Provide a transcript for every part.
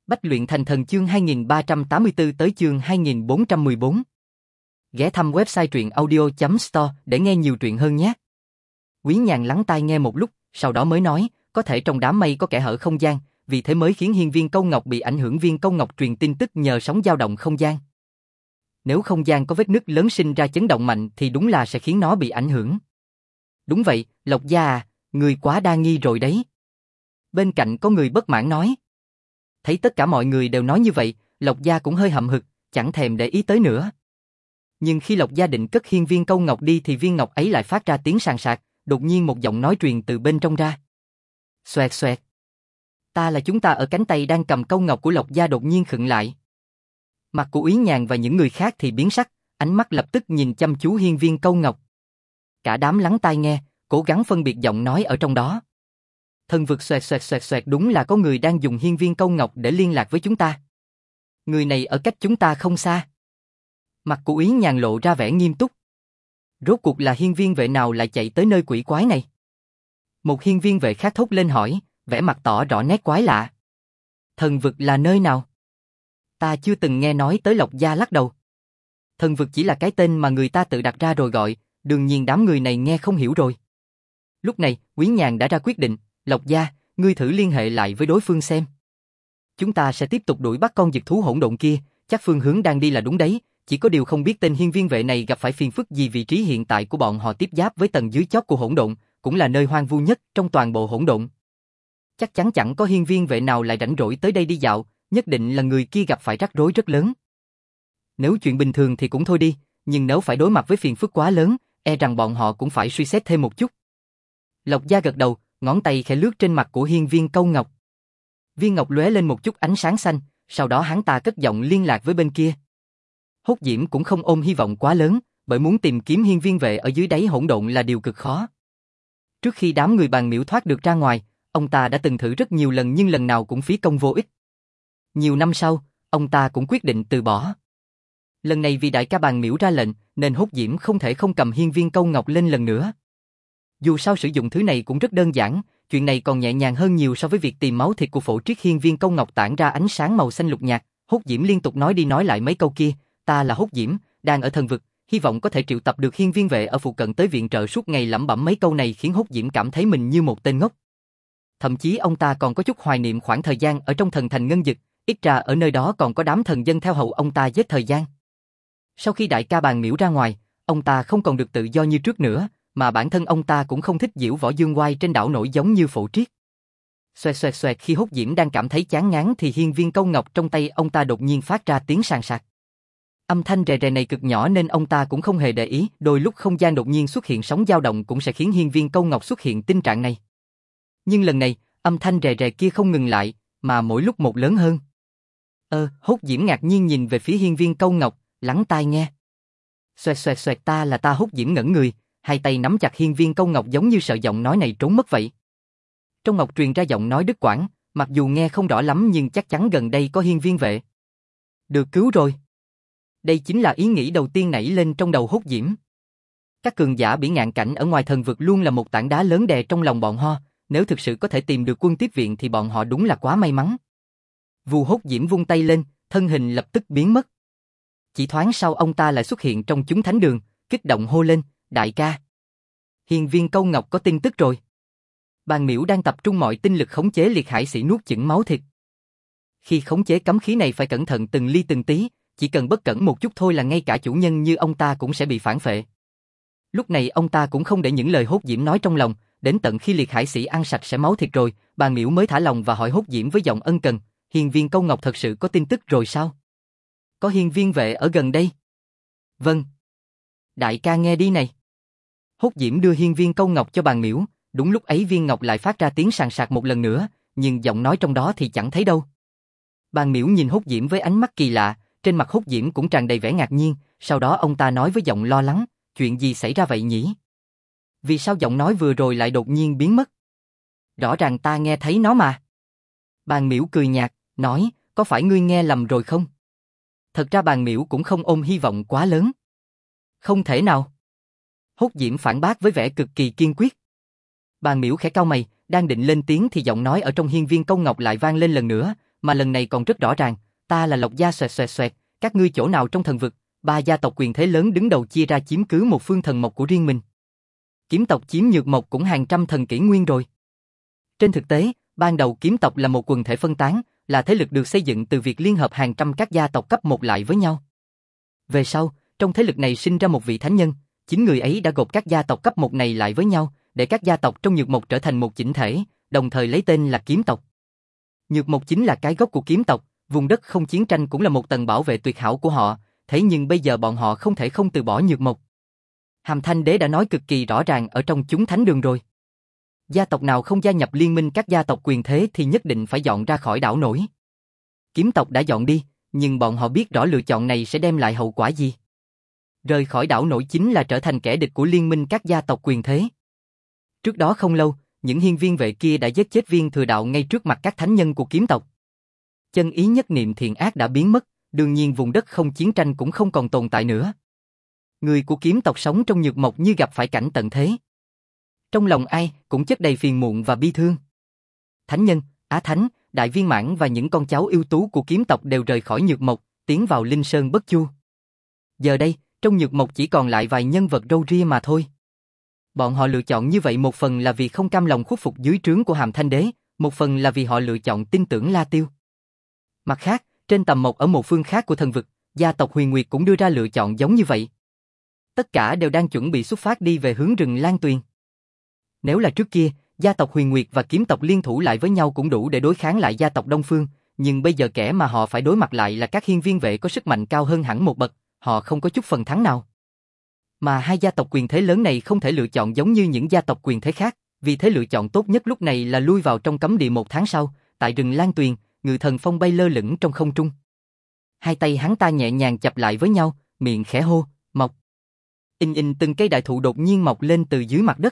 Bách luyện thành thần chương 2384 tới chương 2414. Ghé thăm website truyện audio.store để nghe nhiều truyện hơn nhé. Quý Nhàn lắng tai nghe một lúc, sau đó mới nói, có thể trong đám mây có kẽ hở không gian, vì thế mới khiến hiên viên câu ngọc bị ảnh hưởng. Viên câu ngọc truyền tin tức nhờ sóng dao động không gian. Nếu không gian có vết nứt lớn sinh ra chấn động mạnh thì đúng là sẽ khiến nó bị ảnh hưởng. Đúng vậy, Lộc gia à, người quá đa nghi rồi đấy. Bên cạnh có người bất mãn nói. Thấy tất cả mọi người đều nói như vậy, Lộc gia cũng hơi hậm hực, chẳng thèm để ý tới nữa. Nhưng khi Lộc gia định cất hiên viên câu ngọc đi thì viên ngọc ấy lại phát ra tiếng sàn sạc, đột nhiên một giọng nói truyền từ bên trong ra. Xoẹt xoẹt. Ta là chúng ta ở cánh tay đang cầm câu ngọc của Lộc gia đột nhiên khựng lại. Mặt của Úy Nhàn và những người khác thì biến sắc, ánh mắt lập tức nhìn chăm chú hiên viên câu ngọc. Cả đám lắng tai nghe, cố gắng phân biệt giọng nói ở trong đó. Thần vực xoẹt xoẹt xoẹt xoẹt, đúng là có người đang dùng hiên viên câu ngọc để liên lạc với chúng ta. Người này ở cách chúng ta không xa. Mặt của Úy Nhàn lộ ra vẻ nghiêm túc. Rốt cuộc là hiên viên vệ nào lại chạy tới nơi quỷ quái này? Một hiên viên vệ khác thốt lên hỏi, vẻ mặt tỏ rõ nét quái lạ. Thần vực là nơi nào? Ta chưa từng nghe nói tới. Lộc gia lắc đầu. Thần vực chỉ là cái tên mà người ta tự đặt ra rồi gọi, đương nhiên đám người này nghe không hiểu rồi. Lúc này, Quý Nhàn đã ra quyết định, Lộc gia, ngươi thử liên hệ lại với đối phương xem. Chúng ta sẽ tiếp tục đuổi bắt con dực thú hỗn độn kia, chắc phương hướng đang đi là đúng đấy, chỉ có điều không biết tên hiên viên vệ này gặp phải phiền phức gì. Vị trí hiện tại của bọn họ tiếp giáp với tầng dưới chót của hỗn độn, cũng là nơi hoang vu nhất trong toàn bộ hỗn độn. Chắc chắn chẳng có hiên viên vệ nào lại rảnh rỗi tới đây đi dạo, nhất định là người kia gặp phải rắc rối rất lớn. Nếu chuyện bình thường thì cũng thôi đi, nhưng nếu phải đối mặt với phiền phức quá lớn, e rằng bọn họ cũng phải suy xét thêm một chút. Lộc gia gật đầu, ngón tay khẽ lướt trên mặt của hiên viên câu ngọc. Viên ngọc lóe lên một chút ánh sáng xanh, sau đó hắn ta cất giọng liên lạc với bên kia. Hốt Diễm cũng không ôm hy vọng quá lớn, bởi muốn tìm kiếm hiên viên vệ ở dưới đáy hỗn độn là điều cực khó. Trước khi đám người Bàn Miễu thoát được ra ngoài, ông ta đã từng thử rất nhiều lần nhưng lần nào cũng phí công vô ích. Nhiều năm sau, ông ta cũng quyết định từ bỏ. Lần này vì đại ca Bàn Miễu ra lệnh, nên Hốt Diễm không thể không cầm hiên viên câu ngọc lên lần nữa. Dù sao sử dụng thứ này cũng rất đơn giản, chuyện này còn nhẹ nhàng hơn nhiều so với việc tìm máu thịt của phổ triết. Hiên viên câu ngọc tản ra ánh sáng màu xanh lục nhạt, Hốt Diễm liên tục nói đi nói lại mấy câu kia, ta là Hốt Diễm, đang ở thần vực, hy vọng có thể triệu tập được hiên viên vệ ở phụ cận tới viện trợ. Suốt ngày lẩm bẩm mấy câu này khiến Hốt Diễm cảm thấy mình như một tên ngốc. Thậm chí ông ta còn có chút hoài niệm khoảng thời gian ở trong thần thành ngân dực, ít ra ở nơi đó còn có đám thần dân theo hầu ông ta giết thời gian. Sau khi đại ca Bàn Miễu ra ngoài, ông ta không còn được tự do như trước nữa, mà bản thân ông ta cũng không thích diễu võ dương oai trên đảo nổi giống như Phổ Triết. Xoẹt xoẹt xoẹt, khi Hốt Diễm đang cảm thấy chán ngán thì hiên viên câu ngọc trong tay ông ta đột nhiên phát ra tiếng sàn sạc. Âm thanh rè rè này cực nhỏ nên ông ta cũng không hề để ý, đôi lúc không gian đột nhiên xuất hiện sóng dao động cũng sẽ khiến hiên viên câu ngọc xuất hiện tình trạng này. Nhưng lần này, âm thanh rè rè kia không ngừng lại, mà mỗi lúc một lớn hơn. Hốt Diễm ngạc nhiên nhìn về phía hiên viên câu ngọc, lắng tai nghe. Xoẹt xoẹt xoẹt, ta là ta. Hốt Diễm ngẩn người, hai tay nắm chặt hiên viên câu ngọc giống như sợ giọng nói này trốn mất vậy. Trong ngọc truyền ra giọng nói đứt quãng, mặc dù nghe không rõ lắm nhưng chắc chắn gần đây có hiên viên vệ. Được cứu rồi. Đây chính là ý nghĩ đầu tiên nảy lên trong đầu Hốt Diễm. Các cường giả bỉ ngạn cảnh ở ngoài thần vực luôn là một tảng đá lớn đè trong lòng bọn họ, nếu thực sự có thể tìm được quân tiếp viện thì bọn họ đúng là quá may mắn. Vù, Hốt Diễm vung tay lên, thân hình lập tức biến mất. Chỉ thoáng sau ông ta lại xuất hiện trong chúng thánh đường, kích động hô lên, đại ca. Hiên viên câu ngọc có tin tức rồi. Bàn Miễu đang tập trung mọi tinh lực khống chế liệt hải sĩ nuốt chửng máu thịt. Khi khống chế cấm khí này phải cẩn thận từng ly từng tí, chỉ cần bất cẩn một chút thôi là ngay cả chủ nhân như ông ta cũng sẽ bị phản phệ. Lúc này ông ta cũng không để những lời Hốt Diễm nói trong lòng, đến tận khi liệt hải sĩ ăn sạch sẽ máu thịt rồi, Bàn Miễu mới thả lòng và hỏi Hốt Diễm với giọng ân cần, hiên viên câu ngọc thật sự có tin tức rồi sao? Có hiên viên vệ ở gần đây? Vâng. Đại ca nghe đi này. Hốt Diễm đưa hiên viên câu ngọc cho Bàn Miễu, đúng lúc ấy viên ngọc lại phát ra tiếng sàn sạc một lần nữa, nhưng giọng nói trong đó thì chẳng thấy đâu. Bàn Miễu nhìn Hốt Diễm với ánh mắt kỳ lạ, trên mặt Hốt Diễm cũng tràn đầy vẻ ngạc nhiên, sau đó ông ta nói với giọng lo lắng, chuyện gì xảy ra vậy nhỉ? Vì sao giọng nói vừa rồi lại đột nhiên biến mất? Rõ ràng ta nghe thấy nó mà. Bàn Miễu cười nhạt, nói, có phải ngươi nghe lầm rồi không? Thật ra Bàn Miễu cũng không ôm hy vọng quá lớn. Không thể nào. Hốt Diễm phản bác với vẻ cực kỳ kiên quyết. Bàn Miễu khẽ cau mày, đang định lên tiếng thì giọng nói ở trong hiên viên câu ngọc lại vang lên lần nữa, mà lần này còn rất rõ ràng, ta là Lộc gia xoẹt xoẹt xoẹt, các ngươi chỗ nào trong thần vực, ba gia tộc quyền thế lớn đứng đầu chia ra chiếm cứ một phương thần mộc của riêng mình. Kiếm tộc chiếm nhược mộc cũng hàng trăm thần kỷ nguyên rồi. Trên thực tế, ban đầu kiếm tộc là một quần thể phân tán, là thế lực được xây dựng từ việc liên hợp hàng trăm các gia tộc cấp một lại với nhau. Về sau, trong thế lực này sinh ra một vị thánh nhân, chính người ấy đã gộp các gia tộc cấp một này lại với nhau, để các gia tộc trong nhược mộc trở thành một chỉnh thể, đồng thời lấy tên là kiếm tộc. Nhược mộc chính là cái gốc của kiếm tộc, vùng đất không chiến tranh cũng là một tầng bảo vệ tuyệt hảo của họ, thế nhưng bây giờ bọn họ không thể không từ bỏ nhược mộc. Hàm Thanh Đế đã nói cực kỳ rõ ràng ở trong chúng thánh đường rồi. Gia tộc nào không gia nhập liên minh các gia tộc quyền thế thì nhất định phải dọn ra khỏi đảo nổi. Kiếm tộc đã dọn đi, nhưng bọn họ biết rõ lựa chọn này sẽ đem lại hậu quả gì. Rời khỏi đảo nổi chính là trở thành kẻ địch của liên minh các gia tộc quyền thế. Trước đó không lâu, những hiên viên vệ kia đã giết chết viên thừa đạo ngay trước mặt các thánh nhân của kiếm tộc. Chân ý nhất niệm thiện ác đã biến mất, đương nhiên vùng đất không chiến tranh cũng không còn tồn tại nữa. Người của kiếm tộc sống trong nhược mộc như gặp phải cảnh tận thế. Trong lòng ai cũng chất đầy phiền muộn và bi thương. Thánh nhân, Á Thánh, Đại Viên Mãn và những con cháu ưu tú của kiếm tộc đều rời khỏi nhược mộc, tiến vào Linh Sơn Bất Chu. Giờ đây, trong nhược mộc chỉ còn lại vài nhân vật râu ria mà thôi. Bọn họ lựa chọn như vậy một phần là vì không cam lòng khuất phục dưới trướng của Hàm Thanh Đế, một phần là vì họ lựa chọn tin tưởng La Tiêu. Mặt khác, trên tầm mộc ở một phương khác của thần vực, gia tộc Huyền Nguyệt cũng đưa ra lựa chọn giống như vậy. Tất cả đều đang chuẩn bị xuất phát đi về hướng rừng Lan Tuyền. Nếu là trước kia, gia tộc Huyền Nguyệt và kiếm tộc liên thủ lại với nhau cũng đủ để đối kháng lại gia tộc Đông Phương, nhưng bây giờ kẻ mà họ phải đối mặt lại là các hiên viên vệ có sức mạnh cao hơn hẳn một bậc, họ không có chút phần thắng nào. Mà hai gia tộc quyền thế lớn này không thể lựa chọn giống như những gia tộc quyền thế khác, vì thế lựa chọn tốt nhất lúc này là lui vào trong cấm địa một tháng sau, tại rừng Lan Tuyền, Ngự Thần Phong bay lơ lửng trong không trung. Hai tay hắn ta nhẹ nhàng chập lại với nhau, miệng khẽ hô, mọc. Từng cây đại thụ đột nhiên mọc lên từ dưới mặt đất.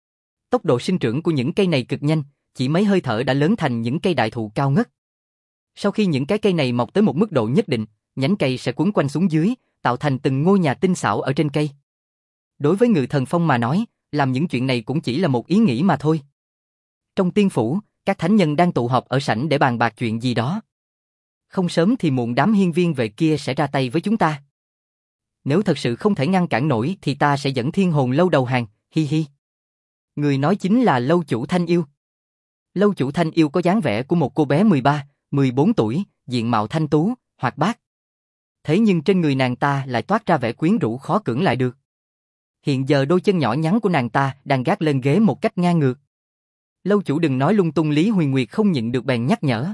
Tốc độ sinh trưởng của những cây này cực nhanh, chỉ mấy hơi thở đã lớn thành những cây đại thụ cao ngất. Sau khi những cái cây này mọc tới một mức độ nhất định, nhánh cây sẽ quấn quanh xuống dưới, tạo thành từng ngôi nhà tinh xảo ở trên cây. Đối với Ngự Thần Phong mà nói, làm những chuyện này cũng chỉ là một ý nghĩ mà thôi. Trong tiên phủ, các thánh nhân đang tụ họp ở sảnh để bàn bạc chuyện gì đó. Không sớm thì muộn đám hiên viên vệ kia sẽ ra tay với chúng ta. Nếu thật sự không thể ngăn cản nổi thì ta sẽ dẫn Thiên Hồn Lâu đầu hàng, hi hi. Người nói chính là Lâu chủ Thanh Yêu. Lâu chủ Thanh Yêu có dáng vẻ của một cô bé 13, 14 tuổi, diện mạo thanh tú, hoạt bát. Thế nhưng trên người nàng ta lại toát ra vẻ quyến rũ khó cưỡng lại được. Hiện giờ đôi chân nhỏ nhắn của nàng ta đang gác lên ghế một cách ngang ngược. Lâu chủ đừng nói lung tung, Lý Huyền Nguyệt không nhịn được bèn nhắc nhở.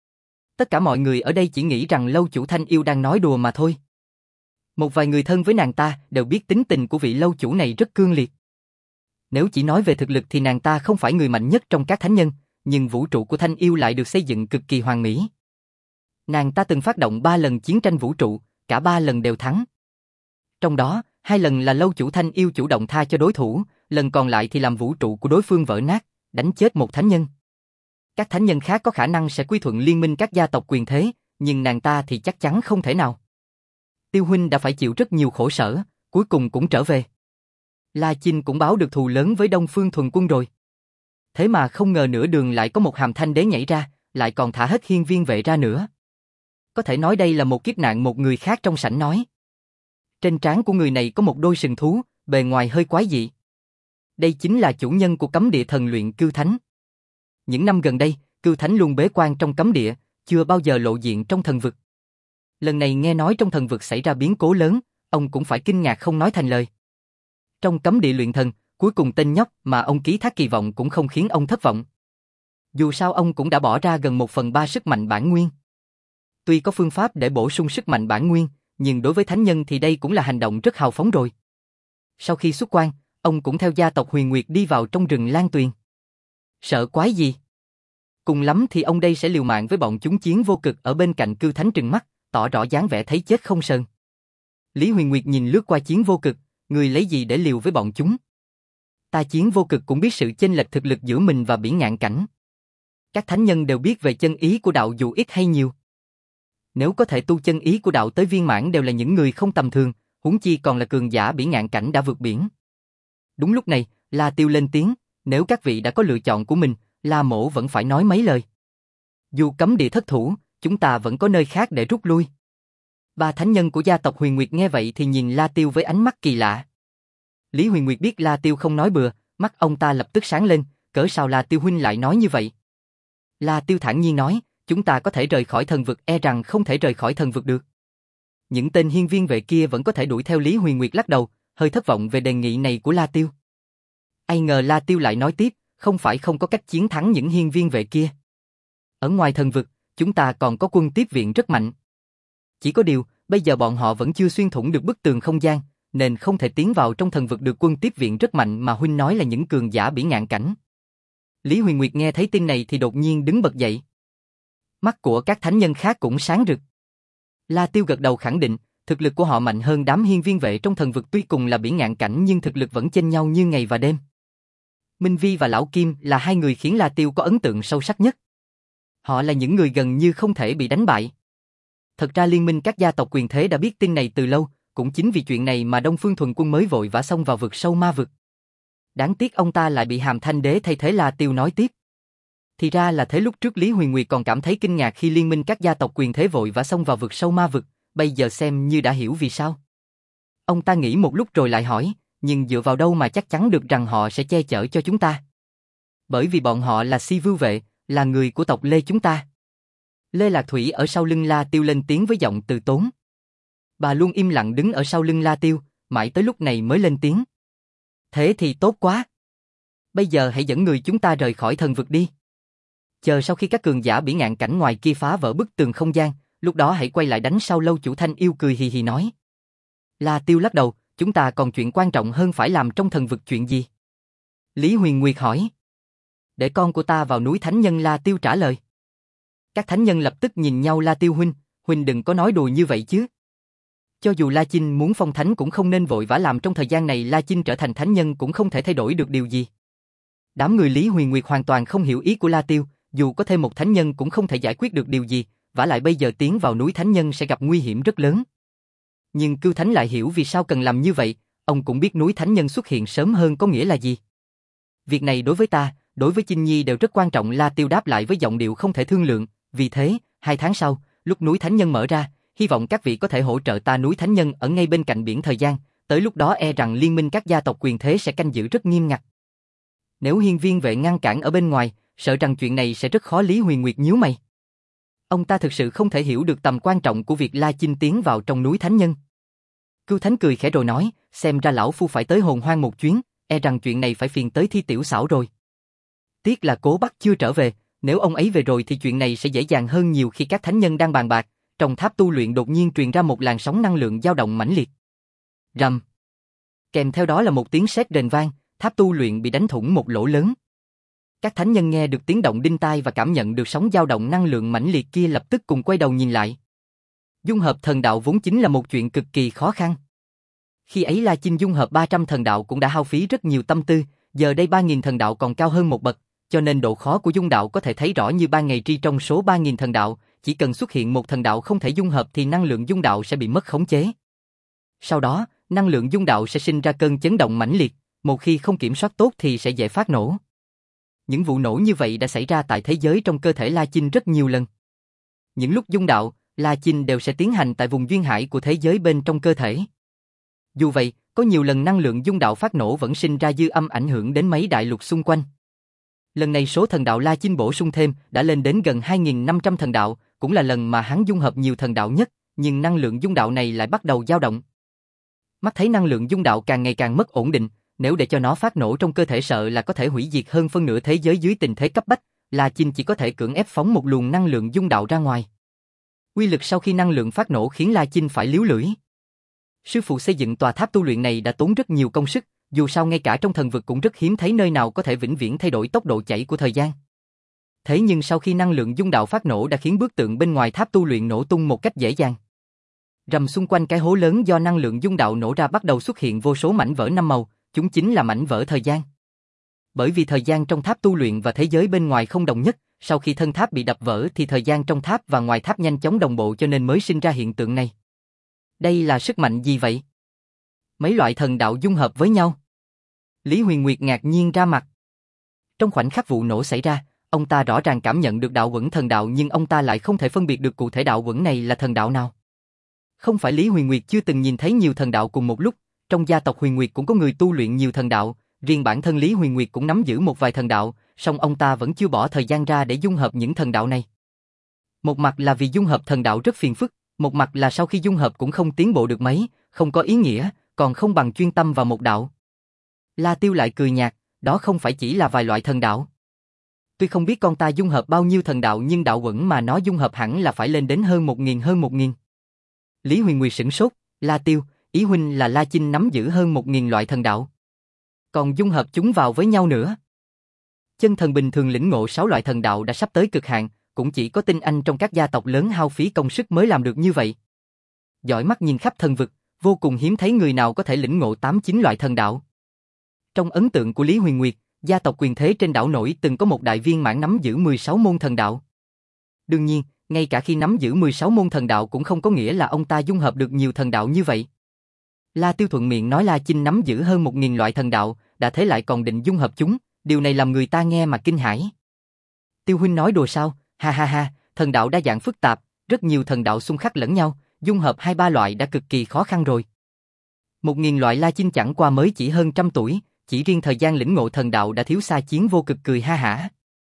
Tất cả mọi người ở đây chỉ nghĩ rằng lâu chủ Thanh Yêu đang nói đùa mà thôi. Một vài người thân với nàng ta đều biết tính tình của vị lâu chủ này rất cương liệt. Nếu chỉ nói về thực lực thì nàng ta không phải người mạnh nhất trong các thánh nhân, nhưng vũ trụ của Thanh Yêu lại được xây dựng cực kỳ hoàn mỹ. Nàng ta từng phát động 3 lần chiến tranh vũ trụ, cả 3 lần đều thắng. Trong đó, 2 lần là lâu chủ Thanh Yêu chủ động tha cho đối thủ, lần còn lại thì làm vũ trụ của đối phương vỡ nát, đánh chết một thánh nhân. Các thánh nhân khác có khả năng sẽ quy thuận liên minh các gia tộc quyền thế, nhưng nàng ta thì chắc chắn không thể nào. Tiêu huynh đã phải chịu rất nhiều khổ sở, cuối cùng cũng trở về. La Chinh cũng báo được thù lớn với Đông Phương Thuần Quân rồi. Thế mà không ngờ nửa đường lại có một Hàm Thanh Đế nhảy ra, lại còn thả hết hiên viên vệ ra nữa. Có thể nói đây là một kiếp nạn, một người khác trong sảnh nói. Trên trán của người này có một đôi sừng thú, bề ngoài hơi quái dị. Đây chính là chủ nhân của cấm địa thần luyện Cưu Thánh. Những năm gần đây, Cưu Thánh luôn bế quan trong cấm địa, chưa bao giờ lộ diện trong thần vực. Lần này nghe nói trong thần vực xảy ra biến cố lớn, ông cũng phải kinh ngạc không nói thành lời. Trong cấm địa luyện thần, cuối cùng tên nhóc mà ông ký thác kỳ vọng cũng không khiến ông thất vọng. Dù sao ông cũng đã bỏ ra gần 1/3 sức mạnh bản nguyên. Tuy có phương pháp để bổ sung sức mạnh bản nguyên, nhưng đối với thánh nhân thì đây cũng là hành động rất hào phóng rồi. Sau khi xuất quan, ông cũng theo gia tộc Huyền Nguyệt đi vào trong rừng Lan Tuyền. Sợ quái gì? Cùng lắm thì ông đây sẽ liều mạng với bọn chúng chiến vô cực ở bên cạnh Cưu Thánh trừng mắt, tỏ rõ dáng vẻ thấy chết không sờn. Lý Huyền Nguyệt nhìn lướt qua chiến vô cực, người lấy gì để liều với bọn chúng? Ta chiến vô cực cũng biết sự chênh lệch thực lực giữa mình và Biển Ngạn Cảnh. Các thánh nhân đều biết về chân ý của đạo dù ít hay nhiều. Nếu có thể tu chân ý của đạo tới viên mãn đều là những người không tầm thường, huống chi còn là cường giả Biển Ngạn Cảnh đã vượt biển. Đúng lúc này, La Tiêu lên tiếng, nếu các vị đã có lựa chọn của mình, La Mỗ vẫn phải nói mấy lời. Dù cấm địa thất thủ, chúng ta vẫn có nơi khác để rút lui. Ba thánh nhân của gia tộc Huyền Nguyệt nghe vậy thì nhìn La Tiêu với ánh mắt kỳ lạ. Lý Huyền Nguyệt biết La Tiêu không nói bừa, mắt ông ta lập tức sáng lên, cỡ sao La Tiêu huynh lại nói như vậy? La Tiêu thản nhiên nói, chúng ta có thể rời khỏi thần vực, e rằng không thể rời khỏi thần vực được. Những tên hiên viên vệ kia vẫn có thể đuổi theo. Lý Huyền Nguyệt lắc đầu, hơi thất vọng về đề nghị này của La Tiêu. Ai ngờ La Tiêu lại nói tiếp, không phải không có cách chiến thắng những hiên viên vệ kia. Ở ngoài thần vực, chúng ta còn có quân tiếp viện rất mạnh. Chỉ có điều, bây giờ bọn họ vẫn chưa xuyên thủng được bức tường không gian, nên không thể tiến vào trong thần vực được. Quân tiếp viện rất mạnh mà huynh nói là những cường giả bỉ ngạn cảnh. Lý Huyền Nguyệt nghe thấy tin này thì đột nhiên đứng bật dậy. Mắt của các thánh nhân khác cũng sáng rực. La Tiêu gật đầu khẳng định, thực lực của họ mạnh hơn đám hiên viên vệ trong thần vực, tuy cùng là bỉ ngạn cảnh nhưng thực lực vẫn chênh nhau như ngày và đêm. Minh Vi và Lão Kim là hai người khiến La Tiêu có ấn tượng sâu sắc nhất. Họ là những người gần như không thể bị đánh bại. Thật ra liên minh các gia tộc quyền thế đã biết tin này từ lâu, cũng chính vì chuyện này mà Đông Phương Thuần Quân mới vội vã xông vào vực sâu ma vực. Đáng tiếc ông ta lại bị Hàm Thanh Đế thay thế. La Tiêu nói tiếp. Thì ra là thế, lúc trước Lý Huyền Nguyệt còn cảm thấy kinh ngạc khi liên minh các gia tộc quyền thế vội vã xông vào vực sâu ma vực, bây giờ xem như đã hiểu vì sao. Ông ta nghĩ một lúc rồi lại hỏi, nhưng dựa vào đâu mà chắc chắn được rằng họ sẽ che chở cho chúng ta? Bởi vì bọn họ là Si Vưu Vệ, là người của tộc Lê chúng ta. Lê Lạc Thủy ở sau lưng La Tiêu lên tiếng với giọng từ tốn. Bà luôn im lặng đứng ở sau lưng La Tiêu, mãi tới lúc này mới lên tiếng. Thế thì tốt quá. Bây giờ hãy dẫn người chúng ta rời khỏi thần vực đi. Chờ sau khi các cường giả bỉ ngạn cảnh ngoài kia phá vỡ bức tường không gian, lúc đó hãy quay lại đánh sau. Lâu Chủ Thanh Yêu cười hì hì nói. La Tiêu lắc đầu, chúng ta còn chuyện quan trọng hơn phải làm trong thần vực. Chuyện gì? Lý Huyền Nguyệt hỏi. Để con của ta vào núi Thánh Nhân. La Tiêu trả lời. Các thánh nhân lập tức nhìn nhau. La Tiêu huynh đừng có nói đùa như vậy chứ. Cho dù La Chinh muốn phong thánh cũng không nên vội vã làm. Trong thời gian này La Chinh trở thành thánh nhân cũng không thể thay đổi được điều gì. Đám người Lý Huyền Nguyệt hoàn toàn không hiểu ý của La Tiêu, dù có thêm một thánh nhân cũng không thể giải quyết được điều gì, vả lại bây giờ tiến vào núi Thánh Nhân sẽ gặp nguy hiểm rất lớn. Nhưng Cưu Thánh lại hiểu vì sao cần làm như vậy, ông cũng biết núi Thánh Nhân xuất hiện sớm hơn có nghĩa là gì. Việc này đối với ta, đối với Chinh Nhi đều rất quan trọng. La Tiêu đáp lại với giọng điệu không thể thương lượng, vì thế, 2 tháng sau, lúc núi Thánh Nhân mở ra, hy vọng các vị có thể hỗ trợ ta. Núi Thánh Nhân ở ngay bên cạnh biển thời gian, tới lúc đó e rằng liên minh các gia tộc quyền thế sẽ canh giữ rất nghiêm ngặt. Nếu hiên viên vệ ngăn cản ở bên ngoài, sợ rằng chuyện này sẽ rất khó. Lý Huyền Nguyệt nhíu mày. Ông ta thực sự không thể hiểu được tầm quan trọng của việc La Chinh tiến vào trong núi Thánh Nhân. Cưu Thánh cười khẽ rồi nói, xem ra lão phu phải tới Hồn Hoang một chuyến, e rằng chuyện này phải phiền tới Thi Tiểu Xảo rồi. Tiếc là Cố Bắc chưa trở về, nếu ông ấy về rồi thì chuyện này sẽ dễ dàng hơn nhiều. Khi các thánh nhân đang bàn bạc, trong tháp tu luyện đột nhiên truyền ra một làn sóng năng lượng dao động mãnh liệt. Rầm. Kèm theo đó là một tiếng sét rền vang, tháp tu luyện bị đánh thủng một lỗ lớn. Các thánh nhân nghe được tiếng động đinh tai và cảm nhận được sóng dao động năng lượng mãnh liệt kia lập tức cùng quay đầu nhìn lại. Dung hợp thần đạo vốn chính là một chuyện cực kỳ khó khăn. Khi ấy La Chinh dung hợp 300 thần đạo cũng đã hao phí rất nhiều tâm tư, giờ đây 3000 thần đạo còn cao hơn một bậc, cho nên độ khó của dung đạo có thể thấy rõ như ban ngày. Tri trong số 3000 thần đạo, chỉ cần xuất hiện một thần đạo không thể dung hợp thì năng lượng dung đạo sẽ bị mất khống chế. Sau đó, năng lượng dung đạo sẽ sinh ra cơn chấn động mãnh liệt, một khi không kiểm soát tốt thì sẽ dễ phát nổ. Những vụ nổ như vậy đã xảy ra tại thế giới trong cơ thể La Chinh rất nhiều lần. Những lúc dung đạo, La Chinh đều sẽ tiến hành tại vùng duyên hải của thế giới bên trong cơ thể. Dù vậy, có nhiều lần năng lượng dung đạo phát nổ vẫn sinh ra dư âm ảnh hưởng đến mấy đại lục xung quanh. Lần này số thần đạo La Chinh bổ sung thêm đã lên đến gần 2500 thần đạo, cũng là lần mà hắn dung hợp nhiều thần đạo nhất, nhưng năng lượng dung đạo này lại bắt đầu dao động. Mắt thấy năng lượng dung đạo càng ngày càng mất ổn định, nếu để cho nó phát nổ trong cơ thể sợ là có thể hủy diệt hơn phân nửa thế giới. Dưới tình thế cấp bách, La Chinh chỉ có thể cưỡng ép phóng một luồng năng lượng dung đạo ra ngoài. Uy lực sau khi năng lượng phát nổ khiến La Chinh phải liếu lưỡi. Sư phụ xây dựng tòa tháp tu luyện này đã tốn rất nhiều công sức, dù sao ngay cả trong thần vực cũng rất hiếm thấy nơi nào có thể vĩnh viễn thay đổi tốc độ chảy của thời gian. Thế nhưng sau khi năng lượng dung đạo phát nổ đã khiến bức tượng bên ngoài tháp tu luyện nổ tung một cách dễ dàng. Rầm, xung quanh cái hố lớn do năng lượng dung đạo nổ ra bắt đầu xuất hiện vô số mảnh vỡ 5 màu, chúng chính là mảnh vỡ thời gian. Bởi vì thời gian trong tháp tu luyện và thế giới bên ngoài không đồng nhất, sau khi thân tháp bị đập vỡ thì thời gian trong tháp và ngoài tháp nhanh chóng đồng bộ cho nên mới sinh ra hiện tượng này. Đây là sức mạnh gì vậy? Mấy loại thần đạo dung hợp với nhau? Lý Huyền Nguyệt ngạc nhiên ra mặt. Trong khoảnh khắc vụ nổ xảy ra, ông ta rõ ràng cảm nhận được đạo Uẩn thần đạo nhưng ông ta lại không thể phân biệt được cụ thể đạo Uẩn này là thần đạo nào. Không phải Lý Huyền Nguyệt chưa từng nhìn thấy nhiều thần đạo cùng một lúc, trong gia tộc Huyền Nguyệt cũng có người tu luyện nhiều thần đạo, riêng bản thân Lý Huyền Nguyệt cũng nắm giữ một vài thần đạo, song ông ta vẫn chưa bỏ thời gian ra để dung hợp những thần đạo này. Một mặt là vì dung hợp thần đạo rất phiền phức, một mặt là sau khi dung hợp cũng không tiến bộ được mấy, không có ý nghĩa, còn không bằng chuyên tâm vào một đạo. La Tiêu lại cười nhạt, đó không phải chỉ là vài loại thần đạo. Tuy không biết con ta dung hợp bao nhiêu thần đạo nhưng đạo Uẩn mà nó dung hợp hẳn là phải lên đến hơn 1.000. Lý Huyền Nguyệt sửng sốt, La Tiêu, ý huynh là La Chinh nắm giữ hơn 1.000 loại thần đạo. Còn dung hợp chúng vào với nhau nữa. Chân thần bình thường lĩnh ngộ 6 loại thần đạo đã sắp tới cực hạn, cũng chỉ có tinh anh trong các gia tộc lớn hao phí công sức mới làm được như vậy. Dõi mắt nhìn khắp thần vực, vô cùng hiếm thấy người nào có thể lĩnh ngộ 8-9 loại thần đạo. Trong ấn tượng của Lý Huyền Nguyệt, gia tộc quyền thế trên đảo nổi từng có một đại viên mãn nắm giữ 16 môn thần đạo. Đương nhiên, ngay cả khi nắm giữ 16 môn thần đạo cũng không có nghĩa là ông ta dung hợp được nhiều thần đạo như vậy. La Tiêu thuận miệng nói La Chinh nắm giữ hơn 1.000 loại thần đạo, đã thế lại còn định dung hợp chúng, điều này làm người ta nghe mà kinh hãi. Tiêu huynh nói đùa sao? Ha ha ha, thần đạo đa dạng phức tạp, rất nhiều thần đạo xung khắc lẫn nhau, dung hợp 2-3 loại đã cực kỳ khó khăn rồi. 1.000 loại La Chinh chẳng qua mới chỉ hơn 100 tuổi, chỉ riêng thời gian lĩnh ngộ thần đạo đã thiếu xa Chiến Vô Cực cười ha hả.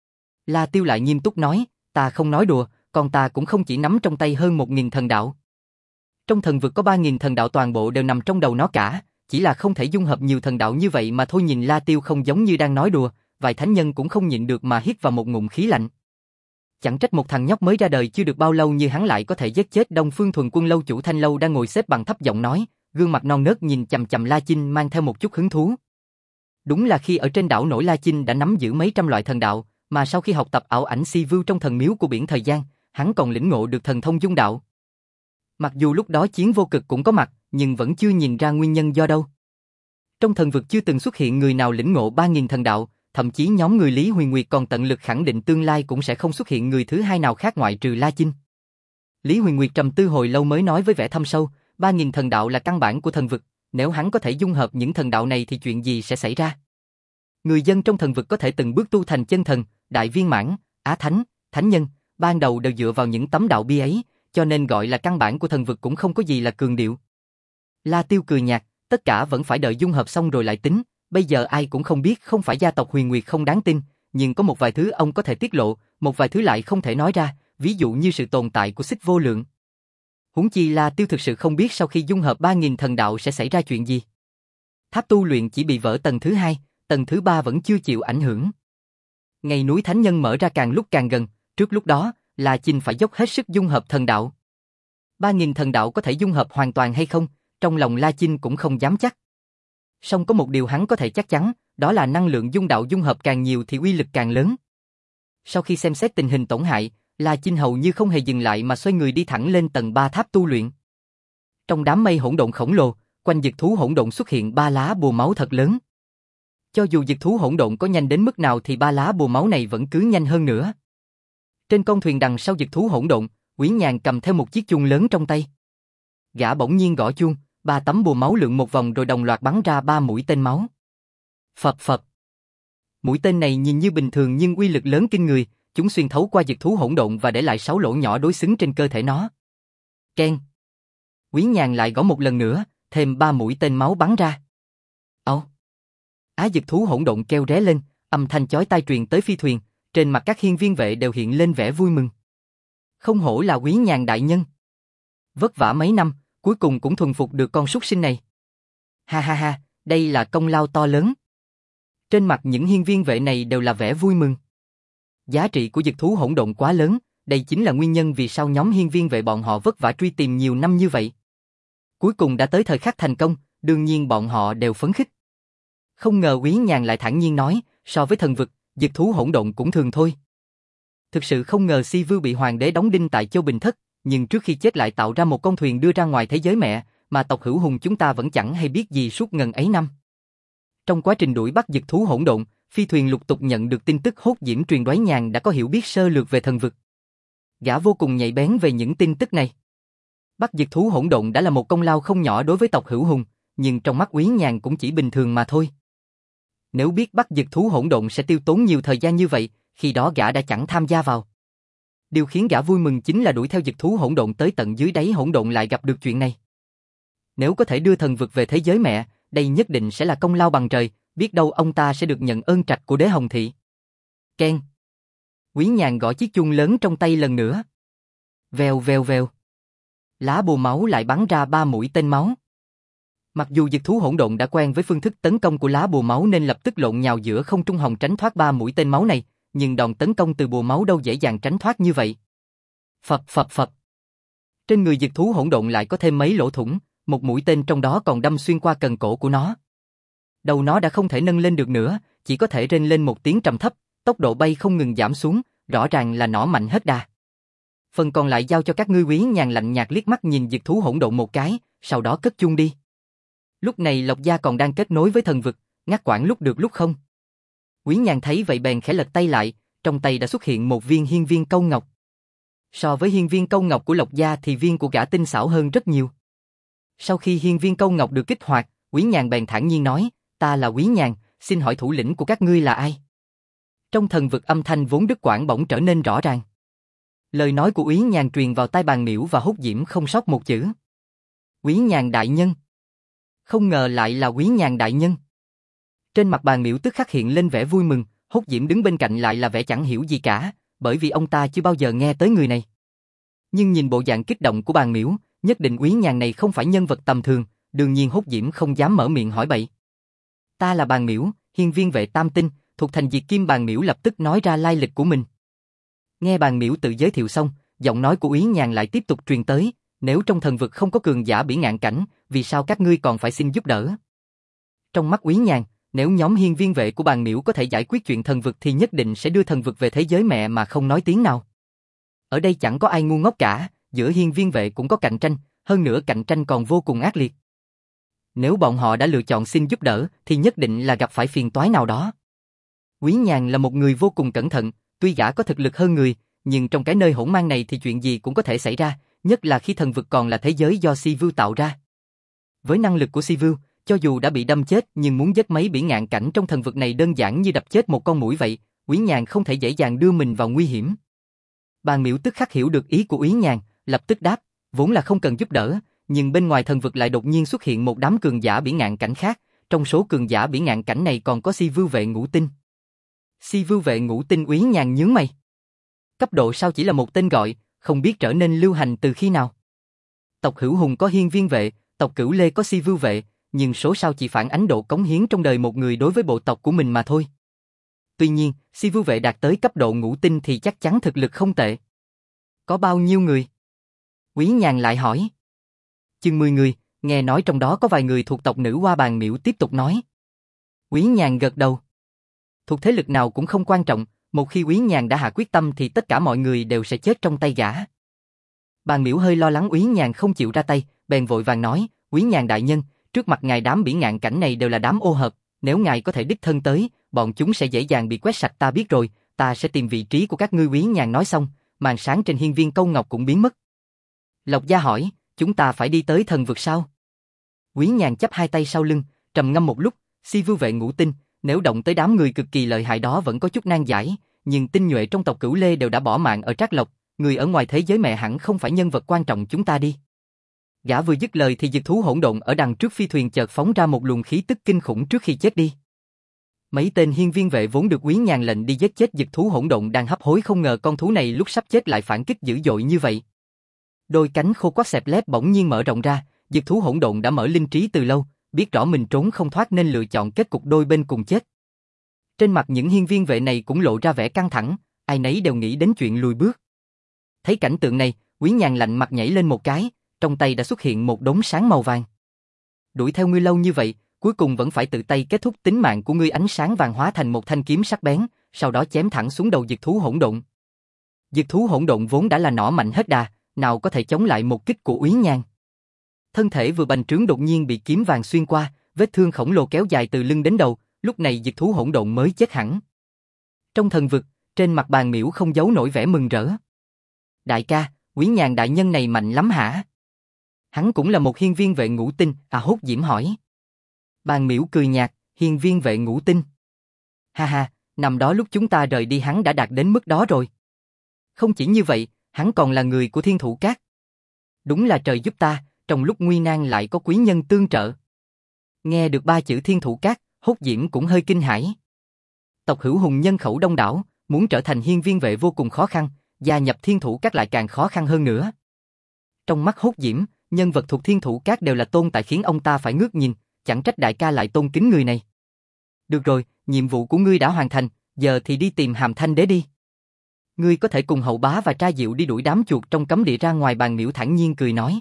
La Tiêu lại nghiêm túc nói, ta không nói đùa, còn ta cũng không chỉ nắm trong tay hơn 1.000 thần đạo. Trong thần vực có 3.000 thần đạo toàn bộ đều nằm trong đầu nó cả, chỉ là không thể dung hợp nhiều thần đạo như vậy mà thôi. Nhìn La Tiêu không giống như đang nói đùa, vài thánh nhân cũng không nhịn được mà hít vào một ngụm khí lạnh. Chẳng trách một thằng nhóc mới ra đời chưa được bao lâu như hắn lại có thể giết chết Đông Phương Thuần Quân lâu chủ Thanh Lâu đang ngồi xếp bằng thấp giọng nói, gương mặt non nớt nhìn chằm chằm La Chinh mang theo một chút hứng thú. Đúng là khi ở trên đảo nổi La Chinh đã nắm giữ mấy trăm loại thần đạo, mà sau khi học tập ảo ảnh si vưu trong thần miếu của biển thời gian, hắn còn lĩnh ngộ được thần thông dung đạo. Mặc dù lúc đó Chiến Vô Cực cũng có mặt, nhưng vẫn chưa nhìn ra nguyên nhân do đâu. Trong thần vực chưa từng xuất hiện người nào lĩnh ngộ 3.000 thần đạo, thậm chí nhóm người Lý Huyền Nguyệt còn tận lực khẳng định tương lai cũng sẽ không xuất hiện người thứ hai nào khác ngoại trừ La Chinh. Lý Huyền Nguyệt trầm tư hồi lâu mới nói với vẻ thâm sâu, 3.000 thần đạo là căn bản của thần vực, nếu hắn có thể dung hợp những thần đạo này thì chuyện gì sẽ xảy ra? Người dân trong thần vực có thể từng bước tu thành chân thần, đại viên mãn, á thánh, thánh nhân, ban đầu đều dựa vào những tấm đạo bia ấy, cho nên gọi là căn bản của thần vực cũng không có gì là cường điệu. La Tiêu cười nhạt, tất cả vẫn phải đợi dung hợp xong rồi lại tính, bây giờ ai cũng không biết, không phải gia tộc Huyền Nguyệt không đáng tin, nhưng có một vài thứ ông có thể tiết lộ, một vài thứ lại không thể nói ra, ví dụ như sự tồn tại của xích vô lượng. Huống chi La Tiêu thực sự không biết sau khi dung hợp 3.000 thần đạo sẽ xảy ra chuyện gì. Tháp tu luyện chỉ bị vỡ tầng thứ 2, tầng thứ 3 vẫn chưa chịu ảnh hưởng. Ngày núi thánh nhân mở ra càng lúc càng gần, trước lúc đó, La Chinh phải dốc hết sức dung hợp thần đạo. 3.000 thần đạo có thể dung hợp hoàn toàn hay không, trong lòng La Chinh cũng không dám chắc. Song có một điều hắn có thể chắc chắn, đó là năng lượng dung đạo dung hợp càng nhiều thì uy lực càng lớn. Sau khi xem xét tình hình tổn hại, La Chinh hầu như không hề dừng lại mà xoay người đi thẳng lên tầng 3 tháp tu luyện. Trong đám mây hỗn độn khổng lồ, quanh dực thú hỗn độn xuất hiện 3 lá bùa máu thật lớn. Cho dù dực thú hỗn độn có nhanh đến mức nào thì 3 lá bùa máu này vẫn cứ nhanh hơn nữa. Trên con thuyền đằng sau dực thú hỗn độn, Uyển Nhàn cầm theo một chiếc chuông lớn trong tay. Gã bỗng nhiên gõ chuông, 3 tấm bùa máu lượn một vòng rồi đồng loạt bắn ra 3 mũi tên máu. Phập phập. Mũi tên này nhìn như bình thường nhưng uy lực lớn kinh người, chúng xuyên thấu qua dực thú hỗn độn và để lại 6 lỗ nhỏ đối xứng trên cơ thể nó. Keng. Uyển Nhàn lại gõ một lần nữa, thêm 3 mũi tên máu bắn ra. Ồ. Á dực thú hỗn độn kêu ré lên, âm thanh chói tai truyền tới phi thuyền, trên mặt các hiên viên vệ đều hiện lên vẻ vui mừng. Không hổ là Uyển Nhàn đại nhân. Vất vả mấy năm, cuối cùng cũng thuần phục được con súc sinh này. Ha ha ha, đây là công lao to lớn. Trên mặt những hiên viên vệ này đều là vẻ vui mừng. Giá trị của dực thú hỗn độn quá lớn, đây chính là nguyên nhân vì sao nhóm hiên viên vệ bọn họ vất vả truy tìm nhiều năm như vậy. Cuối cùng đã tới thời khắc thành công, đương nhiên bọn họ đều phấn khích. Không ngờ Uyển Nhàn lại thản nhiên nói, so với thần vực, dực thú hỗn độn cũng thường thôi. Thực sự không ngờ Si Vưu bị hoàng đế đóng đinh tại Châu Bình Thất, nhưng trước khi chết lại tạo ra một con thuyền đưa ra ngoài thế giới mẹ, mà tộc Hữu Hùng chúng ta vẫn chẳng hay biết gì suốt ngần ấy năm. Trong quá trình đuổi bắt dực thú hỗn độn, phi thuyền lục tục nhận được tin tức hốt diễm truyền Đoái Nhàn đã có hiểu biết sơ lược về thần vực. Gã vô cùng nhạy bén về những tin tức này. Bắt dực thú hỗn độn đã là một công lao không nhỏ đối với tộc Hữu Hùng, nhưng trong mắt Uyển Nhàn cũng chỉ bình thường mà thôi. Nếu biết bắt dực thú hỗn độn sẽ tiêu tốn nhiều thời gian như vậy, khi đó gã đã chẳng tham gia vào. Điều khiến gã vui mừng chính là đuổi theo dực thú hỗn độn tới tận dưới đáy hỗn độn lại gặp được chuyện này. Nếu có thể đưa thần vực về thế giới mẹ, đây nhất định sẽ là công lao bằng trời, biết đâu ông ta sẽ được nhận ơn trạch của đế Hồng Thị. Keng. Quý Nhàn gõ chiếc chuông lớn trong tay lần nữa. Vèo vèo vèo. Lá bùa máu lại bắn ra 3 mũi tên máu. Mặc dù dực thú hỗn độn đã quen với phương thức tấn công của lá bùa máu nên lập tức lộn nhào giữa không trung hòng tránh thoát 3 mũi tên máu này, nhưng đòn tấn công từ bùa máu đâu dễ dàng tránh thoát như vậy. Phập phập phập. Trên người dực thú hỗn độn lại có thêm mấy lỗ thủng, một mũi tên trong đó còn đâm xuyên qua cần cổ của nó. Đầu nó đã không thể nâng lên được nữa, chỉ có thể rên lên một tiếng trầm thấp, tốc độ bay không ngừng giảm xuống, rõ ràng là nỏ mạnh hết đà. Phần còn lại giao cho các ngươi. Quý Nhàn lạnh nhạt liếc mắt nhìn dực thú hỗn độn một cái, sau đó cất chuông đi. Lúc này Lộc Gia còn đang kết nối với thần vực, ngắt quãng lúc được lúc không. Quý Nhàn thấy vậy bèn khẽ lật tay lại, trong tay đã xuất hiện một viên hiên viên câu ngọc. So với hiên viên câu ngọc của Lộc Gia thì viên của gã tinh xảo hơn rất nhiều. Sau khi hiên viên câu ngọc được kích hoạt, Quý Nhàn bèn thản nhiên nói, ta là Quý Nhàn, xin hỏi thủ lĩnh của các ngươi là ai? Trong thần vực âm thanh vốn đứt quãng bỗng trở nên rõ ràng. Lời nói của Quý Nhàn truyền vào tai Bàn Miễu và Hốt Diễm không sót một chữ. Quý Nhàn đại nhân. Không ngờ lại là Quý Nhàn đại nhân. Trên mặt Bàn Miễu tức khắc hiện lên vẻ vui mừng, Hốt Diễm đứng bên cạnh lại là vẻ chẳng hiểu gì cả, bởi vì ông ta chưa bao giờ nghe tới người này. Nhưng nhìn bộ dạng kích động của Bàn Miễu, nhất định Quý Nhàn này không phải nhân vật tầm thường, đương nhiên Hốt Diễm không dám mở miệng hỏi bậy. Ta là Bàn Miễu, hiên viên vệ tam tinh, thuộc thành Diệt Kim. Bàn Miễu lập tức nói ra lai lịch của mình. Nghe Bàn Miễu tự giới thiệu xong, giọng nói của Quý Nhàn lại tiếp tục truyền tới, nếu trong thần vực không có cường giả bỉ ngạn cảnh, vì sao các ngươi còn phải xin giúp đỡ? Trong mắt Quý Nhàn, nếu nhóm hiên viên vệ của Bàn Miễu có thể giải quyết chuyện thần vực thì nhất định sẽ đưa thần vực về thế giới mẹ mà không nói tiếng nào. Ở đây chẳng có ai ngu ngốc cả, giữa hiên viên vệ cũng có cạnh tranh, hơn nữa cạnh tranh còn vô cùng ác liệt. Nếu bọn họ đã lựa chọn xin giúp đỡ thì nhất định là gặp phải phiền toái nào đó. Quý Nhàn là một người vô cùng cẩn thận, tuy gã có thực lực hơn người, nhưng trong cái nơi hỗn mang này thì chuyện gì cũng có thể xảy ra, nhất là khi thần vực còn là thế giới do Si Vưu tạo ra. Với năng lực của Si Vưu, cho dù đã bị đâm chết nhưng muốn giết mấy bỉ ngạn cảnh trong thần vực này đơn giản như đập chết một con muỗi vậy, Quý Nhàn không thể dễ dàng đưa mình vào nguy hiểm. Bàn Miễu tức khắc hiểu được ý của Quý Nhàn, lập tức đáp, vốn là không cần giúp đỡ, nhưng bên ngoài thần vực lại đột nhiên xuất hiện một đám cường giả bỉ ngạn cảnh khác, trong số cường giả bỉ ngạn cảnh này còn có Si Vưu vệ ngũ tinh. Si Vưu vệ ngũ tinh. Quý Nhàn nhướng mày. Cấp độ sao chỉ là một tên gọi, không biết trở nên lưu hành từ khi nào. Tộc Hữu Hùng có hiên viên vệ, tộc Cửu Lê có Si Vưu vệ, nhưng số sao chỉ phản ánh độ cống hiến trong đời một người đối với bộ tộc của mình mà thôi. Tuy nhiên, Si Vưu vệ đạt tới cấp độ ngũ tinh thì chắc chắn thực lực không tệ. Có bao nhiêu người? Quý Nhàn lại hỏi. Chừng 10 người, nghe nói trong đó có vài người thuộc tộc nữ Hoa. Bàn Miễu tiếp tục nói. Quý Nhàn gật đầu. Thuộc thế lực nào cũng không quan trọng, một khi Quý Nhàn đã hạ quyết tâm thì tất cả mọi người đều sẽ chết trong tay gã. Bàn Miễu hơi lo lắng Quý Nhàn không chịu ra tay, bèn vội vàng nói, Quý Nhàn đại nhân, trước mặt ngài đám bỉ ngạn cảnh này đều là đám ô hợp, nếu ngài có thể đích thân tới, bọn chúng sẽ dễ dàng bị quét sạch. Ta biết rồi, ta sẽ tìm vị trí của các ngươi. Quý Nhàn nói xong, màn sáng trên hiên viên câu ngọc cũng biến mất. Lộc Gia hỏi, chúng ta phải đi tới thần vực sao? Quý Nhàn chắp hai tay sau lưng, trầm ngâm một lúc, Si Vưu vệ ngũ tinh, nếu động tới đám người cực kỳ lợi hại đó vẫn có chút nan giải, nhưng tinh nhuệ trong tộc Cửu Lê đều đã bỏ mạng ở Trác Lộc, người ở ngoài thế giới mẹ hẳn không phải nhân vật quan trọng. Chúng ta đi. Gã vừa dứt lời thì dực thú hỗn độn ở đằng trước phi thuyền chợt phóng ra một luồng khí tức kinh khủng trước khi chết đi. Mấy tên hiên viên vệ vốn được Quý Nhàn lệnh đi giết chết dực thú hỗn độn đang hấp hối, không ngờ con thú này lúc sắp chết lại phản kích dữ dội như vậy. Đôi cánh khô quắt xẹp lép bỗng nhiên mở rộng ra, dực thú hỗn độn đã mở linh trí từ lâu, biết rõ mình trốn không thoát nên lựa chọn kết cục đôi bên cùng chết. Trên mặt những hiên viên vệ này cũng lộ ra vẻ căng thẳng, ai nấy đều nghĩ đến chuyện lùi bước. Thấy cảnh tượng này, Quý Nhàn lạnh mặt nhảy lên một cái, trong tay đã xuất hiện một đốm sáng màu vàng. Đuổi theo ngươi lâu như vậy, cuối cùng vẫn phải tự tay kết thúc tính mạng của ngươi. Ánh sáng vàng hóa thành một thanh kiếm sắc bén, sau đó chém thẳng xuống đầu dực thú hỗn độn. Dực thú hỗn độn vốn đã là nỏ mạnh hết đà, nào có thể chống lại một kích của Quý Nhàn. Thân thể vừa bành trướng đột nhiên bị kiếm vàng xuyên qua, vết thương khổng lồ kéo dài từ lưng đến đầu, lúc này dực thú hỗn độn mới chết hẳn. Trong thần vực, trên mặt Bàn Miễu không giấu nổi vẻ mừng rỡ. Đại ca, Quý Nhàn đại nhân này mạnh lắm hả? Hắn cũng là một hiên viên vệ ngũ tinh, Hốt Diễm hỏi. Bàn Miễu cười nhạt, hiên viên vệ ngũ tinh. Ha ha, Năm đó lúc chúng ta rời đi hắn đã đạt đến mức đó rồi. Không chỉ như vậy, hắn còn là người của Thiên Thủ Các. Đúng là trời giúp ta, trong lúc nguy nan lại có quý nhân tương trợ. Nghe được ba chữ Thiên Thủ Các, Hốt Diễm cũng hơi kinh hãi. Tộc Hữu Hùng nhân khẩu đông đảo, muốn trở thành hiên viên vệ vô cùng khó khăn, gia nhập Thiên Thủ Các lại càng khó khăn hơn nữa. Trong mắt Hốt Diễm, nhân vật thuộc Thiên Thủ Các đều là tôn tại khiến ông ta phải ngước nhìn, chẳng trách đại ca lại tôn kính người này. Được rồi, nhiệm vụ của ngươi đã hoàn thành, giờ thì đi tìm Hàm Thanh Đế đi. Ngươi có thể cùng hậu bá và tra diệu đi đuổi đám chuột trong cấm địa ra ngoài. Bàn Miễu thản nhiên cười nói.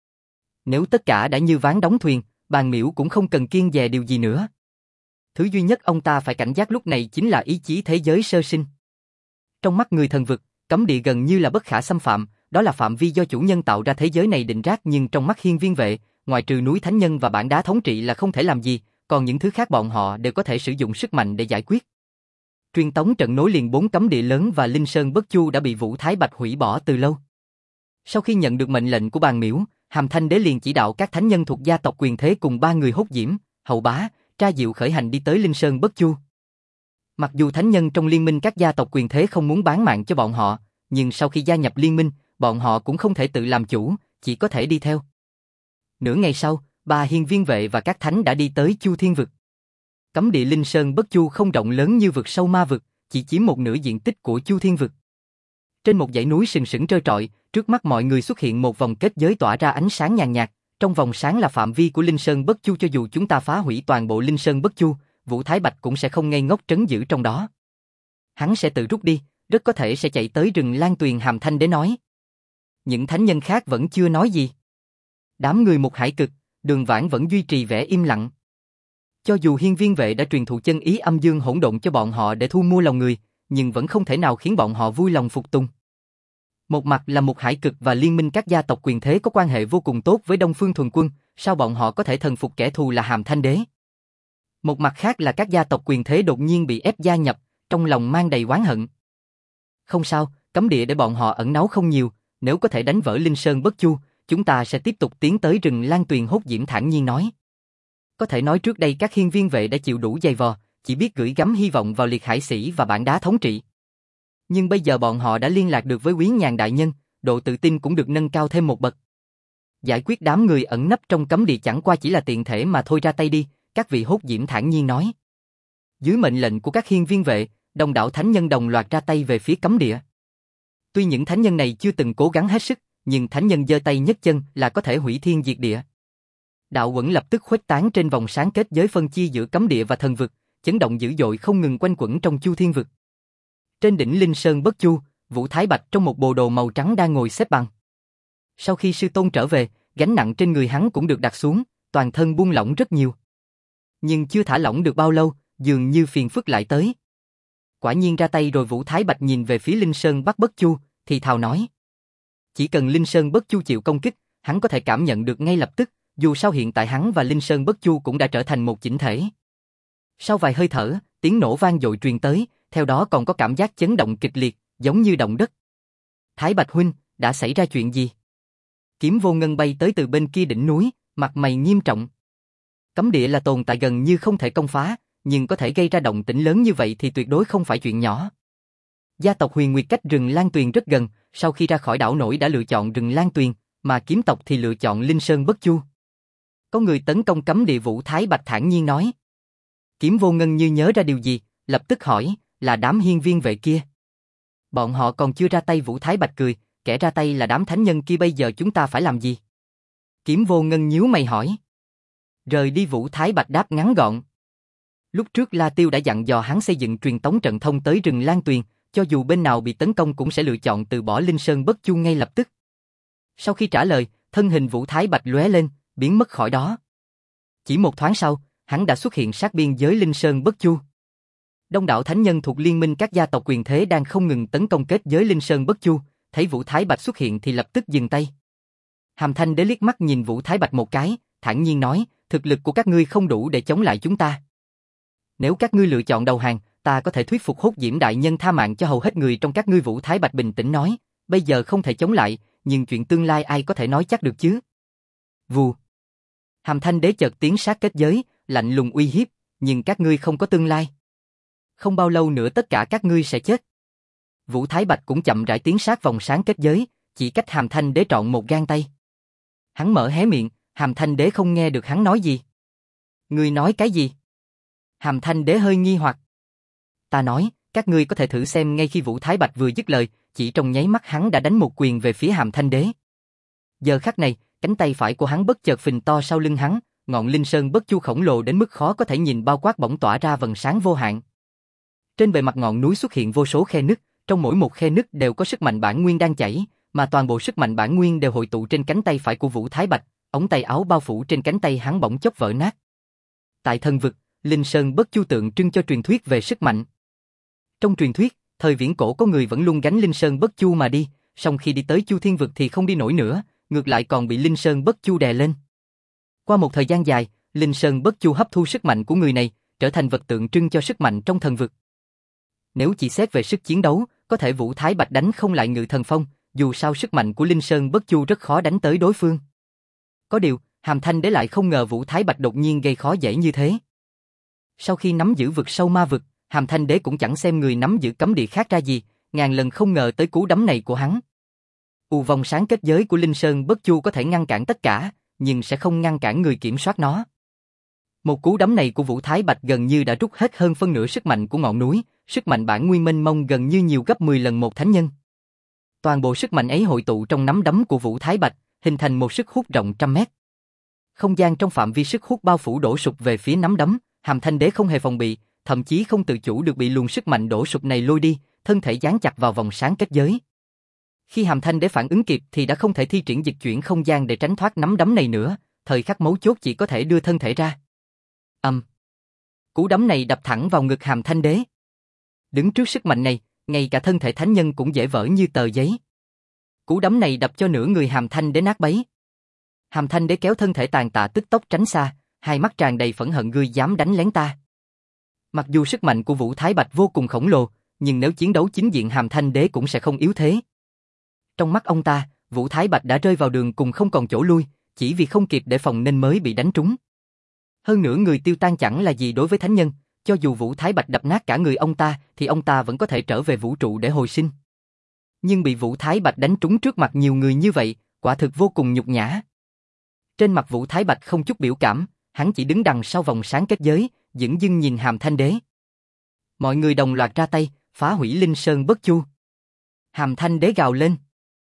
Nếu tất cả đã như ván đóng thuyền, Bàn Miễu cũng không cần kiêng dè điều gì nữa. Thứ duy nhất ông ta phải cảnh giác lúc này chính là ý chí thế giới sơ sinh. Trong mắt người thần vực, cấm địa gần như là bất khả xâm phạm, đó là phạm vi do chủ nhân tạo ra thế giới này định rác, nhưng trong mắt hiên viên vệ, ngoại trừ núi thánh nhân và bản đá thống trị là không thể làm gì, còn những thứ khác bọn họ đều có thể sử dụng sức mạnh để giải quyết. Truyền tống trận nối liền 4 cấm địa lớn và Linh Sơn Bất Chu đã bị Vũ Thái Bạch hủy bỏ từ lâu. Sau khi nhận được mệnh lệnh của Bàn Miễu, Hàm Thanh Đế liền chỉ đạo các thánh nhân thuộc gia tộc Quyền Thế cùng 3 người Hốt Diễm, hậu bá, tra diệu khởi hành đi tới Linh Sơn Bất Chu. Mặc dù thánh nhân trong liên minh các gia tộc Quyền Thế không muốn bán mạng cho bọn họ, nhưng sau khi gia nhập liên minh, bọn họ cũng không thể tự làm chủ, chỉ có thể đi theo. Nửa ngày sau, 3 hiên viên vệ và các thánh đã đi tới Chu Thiên Vực. Cấm địa Linh Sơn Bất Chu không rộng lớn như vực sâu ma vực, chỉ chiếm một nửa diện tích của Chu Thiên Vực. Trên một dãy núi sừng sững trơ trọi, trước mắt mọi người xuất hiện một vòng kết giới tỏa ra ánh sáng nhàn nhạt. Trong vòng sáng là phạm vi của Linh Sơn Bất Chu, cho dù chúng ta phá hủy toàn bộ Linh Sơn Bất Chu, Vũ Thái Bạch cũng sẽ không ngây ngốc trấn giữ trong đó. Hắn sẽ tự rút đi, rất có thể sẽ chạy tới rừng Lan Tuyền. Hàm Thanh Đế nói. Những thánh nhân khác vẫn chưa nói gì. Đám người một hải cực, Đường Vãn vẫn duy trì vẻ im lặng. Cho dù hiên viên vệ đã truyền thụ chân ý âm dương hỗn độn cho bọn họ để thu mua lòng người, nhưng vẫn không thể nào khiến bọn họ vui lòng phục tùng. Một mặt là một hải cực và liên minh các gia tộc Quyền Thế có quan hệ vô cùng tốt với Đông Phương Thuần Quân, sao bọn họ có thể thần phục kẻ thù là Hàm Thanh Đế? Một mặt khác là các gia tộc Quyền Thế đột nhiên bị ép gia nhập, trong lòng mang đầy oán hận. Không sao, cấm địa để bọn họ ẩn náu không nhiều, nếu có thể đánh vỡ Linh Sơn Bất Chu, chúng ta sẽ tiếp tục tiến tới rừng Lan Tuyền. Hốt Diễm thản nhiên nói. Có thể nói trước đây các hiên viên vệ đã chịu đủ dày vò, chỉ biết gửi gắm hy vọng vào liệt hải sĩ và bản đá thống trị. Nhưng bây giờ bọn họ đã liên lạc được với Quý Nhàn đại nhân, độ tự tin cũng được nâng cao thêm một bậc. Giải quyết đám người ẩn nấp trong cấm địa chẳng qua chỉ là tiện thể mà thôi, ra tay đi, các vị. Hốt Diễm thản nhiên nói. Dưới mệnh lệnh của các hiên viên vệ, đông đảo thánh nhân đồng loạt ra tay về phía cấm địa. Tuy những thánh nhân này chưa từng cố gắng hết sức, nhưng thánh nhân giơ tay nhấc chân là có thể hủy thiên diệt địa. Đạo uẩn lập tức khuếch tán trên vòng sáng kết giới phân chia giữa cấm địa và thần vực, chấn động dữ dội không ngừng quanh quẩn trong Chu Thiên Vực. Trên đỉnh Linh Sơn Bất Chu, Vũ Thái Bạch trong một bộ đồ màu trắng đang ngồi xếp bằng. Sau khi sư tôn trở về, gánh nặng trên người hắn cũng được đặt xuống, toàn thân buông lỏng rất nhiều. Nhưng chưa thả lỏng được bao lâu, dường như phiền phức lại tới. Quả nhiên ra tay rồi. Vũ Thái Bạch nhìn về phía Linh Sơn Bắc Bất Chu, thì thào nói. Chỉ cần Linh Sơn Bất Chu chịu công kích, hắn có thể cảm nhận được ngay lập tức, dù sao hiện tại hắn và Linh Sơn Bất Chu cũng đã trở thành một chỉnh thể. Sau vài hơi thở, tiếng nổ vang dội truyền tới, theo đó còn có cảm giác chấn động kịch liệt, giống như động đất. Thái Bạch huynh, đã xảy ra chuyện gì? Kiếm Vô Ngân bay tới từ bên kia đỉnh núi, mặt mày nghiêm trọng. Cấm địa là tồn tại gần như không thể công phá, nhưng có thể gây ra động tĩnh lớn như vậy thì tuyệt đối không phải chuyện nhỏ. Gia tộc Huyền Nguyệt cách rừng Lan Tuyền rất gần, sau khi ra khỏi đảo nổi đã lựa chọn rừng Lan Tuyền, mà kiếm tộc thì lựa chọn Linh Sơn Bất Chu. Có người tấn công cấm địa. Vũ Thái Bạch thản nhiên nói. Kiếm Vô Ngân như nhớ ra điều gì, lập tức hỏi, là đám hiên viên vệ kia. Bọn họ còn chưa ra tay. Vũ Thái Bạch cười, kẻ ra tay là đám thánh nhân kia, bây giờ chúng ta phải làm gì? Kiếm Vô Ngân nhíu mày hỏi. Rời đi. Vũ Thái Bạch đáp ngắn gọn. Lúc trước La Tiêu đã dặn dò hắn xây dựng truyền tống trận thông tới rừng Lan Tuyền, cho dù bên nào bị tấn công cũng sẽ lựa chọn từ bỏ Linh Sơn Bất Chu ngay lập tức. Sau khi trả lời, thân hình Vũ Thái Bạch lóe lên, biến mất khỏi đó. Chỉ một thoáng sau, hắn đã xuất hiện sát biên giới Linh Sơn Bất Chu. Đông đảo thánh nhân thuộc liên minh các gia tộc Quyền Thế đang không ngừng tấn công kết giới Linh Sơn Bất Chu, thấy Vũ Thái Bạch xuất hiện thì lập tức dừng tay. Hàm Thanh Đế liếc mắt nhìn Vũ Thái Bạch một cái, thản nhiên nói, thực lực của các ngươi không đủ để chống lại chúng ta. Nếu các ngươi lựa chọn đầu hàng, ta có thể thuyết phục Hốt Diễm đại nhân tha mạng cho hầu hết người trong các ngươi. Vũ Thái Bạch bình tĩnh nói, bây giờ không thể chống lại, nhưng chuyện tương lai ai có thể nói chắc được chứ. Vù. Hàm Thanh Đế chợt tiến sát kết giới, lạnh lùng uy hiếp, nhưng các ngươi không có tương lai. Không bao lâu nữa tất cả các ngươi sẽ chết. Vũ Thái Bạch cũng chậm rãi tiến sát vòng sáng kết giới, chỉ cách Hàm Thanh Đế trọn một gang tay. Hắn mở hé miệng, Hàm Thanh Đế không nghe được hắn nói gì. Ngươi nói cái gì? Hàm Thanh Đế hơi nghi hoặc. Ta nói, các ngươi có thể thử xem. Ngay khi Vũ Thái Bạch vừa dứt lời, chỉ trong nháy mắt hắn đã đánh một quyền về phía Hàm Thanh Đế. Giờ khắc này, cánh tay phải của hắn bất chợt phình to sau lưng hắn, ngọn linh sơn bất chu khổng lồ đến mức khó có thể nhìn bao quát bỗng tỏa ra vầng sáng vô hạn. Trên bề mặt ngọn núi xuất hiện vô số khe nứt, trong mỗi một khe nứt đều có sức mạnh bản nguyên đang chảy, mà toàn bộ sức mạnh bản nguyên đều hội tụ trên cánh tay phải của Vũ Thái Bạch, ống tay áo bao phủ trên cánh tay hắn bỗng chốc vỡ nát. Tại thần vực, linh sơn bất chu tượng trưng cho truyền thuyết về sức mạnh. Trong truyền thuyết, thời viễn cổ có người vẫn luôn gánh linh sơn bất chu mà đi, song khi đi tới Chu Thiên vực thì không đi nổi nữa, ngược lại còn bị linh sơn bất chu đè lên. Qua một thời gian dài, linh sơn bất chu hấp thu sức mạnh của người này, trở thành vật tượng trưng cho sức mạnh trong thần vực. Nếu chỉ xét về sức chiến đấu, có thể Vũ Thái Bạch đánh không lại Ngự Thần Phong, dù sao sức mạnh của linh sơn bất chu rất khó đánh tới đối phương. Có điều, Hàm Thanh Đế lại không ngờ Vũ Thái Bạch đột nhiên gây khó dễ như thế. Sau khi nắm giữ vực sâu ma vực, Hàm Thanh Đế cũng chẳng xem người nắm giữ cấm địa khác ra gì, ngàn lần không ngờ tới cú đấm này của hắn. Vòng sáng kết giới của linh sơn bất chu có thể ngăn cản tất cả, nhưng sẽ không ngăn cản người kiểm soát nó. Một cú đấm này của Vũ Thái Bạch gần như đã rút hết hơn phân nửa sức mạnh của ngọn núi, sức mạnh bản nguyên mênh mông gần như nhiều gấp 10 lần một thánh nhân. Toàn bộ sức mạnh ấy hội tụ trong nắm đấm của Vũ Thái Bạch, hình thành một sức hút rộng trăm mét. Không gian trong phạm vi sức hút bao phủ đổ sụp về phía nắm đấm, Hàm Thanh Đế không hề phòng bị, thậm chí không tự chủ được bị luồng sức mạnh đổ sụp này lôi đi, thân thể dán chặt vào vòng sáng kết giới. Khi Hàm Thanh Đế phản ứng kịp thì đã không thể thi triển dịch chuyển không gian để tránh thoát nắm đấm này nữa, thời khắc mấu chốt chỉ có thể đưa thân thể ra. Cú đấm này đập thẳng vào ngực Hàm Thanh Đế. Đứng trước sức mạnh này, ngay cả thân thể thánh nhân cũng dễ vỡ như tờ giấy. Cú đấm này đập cho nửa người Hàm Thanh Đế nát bấy. Hàm Thanh Đế kéo thân thể tàn tạ tức tốc tránh xa, hai mắt tràn đầy phẫn hận, ngươi dám đánh lén ta. Mặc dù sức mạnh của Vũ Thái Bạch vô cùng khổng lồ, nhưng nếu chiến đấu chính diện Hàm Thanh Đế cũng sẽ không yếu thế. Trong mắt ông ta, Vũ Thái Bạch đã rơi vào đường cùng không còn chỗ lui, chỉ vì không kịp để phòng nên mới bị đánh trúng. Hơn nữa người tiêu tan chẳng là gì đối với thánh nhân, cho dù Vũ Thái Bạch đập nát cả người ông ta thì ông ta vẫn có thể trở về vũ trụ để hồi sinh. Nhưng bị Vũ Thái Bạch đánh trúng trước mặt nhiều người như vậy, quả thực vô cùng nhục nhã. Trên mặt Vũ Thái Bạch không chút biểu cảm, hắn chỉ đứng đằng sau vòng sáng kết giới, dửng dưng nhìn Hàm Thanh Đế. Mọi người đồng loạt ra tay, phá hủy linh sơn bất chu. Hàm Thanh Đế gào lên.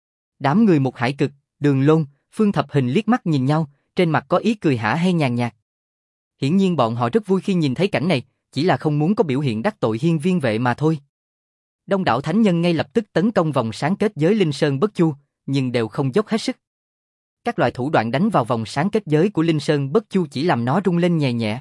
Đám người Một Hải Cực, Đường Lôn, Phương Thập Hình liếc mắt nhìn nhau, trên mặt có ý cười hả hê nhàn nhạt. Hiển nhiên bọn họ rất vui khi nhìn thấy cảnh này, chỉ là không muốn có biểu hiện đắc tội Hiên Viên Vệ mà thôi. Đông đảo thánh nhân ngay lập tức tấn công vòng sáng kết giới linh sơn bất chu, nhưng đều không dốc hết sức. Các loại thủ đoạn đánh vào vòng sáng kết giới của linh sơn bất chu chỉ làm nó rung lên nhẹ nhẹ.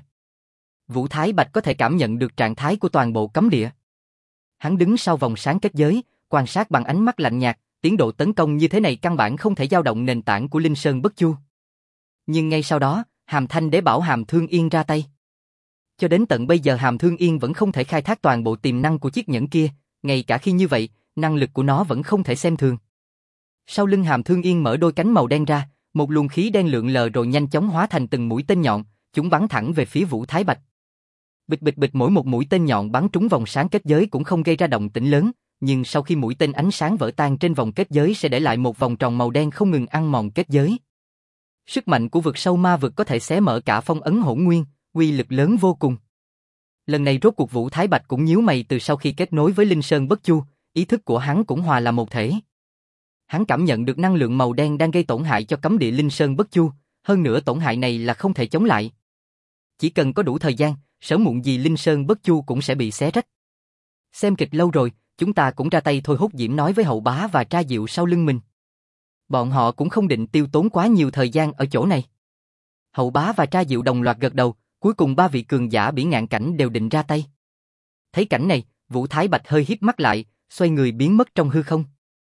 Vũ Thái Bạch có thể cảm nhận được trạng thái của toàn bộ cấm địa. Hắn đứng sau vòng sáng kết giới, quan sát bằng ánh mắt lạnh nhạt, tiến độ tấn công như thế này căn bản không thể dao động nền tảng của linh sơn bất chu. Nhưng ngay sau đó, Hàm Thanh Đế bảo Hàm Thương Yên ra tay. Cho đến tận bây giờ Hàm Thương Yên vẫn không thể khai thác toàn bộ tiềm năng của chiếc nhẫn kia, ngay cả khi như vậy, năng lực của nó vẫn không thể xem thường. Sau lưng Hàm Thương Yên mở đôi cánh màu đen ra, một luồng khí đen lượn lờ rồi nhanh chóng hóa thành từng mũi tên nhọn, chúng bắn thẳng về phía Vũ Thái Bạch. Bịch bịch bịch, mỗi một mũi tên nhọn bắn trúng vòng sáng kết giới cũng không gây ra động tĩnh lớn, nhưng sau khi mũi tên ánh sáng vỡ tan trên vòng kết giới sẽ để lại một vòng tròn màu đen không ngừng ăn mòn kết giới. Sức mạnh của vực sâu ma vực có thể xé mở cả phong ấn hỗn nguyên, uy lực lớn vô cùng. Lần này rốt cuộc Vũ Thái Bạch cũng nhíu mày, từ sau khi kết nối với linh sơn bất chu, ý thức của hắn cũng hòa là một thể. Hắn cảm nhận được năng lượng màu đen đang gây tổn hại cho cấm địa linh sơn bất chu, hơn nữa tổn hại này là không thể chống lại. Chỉ cần có đủ thời gian, sớm muộn gì linh sơn bất chu cũng sẽ bị xé rách. Xem kịch lâu rồi, chúng ta cũng ra tay thôi, Hốt Diễm nói với Hậu Bá và Tra Diệu sau lưng mình. Bọn họ cũng không định tiêu tốn quá nhiều thời gian ở chỗ này. Hậu Bá và Tra Diệu đồng loạt gật đầu, cuối cùng ba vị cường giả Bỉ Ngạn Cảnh đều định ra tay. Thấy cảnh này, Vũ Thái Bạch hơi híp mắt lại, xoay người biến mất trong hư không.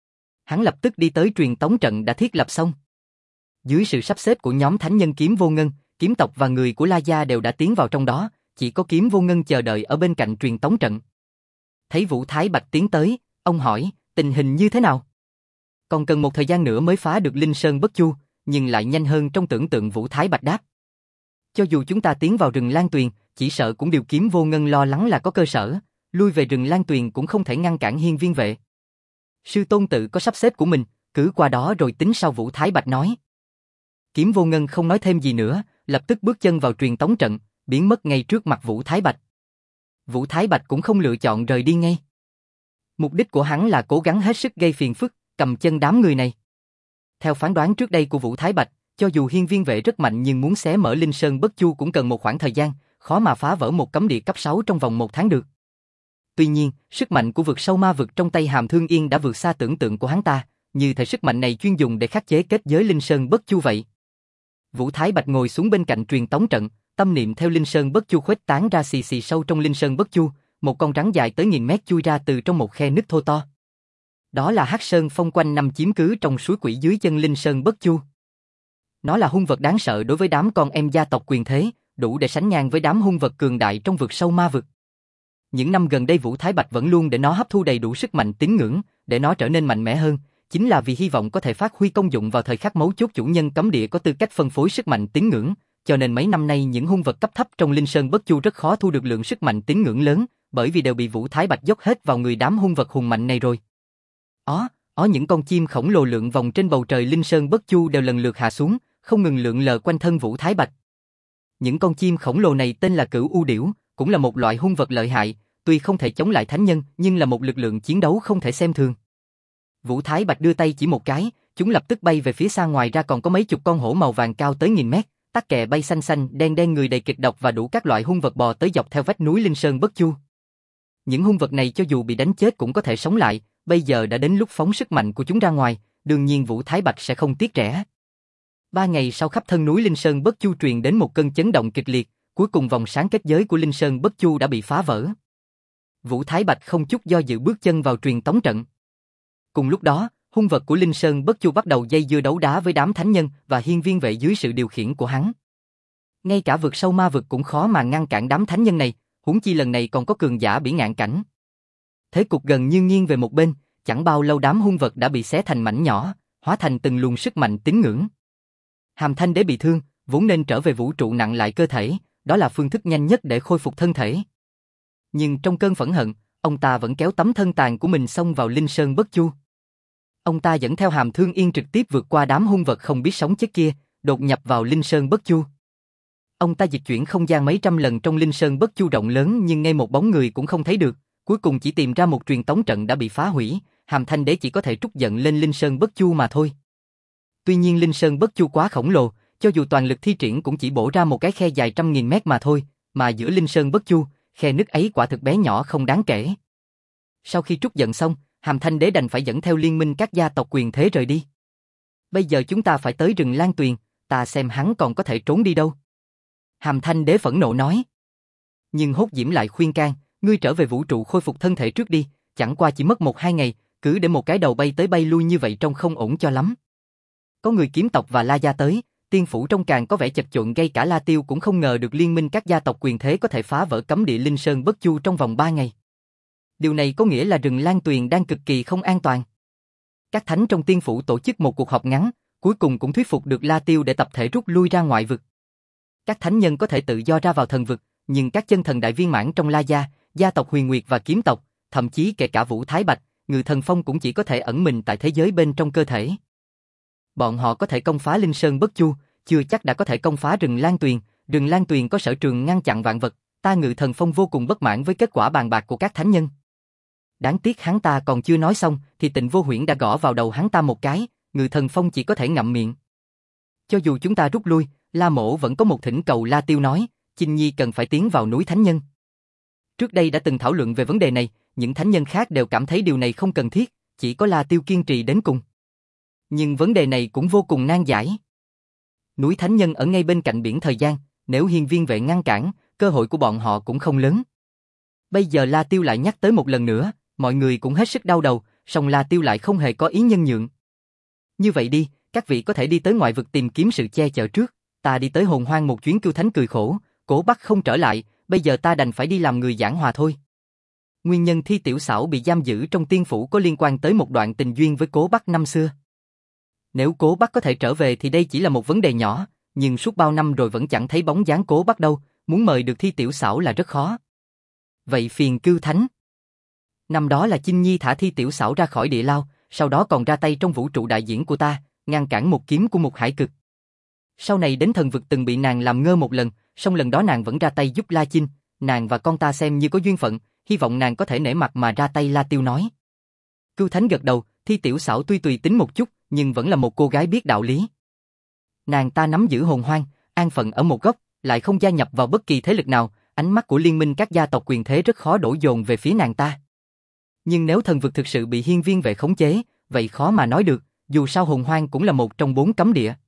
Hắn lập tức đi tới truyền tống trận đã thiết lập xong. Dưới sự sắp xếp của nhóm thánh nhân Kiếm Vô Ngân, Kiếm Tộc và người của La Gia đều đã tiến vào trong đó, chỉ có Kiếm Vô Ngân chờ đợi ở bên cạnh truyền tống trận. Thấy Vũ Thái Bạch tiến tới, ông hỏi, tình hình như thế nào? Còn cần một thời gian nữa mới phá được linh sơn bất chu, nhưng lại nhanh hơn trong tưởng tượng, Vũ Thái Bạch đáp. Cho dù chúng ta tiến vào rừng Lan Tuyền, chỉ sợ cũng điều Kiếm Vô Ngân lo lắng là có cơ sở, lui về rừng Lan Tuyền cũng không thể ngăn cản hiên viên vệ. Sư tôn tự có sắp xếp của mình, cứ qua đó rồi tính sau, Vũ Thái Bạch nói. Kiếm Vô Ngân không nói thêm gì nữa, lập tức bước chân vào truyền tống trận, biến mất ngay trước mặt Vũ Thái Bạch. Vũ Thái Bạch cũng không lựa chọn rời đi ngay. Mục đích của hắn là cố gắng hết sức gây phiền phức, cầm chân đám người này. Theo phán đoán trước đây của Vũ Thái Bạch, cho dù hiên viên vệ rất mạnh nhưng muốn xé mở Linh Sơn Bất Chu cũng cần một khoảng thời gian, khó mà phá vỡ một cấm địa cấp 6 trong vòng 1 tháng được. Tuy nhiên, sức mạnh của vực sâu ma vực trong tay Hàm Thương Yên đã vượt xa tưởng tượng của hắn ta, như thể sức mạnh này chuyên dùng để khắc chế kết giới Linh Sơn Bất Chu vậy. Vũ Thái Bạch ngồi xuống bên cạnh truyền tống trận, tâm niệm theo Linh Sơn Bất Chu khuếch tán ra xì xì sâu trong Linh Sơn Bất Chu, một con rắn dài tới 1000 mét chui ra từ trong một khe nứt thô to. Đó là Hắc Sơn Phong quanh năm chiếm cứ trong suối quỷ dưới chân Linh Sơn Bất Chu. Nó là hung vật đáng sợ đối với đám con em gia tộc quyền thế, đủ để sánh ngang với đám hung vật cường đại trong vực sâu ma vực. Những năm gần đây Vũ Thái Bạch vẫn luôn để nó hấp thu đầy đủ sức mạnh tín ngưỡng, để nó trở nên mạnh mẽ hơn, chính là vì hy vọng có thể phát huy công dụng vào thời khắc mấu chốt chủ nhân cấm địa có tư cách phân phối sức mạnh tín ngưỡng, cho nên mấy năm nay những hung vật cấp thấp trong Linh Sơn Bất Chu rất khó thu được lượng sức mạnh tín ngưỡng lớn, bởi vì đều bị Vũ Thái Bạch dốc hết vào người đám hung vật hùng mạnh này rồi. Những con chim khổng lồ lượn vòng trên bầu trời Linh Sơn Bất Chu đều lần lượt hạ xuống, không ngừng lượn lờ quanh thân Vũ Thái Bạch. Những con chim khổng lồ này tên là Cửu U Điểu, cũng là một loại hung vật lợi hại, tuy không thể chống lại thánh nhân, nhưng là một lực lượng chiến đấu không thể xem thường. Vũ Thái Bạch đưa tay chỉ một cái, chúng lập tức bay về phía xa, ngoài ra còn có mấy chục con hổ màu vàng cao tới 1000 mét, tắc kè bay xanh xanh, đen đen người đầy kịch độc và đủ các loại hung vật bò tới dọc theo vách núi Linh Sơn Bất Chu. Những hung vật này cho dù bị đánh chết cũng có thể sống lại, bây giờ đã đến lúc phóng sức mạnh của chúng ra ngoài, đương nhiên Vũ Thái Bạch sẽ không tiếc rẻ. 3 ngày sau khắp thân núi Linh Sơn Bất Chu truyền đến một cơn chấn động kịch liệt, cuối cùng vòng sáng kết giới của Linh Sơn Bất Chu đã bị phá vỡ. Vũ Thái Bạch không chút do dự bước chân vào truyền tống trận. Cùng lúc đó, hung vật của Linh Sơn Bất Chu bắt đầu dây dưa đấu đá với đám thánh nhân và hiên viên vệ dưới sự điều khiển của hắn. Ngay cả vực sâu ma vực cũng khó mà ngăn cản đám thánh nhân này, huống chi lần này còn có cường giả bỉ ngạn cảnh. Thế cục gần như nghiêng về một bên, chẳng bao lâu đám hung vật đã bị xé thành mảnh nhỏ, hóa thành từng luồng sức mạnh tín ngưỡng. Hàm Thanh Đế bị thương, vốn nên trở về vũ trụ nặng lại cơ thể, đó là phương thức nhanh nhất để khôi phục thân thể. Nhưng trong cơn phẫn hận, ông ta vẫn kéo tấm thân tàn của mình xông vào Linh Sơn Bất Chu. Ông ta dẫn theo Hàm Thương Yên trực tiếp vượt qua đám hung vật không biết sống chết kia, đột nhập vào Linh Sơn Bất Chu. Ông ta dịch chuyển không gian mấy trăm lần trong Linh Sơn Bất Chu rộng lớn nhưng ngay một bóng người cũng không thấy được, cuối cùng chỉ tìm ra một truyền tống trận đã bị phá hủy, Hàm Thanh Đế chỉ có thể trút giận lên Linh Sơn Bất Chu mà thôi. Tuy nhiên Linh Sơn Bất Chu quá khổng lồ, cho dù toàn lực thi triển cũng chỉ bổ ra một cái khe dài trăm nghìn mét mà thôi, mà giữa Linh Sơn Bất Chu, khe nứt ấy quả thực bé nhỏ không đáng kể. Sau khi trút giận xong, Hàm Thanh Đế đành phải dẫn theo liên minh các gia tộc quyền thế rời đi. Bây giờ chúng ta phải tới rừng Lan Tuyền, ta xem hắn còn có thể trốn đi đâu. Hàm Thanh Đế phẫn nộ nói. Nhưng Hốt Diễm lại khuyên can, ngươi trở về vũ trụ khôi phục thân thể trước đi, chẳng qua chỉ mất 1-2 ngày, cứ để một cái đầu bay tới bay lui như vậy trông không ổn cho lắm. Có người kiếm tộc và La Gia tới, tiên phủ trong càng có vẻ chật chội, ngay cả La Tiêu cũng không ngờ được liên minh các gia tộc quyền thế có thể phá vỡ cấm địa Linh Sơn Bất Chu trong vòng 3 ngày. Điều này có nghĩa là rừng Lan Tuyền đang cực kỳ không an toàn. Các thánh trong tiên phủ tổ chức một cuộc họp ngắn, cuối cùng cũng thuyết phục được La Tiêu để tập thể rút lui ra ngoại vực. Các thánh nhân có thể tự do ra vào thần vực, nhưng các chân thần đại viên mãn trong La Gia, gia tộc Huyền Nguyệt và kiếm tộc, thậm chí kể cả Vũ Thái Bạch, Ngự Thần Phong cũng chỉ có thể ẩn mình tại thế giới bên trong cơ thể. Bọn họ có thể công phá Linh Sơn Bất Chu, chưa chắc đã có thể công phá rừng Lan Tuyền. Rừng Lan Tuyền có sở trường ngăn chặn vạn vật, ta Ngự Thần Phong vô cùng bất mãn với kết quả bàn bạc của các thánh nhân. Đáng tiếc hắn ta còn chưa nói xong thì Tịnh Vô Huyễn đã gõ vào đầu hắn ta một cái, Ngự Thần Phong chỉ có thể ngậm miệng. Cho dù chúng ta rút lui, La Mỗ vẫn có một thỉnh cầu. La Tiêu nói, Chinh Nhi cần phải tiến vào núi Thánh Nhân. Trước đây đã từng thảo luận về vấn đề này, những thánh nhân khác đều cảm thấy điều này không cần thiết, chỉ có La Tiêu kiên trì đến cùng. Nhưng vấn đề này cũng vô cùng nan giải. Núi Thánh Nhân ở ngay bên cạnh biển thời gian, nếu hiên viên vệ ngăn cản, cơ hội của bọn họ cũng không lớn. Bây giờ La Tiêu lại nhắc tới một lần nữa, mọi người cũng hết sức đau đầu, song La Tiêu lại không hề có ý nhân nhượng. Như vậy đi, các vị có thể đi tới ngoại vực tìm kiếm sự che chở trước, ta đi tới Hồn Hoang một chuyến. Cưu Thánh cười khổ, Cố Bắc không trở lại, bây giờ ta đành phải đi làm người giảng hòa thôi. Nguyên nhân Thi Tiểu Xảo bị giam giữ trong tiên phủ có liên quan tới một đoạn tình duyên với Cố Bắc năm xưa. Nếu Cố Bắc có thể trở về thì đây chỉ là một vấn đề nhỏ, nhưng suốt bao năm rồi vẫn chẳng thấy bóng dáng Cố Bắc đâu, muốn mời được Thi Tiểu Xảo là rất khó. Vậy phiền Cưu Thánh. Năm đó là Chinh Nhi thả Thi Tiểu Xảo ra khỏi địa lao, sau đó còn ra tay trong vũ trụ đại diễn của ta, ngăn cản một kiếm của Mục Hải Cực. Sau này đến thần vực từng bị nàng làm ngơ một lần, song lần đó nàng vẫn ra tay giúp La Chinh, nàng và con ta xem như có duyên phận, hy vọng nàng có thể nể mặt mà ra tay. La Tiêu nói. Cưu Thánh gật đầu, Thi Tiểu Xảo tuy tùy tính một chút, nhưng vẫn là một cô gái biết đạo lý. Nàng ta nắm giữ hồn hoang, an phận ở một góc, lại không gia nhập vào bất kỳ thế lực nào, ánh mắt của liên minh các gia tộc quyền thế rất khó đổ dồn về phía nàng ta. Nhưng nếu thần vực thực sự bị hiên viên vệ khống chế, vậy khó mà nói được, dù sao hồn hoang cũng là một trong 4 cấm địa.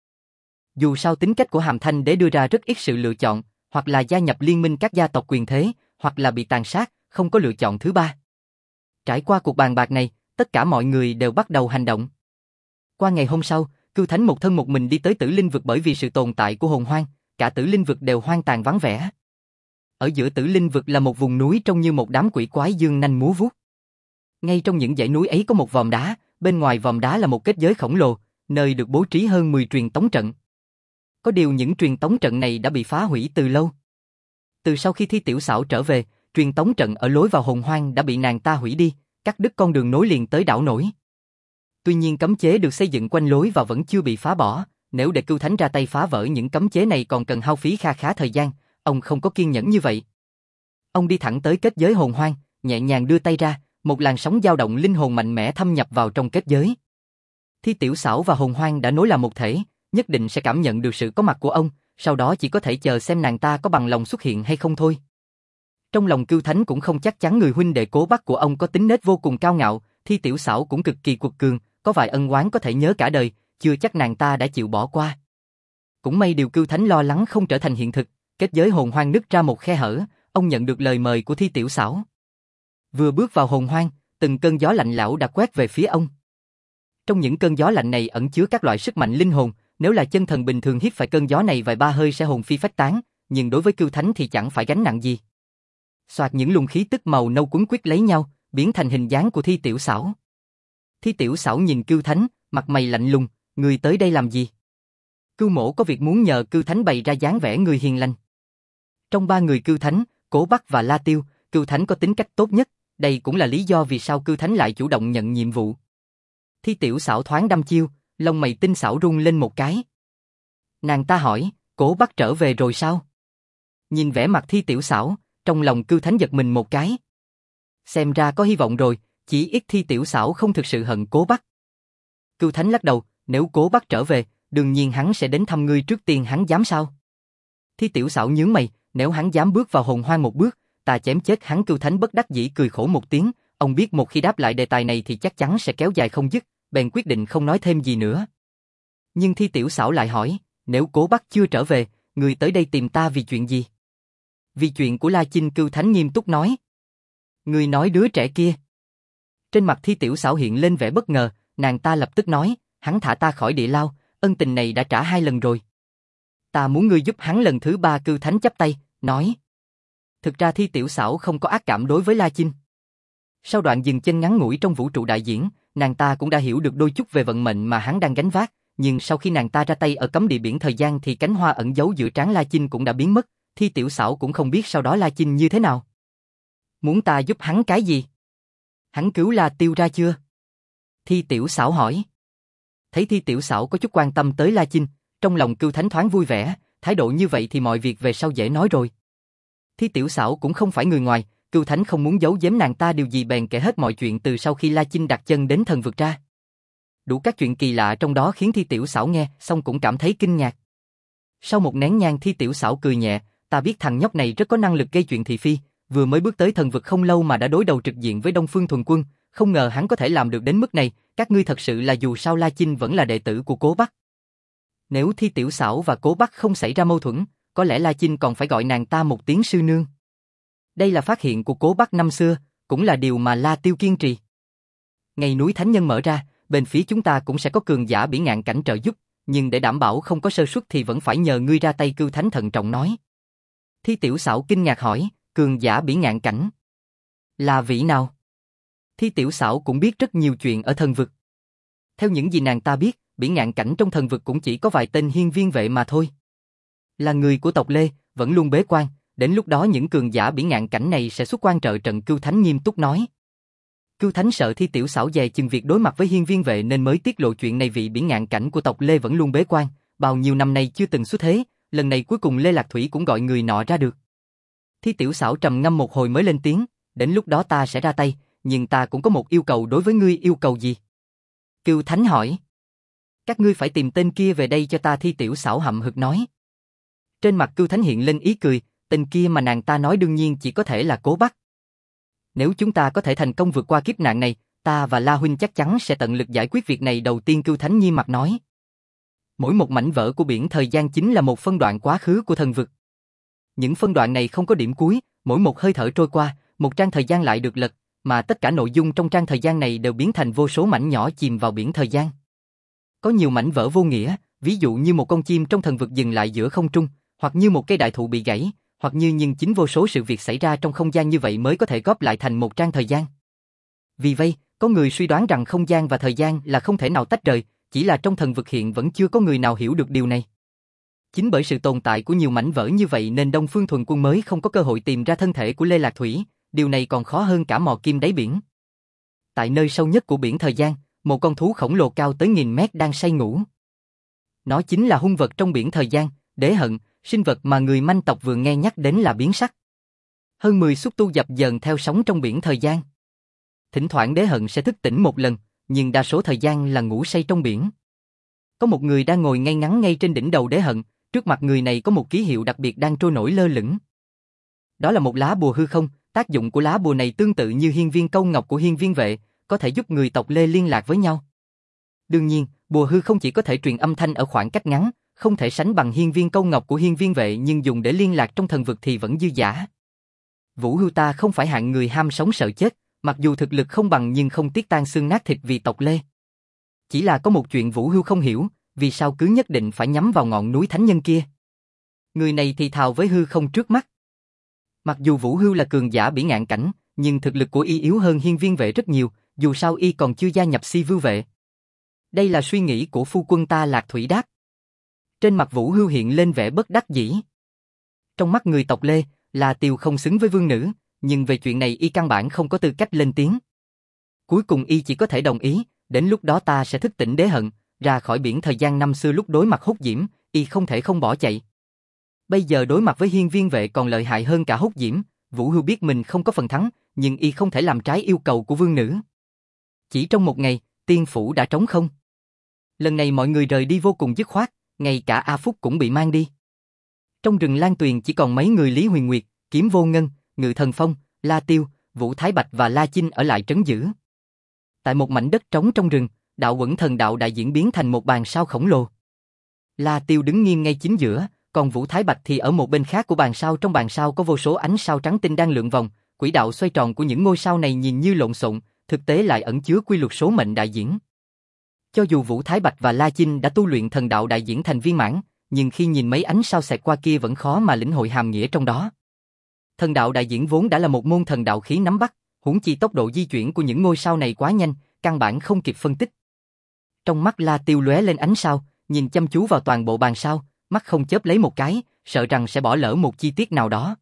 Dù sao tính cách của Hàm Thanh Đế đưa ra rất ít sự lựa chọn, hoặc là gia nhập liên minh các gia tộc quyền thế, hoặc là bị tàn sát, không có lựa chọn thứ ba. Trải qua cuộc bàn bạc này, tất cả mọi người đều bắt đầu hành động. Qua ngày hôm sau, Cưu Thánh một thân một mình đi tới Tử Linh vực bởi vì sự tồn tại của hồn hoang, cả Tử Linh vực đều hoang tàn vắng vẻ. Ở giữa Tử Linh vực là một vùng núi trông như một đám quỷ quái dương nanh múa vuốt. Ngay trong những dãy núi ấy có một vòm đá, bên ngoài vòm đá là một kết giới khổng lồ, nơi được bố trí hơn 10 truyền tống trận. Có điều những truyền tống trận này đã bị phá hủy từ lâu. Từ sau khi Thi Tiểu Xảo trở về, truyền tống trận ở lối vào hồn hoang đã bị nàng ta hủy đi, cắt đứt con đường nối liền tới đảo nổi. Tuy nhiên cấm chế được xây dựng quanh lối vào vẫn chưa bị phá bỏ, nếu để Cưu Thánh ra tay phá vỡ những cấm chế này còn cần hao phí kha khá thời gian, ông không có kiên nhẫn như vậy. Ông đi thẳng tới kết giới hồn hoang, nhẹ nhàng đưa tay ra, một làn sóng dao động linh hồn mạnh mẽ thâm nhập vào trong kết giới. Thi Tiểu Xảo và hồn hoang đã nối làm một thể, nhất định sẽ cảm nhận được sự có mặt của ông, sau đó chỉ có thể chờ xem nàng ta có bằng lòng xuất hiện hay không thôi. Trong lòng Cưu Thánh cũng không chắc chắn người huynh đệ Cố Bắc của ông có tính nết vô cùng cao ngạo, Thi Tiểu Xảo cũng cực kỳ quật cường, có vài ân oán có thể nhớ cả đời, chưa chắc nàng ta đã chịu bỏ qua. Cũng may điều Cưu Thánh lo lắng không trở thành hiện thực, kết giới hồn hoang nứt ra một khe hở, ông nhận được lời mời của Thi Tiểu Xảo. Vừa bước vào hồn hoang, từng cơn gió lạnh lẽo đã quét về phía ông. Trong những cơn gió lạnh này ẩn chứa các loại sức mạnh linh hồn, nếu là chân thần bình thường hít phải cơn gió này vài ba hơi sẽ hồn phi phách tán, nhưng đối với Cưu Thánh thì chẳng phải gánh nặng gì. Xoạt những luồng khí tức màu nâu quấn quýt lấy nhau, biến thành hình dáng của Thi Tiểu Xảo. Thi Tiểu Xảo nhìn Cưu Thánh, mặt mày lạnh lùng, người tới đây làm gì? Cưu Mỗ có việc muốn nhờ Cưu Thánh bày ra dáng vẻ người hiền lành. Trong 3 người Cưu Thánh, Cố Bắc và La Tiêu, Cưu Thánh có tính cách tốt nhất, đây cũng là lý do vì sao Cưu Thánh lại chủ động nhận nhiệm vụ. Thi Tiểu Xảo thoáng đăm chiêu, lông mày tinh xảo rung lên một cái. Nàng ta hỏi, Cố Bắc trở về rồi sao? Nhìn vẻ mặt Thi Tiểu Xảo, trong lòng Cưu Thánh giật mình một cái. Xem ra có hy vọng rồi, chỉ ít Thi Tiểu Xảo không thực sự hận Cố Bắc. Cưu Thánh lắc đầu, nếu Cố Bắc trở về, đương nhiên hắn sẽ đến thăm ngươi trước tiên, hắn dám sao? Thi Tiểu Xảo nhướng mày, nếu hắn dám bước vào hồn hoang một bước, ta chém chết hắn. Cưu Thánh bất đắc dĩ cười khổ một tiếng, ông biết một khi đáp lại đề tài này thì chắc chắn sẽ kéo dài không dứt, bèn quyết định không nói thêm gì nữa. Nhưng Thi Tiểu Xảo lại hỏi, nếu Cố Bắc chưa trở về, ngươi tới đây tìm ta vì chuyện gì? Vì chuyện của La Chinh. Cưu Thánh nghiêm túc nói. Ngươi nói đứa trẻ kia? Trên mặt Thi Tiểu Xảo hiện lên vẻ bất ngờ, nàng ta lập tức nói, hắn thả ta khỏi địa lao, ân tình này đã trả 2 lần rồi. Ta muốn ngươi giúp hắn lần thứ 3. Cưu Thánh chắp tay, nói. Thực ra Thi Tiểu Xảo không có ác cảm đối với La Chinh. Sau đoạn dừng chân ngắn ngủi trong vũ trụ đại diễn, nàng ta cũng đã hiểu được đôi chút về vận mệnh mà hắn đang gánh vác, nhưng sau khi nàng ta ra tay ở cấm địa biển thời gian thì cánh hoa ẩn giấu giữa trán La Chinh cũng đã biến mất, Thi Tiểu Xảo cũng không biết sau đó La Chinh như thế nào. Muốn ta giúp hắn cái gì? Hắn cứu La Tiêu ra chưa? Thi Tiểu Xảo hỏi. Thấy Thi Tiểu Xảo có chút quan tâm tới La Chinh, trong lòng Cưu Thánh thoáng vui vẻ, thái độ như vậy thì mọi việc về sau dễ nói rồi. Thi Tiểu Xảo cũng không phải người ngoài, Cưu Thánh không muốn giấu giếm nàng ta điều gì bèn kể hết mọi chuyện từ sau khi La Chinh đặt chân đến thần vực ra. Đủ các chuyện kỳ lạ trong đó khiến Thi Tiểu Xảo nghe xong cũng cảm thấy kinh ngạc. Sau một nén nhang Thi Tiểu Xảo cười nhẹ, ta biết thằng nhóc này rất có năng lực gây chuyện thị phi, vừa mới bước tới thần vực không lâu mà đã đối đầu trực diện với Đông Phương Thuần Quân, không ngờ hắn có thể làm được đến mức này, các ngươi thật sự là dù sao La Chinh vẫn là đệ tử của Cố Bắc. Nếu Thi Tiểu Xảo và Cố Bắc không xảy ra mâu thuẫn, có lẽ La Chinh còn phải gọi nàng ta một tiếng sư nương. Đây là phát hiện của Cố Bắc năm xưa, cũng là điều mà La Tiêu kiên trì. Ngày núi Thánh Nhân mở ra, bên phía chúng ta cũng sẽ có cường giả Bỉ Ngạn Cảnh trợ giúp, nhưng để đảm bảo không có sơ suất thì vẫn phải nhờ ngươi ra tay. Cưu Thánh thận trọng nói. Thi Tiểu Xảo kinh ngạc hỏi, cường giả Bỉ Ngạn Cảnh là vị nào? Thi Tiểu Xảo cũng biết rất nhiều chuyện ở thần vực. Theo những gì nàng ta biết, Bỉ Ngạn Cảnh trong thần vực cũng chỉ có vài tên hiên viên vệ mà thôi. Là người của tộc Lê, vẫn luôn bế quan, đến lúc đó những cường giả Bỉ Ngạn Cảnh này sẽ xuất quan trợ trận. Cưu Thánh nghiêm túc nói. Cưu Thánh sợ Thi Tiểu Xảo dè chừng việc đối mặt với hiên viên vệ nên mới tiết lộ chuyện này. Vị biển ngạn cảnh của tộc Lê vẫn luôn bế quan, bao nhiêu năm nay chưa từng xuất thế, lần này cuối cùng Lê Lạc Thủy cũng gọi người nọ ra được. Thi Tiểu Xảo trầm ngâm một hồi mới lên tiếng, đến lúc đó ta sẽ ra tay, nhưng ta cũng có một yêu cầu đối với ngươi. Yêu cầu gì? Cưu Thánh hỏi. Các ngươi phải tìm tên kia về đây cho ta. Thi Tiểu Xảo hậm hực nói. Trên mặt Cưu Thánh hiện lên ý cười, tên kia mà nàng ta nói đương nhiên chỉ có thể là Cố Bắc. Nếu chúng ta có thể thành công vượt qua kiếp nạn này, ta và La Huynh chắc chắn sẽ tận lực giải quyết việc này. Đầu tiên Cưu Thánh nghiêm mặt nói. Mỗi một mảnh vỡ của biển thời gian chính là một phân đoạn quá khứ của thần vực. Những phân đoạn này không có điểm cuối, mỗi một hơi thở trôi qua, một trang thời gian lại được lật, mà tất cả nội dung trong trang thời gian này đều biến thành vô số mảnh nhỏ chìm vào biển thời gian. Có nhiều mảnh vỡ vô nghĩa, ví dụ như một con chim trong thần vực dừng lại giữa không trung, hoặc như một cây đại thụ bị gãy, hoặc như nhưng chính vô số sự việc xảy ra trong không gian như vậy mới có thể góp lại thành một trang thời gian. Vì vậy, có người suy đoán rằng không gian và thời gian là không thể nào tách rời, chỉ là trong thần vực hiện vẫn chưa có người nào hiểu được điều này. Chính bởi sự tồn tại của nhiều mảnh vỡ như vậy nên Đông Phương Thuần Quân mới không có cơ hội tìm ra thân thể của Lê Lạc Thủy, điều này còn khó hơn cả mò kim đáy biển. Tại nơi sâu nhất của biển thời gian, một con thú khổng lồ cao tới 1000 mét đang say ngủ. Nó chính là hung vật trong biển thời gian, Đế Hận, sinh vật mà người Manh tộc vừa nghe nhắc đến là biến sắc. Hơn 10 xúc tu dập dờn theo sóng trong biển thời gian. Thỉnh thoảng Đế Hận sẽ thức tỉnh một lần, nhưng đa số thời gian là ngủ say trong biển. Có một người đang ngồi ngay ngắn ngay trên đỉnh đầu Đế Hận, trước mặt người này có một ký hiệu đặc biệt đang trôi nổi lơ lửng. Đó là một lá bùa hư không, tác dụng của lá bùa này tương tự như hiên viên câu ngọc của hiên viên vệ, có thể giúp người tộc Lê liên lạc với nhau. Đương nhiên, bùa hư không chỉ có thể truyền âm thanh ở khoảng cách ngắn, không thể sánh bằng hiên viên câu ngọc của hiên viên vệ, nhưng dùng để liên lạc trong thần vực thì vẫn dư dả. Vũ Hưu ta không phải hạng người ham sống sợ chết, mặc dù thực lực không bằng nhưng không tiếc tan xương nát thịt vì tộc Lê. Chỉ là có một chuyện Vũ Hưu không hiểu, vì sao cứ nhất định phải nhắm vào ngọn núi thánh nhân kia. Người này thì thào với hư không trước mắt. Mặc dù Vũ Hưu là cường giả bỉ ngạn cảnh, nhưng thực lực của y yếu hơn hiên viên vệ rất nhiều, dù sao y còn chưa gia nhập Si Vưu vệ. Đây là suy nghĩ của phu quân ta. Lạc Thủy đáp. Trên mặt Vũ Hưu hiện lên vẻ bất đắc dĩ. Trong mắt người tộc Lê, La Tiêu không xứng với vương nữ, nhưng về chuyện này y căn bản không có tư cách lên tiếng. Cuối cùng y chỉ có thể đồng ý, đến lúc đó ta sẽ thức tỉnh Đế Hận, ra khỏi biển thời gian năm xưa lúc đối mặt Húc Diễm, y không thể không bỏ chạy. Bây giờ đối mặt với hiên viên vệ còn lợi hại hơn cả Húc Diễm, Vũ Hưu biết mình không có phần thắng, nhưng y không thể làm trái yêu cầu của vương nữ. Chỉ trong một ngày, tiên phủ đã trống không. Lần này mọi người rời đi vô cùng dứt khoát, ngay cả A Phúc cũng bị mang đi. Trong rừng Lan Tuyền chỉ còn mấy người Lý Huyền Nguyệt, Kiếm Vô Ngân, Ngự Thần Phong, La Tiêu, Vũ Thái Bạch và La Chinh ở lại trấn giữ. Tại một mảnh đất trống trong rừng, đạo Uẩn Thần Đạo đại diễn biến thành một bàn sao khổng lồ. La Tiêu đứng nghiêm ngay chính giữa, còn Vũ Thái Bạch thì ở một bên khác của bàn sao. Trong bàn sao có vô số ánh sao trắng tinh đang lượn vòng, quỹ đạo xoay tròn của những ngôi sao này nhìn như lộn xộn, thực tế lại ẩn chứa quy luật số mệnh đại diễn. Cho dù Vũ Thái Bạch và La Chinh đã tu luyện thần đạo đại diễn thành viên mãn, nhưng khi nhìn mấy ánh sao xẹt qua kia vẫn khó mà lĩnh hội hàm nghĩa trong đó. Thần đạo đại diễn vốn đã là một môn thần đạo khí nắm bắt, huống chi tốc độ di chuyển của những ngôi sao này quá nhanh, căn bản không kịp phân tích. Trong mắt La Tiêu lóe lên ánh sao, nhìn chăm chú vào toàn bộ bàn sao, mắt không chớp lấy một cái, sợ rằng sẽ bỏ lỡ một chi tiết nào đó.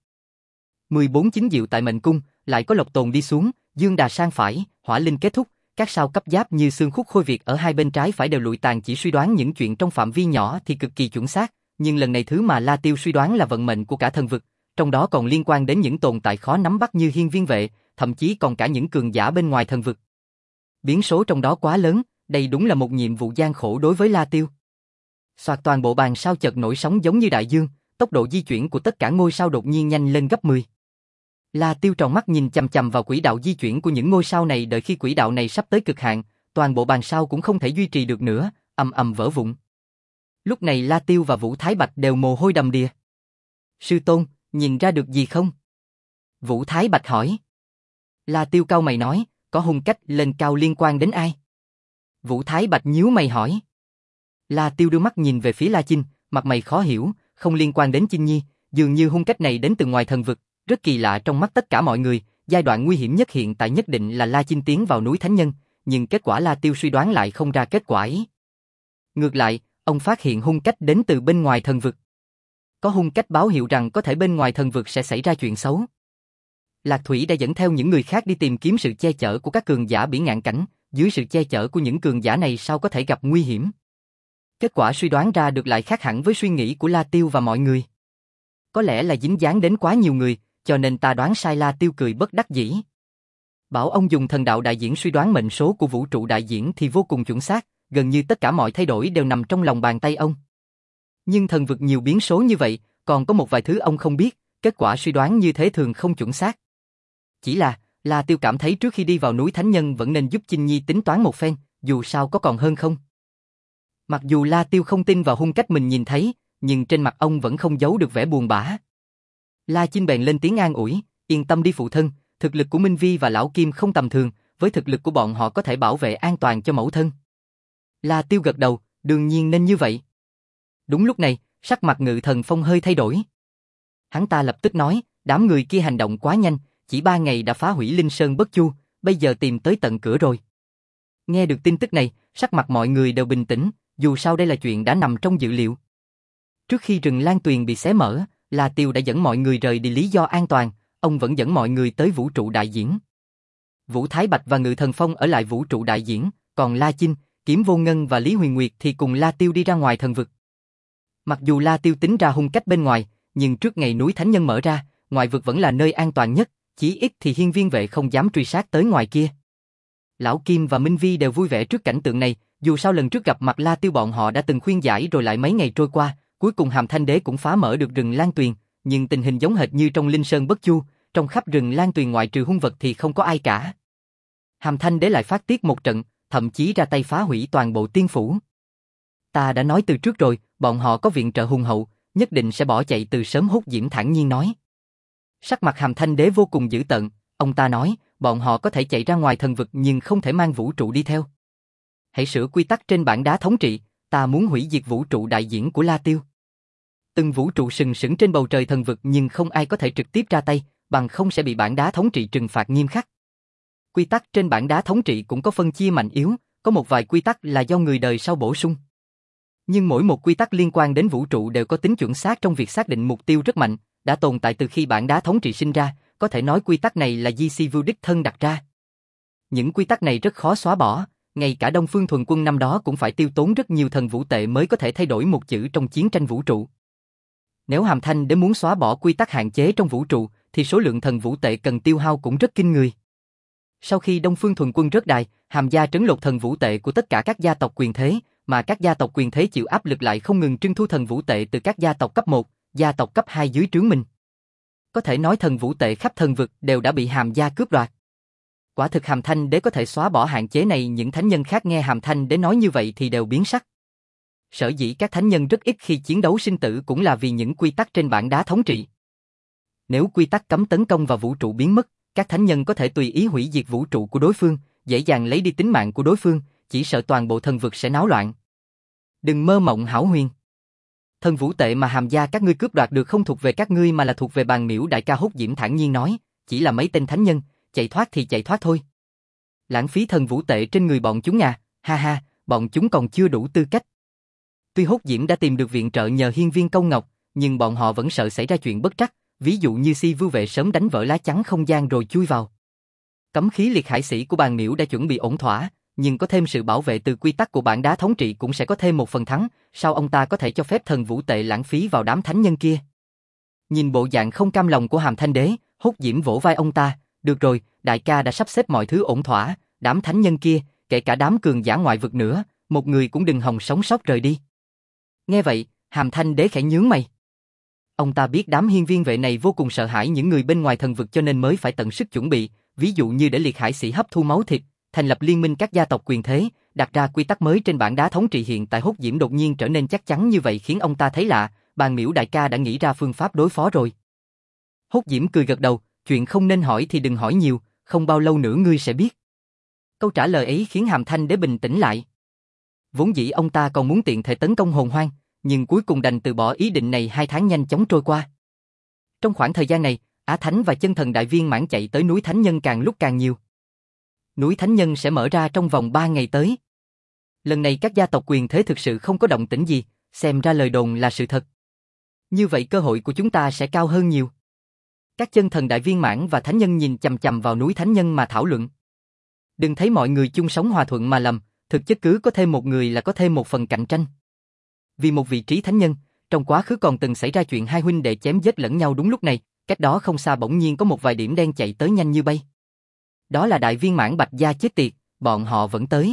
14 chính diệu tại mệnh cung, lại có Lộc Tồn đi xuống, Dương Đà sang phải, Hỏa Linh kết thúc, các sao cấp giáp như xương khúc khôi Việt ở hai bên trái phải đều lụi tàn. Chỉ suy đoán những chuyện trong phạm vi nhỏ thì cực kỳ chuẩn xác, nhưng lần này thứ mà La Tiêu suy đoán là vận mệnh của cả thần vực, trong đó còn liên quan đến những tồn tại khó nắm bắt như hiên viên vệ, thậm chí còn cả những cường giả bên ngoài thần vực. Biến số trong đó quá lớn, đây đúng là một nhiệm vụ gian khổ đối với La Tiêu. Soạt, toàn bộ bàn sao chợt nổi sóng giống như đại dương, tốc độ di chuyển của tất cả ngôi sao đột nhiên nhanh lên gấp 10. La Tiêu tròn mắt nhìn chằm chằm vào quỹ đạo di chuyển của những ngôi sao này. Đợi khi quỹ đạo này sắp tới cực hạn, toàn bộ bàn sao cũng không thể duy trì được nữa, ầm ầm vỡ vụn. Lúc này La Tiêu và Vũ Thái Bạch đều mồ hôi đầm đìa. Sư tôn, nhìn ra được gì không? Vũ Thái Bạch hỏi. La Tiêu cau mày nói, có hung cách lên cao liên quan đến ai? Vũ Thái Bạch nhíu mày hỏi. La Tiêu đưa mắt nhìn về phía La Chinh, mặt mày khó hiểu, không liên quan đến Chinh Nhi, dường như hung cách này đến từ ngoài thần vực, rất kỳ lạ trong mắt tất cả mọi người. Giai đoạn nguy hiểm nhất hiện tại nhất định là La Chinh tiến vào núi Thánh Nhân, nhưng kết quả La Tiêu suy đoán lại không ra kết quả ấy. Ngược lại, ông phát hiện hung cách đến từ bên ngoài thần vực. Có hung cách báo hiệu rằng có thể bên ngoài thần vực sẽ xảy ra chuyện xấu. Lạc Thủy đã dẫn theo những người khác đi tìm kiếm sự che chở của các cường giả bỉ ngạn cảnh, dưới sự che chở của những cường giả này sao có thể gặp nguy hiểm. Kết quả suy đoán ra được lại khác hẳn với suy nghĩ của La Tiêu và mọi người. Có lẽ là dính dáng đến quá nhiều người, cho nên ta đoán sai. La Tiêu cười bất đắc dĩ. Bảo ông dùng thần đạo đại diễn suy đoán mệnh số của vũ trụ đại diễn thì vô cùng chuẩn xác, gần như tất cả mọi thay đổi đều nằm trong lòng bàn tay ông. Nhưng thần vực nhiều biến số như vậy, còn có một vài thứ ông không biết, kết quả suy đoán như thế thường không chuẩn xác. Chỉ là, La Tiêu cảm thấy trước khi đi vào núi Thánh Nhân vẫn nên giúp Chinh Nhi tính toán một phen, dù sao có còn hơn không. Mặc dù La Tiêu không tin vào hung cách mình nhìn thấy, nhưng trên mặt ông vẫn không giấu được vẻ buồn bã. La Chinh bèn lên tiếng an ủi, yên tâm đi phụ thân, thực lực của Minh Vi và Lão Kim không tầm thường, với thực lực của bọn họ có thể bảo vệ an toàn cho mẫu thân. La Tiêu gật đầu, đương nhiên nên như vậy. Đúng lúc này, sắc mặt Ngự Thần Phong hơi thay đổi. Hắn ta lập tức nói, đám người kia hành động quá nhanh, chỉ 3 ngày đã phá hủy Linh Sơn Bất Chu, bây giờ tìm tới tận cửa rồi. Nghe được tin tức này, sắc mặt mọi người đều bình tĩnh, dù sao đây là chuyện đã nằm trong dự liệu. Trước khi rừng Lan Tuyền bị xé mở, La Tiêu đã dẫn mọi người rời đi lý do an toàn, ông vẫn dẫn mọi người tới vũ trụ đại diễn. Vũ Thái Bạch và Ngự Thần Phong ở lại vũ trụ đại diễn, còn La Chinh, Kiếm Vô Ngân và Lý Huyền Nguyệt thì cùng La Tiêu đi ra ngoài thần vực. Mặc dù La Tiêu tính ra hung cách bên ngoài, nhưng trước ngày núi Thánh Nhân mở ra, ngoại vực vẫn là nơi an toàn nhất, chí ít thì hiên viên vệ không dám truy sát tới ngoài kia. Lão Kim và Minh Vi đều vui vẻ trước cảnh tượng này, dù sao lần trước gặp mặt La Tiêu bọn họ đã từng khuyên giải rồi lại mấy ngày trôi qua, cuối cùng Hàm Thanh Đế cũng phá mở được rừng Lan Tuyền, nhưng tình hình giống hệt như trong Linh Sơn Bất Chu, trong khắp rừng Lan Tuyền ngoại trừ hung vật thì không có ai cả. Hàm Thanh Đế lại phát tiết một trận, thậm chí ra tay phá hủy toàn bộ tiên phủ. Ta đã nói từ trước rồi, bọn họ có viện trợ hùng hậu, nhất định sẽ bỏ chạy từ sớm. Húc Diễm thản nhiên nói. Sắc mặt Hàm Thanh Đế vô cùng dữ tợn, ông ta nói, bọn họ có thể chạy ra ngoài thần vực nhưng không thể mang vũ trụ đi theo. Hãy sửa quy tắc trên bảng đá thống trị, ta muốn hủy diệt vũ trụ đại diễn của La Tiêu. Từng vũ trụ sừng sững trên bầu trời thần vực nhưng không ai có thể trực tiếp ra tay, bằng không sẽ bị bảng đá thống trị trừng phạt nghiêm khắc. Quy tắc trên bảng đá thống trị cũng có phân chia mạnh yếu, có một vài quy tắc là do người đời sau bổ sung. Nhưng mỗi một quy tắc liên quan đến vũ trụ đều có tính chuẩn xác trong việc xác định mục tiêu rất mạnh, đã tồn tại từ khi bảng đá thống trị sinh ra, có thể nói quy tắc này là Di Si Vưu đích thân đặt ra. Những quy tắc này rất khó xóa bỏ, ngay cả Đông Phương Thuần Quân năm đó cũng phải tiêu tốn rất nhiều thần vũ tệ mới có thể thay đổi một chữ trong chiến tranh vũ trụ. Nếu Hàm Thanh Đế muốn xóa bỏ quy tắc hạn chế trong vũ trụ, thì số lượng thần vũ tệ cần tiêu hao cũng rất kinh người. Sau khi Đông Phương Thuần Quân rớt đài, Hàm gia trấn lột thần vũ tệ của tất cả các gia tộc quyền thế, mà các gia tộc quyền thế chịu áp lực lại không ngừng trưng thu thần vũ tệ từ các gia tộc cấp 1, gia tộc cấp 2 dưới trướng mình. Có thể nói thần vũ tệ khắp thần vực đều đã bị Hàm gia cướp đoạt. Quả thực Hàm Thanh Đế có thể xóa bỏ hạn chế này, những thánh nhân khác nghe Hàm Thanh Đế nói như vậy thì đều biến sắc. Sở dĩ các thánh nhân rất ít khi chiến đấu sinh tử cũng là vì những quy tắc trên bảng đá thống trị. Nếu quy tắc cấm tấn công vào vũ trụ biến mất, các thánh nhân có thể tùy ý hủy diệt vũ trụ của đối phương, dễ dàng lấy đi tính mạng của đối phương, chỉ sợ toàn bộ thần vực sẽ náo loạn. Đừng mơ mộng hão huyền. Thần vũ tệ mà Hàm gia các ngươi cướp đoạt được không thuộc về các ngươi mà là thuộc về Bàn Miễu đại ca. Húc Diễm thản nhiên nói, chỉ là mấy tên thánh nhân, chạy thoát thì chạy thoát thôi. Lãng phí thần vũ tệ trên người bọn chúng à, ha ha, bọn chúng còn chưa đủ tư cách. Tuy Húc Diễm đã tìm được viện trợ nhờ hiên viên Câu Ngọc, nhưng bọn họ vẫn sợ xảy ra chuyện bất trắc, ví dụ như Si Vưu vệ sớm đánh vỡ lá chắn không gian rồi chui vào. Cấm khí liệt hải sĩ của Bàn Miễu đã chuẩn bị ổn thỏa, nhưng có thêm sự bảo vệ từ quy tắc của bảng đá thống trị cũng sẽ có thêm một phần thắng, sao ông ta có thể cho phép thần vũ tệ lãng phí vào đám thánh nhân kia? Nhìn bộ dạng không cam lòng của Hàm Thanh Đế, Húc Diễm vỗ vai ông ta, được rồi, đại ca đã sắp xếp mọi thứ ổn thỏa, đám thánh nhân kia, kể cả đám cường giả ngoại vực nữa, một người cũng đừng hòng sống sót rời đi. Nghe vậy, Hàm Thanh Đế khẽ nhướng mày. Ông ta biết đám hiên viên vệ này vô cùng sợ hãi những người bên ngoài thần vực cho nên mới phải tận sức chuẩn bị, ví dụ như để liệt hải sĩ hấp thu máu thịt, thành lập liên minh các gia tộc quyền thế, đặt ra quy tắc mới trên bảng đá thống trị. Hiện tại Húc Diễm đột nhiên trở nên chắc chắn như vậy khiến ông ta thấy lạ, Bàn Miễu đại ca đã nghĩ ra phương pháp đối phó rồi. Húc Diễm cười gật đầu, chuyện không nên hỏi thì đừng hỏi nhiều, không bao lâu nữa ngươi sẽ biết. Câu trả lời ấy khiến Hàm Thanh Đế bình tĩnh lại. Vốn dĩ ông ta còn muốn tiện thể tấn công Hồn Hoang, nhưng cuối cùng đành từ bỏ ý định này. 2 tháng nhanh chóng trôi qua. Trong khoảng thời gian này, Á Thánh và Chân Thần Đại Viên Mãn chạy tới núi Thánh Nhân càng lúc càng nhiều. Núi Thánh Nhân sẽ mở ra trong vòng 3 ngày tới. Lần này các gia tộc quyền thế thực sự không có động tĩnh gì, xem ra lời đồn là sự thật. Như vậy cơ hội của chúng ta sẽ cao hơn nhiều. Các chân thần đại viên mãn và thánh nhân nhìn chằm chằm vào núi thánh nhân mà thảo luận. Đừng thấy mọi người chung sống hòa thuận mà lầm, thực chất cứ có thêm một người là có thêm một phần cạnh tranh. Vì một vị trí thánh nhân, trong quá khứ còn từng xảy ra chuyện hai huynh đệ chém giết lẫn nhau đúng lúc này, cách đó không xa bỗng nhiên có một vài điểm đen chạy tới nhanh như bay. Đó là đại viên mãn Bạch gia chết tiệt, bọn họ vẫn tới.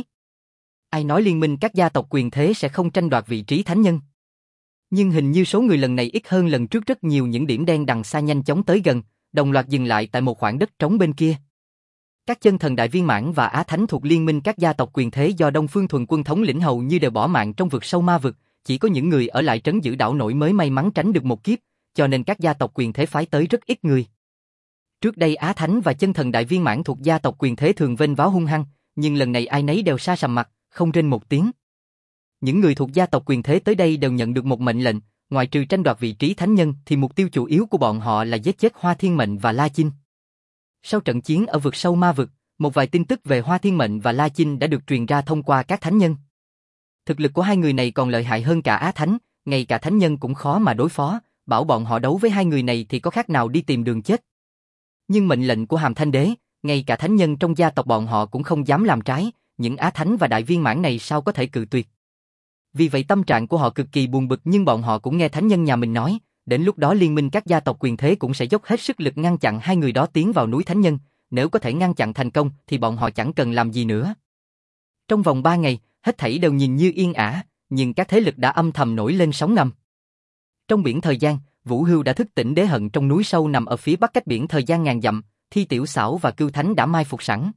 Ai nói liên minh các gia tộc quyền thế sẽ không tranh đoạt vị trí thánh nhân? Nhưng hình như số người lần này ít hơn lần trước rất nhiều, những điểm đen đằng xa nhanh chóng tới gần, đồng loạt dừng lại tại một khoảng đất trống bên kia. Các chân thần đại viên mãn và Á Thánh thuộc liên minh các gia tộc quyền thế do Đông Phương Thuần Quân thống lĩnh hầu như đều bỏ mạng trong vực sâu ma vực, chỉ có những người ở lại trấn giữ đảo nổi mới may mắn tránh được một kiếp, cho nên các gia tộc quyền thế phái tới rất ít người. Trước đây Á Thánh và chân thần đại viên mãn thuộc gia tộc quyền thế thường vênh váo hung hăng, nhưng lần này ai nấy đều sa sầm mặt, không rên một tiếng. Những người thuộc gia tộc quyền thế tới đây đều nhận được một mệnh lệnh, ngoại trừ tranh đoạt vị trí thánh nhân thì mục tiêu chủ yếu của bọn họ là giết chết Hoa Thiên Mệnh và La Chinh. Sau trận chiến ở vực sâu ma vực, một vài tin tức về Hoa Thiên Mệnh và La Chinh đã được truyền ra thông qua các thánh nhân. Thực lực của hai người này còn lợi hại hơn cả Á Thánh, ngay cả thánh nhân cũng khó mà đối phó, bảo bọn họ đấu với hai người này thì có khác nào đi tìm đường chết. Nhưng mệnh lệnh của Hàm Thanh Đế, ngay cả thánh nhân trong gia tộc bọn họ cũng không dám làm trái, những Á Thánh và đại viên mãn này sao có thể cự tuyệt. Vì vậy tâm trạng của họ cực kỳ buồn bực, nhưng bọn họ cũng nghe thánh nhân nhà mình nói, đến lúc đó liên minh các gia tộc quyền thế cũng sẽ dốc hết sức lực ngăn chặn hai người đó tiến vào núi thánh nhân, nếu có thể ngăn chặn thành công thì bọn họ chẳng cần làm gì nữa. Trong vòng 3 ngày, hết thảy đều nhìn như yên ả, nhưng các thế lực đã âm thầm nổi lên sóng ngầm. Trong biển thời gian, Vũ Hưu đã thức tỉnh đế hận trong núi sâu nằm ở phía bắc cách biển thời gian ngàn dặm, Thi Tiểu Xảo và Cưu Thánh đã mai phục sẵn.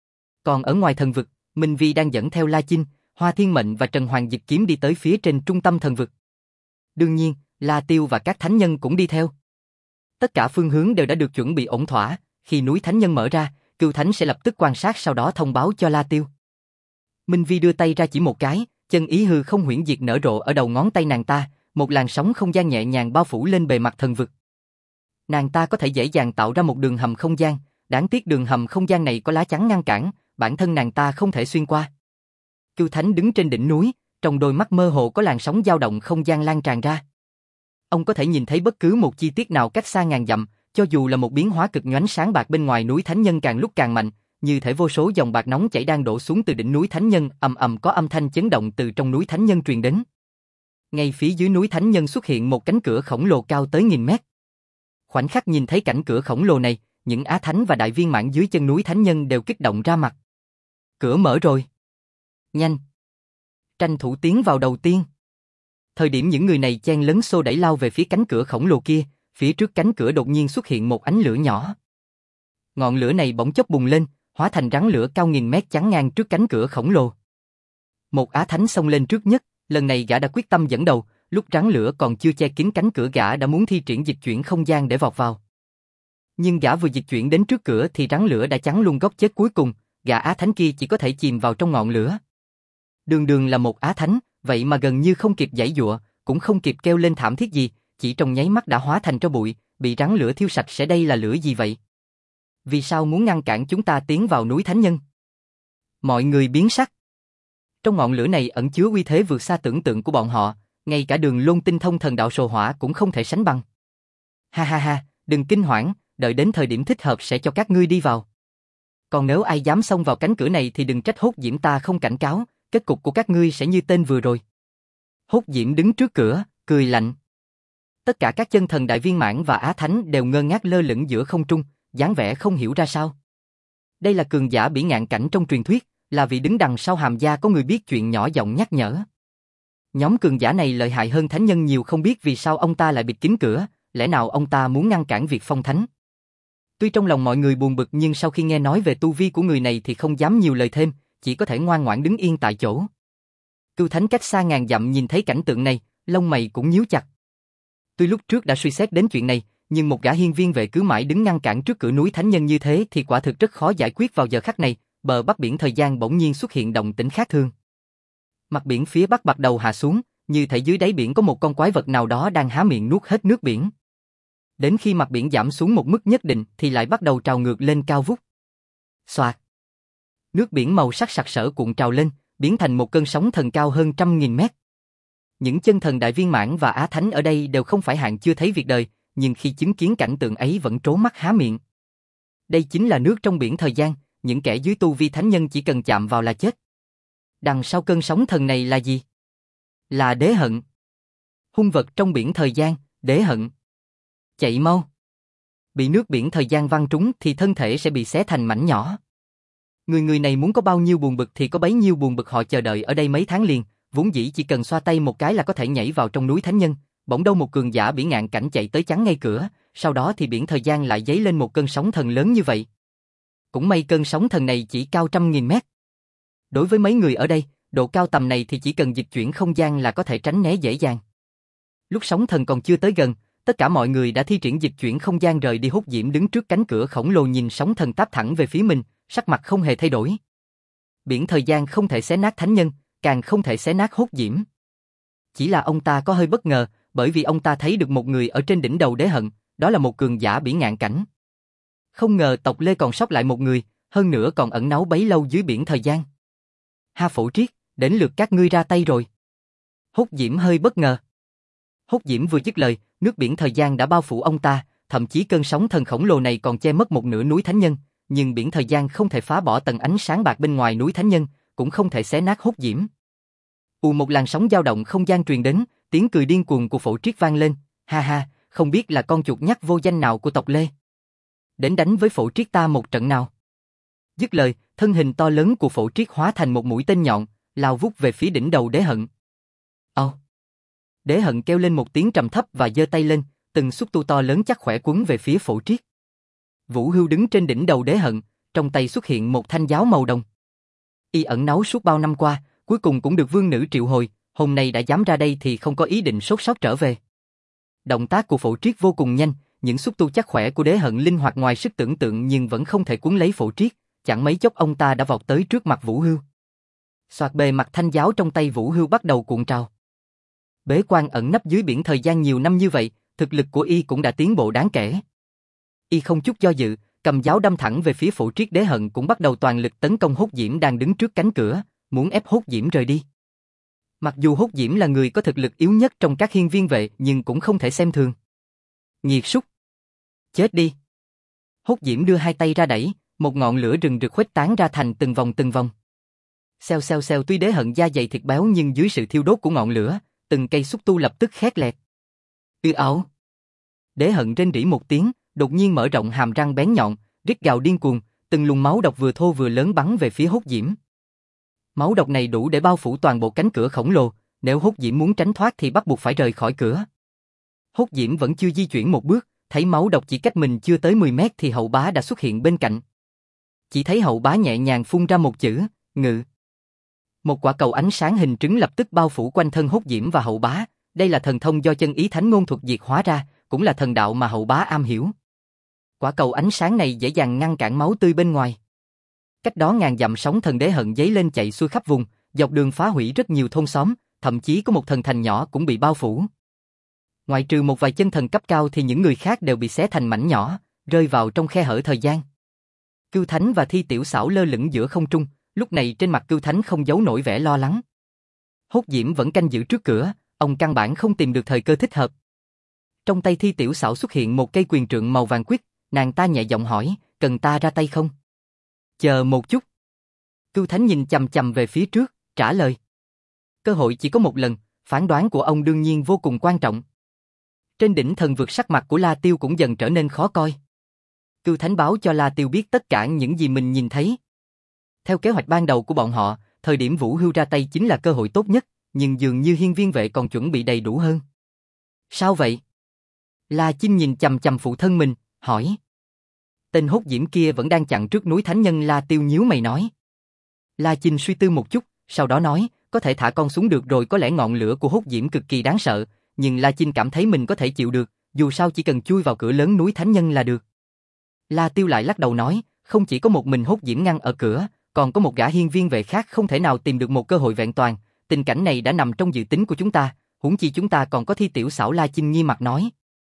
Còn ở ngoài thần vực, Minh Vi đang dẫn theo La Chinh, Hoa Thiên Mệnh và Trần Hoàng Dịch Kiếm đi tới phía trên trung tâm thần vực. Đương nhiên, La Tiêu và các thánh nhân cũng đi theo. Tất cả phương hướng đều đã được chuẩn bị ổn thỏa, khi núi thánh nhân mở ra, Cưu Thánh sẽ lập tức quan sát sau đó thông báo cho La Tiêu. Minh Vi đưa tay ra chỉ một cái, chân ý hư không huyễn diệt nở rộ ở đầu ngón tay nàng ta, một làn sóng không gian nhẹ nhàng bao phủ lên bề mặt thần vực. Nàng ta có thể dễ dàng tạo ra một đường hầm không gian, đáng tiếc đường hầm không gian này có lá chắn ngăn cản, bản thân nàng ta không thể xuyên qua. Cưu Thánh đứng trên đỉnh núi, trong đôi mắt mơ hồ có làn sóng dao động không gian lan tràn ra. Ông có thể nhìn thấy bất cứ một chi tiết nào cách xa ngàn dặm, cho dù là một biến hóa cực nhoánh sáng bạc bên ngoài núi thánh nhân càng lúc càng mạnh, như thể vô số dòng bạc nóng chảy đang đổ xuống từ đỉnh núi thánh nhân, ầm ầm có âm thanh chấn động từ trong núi thánh nhân truyền đến. Ngay phía dưới núi thánh nhân xuất hiện một cánh cửa khổng lồ cao tới 1000 mét. Khoảnh khắc nhìn thấy cảnh cửa khổng lồ này, những Á Thánh và đại viên mãn dưới chân núi thánh nhân đều kích động ra mặt. Cửa mở rồi. Nhanh. Tranh thủ tiến vào đầu tiên. Thời điểm những người này chen lấn xô đẩy lao về phía cánh cửa khổng lồ kia, phía trước cánh cửa đột nhiên xuất hiện một ánh lửa nhỏ. Ngọn lửa này bỗng chốc bùng lên, hóa thành rắn lửa cao 1000 mét chắn ngang trước cánh cửa khổng lồ. Một Á Thánh xông lên trước nhất, lần này gã đã quyết tâm dẫn đầu, lúc rắn lửa còn chưa che kín cánh cửa gã đã muốn thi triển dịch chuyển không gian để vọt vào. Nhưng gã vừa dịch chuyển đến trước cửa thì rắn lửa đã chắn luôn góc chết cuối cùng, gã Á Thánh kia chỉ có thể chìm vào trong ngọn lửa. Đường đường là một Á Thánh, vậy mà gần như không kịp giãy giụa, cũng không kịp kêu lên thảm thiết gì, chỉ trong nháy mắt đã hóa thành tro bụi, bị rắn lửa thiêu sạch sẽ. Đây là lửa gì vậy? Vì sao muốn ngăn cản chúng ta tiến vào núi thánh nhân? Mọi người biến sắc. Trong ngọn lửa này ẩn chứa uy thế vượt xa tưởng tượng của bọn họ, ngay cả Đường Lôn tinh thông thần đạo sồ hỏa cũng không thể sánh bằng. Ha ha ha, đừng kinh hoảng, đợi đến thời điểm thích hợp sẽ cho các ngươi đi vào. Còn nếu ai dám xông vào cánh cửa này thì đừng trách Hốt Diễm ta không cảnh cáo, kết cục của các ngươi sẽ như tên vừa rồi. Hốt Diễm đứng trước cửa, cười lạnh. Tất cả các chân thần đại viên mãn và Á Thánh đều ngơ ngác lơ lửng giữa không trung, dáng vẻ không hiểu ra sao. Đây là cường giả bỉ ngạn cảnh trong truyền thuyết, là vị đứng đằng sau Hàm gia có người biết chuyện nhỏ giọng nhắc nhở. Nhóm cường giả này lợi hại hơn thánh nhân nhiều, không biết vì sao ông ta lại bịt kín cửa, lẽ nào ông ta muốn ngăn cản việc phong thánh? Tuy trong lòng mọi người buồn bực nhưng sau khi nghe nói về tu vi của người này thì không dám nhiều lời thêm, chỉ có thể ngoan ngoãn đứng yên tại chỗ. Cưu Thánh cách xa ngàn dặm nhìn thấy cảnh tượng này, lông mày cũng nhíu chặt. Tuy lúc trước đã suy xét đến chuyện này, nhưng một gã hiên viên vệ cứ mãi đứng ngăn cản trước cửa núi thánh nhân như thế thì quả thực rất khó giải quyết. Vào giờ khắc này, bờ bắc biển thời gian bỗng nhiên xuất hiện động tĩnh khác thường. Mặt biển phía bắc bắt đầu hạ xuống, như thể dưới đáy biển có một con quái vật nào đó đang há miệng nuốt hết nước biển. Đến khi mặt biển giảm xuống một mức nhất định thì lại bắt đầu trào ngược lên cao vút. Xoạt. Nước biển màu sắc sặc sỡ cuộn trào lên, biến thành một cơn sóng thần cao hơn 100.000 mét. Những chân thần đại viên mãn và Á Thánh ở đây đều không phải hạng chưa thấy việc đời, nhưng khi chứng kiến cảnh tượng ấy vẫn trố mắt há miệng. Đây chính là nước trong biển thời gian, những kẻ dưới tu vi thánh nhân chỉ cần chạm vào là chết. Đằng sau cơn sóng thần này là gì? Là đế hận. Hung vật trong biển thời gian, đế hận. Chạy mau. Bị nước biển thời gian văng trúng thì thân thể sẽ bị xé thành mảnh nhỏ. Người này muốn có bao nhiêu buồn bực thì có bấy nhiêu buồn bực, họ chờ đợi ở đây mấy tháng liền, vốn dĩ chỉ cần xoa tay một cái là có thể nhảy vào trong núi thánh nhân, bỗng đâu một cường giả biển ngạn cảnh chạy tới chắn ngay cửa, sau đó thì biển thời gian lại dấy lên một cơn sóng thần lớn như vậy. Cũng may cơn sóng thần này chỉ cao 100.000 mét. Đối với mấy người ở đây, độ cao tầm này thì chỉ cần dịch chuyển không gian là có thể tránh né dễ dàng. Lúc sóng thần còn chưa tới gần, tất cả mọi người đã thi triển dịch chuyển không gian rời đi. Hút Diễm đứng trước cánh cửa khổng lồ nhìn sóng thần táp thẳng về phía mình, sắc mặt không hề thay đổi. Biển thời gian không thể xé nát thánh nhân, càng không thể xé nát Hút Diễm. Chỉ là ông ta có hơi bất ngờ, bởi vì ông ta thấy được một người ở trên đỉnh đầu đế hận, đó là một cường giả biển ngạn cảnh. Không ngờ tộc Lê còn sót lại một người, hơn nữa còn ẩn náu bấy lâu dưới biển thời gian. Ha Phổ Triết, đến lượt các ngươi ra tay rồi. Hút Diễm hơi bất ngờ. Hút Diễm vừa dứt lời, nước biển thời gian đã bao phủ ông ta, thậm chí cơn sóng thần khổng lồ này còn che mất một nửa núi thánh nhân, nhưng biển thời gian không thể phá bỏ tầng ánh sáng bạc bên ngoài núi thánh nhân, cũng không thể xé nát Hút Diễm. Một làn sóng dao động không gian truyền đến, tiếng cười điên cuồng của Phổ Triết vang lên, ha ha, không biết là con chuột nhắt vô danh nào của tộc Lê. Đến đánh với Phổ Triết ta một trận nào. Dứt lời, thân hình to lớn của Phổ Triết hóa thành một mũi tên nhọn, lao vút về phía đỉnh đầu đế hận. Đế hận kêu lên một tiếng trầm thấp và giơ tay lên, từng xúc tu to lớn chắc khỏe quấn về phía Phổ Triết. Vũ Hưu đứng trên đỉnh đầu đế hận, trong tay xuất hiện một thanh giáo màu đồng. Y ẩn náu suốt bao năm qua, cuối cùng cũng được vương nữ triệu hồi, hôm nay đã dám ra đây thì không có ý định sốt sót trở về. Động tác của Phổ Triết vô cùng nhanh, những xúc tu chắc khỏe của đế hận linh hoạt ngoài sức tưởng tượng nhưng vẫn không thể cuốn lấy Phổ Triết, chẳng mấy chốc ông ta đã vọt tới trước mặt Vũ Hưu. Xoạt bề mặt thanh giáo trong tay Vũ Hưu bắt đầu cuộn trào. Bế quan ẩn nấp dưới biển thời gian nhiều năm như vậy, thực lực của y cũng đã tiến bộ đáng kể. Y không chút do dự, cầm giáo đâm thẳng về phía Phổ Triết. Đế hận cũng bắt đầu toàn lực tấn công Hút Diễm đang đứng trước cánh cửa, muốn ép Hút Diễm rời đi. Mặc dù Hút Diễm là người có thực lực yếu nhất trong các hiên viên vệ nhưng cũng không thể xem thường. Nghiệt súc! Chết đi! Hút Diễm đưa hai tay ra đẩy, một ngọn lửa rừng rực khuếch tán ra thành từng vòng từng vòng. Xèo xèo xèo, tuy đế hận da dày thịt béo nhưng dưới sự thiêu đốt của ngọn lửa, từng cây xúc tu lập tức khét lẹt. Ảo! Đế hận rên rỉ một tiếng, đột nhiên mở rộng hàm răng bén nhọn, rít gào điên cuồng, từng luồng máu độc vừa thô vừa lớn bắn về phía Hút Diễm. Máu độc này đủ để bao phủ toàn bộ cánh cửa khổng lồ, nếu Hút Diễm muốn tránh thoát thì bắt buộc phải rời khỏi cửa. Hút Diễm vẫn chưa di chuyển một bước, thấy máu độc chỉ cách mình chưa tới 10 mét thì Hậu Bá đã xuất hiện bên cạnh. Chỉ thấy Hậu Bá nhẹ nhàng phun ra một chữ, ngự. Một quả cầu ánh sáng hình trứng lập tức bao phủ quanh thân Hút Diễm và Hậu Bá, đây là thần thông do chân ý thánh ngôn thuật diệt hóa ra, cũng là thần đạo mà Hậu Bá am hiểu. Quả cầu ánh sáng này dễ dàng ngăn cản máu tươi bên ngoài. Cách đó ngàn dặm sóng thần đế hận giấy lên chạy xuôi khắp vùng, dọc đường phá hủy rất nhiều thôn xóm, thậm chí có một thần thành nhỏ cũng bị bao phủ. Ngoại trừ một vài chân thần cấp cao thì những người khác đều bị xé thành mảnh nhỏ, rơi vào trong khe hở thời gian. Cưu Thánh và Thi Tiểu Xảo lơ lửng giữa không trung, lúc này trên mặt Cưu Thánh không giấu nổi vẻ lo lắng. Hút Diễm vẫn canh giữ trước cửa, ông căn bản không tìm được thời cơ thích hợp. Trong tay Thi Tiểu Xảo xuất hiện một cây quyền trượng màu vàng quyết, nàng ta nhẹ giọng hỏi, cần ta ra tay không? Chờ một chút. Cưu Thánh nhìn chằm chằm về phía trước, trả lời. Cơ hội chỉ có một lần, phán đoán của ông đương nhiên vô cùng quan trọng. Trên đỉnh thần vực sắc mặt của La Tiêu cũng dần trở nên khó coi. Cưu Thánh báo cho La Tiêu biết tất cả những gì mình nhìn thấy. Theo kế hoạch ban đầu của bọn họ, thời điểm Vũ Hưu ra tay chính là cơ hội tốt nhất, nhưng dường như hiên viên vệ còn chuẩn bị đầy đủ hơn. Sao vậy? La Chinh nhìn chằm chằm phụ thân mình, hỏi. Tên Hút Diễm kia vẫn đang chặn trước núi thánh nhân. La Tiêu nhíu mày nói. La Chinh suy tư một chút, sau đó nói, có thể thả con xuống được rồi, có lẽ ngọn lửa của Hút Diễm cực kỳ đáng sợ, nhưng La Chinh cảm thấy mình có thể chịu được, dù sao chỉ cần chui vào cửa lớn núi thánh nhân là được. La Tiêu lại lắc đầu nói, không chỉ có một mình Hút Diễm ngăn ở cửa, còn có một gã hiên viên vệ khác không thể nào tìm được một cơ hội vẹn toàn, tình cảnh này đã nằm trong dự tính của chúng ta, huống chi chúng ta còn có Thi Tiểu Xảo. La Chinh nghiêm mặt nói.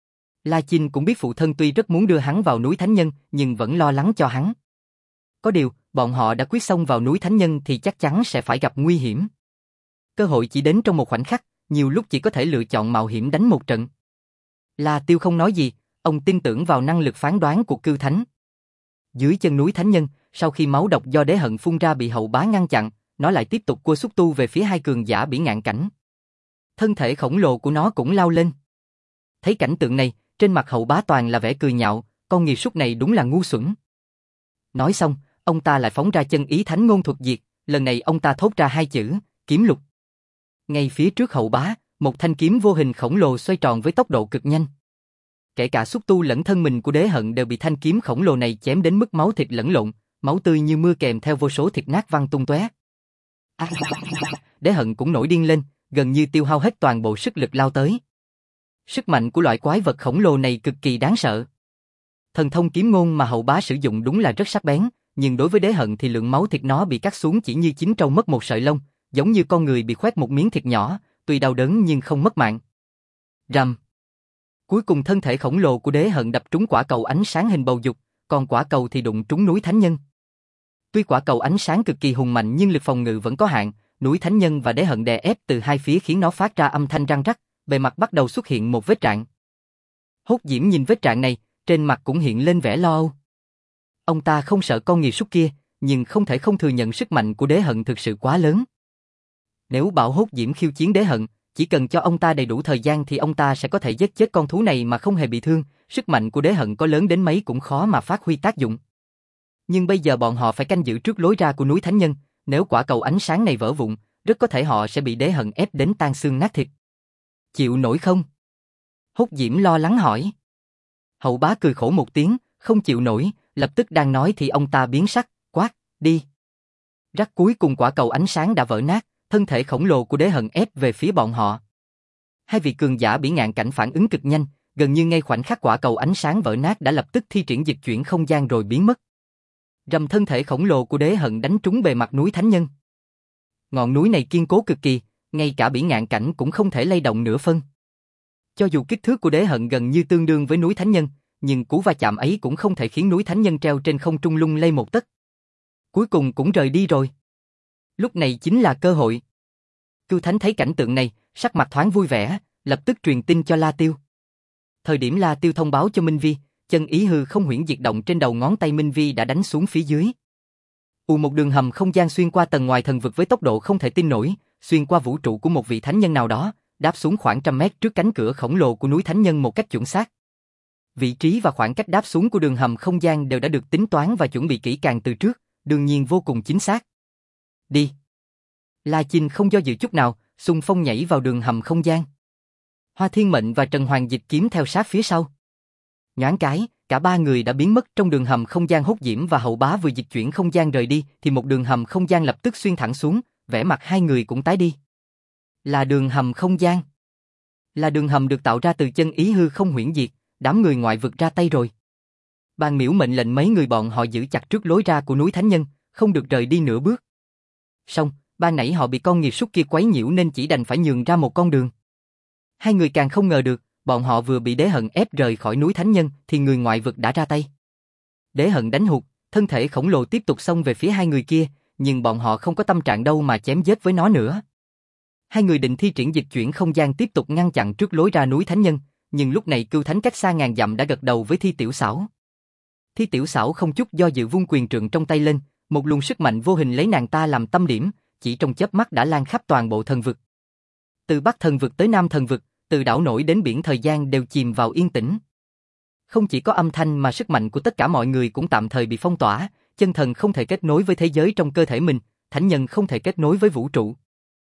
La Chinh cũng biết phụ thân tuy rất muốn đưa hắn vào núi thánh nhân, nhưng vẫn lo lắng cho hắn. Có điều, bọn họ đã quyết xông vào núi thánh nhân thì chắc chắn sẽ phải gặp nguy hiểm. Cơ hội chỉ đến trong một khoảnh khắc, nhiều lúc chỉ có thể lựa chọn mạo hiểm đánh một trận. La Tiêu không nói gì, ông tin tưởng vào năng lực phán đoán của Cưu Thánh. Dưới chân núi Thánh Nhân, sau khi máu độc do đế hận phun ra bị hậu bá ngăn chặn, nó lại tiếp tục cua xúc tu về phía hai cường giả bỉ ngạn cảnh. Thân thể khổng lồ của nó cũng lao lên. Thấy cảnh tượng này, trên mặt hậu bá toàn là vẻ cười nhạo, con nghiệt súc này đúng là ngu xuẩn. Nói xong, ông ta lại phóng ra chân ý thánh ngôn thuật diệt, lần này ông ta thốt ra hai chữ, kiếm lục. Ngay phía trước hậu bá, một thanh kiếm vô hình khổng lồ xoay tròn với tốc độ cực nhanh. Kể cả xúc tu lẫn thân mình của đế hận đều bị thanh kiếm khổng lồ này chém đến mức máu thịt lẫn lộn, máu tươi như mưa kèm theo vô số thịt nát văng tung tóe. Đế hận cũng nổi điên lên, gần như tiêu hao hết toàn bộ sức lực lao tới. Sức mạnh của loại quái vật khổng lồ này cực kỳ đáng sợ. Thần thông kiếm ngôn mà hậu bá sử dụng đúng là rất sắc bén, nhưng đối với đế hận thì lượng máu thịt nó bị cắt xuống chỉ như chín trâu mất một sợi lông, giống như con người bị khoét một miếng thịt nhỏ, tuy đau đớn nhưng không mất mạng. Rầm. Cuối cùng thân thể khổng lồ của đế hận đập trúng quả cầu ánh sáng hình bầu dục, còn quả cầu thì đụng trúng núi Thánh Nhân. Tuy quả cầu ánh sáng cực kỳ hùng mạnh nhưng lực phòng ngự vẫn có hạn, núi Thánh Nhân và đế hận đè ép từ hai phía khiến nó phát ra âm thanh răng rắc, bề mặt bắt đầu xuất hiện một vết rạn. Hốt Diễm nhìn vết rạn này, trên mặt cũng hiện lên vẻ lo âu. Ông ta không sợ con nghiệt súc kia, nhưng không thể không thừa nhận sức mạnh của đế hận thực sự quá lớn. Nếu bảo Hốt Diễm khiêu chiến đế hận, chỉ cần cho ông ta đầy đủ thời gian thì ông ta sẽ có thể giết chết con thú này mà không hề bị thương, sức mạnh của đế hận có lớn đến mấy cũng khó mà phát huy tác dụng. Nhưng bây giờ bọn họ phải canh giữ trước lối ra của núi Thánh Nhân, nếu quả cầu ánh sáng này vỡ vụn, rất có thể họ sẽ bị đế hận ép đến tan xương nát thịt. Chịu nổi không? Hốt Diễm lo lắng hỏi. Hậu bá cười khổ một tiếng, không chịu nổi, lập tức đang nói thì ông ta biến sắc, quát, đi. Rắc cuối cùng quả cầu ánh sáng đã vỡ nát, thân thể khổng lồ của đế hận ép về phía bọn họ. Hai vị cường giả bỉ ngạn cảnh phản ứng cực nhanh, gần như ngay khoảnh khắc quả cầu ánh sáng vỡ nát đã lập tức thi triển dịch chuyển không gian rồi biến mất. Rầm, thân thể khổng lồ của đế hận đánh trúng bề mặt núi Thánh Nhân. Ngọn núi này kiên cố cực kỳ, ngay cả bỉ ngạn cảnh cũng không thể lay động nửa phân. Cho dù kích thước của đế hận gần như tương đương với núi Thánh Nhân, nhưng cú va chạm ấy cũng không thể khiến núi Thánh Nhân treo trên không trung lung lay một tấc. Cuối cùng cũng rời đi rồi. Lúc này chính là cơ hội. Cưu Thánh thấy cảnh tượng này, sắc mặt thoáng vui vẻ, lập tức truyền tin cho La Tiêu. Thời điểm La Tiêu thông báo cho Minh Vi, chân ý hư không huyễn diệt động trên đầu ngón tay Minh Vi đã đánh xuống phía dưới. Một đường hầm không gian xuyên qua tầng ngoài thần vực với tốc độ không thể tin nổi, xuyên qua vũ trụ của một vị thánh nhân nào đó, đáp xuống khoảng trăm mét trước cánh cửa khổng lồ của núi Thánh Nhân một cách chuẩn xác. Vị trí và khoảng cách đáp xuống của đường hầm không gian đều đã được tính toán và chuẩn bị kỹ càng từ trước, đương nhiên vô cùng chính xác. Đi. La Chinh không do dự chút nào, xung phong nhảy vào đường hầm không gian. Hoa Thiên Mệnh và Trần Hoàng Dịch kiếm theo sát phía sau. Nhoáng cái, cả ba người đã biến mất trong đường hầm không gian. Hốt Diễm và Hậu Bá vừa dịch chuyển không gian rời đi thì một đường hầm không gian lập tức xuyên thẳng xuống, vẻ mặt hai người cũng tái đi. Là đường hầm không gian. Là đường hầm được tạo ra từ chân ý hư không huyễn diệt, đám người ngoại vực ra tay rồi. Ban Miễu mệnh lệnh mấy người bọn họ giữ chặt trước lối ra của núi Thánh Nhân, không được rời đi nửa bước. Xong, ban nãy họ bị con nghiệt súc kia quấy nhiễu nên chỉ đành phải nhường ra một con đường. Hai người càng không ngờ được, bọn họ vừa bị đế hận ép rời khỏi núi Thánh Nhân thì người ngoại vực đã ra tay. Đế hận đánh hụt, thân thể khổng lồ tiếp tục xông về phía hai người kia, nhưng bọn họ không có tâm trạng đâu mà chém giết với nó nữa. Hai người định thi triển dịch chuyển không gian tiếp tục ngăn chặn trước lối ra núi Thánh Nhân, nhưng lúc này Cưu Thánh cách xa ngàn dặm đã gật đầu với Thi Tiểu Xảo. Thi Tiểu Xảo không chút do dự vung quyền trượng trong tay lên, một luồng sức mạnh vô hình lấy nàng ta làm tâm điểm, chỉ trong chớp mắt đã lan khắp toàn bộ thần vực. Từ Bắc thần vực tới Nam thần vực, từ đảo nổi đến biển thời gian đều chìm vào yên tĩnh. Không chỉ có âm thanh mà sức mạnh của tất cả mọi người cũng tạm thời bị phong tỏa, chân thần không thể kết nối với thế giới trong cơ thể mình, thánh nhân không thể kết nối với vũ trụ.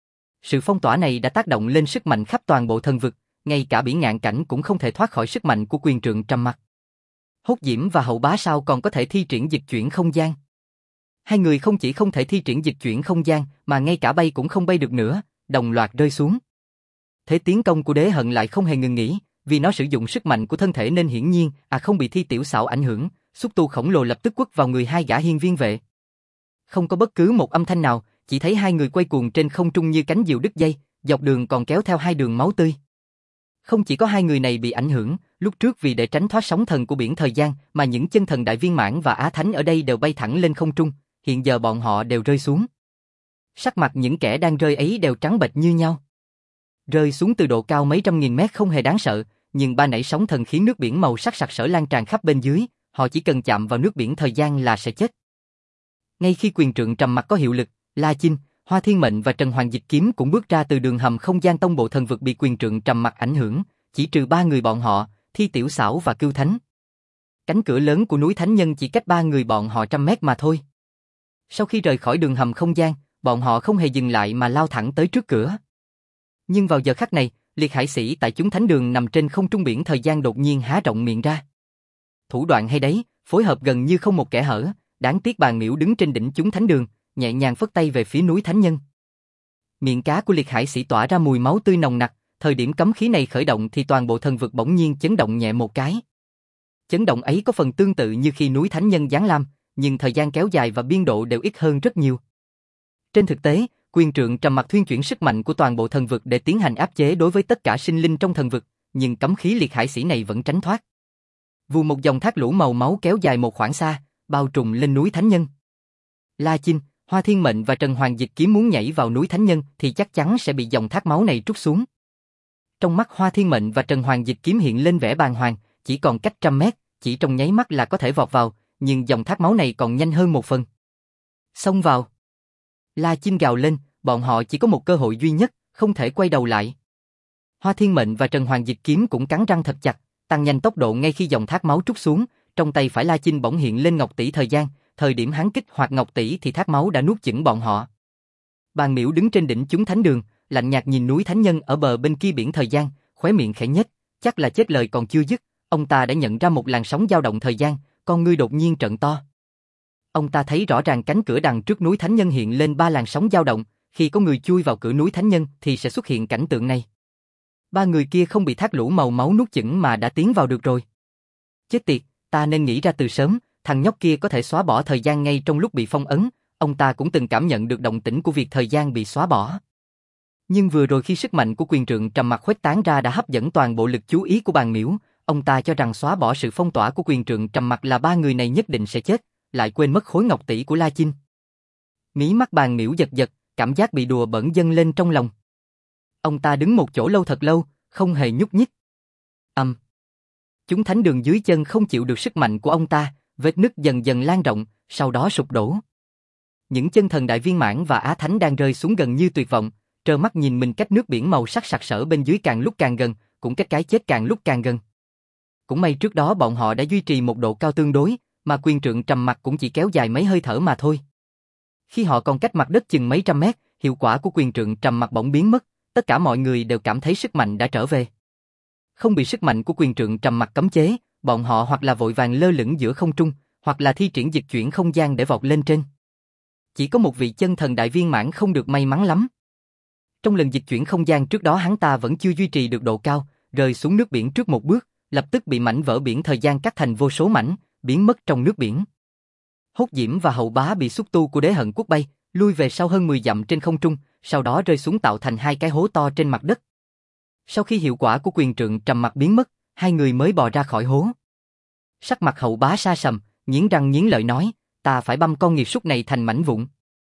Sự phong tỏa này đã tác động lên sức mạnh khắp toàn bộ thần vực, ngay cả bỉ ngạn cảnh cũng không thể thoát khỏi sức mạnh của quyền trượng trầm mặc. Hốt Diễm và Hậu Bá sao còn có thể thi triển dịch chuyển không gian? Hai người không chỉ không thể thi triển dịch chuyển không gian mà ngay cả bay cũng không bay được nữa, đồng loạt rơi xuống. Thế tiến công của đế hận lại không hề ngừng nghỉ, vì nó sử dụng sức mạnh của thân thể nên hiển nhiên không bị Thi Tiểu Xảo ảnh hưởng, xúc tu khổng lồ lập tức quất vào người hai gã hiên viên vệ. Không có bất cứ một âm thanh nào, chỉ thấy hai người quay cuồng trên không trung như cánh diều đứt dây, dọc đường còn kéo theo hai đường máu tươi. Không chỉ có hai người này bị ảnh hưởng, lúc trước vì để tránh thoát sóng thần của biển thời gian mà những chân thần đại viên mãn và á thánh ở đây đều bay thẳng lên không trung, hiện giờ bọn họ đều rơi xuống. Sắc mặt những kẻ đang rơi ấy đều trắng bệch như nhau. Rơi xuống từ độ cao mấy trăm nghìn mét không hề đáng sợ, nhưng ba nảy sóng thần khiến nước biển màu sắc sặc sỡ lan tràn khắp bên dưới, họ chỉ cần chạm vào nước biển thời gian là sẽ chết. Ngay khi quyền trượng trầm mặc có hiệu lực, La Chinh, Hoa Thiên Mệnh và Trần Hoàng Dịch Kiếm cũng bước ra từ đường hầm không gian tông bộ thần vực bị quyền trượng trầm mặc ảnh hưởng, chỉ trừ ba người bọn họ, Thi Tiểu Xảo và Cưu Thánh. Cánh cửa lớn của núi Thánh Nhân chỉ cách ba người bọn họ 100 mét mà thôi. Sau khi rời khỏi đường hầm không gian, bọn họ không hề dừng lại mà lao thẳng tới trước cửa. Nhưng vào giờ khắc này, liệt hải sĩ tại chúng thánh đường nằm trên không trung biển thời gian đột nhiên há rộng miệng ra. Thủ đoạn hay đấy, phối hợp gần như không một kẽ hở, đáng tiếc Bàn Miễu đứng trên đỉnh chúng thánh đường, nhẹ nhàng phất tay về phía núi Thánh Nhân. Miệng cá của liệt hải sĩ tỏa ra mùi máu tươi nồng nặc, thời điểm cấm khí này khởi động thì toàn bộ thần vực bỗng nhiên chấn động nhẹ một cái. Chấn động ấy có phần tương tự như khi núi Thánh Nhân giáng lâm, nhưng thời gian kéo dài và biên độ đều ít hơn rất nhiều. Trên thực tế, quyền trượng trầm mặc thuyên chuyển sức mạnh của toàn bộ thần vực để tiến hành áp chế đối với tất cả sinh linh trong thần vực, nhưng cấm khí liệt hải sĩ này vẫn tránh thoát. Vù một dòng thác lũ màu máu kéo dài một khoảng xa, bao trùm lên núi Thánh Nhân. La Chinh, Hoa Thiên Mệnh và Trần Hoàng Dịch Kiếm muốn nhảy vào núi Thánh Nhân thì chắc chắn sẽ bị dòng thác máu này trút xuống. Trong mắt Hoa Thiên Mệnh và Trần Hoàng Dịch Kiếm hiện lên vẻ bàng hoàng, chỉ còn cách 100 mét, chỉ trong nháy mắt là có thể vọt vào, nhưng dòng thác máu này còn nhanh hơn một phần. Xông vào. La Chinh gào lên, bọn họ chỉ có một cơ hội duy nhất, không thể quay đầu lại. Hoa Thiên Mệnh và Trần Hoàng Dịch Kiếm cũng cắn răng thật chặt, tăng nhanh tốc độ ngay khi dòng thác máu trút xuống, trong tay phải La Chinh bỗng hiện lên ngọc tỷ thời gian, thời điểm hắn kích hoạt ngọc tỷ thì thác máu đã nuốt chửng bọn họ. Bàn Miễu đứng trên đỉnh chúng thánh đường, lạnh nhạt nhìn núi Thánh Nhân ở bờ bên kia biển thời gian, khóe miệng khẽ nhếch, chắc là chết lời còn chưa dứt, ông ta đã nhận ra một làn sóng dao động thời gian, con ngươi đột nhiên trợn to. Ông ta thấy rõ ràng cánh cửa đằng trước núi Thánh Nhân hiện lên 3 làn sóng dao động, khi có người chui vào cửa núi Thánh Nhân thì sẽ xuất hiện cảnh tượng này. Ba người kia không bị thác lũ màu máu nuốt chửng mà đã tiến vào được rồi. Chết tiệt, ta nên nghĩ ra từ sớm, thằng nhóc kia có thể xóa bỏ thời gian ngay trong lúc bị phong ấn, ông ta cũng từng cảm nhận được động tĩnh của việc thời gian bị xóa bỏ. Nhưng vừa rồi khi sức mạnh của quyền trượng trầm mặc khuếch tán ra đã hấp dẫn toàn bộ lực chú ý của Bàn Miễu, ông ta cho rằng xóa bỏ sự phong tỏa của quyền trượng trầm mặc là ba người này nhất định sẽ chết, lại quên mất khối ngọc tỷ của La Chinh. Mí mắt Bàn Miễu giật giật, cảm giác bị đùa bỡn dâng lên trong lòng. Ông ta đứng một chỗ lâu thật lâu, không hề nhúc nhích. Chúng thánh đường dưới chân không chịu được sức mạnh của ông ta, vết nứt dần dần lan rộng, sau đó sụp đổ. Những chân thần đại viên mãn và á thánh đang rơi xuống gần như tuyệt vọng, trơ mắt nhìn mình cách nước biển màu sắc sặc sỡ bên dưới càng lúc càng gần, cũng cách cái chết càng lúc càng gần. Cũng may trước đó bọn họ đã duy trì một độ cao tương đối, mà quyền trượng trầm mặc cũng chỉ kéo dài mấy hơi thở mà thôi. Khi họ còn cách mặt đất chừng mấy trăm mét, hiệu quả của quyền trượng trầm mặc bỗng biến mất, tất cả mọi người đều cảm thấy sức mạnh đã trở về. Không bị sức mạnh của quyền trượng trầm mặc cấm chế, bọn họ hoặc là vội vàng lơ lửng giữa không trung, hoặc là thi triển dịch chuyển không gian để vọt lên trên. Chỉ có một vị chân thần đại viên mãn không được may mắn lắm. Trong lần dịch chuyển không gian trước đó hắn ta vẫn chưa duy trì được độ cao, rơi xuống nước biển trước một bước, lập tức bị mảnh vỡ biển thời gian cắt thành vô số mảnh, biến mất trong nước biển. Hốt Diễm và Hậu Bá bị xúc tu của Đế Hận Quốc bay, lui về sau hơn 10 dặm trên không trung, sau đó rơi xuống tạo thành 2 cái hố to trên mặt đất. Sau khi hiệu quả của quyền trượng trầm mặc biến mất, 2 người mới bò ra khỏi hố. Sắc mặt Hậu Bá sa sầm, nghiến răng nghiến lợi nói, ta phải băm con nghiệt súc này thành mảnh vụn.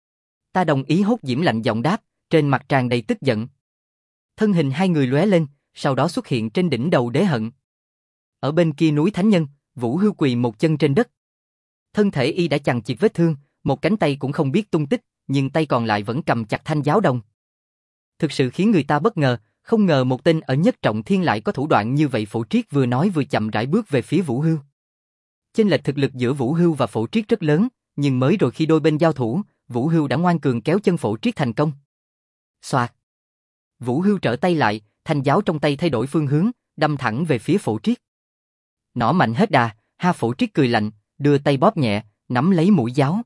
Ta đồng ý. Hốt Diễm lạnh giọng đáp, trên mặt tràn đầy tức giận. Thân hình 2 người lóe lên, sau đó xuất hiện trên đỉnh đầu Đế Hận. Ở bên kia núi Thánh Nhân, Vũ Hưu quỳ một chân trên đất. Thân thể y đã chằng chịt vết thương, một cánh tay cũng không biết tung tích, nhưng tay còn lại vẫn cầm chặt thanh giáo đồng. Thực sự khiến người ta bất ngờ, không ngờ một tên ở Nhất Trọng Thiên lại có thủ đoạn như vậy. Phổ Triết vừa nói vừa chậm rãi bước về phía Vũ Hưu. Chênh lệch thực lực giữa Vũ Hưu và Phổ Triết rất lớn, nhưng mới rồi khi đôi bên giao thủ, Vũ Hưu đã ngoan cường kéo chân Phổ Triết thành công. Xoạt. Vũ Hưu trở tay lại, thanh giáo trong tay thay đổi phương hướng, đâm thẳng về phía Phổ Triết. Nỏ mạnh hết đà, Phổ Triết cười lạnh, đưa tay bóp nhẹ, nắm lấy mũi giáo.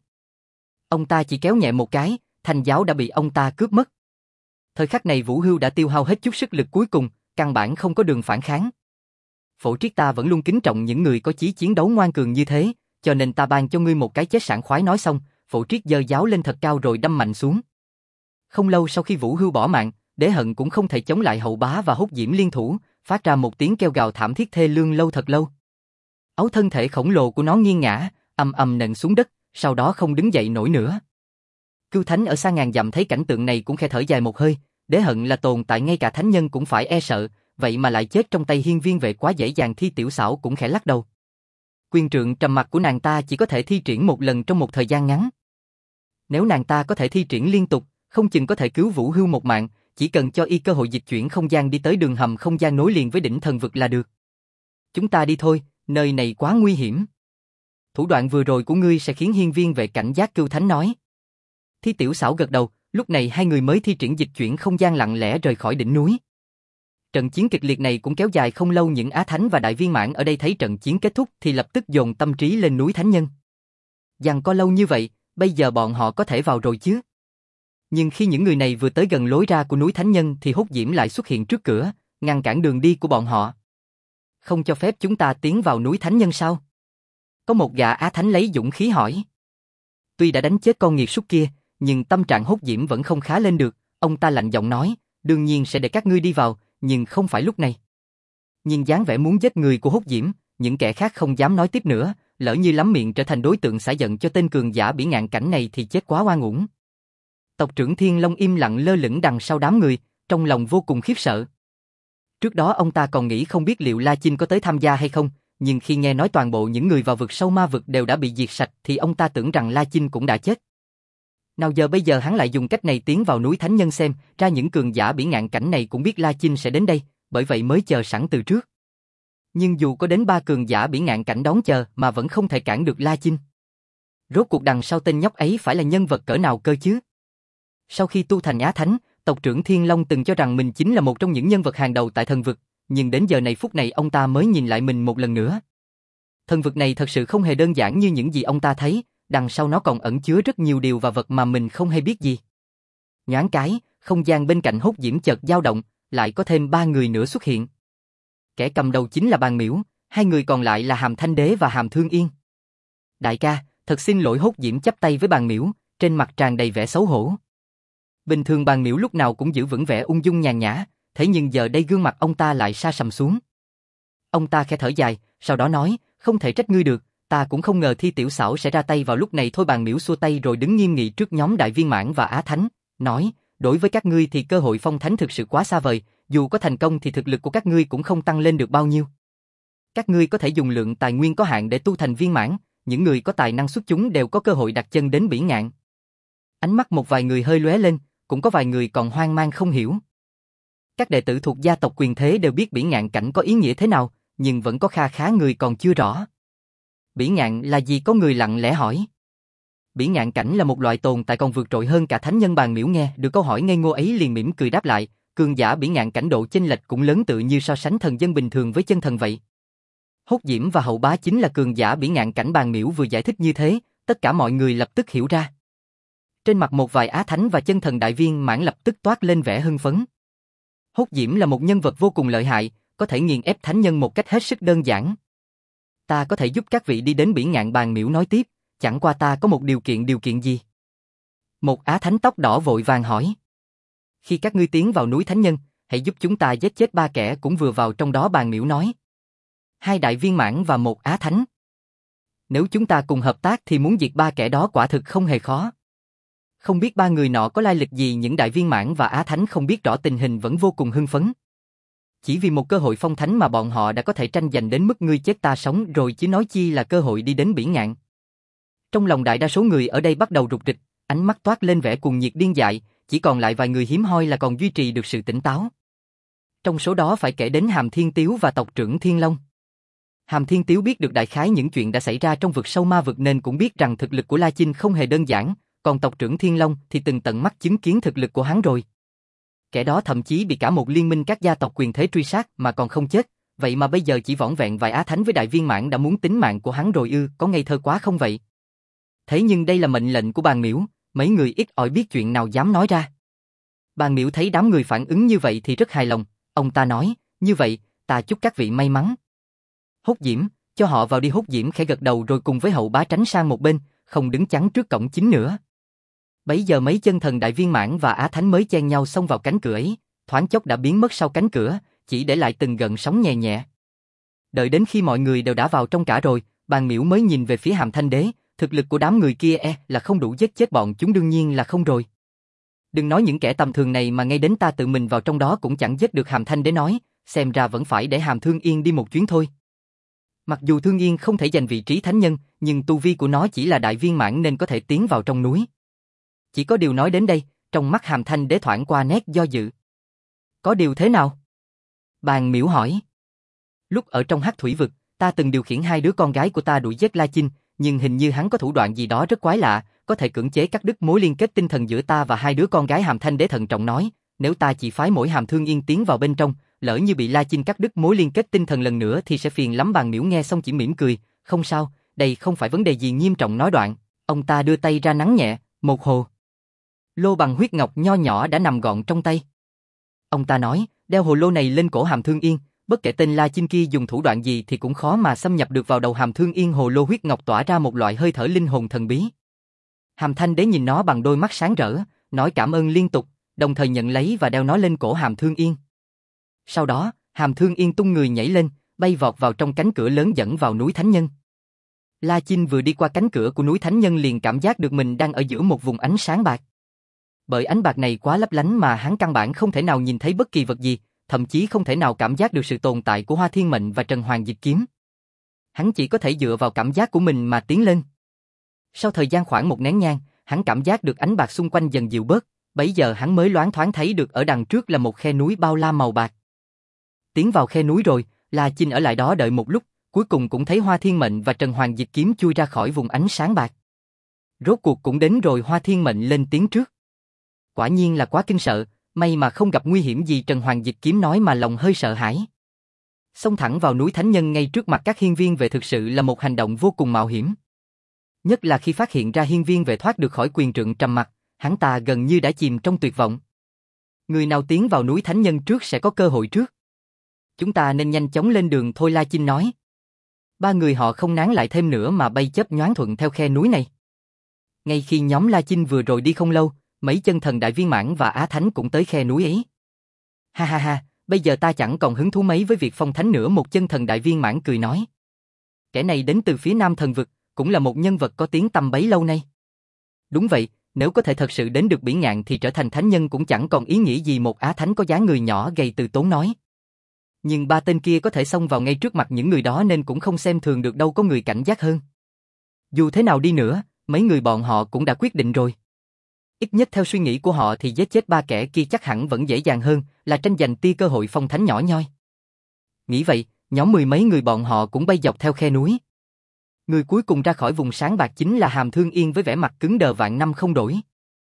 Ông ta chỉ kéo nhẹ một cái, thanh giáo đã bị ông ta cướp mất. Thời khắc này Vũ Hưu đã tiêu hao hết chút sức lực cuối cùng, căn bản không có đường phản kháng. Phổ Triết, ta vẫn luôn kính trọng những người có chí chiến đấu ngoan cường như thế, cho nên ta ban cho ngươi một cái chết sảng khoái. Nói xong, Phổ Triết giơ giáo lên thật cao rồi đâm mạnh xuống. Không lâu sau khi Vũ Hưu bỏ mạng, Đế Hận cũng không thể chống lại Hậu Bá và Hốt Diễm liên thủ, phát ra một tiếng kêu gào thảm thiết thê lương lâu thật lâu. Áo thân thể khổng lồ của nó nghiêng ngã, ầm ầm nện xuống đất, sau đó không đứng dậy nổi nữa. Cưu Thánh ở xa ngàn dặm thấy cảnh tượng này cũng khẽ thở dài một hơi. Đế Hận là tồn tại ngay cả thánh nhân cũng phải e sợ, vậy mà lại chết trong tay Hiên Viên Vệ quá dễ dàng. Thi Tiểu Xảo cũng khẽ lắc đầu. Quyền trượng trầm mặc của nàng ta chỉ có thể thi triển một lần trong một thời gian ngắn. Nếu nàng ta có thể thi triển liên tục, không chừng có thể cứu Vũ Hưu một mạng, chỉ cần cho y cơ hội dịch chuyển không gian đi tới đường hầm không gian nối liền với đỉnh thần vực là được. Chúng ta đi thôi, nơi này quá nguy hiểm. Thủ đoạn vừa rồi của ngươi sẽ khiến Hiên Viên Vệ cảnh giác. Cưu Thánh nói. Thi Tiểu Xảo gật đầu, lúc này hai người mới thi triển dịch chuyển không gian lặng lẽ rời khỏi đỉnh núi. Trận chiến kịch liệt này cũng kéo dài không lâu. Những Á Thánh và Đại Viên Mãn ở đây thấy trận chiến kết thúc thì lập tức dồn tâm trí lên núi Thánh Nhân. Giằng co lâu như vậy, bây giờ bọn họ có thể vào rồi chứ? Nhưng khi những người này vừa tới gần lối ra của núi Thánh Nhân thì Hốt Diễm lại xuất hiện trước cửa, ngăn cản đường đi của bọn họ. Không cho phép chúng ta tiến vào núi Thánh Nhân sao? Có một gã Á Thánh lấy dũng khí hỏi. Tuy đã đánh chết con nghiệt súc kia, nhưng tâm trạng Hốt Diễm vẫn không khá lên được. Ông ta lạnh giọng nói, đương nhiên sẽ để các ngươi đi vào, nhưng không phải lúc này. Nhìn dáng vẻ muốn giết người của Hốt Diễm, những kẻ khác không dám nói tiếp nữa, lỡ như lắm miệng trở thành đối tượng xả giận cho tên cường giả bỉ ngạn cảnh này thì chết quá oan uổng. Tộc trưởng Thiên Long im lặng lơ lửng đằng sau đám người, trong lòng vô cùng khiếp sợ. Trước đó ông ta còn nghĩ không biết liệu La Chinh có tới tham gia hay không, nhưng khi nghe nói toàn bộ những người vào vực sâu ma vực đều đã bị diệt sạch thì ông ta tưởng rằng La Chinh cũng đã chết. Nào giờ bây giờ hắn lại dùng cách này tiến vào núi Thánh Nhân, xem ra những cường giả bỉ ngạn cảnh này cũng biết La Chinh sẽ đến đây, bởi vậy mới chờ sẵn từ trước. Nhưng dù có đến 3 cường giả bỉ ngạn cảnh đón chờ mà vẫn không thể cản được La Chinh. Rốt cuộc đằng sau tên nhóc ấy phải là nhân vật cỡ nào cơ chứ? Sau khi tu thành Á Thánh, tộc trưởng Thiên Long từng cho rằng mình chính là một trong những nhân vật hàng đầu tại thần vực, nhưng đến giờ này phút này ông ta mới nhìn lại mình một lần nữa. Thần vực này thật sự không hề đơn giản như những gì ông ta thấy, đằng sau nó còn ẩn chứa rất nhiều điều và vật mà mình không hay biết gì. Nhoáng cái, không gian bên cạnh Hốt Diễm chợt dao động, lại có thêm 3 người nữa xuất hiện. Kẻ cầm đầu chính là Bàn Miễu, hai người còn lại là Hàm Thanh Đế và Hàm Thương Yên. Đại ca, thật xin lỗi. Hốt Diễm chắp tay với Bàn Miễu, trên mặt tràn đầy vẻ xấu hổ. Bình thường Bàn Miễu lúc nào cũng giữ vững vẻ ung dung nhàn nhã, thế nhưng giờ đây gương mặt ông ta lại sa sầm xuống. Ông ta khẽ thở dài, sau đó nói, không thể trách ngươi được, ta cũng không ngờ Thi Tiểu Xảo sẽ ra tay vào lúc này thôi. Bàn Miễu xua tay rồi đứng nghiêm nghị trước nhóm Đại Viên Mãn và Á Thánh, nói, đối với các ngươi thì cơ hội phong thánh thực sự quá xa vời, dù có thành công thì thực lực của các ngươi cũng không tăng lên được bao nhiêu. Các ngươi có thể dùng lượng tài nguyên có hạn để tu thành viên mãn, những người có tài năng xuất chúng đều có cơ hội đặt chân đến bỉ ngạn. Ánh mắt một vài người hơi lóe lên, cũng có vài người còn hoang mang không hiểu. Các đệ tử thuộc gia tộc quyền thế đều biết bỉ ngạn cảnh có ý nghĩa thế nào, nhưng vẫn có kha khá người còn chưa rõ. Bỉ ngạn là gì? Có người lặng lẽ hỏi. Bỉ ngạn cảnh là một loại tồn tại còn vượt trội hơn cả thánh nhân. Bàn Miễu nghe được câu hỏi ngây ngô ấy liền mỉm cười đáp lại, cường giả bỉ ngạn cảnh độ chênh lệch cũng lớn, tự như so sánh thần dân bình thường với chân thần vậy. Hốt Diễm và Hậu Bá chính là cường giả bỉ ngạn cảnh. Bàn Miễu vừa giải thích như thế, tất cả mọi người lập tức hiểu ra. Trên mặt một vài Á Thánh và chân thần Đại Viên Mãn lập tức toát lên vẻ hưng phấn. Hốt Diễm là một nhân vật vô cùng lợi hại, có thể nghiền ép thánh nhân một cách hết sức đơn giản. Ta có thể giúp các vị đi đến bỉ ngạn. Bàn Miễu nói tiếp, chẳng qua ta có một điều kiện. Điều kiện gì? Một Á Thánh tóc đỏ vội vàng hỏi. Khi các ngươi tiến vào núi Thánh Nhân, hãy giúp chúng ta giết chết 3 kẻ cũng vừa vào trong đó. Bàn Miễu nói. 2 Đại Viên Mãn và 1 Á Thánh. Nếu chúng ta cùng hợp tác thì muốn diệt 3 kẻ đó quả thực không hề khó. Không biết 3 người nọ có lai lịch gì. Những Đại Viên Mãn và Á Thánh không biết rõ tình hình vẫn vô cùng hưng phấn. Chỉ vì một cơ hội phong thánh mà bọn họ đã có thể tranh giành đến mức ngươi chết ta sống rồi, chứ nói chi là cơ hội đi đến bỉ ngạn. Trong lòng đại đa số người ở đây bắt đầu rục rịch, ánh mắt toát lên vẻ cuồng nhiệt điên dại, chỉ còn lại vài người hiếm hoi là còn duy trì được sự tỉnh táo. Trong số đó phải kể đến Hàm Thiên Tiếu và tộc trưởng Thiên Long. Hàm Thiên Tiếu biết được đại khái những chuyện đã xảy ra trong vực sâu ma vực nên cũng biết rằng thực lực của La Chinh không hề đơn giản, còn tộc trưởng Thiên Long thì từng tận mắt chứng kiến thực lực của hắn rồi. Kẻ đó thậm chí bị cả một liên minh các gia tộc quyền thế truy sát mà còn không chết, vậy mà bây giờ chỉ vỏn vẹn vài Á Thánh với Đại Viên Mãn đã muốn tính mạng của hắn rồi ư? Có ngây thơ quá không vậy? Thế nhưng đây là mệnh lệnh của Bàn Miễu, mấy người ít ỏi biết chuyện nào dám nói ra. Bàn Miễu thấy đám người phản ứng như vậy thì rất hài lòng, ông ta nói, như vậy, ta chúc các vị may mắn. Hốt Diễm, cho họ vào đi. Hốt Diễm khẽ gật đầu rồi cùng với Hậu Bá tránh sang một bên, không đứng chắn trước cổng chính nữa. Bấy giờ mấy chân thần Đại Viên Mãn và Á Thánh mới chen nhau xông vào cánh cửa ấy, thoáng chốc đã biến mất sau cánh cửa, chỉ để lại từng gợn sóng nhẹ nhẹ. Đợi đến khi mọi người đều đã vào trong cả rồi, Bàn Miễu mới nhìn về phía Hàm Thanh Đế, thực lực của đám người kia là không đủ giết chết bọn chúng, đương nhiên là không rồi. Đừng nói những kẻ tầm thường này mà ngay đến ta tự mình vào trong đó cũng chẳng giết được. Hàm Thanh Đế nói, xem ra vẫn phải để Hàm Thương Yên đi một chuyến thôi. Mặc dù Thương Yên không thể giành vị trí thánh nhân, nhưng tu vi của nó chỉ là đại viên mãn nên có thể tiến vào trong núi. Chỉ có điều nói đến đây, trong mắt Hàm Thanh Đế thoảng qua nét do dự. Có điều thế nào? Bàn Miễu hỏi. Lúc ở trong Hắc Thủy Vực, ta từng điều khiển hai đứa con gái của ta đuổi giết La Chinh, nhưng hình như hắn có thủ đoạn gì đó rất quái lạ, có thể cưỡng chế cắt đứt mối liên kết tinh thần giữa ta và hai đứa con gái. Hàm Thanh Đế thận trọng nói, nếu ta chỉ phái mỗi Hàm Thương Yên tiến vào bên trong, lỡ như bị La Chinh cắt đứt mối liên kết tinh thần lần nữa thì sẽ phiền lắm. Bàn Miễu nghe xong chỉ mỉm cười, không sao, đây không phải vấn đề gì nghiêm trọng. Nói đoạn, ông ta đưa tay ra nắn nhẹ, một hồ lô bằng huyết ngọc nho nhỏ đã nằm gọn trong tay. Ông ta nói, đeo hồ lô này lên cổ Hàm Thương Yên, bất kể tên La Chinh kia dùng thủ đoạn gì thì cũng khó mà xâm nhập được vào đầu Hàm Thương Yên. Hồ lô huyết ngọc tỏa ra một loại hơi thở linh hồn thần bí. Hàm Thanh Đế nhìn nó bằng đôi mắt sáng rỡ, nói cảm ơn liên tục, đồng thời nhận lấy và đeo nó lên cổ Hàm Thương Yên. Sau đó, Hàm Thương Yên tung người nhảy lên, bay vọt vào trong cánh cửa lớn dẫn vào núi Thánh Nhân. La Chinh vừa đi qua cánh cửa của núi Thánh Nhân liền cảm giác được mình đang ở giữa một vùng ánh sáng bạc. Bởi ánh bạc này quá lấp lánh mà hắn căn bản không thể nào nhìn thấy bất kỳ vật gì, thậm chí không thể nào cảm giác được sự tồn tại của Hoa Thiên Mệnh và Trần Hoàng Dịch Kiếm. Hắn chỉ có thể dựa vào cảm giác của mình mà tiến lên. Sau thời gian khoảng một nén nhang, hắn cảm giác được ánh bạc xung quanh dần dịu bớt, bấy giờ hắn mới loáng thoáng thấy được ở đằng trước là một khe núi bao la màu bạc. Tiến vào khe núi rồi, La Chinh ở lại đó đợi một lúc, cuối cùng cũng thấy Hoa Thiên Mệnh và Trần Hoàng Dịch Kiếm chui ra khỏi vùng ánh sáng bạc. Rốt cuộc cũng đến rồi. Hoa Thiên Mệnh lên tiếng trước. Quả nhiên là quá kinh sợ, may mà không gặp nguy hiểm gì. Trần Hoàng Dịch Kiếm nói mà lòng hơi sợ hãi. Xông thẳng vào núi Thánh Nhân ngay trước mặt các hiên viên vệ thực sự là một hành động vô cùng mạo hiểm. Nhất là khi phát hiện ra hiên viên vệ thoát được khỏi quyền trượng trầm mặc, hắn ta gần như đã chìm trong tuyệt vọng. Người nào tiến vào núi Thánh Nhân trước sẽ có cơ hội trước. Chúng ta nên nhanh chóng lên đường thôi. La Chinh nói. Ba người họ không nán lại thêm nữa mà bay chớp nhoáng thuận theo khe núi này. Ngay khi nhóm La Chinh vừa rồi đi không lâu, mấy chân thần đại viên mãn và Á Thánh cũng tới khe núi ấy. Ha ha ha, bây giờ ta chẳng còn hứng thú mấy với việc phong thánh nữa. Một chân thần đại viên mãn cười nói. Kẻ này đến từ phía Nam Thần Vực, cũng là một nhân vật có tiếng tăm bấy lâu nay. Đúng vậy, nếu có thể thật sự đến được Biển Ngạn thì trở thành thánh nhân cũng chẳng còn ý nghĩa gì. Một Á Thánh có dáng người nhỏ gầy từ tốn nói. Nhưng ba tên kia có thể xông vào ngay trước mặt những người đó nên cũng không xem thường được đâu. Có người cảnh giác hơn. Dù thế nào đi nữa, mấy người bọn họ cũng đã quyết định rồi. Ít nhất theo suy nghĩ của họ thì giết chết ba kẻ kia chắc hẳn vẫn dễ dàng hơn là tranh giành tia cơ hội phong thánh nhỏ nhoi. Nghĩ vậy, nhóm mười mấy người bọn họ cũng bay dọc theo khe núi. Người cuối cùng ra khỏi vùng sáng bạc chính là Hàm Thương Yên với vẻ mặt cứng đờ vạn năm không đổi.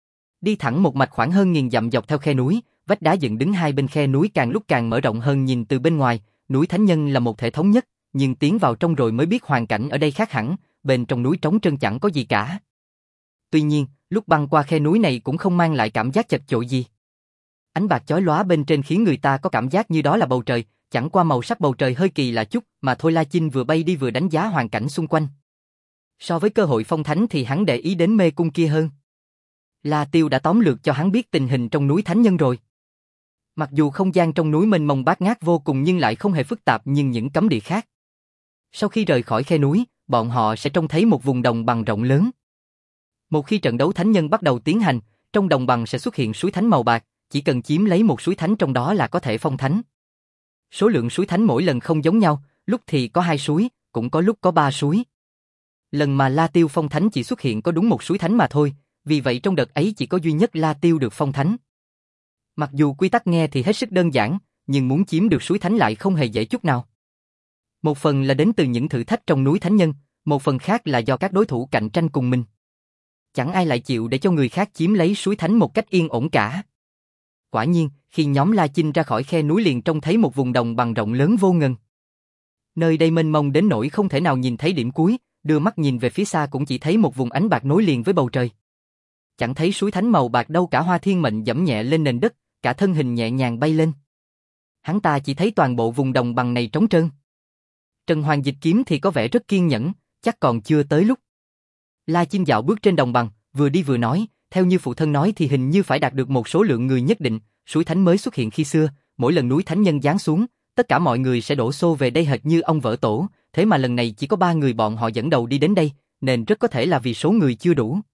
Đi thẳng một mạch khoảng hơn 1000 dặm dọc theo khe núi, vách đá dựng đứng hai bên khe núi càng lúc càng mở rộng hơn. Nhìn từ bên ngoài, núi Thánh Nhân là một thể thống nhất, nhưng tiến vào trong rồi mới biết hoàn cảnh ở đây khác hẳn, bên trong núi trống trơn chẳng có gì cả. Tuy nhiên, lúc băng qua khe núi này cũng không mang lại cảm giác chật chội gì. Ánh bạc chói lóa bên trên khiến người ta có cảm giác như đó là bầu trời, chẳng qua màu sắc bầu trời hơi kỳ lạ chút mà thôi. La Chinh vừa bay đi vừa đánh giá hoàn cảnh xung quanh. So với cơ hội phong thánh thì hắn để ý đến mê cung kia hơn. La Tiêu đã tóm lược cho hắn biết tình hình trong núi Thánh Nhân rồi. Mặc dù không gian trong núi mênh mông bát ngát vô cùng nhưng lại không hề phức tạp như những cấm địa khác. Sau khi rời khỏi khe núi, bọn họ sẽ trông thấy một vùng đồng bằng rộng lớn. Một khi trận đấu thánh nhân bắt đầu tiến hành, trong đồng bằng sẽ xuất hiện suối thánh màu bạc, chỉ cần chiếm lấy một suối thánh trong đó là có thể phong thánh. Số lượng suối thánh mỗi lần không giống nhau, lúc thì có 2 suối, cũng có lúc có 3 suối. Lần mà La Tiêu phong thánh chỉ xuất hiện có đúng một suối thánh mà thôi, vì vậy trong đợt ấy chỉ có duy nhất La Tiêu được phong thánh. Mặc dù quy tắc nghe thì hết sức đơn giản, nhưng muốn chiếm được suối thánh lại không hề dễ chút nào. Một phần là đến từ những thử thách trong núi thánh nhân, một phần khác là do các đối thủ cạnh tranh cùng mình. Chẳng ai lại chịu để cho người khác chiếm lấy suối thánh một cách yên ổn cả. Quả nhiên, khi nhóm La Chinh ra khỏi khe núi liền trông thấy một vùng đồng bằng rộng lớn vô ngần. Nơi đây mênh mông đến nỗi không thể nào nhìn thấy điểm cuối, đưa mắt nhìn về phía xa cũng chỉ thấy một vùng ánh bạc nối liền với bầu trời. Chẳng thấy suối thánh màu bạc đâu cả. Hoa Thiên Mệnh giẫm nhẹ lên nền đất, cả thân hình nhẹ nhàng bay lên. Hắn ta chỉ thấy toàn bộ vùng đồng bằng này trống trơn. Trần Hoàng Dịch Kiếm thì có vẻ rất kiên nhẫn, chắc còn chưa tới lúc. La Chinh dạo bước trên đồng bằng, vừa đi vừa nói, theo như phụ thân nói thì hình như phải đạt được một số lượng người nhất định, suối thánh mới xuất hiện khi xưa, mỗi lần núi thánh nhân giáng xuống, tất cả mọi người sẽ đổ xô về đây hệt như ông vỡ tổ, thế mà lần này chỉ có 3 người bọn họ dẫn đầu đi đến đây, nên rất có thể là vì số người chưa đủ.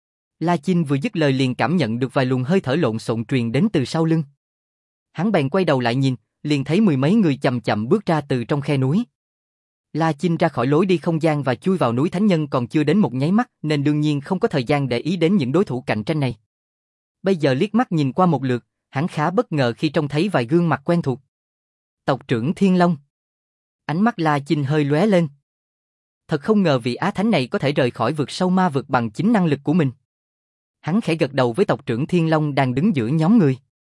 La Chinh vừa dứt lời liền cảm nhận được vài luồng hơi thở lộn xộn truyền đến từ sau lưng. Hắn bèn quay đầu lại nhìn, liền thấy mười mấy người chậm chậm bước ra từ trong khe núi. La Chinh ra khỏi lối đi không gian và chui vào núi Thánh Nhân còn chưa đến một nháy mắt nên đương nhiên không có thời gian để ý đến những đối thủ cạnh tranh này. Bây giờ liếc mắt nhìn qua một lượt, hắn khá bất ngờ khi trông thấy vài gương mặt quen thuộc. Tộc trưởng Thiên Long. Ánh mắt La Chinh hơi lóe lên. Thật không ngờ vị Á Thánh này có thể rời khỏi vực sâu ma vực bằng chính năng lực của mình. Hắn khẽ gật đầu với tộc trưởng Thiên Long đang đứng giữa nhóm người.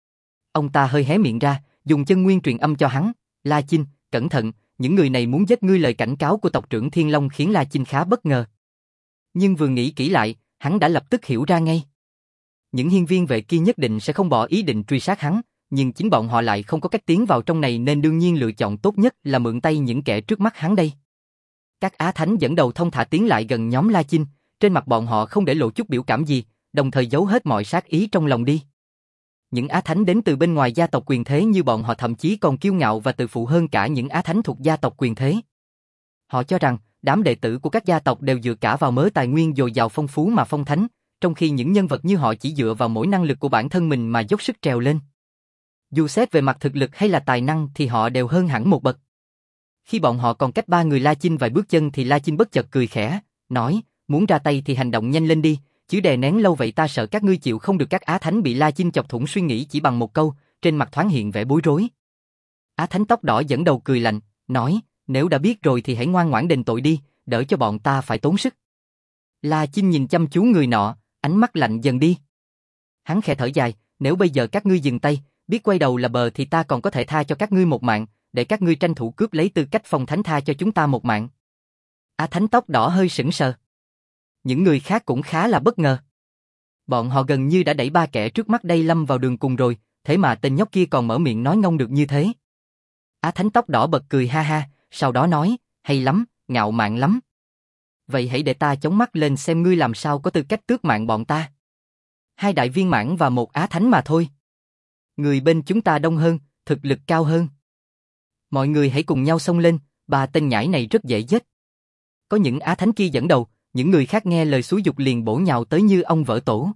Ông ta hơi hé miệng ra, dùng chân nguyên truyền âm cho hắn. La Chinh, cẩn thận, những người này muốn giết ngươi. Lời cảnh cáo của tộc trưởng Thiên Long khiến La Chinh khá bất ngờ. Nhưng vừa nghĩ kỹ lại, hắn đã lập tức hiểu ra ngay. Những hiên viên vệ kia nhất định sẽ không bỏ ý định truy sát hắn, nhưng chính bọn họ lại không có cách tiến vào trong này nên đương nhiên lựa chọn tốt nhất là mượn tay những kẻ trước mắt hắn đây. Các Á Thánh dẫn đầu thông thả tiến lại gần nhóm La Chinh, trên mặt bọn họ không để lộ chút biểu cảm gì, đồng thời giấu hết mọi sát ý trong lòng đi. Những Á Thánh đến từ bên ngoài gia tộc quyền thế như bọn họ thậm chí còn kiêu ngạo và tự phụ hơn cả những Á Thánh thuộc gia tộc quyền thế. Họ cho rằng, đám đệ tử của các gia tộc đều dựa cả vào mớ tài nguyên dồi dào phong phú mà phong thánh, trong khi những nhân vật như họ chỉ dựa vào mỗi năng lực của bản thân mình mà dốc sức trèo lên. Dù xét về mặt thực lực hay là tài năng thì họ đều hơn hẳn một bậc. Khi bọn họ còn cách ba người La Chinh vài bước chân thì La Chinh bất chợt cười khẽ, nói, muốn ra tay thì hành động nhanh lên đi, chứ đè nén lâu vậy ta sợ các ngươi chịu không được. Các Á Thánh bị La Chinh chọc thủng suy nghĩ chỉ bằng một câu, trên mặt thoáng hiện vẻ bối rối. Á Thánh tóc đỏ dẫn đầu cười lạnh, nói, nếu đã biết rồi thì hãy ngoan ngoãn đền tội đi, đỡ cho bọn ta phải tốn sức. La Chinh nhìn chăm chú người nọ, ánh mắt lạnh dần đi. Hắn khẽ thở dài, nếu bây giờ các ngươi dừng tay, biết quay đầu là bờ thì ta còn có thể tha cho các ngươi một mạng, để các ngươi tranh thủ cướp lấy tư cách phong thánh tha cho chúng ta một mạng. Á Thánh tóc đỏ hơi sững sờ. Những người khác cũng khá là bất ngờ. Bọn họ gần như đã đẩy ba kẻ trước mắt đây lâm vào đường cùng rồi, thế mà tên nhóc kia còn mở miệng nói ngông được như thế. Á Thánh tóc đỏ bật cười ha ha, sau đó nói, hay lắm, ngạo mạn lắm. Vậy hãy để ta chống mắt lên xem ngươi làm sao có tư cách tước mạng bọn ta. Hai đại viên mãn và một Á Thánh mà thôi. Người bên chúng ta đông hơn, thực lực cao hơn. Mọi người hãy cùng nhau xông lên, ba tên nhãi này rất dễ giết. Có những Á Thánh kia dẫn đầu, những người khác nghe lời xúi giục liền bổ nhào tới như ong vỡ tổ.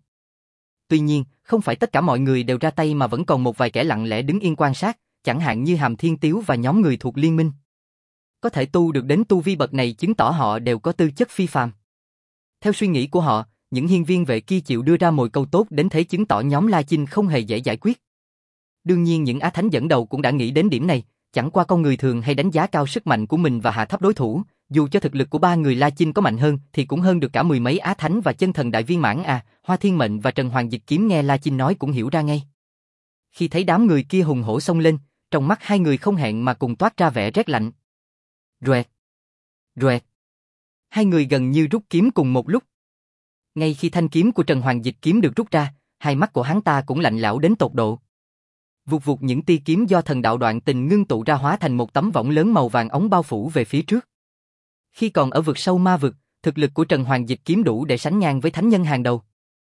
Tuy nhiên, không phải tất cả mọi người đều ra tay mà vẫn còn một vài kẻ lặng lẽ đứng yên quan sát, chẳng hạn như Hàm Thiên Tiếu và nhóm người thuộc liên minh. Có thể tu được đến tu vi bậc này chứng tỏ họ đều có tư chất phi phàm. Theo suy nghĩ của họ, những hiên viên vệ kia chịu đưa ra mồi câu tốt đến thế chứng tỏ nhóm La Chinh không hề dễ giải quyết. Đương nhiên những Á Thánh dẫn đầu cũng đã nghĩ đến điểm này, chẳng qua con người thường hay đánh giá cao sức mạnh của mình và hạ thấp đối thủ, dù cho thực lực của ba người La Chinh có mạnh hơn thì cũng hơn được cả mười mấy Á Thánh và chân thần đại viên mãn à. Hoa Thiên Mệnh và Trần Hoàng Dịch Kiếm nghe La Chinh nói cũng hiểu ra ngay. Khi thấy đám người kia hùng hổ xông lên, trong mắt hai người không hẹn mà cùng toát ra vẻ rét lạnh. Roẹt, roẹt. Hai người gần như rút kiếm cùng một lúc. Ngay khi thanh kiếm của Trần Hoàng Dịch Kiếm được rút ra, hai mắt của hắn ta cũng lạnh lẽo đến tột độ. Vụt vụt những tia kiếm do thần đạo Đoạn Tình ngưng tụ ra hóa thành một tấm võng lớn màu vàng óng bao phủ về phía trước. Khi còn ở vực sâu ma vực, thực lực của Trần Hoàng Dịch Kiếm đủ để sánh ngang với thánh nhân hàng đầu.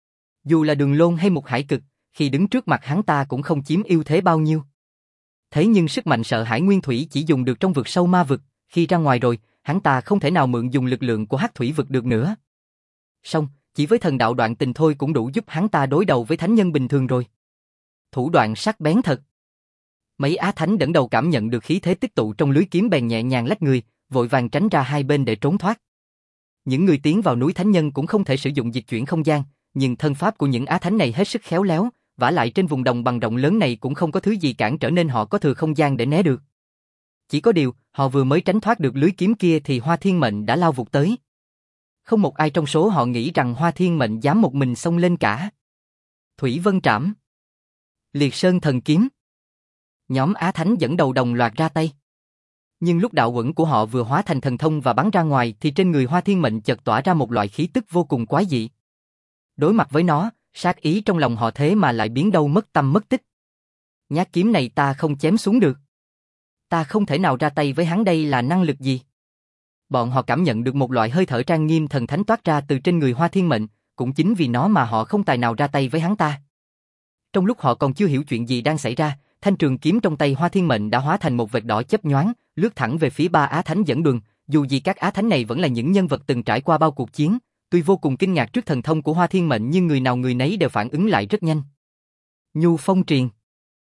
Dù là Đường Lôn hay Mục Hải Cực, khi đứng trước mặt hắn ta cũng không chiếm ưu thế bao nhiêu. Thế nhưng sức mạnh sợ hãi nguyên thủy chỉ dùng được trong vực sâu ma vực, khi ra ngoài rồi, hắn ta không thể nào mượn dùng lực lượng của hắc thủy vực được nữa. Song, chỉ với thần đạo Đoạn Tình thôi cũng đủ giúp hắn ta đối đầu với thánh nhân bình thường rồi. Thủ đoạn sắc bén thật. Mấy Á Thánh dẫn đầu cảm nhận được khí thế tích tụ trong lưới kiếm bèn nhẹ nhàng lách người, vội vàng tránh ra hai bên để trốn thoát. Những người tiến vào núi thánh nhân cũng không thể sử dụng dịch chuyển không gian, nhưng thân pháp của những Á Thánh này hết sức khéo léo, vả lại trên vùng đồng bằng rộng lớn này cũng không có thứ gì cản trở nên họ có thừa không gian để né được. Chỉ có điều, họ vừa mới tránh thoát được lưới kiếm kia thì Hoa Thiên Mệnh đã lao vụt tới. Không một ai trong số họ nghĩ rằng Hoa Thiên Mệnh dám một mình xông lên cả. Thủy Vân Trảm, Liệt Sơn Thần Kiếm. Nhóm Á Thánh dẫn đầu đồng loạt ra tay. Nhưng lúc đạo quẩn của họ vừa hóa thành thần thông và bắn ra ngoài thì trên người Hoa Thiên Mệnh chợt tỏa ra một loại khí tức vô cùng quái dị. Đối mặt với nó, sát ý trong lòng họ thế mà lại biến đâu mất tăm mất tích. Nhát kiếm này ta không chém xuống được. Ta không thể nào ra tay với hắn, đây là năng lực gì? Bọn họ cảm nhận được một loại hơi thở trang nghiêm thần thánh toát ra từ trên người Hoa Thiên Mệnh, cũng chính vì nó mà họ không tài nào ra tay với hắn ta. Trong lúc họ còn chưa hiểu chuyện gì đang xảy ra, thanh trường kiếm trong tay Hoa Thiên Mệnh đã hóa thành một vệt đỏ chớp nhoáng, lướt thẳng về phía ba Á Thánh dẫn đường. Dù gì các Á Thánh này vẫn là những nhân vật từng trải qua bao cuộc chiến, tuy vô cùng kinh ngạc trước thần thông của Hoa Thiên Mệnh nhưng người nào người nấy đều phản ứng lại rất nhanh. Nhu Phong Triền.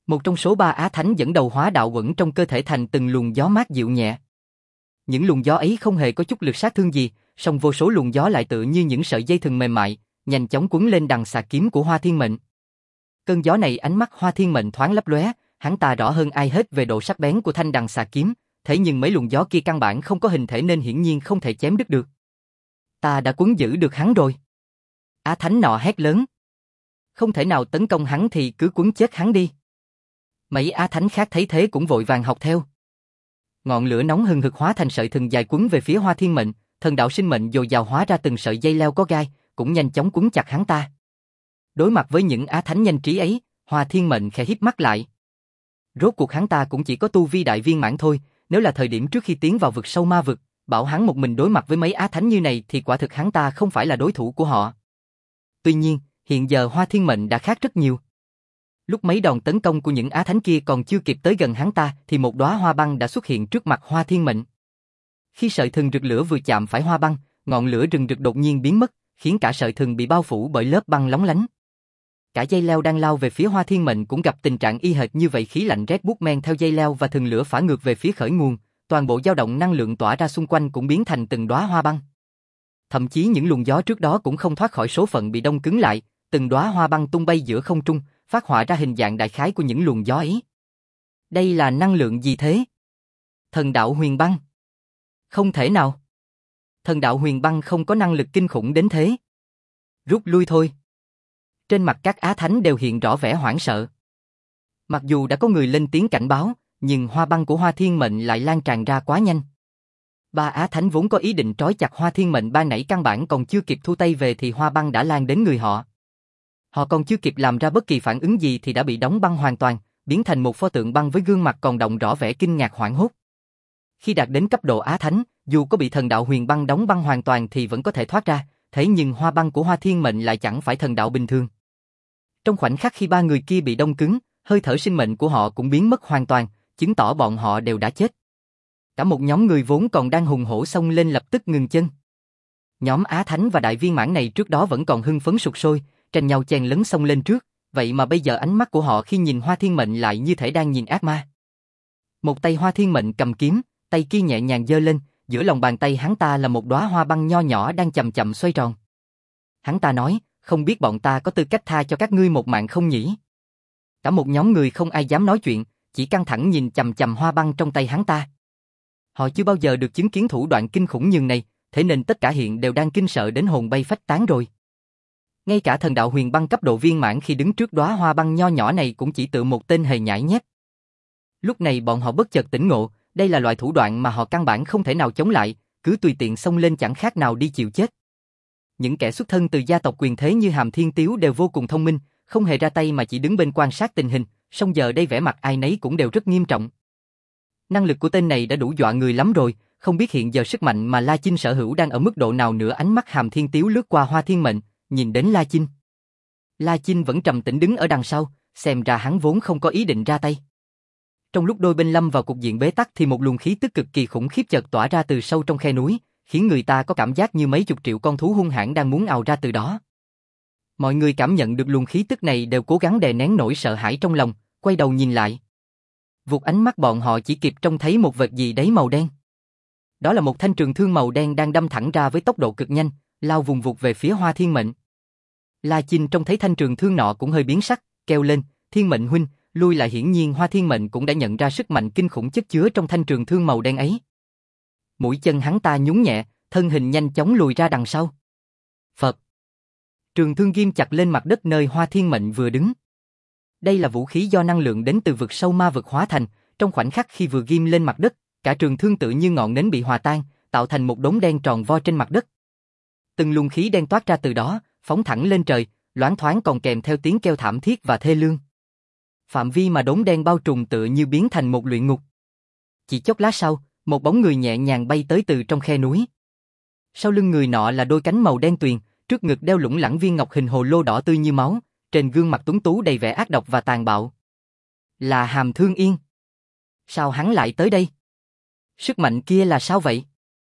Một trong số 3 Á Thánh dẫn đầu hóa đạo quẩn trong cơ thể thành từng luồng gió mát dịu nhẹ. Những luồng gió ấy không hề có chút lực sát thương gì, song vô số luồng gió lại tựa như những sợi dây thừng mềm mại, nhanh chóng quấn lên đằng xà kiếm của Hoa Thiên Mệnh. Cơn gió này ánh mắt Hoa Thiên Mệnh thoáng lấp lóe, hắn ta rõ hơn ai hết về độ sắc bén của thanh đằng xà kiếm, thế nhưng mấy luồng gió kia căn bản không có hình thể nên hiển nhiên không thể chém đứt được. Ta đã quấn giữ được hắn rồi. Á Thánh nọ hét lớn. Không thể nào tấn công hắn thì cứ quấn chết hắn đi. Mấy Á Thánh khác thấy thế cũng vội vàng học theo. Ngọn lửa nóng hừng hực hóa thành sợi thừng dài quấn về phía Hoa Thiên Mệnh, thần đạo sinh mệnh dồi dào hóa ra từng sợi dây leo có gai, cũng nhanh chóng quấn chặt hắn ta. Đối mặt với những Á Thánh nhanh trí ấy, Hoa Thiên Mệnh khẽ híp mắt lại. Rốt cuộc hắn ta cũng chỉ có tu vi đại viên mãn thôi, nếu là thời điểm trước khi tiến vào vực sâu ma vực, bảo hắn một mình đối mặt với mấy Á Thánh như này thì quả thực hắn ta không phải là đối thủ của họ. Tuy nhiên, hiện giờ Hoa Thiên Mệnh đã khác rất nhiều. Lúc mấy đòn tấn công của những Á Thánh kia còn chưa kịp tới gần hắn ta thì một đóa hoa băng đã xuất hiện trước mặt Hoa Thiên Mệnh. Khi sợi thừng rực lửa vừa chạm phải hoa băng, ngọn lửa rừng rực đột nhiên biến mất, khiến cả sợi thừng bị bao phủ bởi lớp băng lóng lánh. Cả dây leo đang lao về phía Hoa Thiên Mệnh cũng gặp tình trạng y hệt như vậy, khí lạnh rét buốt men theo dây leo và thừng lửa phả ngược về phía khởi nguồn, toàn bộ dao động năng lượng tỏa ra xung quanh cũng biến thành từng đóa hoa băng. Thậm chí những luồng gió trước đó cũng không thoát khỏi số phận bị đông cứng lại, từng đóa hoa băng tung bay giữa không trung, phát họa ra hình dạng đại khái của những luồng gió ấy. Đây là năng lượng gì thế? Thần đạo huyền băng? Không thể nào. Thần đạo huyền băng không có năng lực kinh khủng đến thế. Rút lui thôi. Trên mặt các Á Thánh đều hiện rõ vẻ hoảng sợ. Mặc dù đã có người lên tiếng cảnh báo, nhưng hoa băng của Hoa Thiên Mệnh lại lan tràn ra quá nhanh. 3 Á Thánh vốn có ý định trói chặt Hoa Thiên Mệnh ban nãy căn bản còn chưa kịp thu tay về thì hoa băng đã lan đến người họ. Họ còn chưa kịp làm ra bất kỳ phản ứng gì thì đã bị đóng băng hoàn toàn, biến thành một pho tượng băng với gương mặt còn đọng rõ vẻ kinh ngạc hoảng hốt. Khi đạt đến cấp độ Á Thánh, dù có bị thần đạo huyền băng đóng băng hoàn toàn thì vẫn có thể thoát ra, thế nhưng hoa băng của Hoa Thiên Mệnh lại chẳng phải thần đạo bình thường. Trong khoảnh khắc khi 3 người kia bị đông cứng, hơi thở sinh mệnh của họ cũng biến mất hoàn toàn, chứng tỏ bọn họ đều đã chết. Cả một nhóm người vốn còn đang hùng hổ xông lên lập tức ngừng chân. Nhóm Á Thánh và đại viên mãn này trước đó vẫn còn hưng phấn sục sôi, tranh nhau chen lấn xông lên trước, vậy mà bây giờ ánh mắt của họ khi nhìn Hoa Thiên Mệnh lại như thể đang nhìn ác ma. Một tay Hoa Thiên Mệnh cầm kiếm, tay kia nhẹ nhàng giơ lên, giữa lòng bàn tay hắn ta là một đóa hoa băng nho nhỏ đang chậm chậm xoay tròn. Hắn ta nói, không biết bọn ta có tư cách tha cho các ngươi một mạng không nhỉ? Cả một nhóm người không ai dám nói chuyện, chỉ căng thẳng nhìn chằm chằm hoa băng trong tay hắn ta. Họ chưa bao giờ được chứng kiến thủ đoạn kinh khủng nhường này, thế nên tất cả hiện đều đang kinh sợ đến hồn bay phách tán rồi. Ngay cả thần đạo huyền băng cấp độ viên mãn khi đứng trước đóa hoa băng nho nhỏ này cũng chỉ tự một tên hề nhãi nhép. Lúc này bọn họ bất chợt tỉnh ngộ, đây là loại thủ đoạn mà họ căn bản không thể nào chống lại, cứ tùy tiện xông lên chẳng khác nào đi chịu chết. Những kẻ xuất thân từ gia tộc quyền thế như Hàm Thiên Tiếu đều vô cùng thông minh, không hề ra tay mà chỉ đứng bên quan sát tình hình, song giờ đây vẻ mặt ai nấy cũng đều rất nghiêm trọng. Năng lực của tên này đã đủ dọa người lắm rồi, không biết hiện giờ sức mạnh mà La Chinh sở hữu đang ở mức độ nào nữa. Ánh mắt Hàm Thiên Tiếu lướt qua Hoa Thiên Mệnh, nhìn đến La Chinh. La Chinh vẫn trầm tĩnh đứng ở đằng sau, xem ra hắn vốn không có ý định ra tay. Trong lúc đôi bên lâm vào cục diện bế tắc thì một luồng khí tức cực kỳ khủng khiếp chợt tỏa ra từ sâu trong khe núi, khiến người ta có cảm giác như mấy chục triệu con thú hung hãn đang muốn ào ra từ đó. Mọi người cảm nhận được luồng khí tức này đều cố gắng đè nén nỗi sợ hãi trong lòng, quay đầu nhìn lại. Vụt ánh mắt bọn họ chỉ kịp trông thấy một vật gì đấy màu đen. Đó là một thanh trường thương màu đen đang đâm thẳng ra với tốc độ cực nhanh, lao vùng vụt về phía Hoa Thiên Mệnh. La Chinh trông thấy thanh trường thương nọ cũng hơi biến sắc, kêu lên, Thiên Mệnh huynh, lui lại. Hiển nhiên Hoa Thiên Mệnh cũng đã nhận ra sức mạnh kinh khủng chất chứa trong thanh trường thương màu đen ấy. Mũi chân hắn ta nhún nhẹ, thân hình nhanh chóng lùi ra đằng sau. Phật. Trường thương ghim chặt lên mặt đất nơi Hoa Thiên Mệnh vừa đứng. Đây là vũ khí do năng lượng đến từ vực sâu ma vực hóa thành, trong khoảnh khắc khi vừa ghim lên mặt đất, cả trường thương tự như ngọn nến bị hòa tan, tạo thành một đống đen tròn vo trên mặt đất. Từng luồng khí đen toát ra từ đó, phóng thẳng lên trời, loáng thoáng còn kèm theo tiếng kêu thảm thiết và thê lương. Phạm vi mà đống đen bao trùm tựa như biến thành một luyện ngục. Chỉ chốc lát sau, một bóng người nhẹ nhàng bay tới từ trong khe núi. Sau lưng người nọ là đôi cánh màu đen tuyền, trước ngực đeo lủng lẳng viên ngọc hình hồ lô đỏ tươi như máu, trên gương mặt tuấn tú đầy vẻ ác độc và tàn bạo. Là Hàm Thương Yên. Sao hắn lại tới đây? Sức mạnh kia là sao vậy?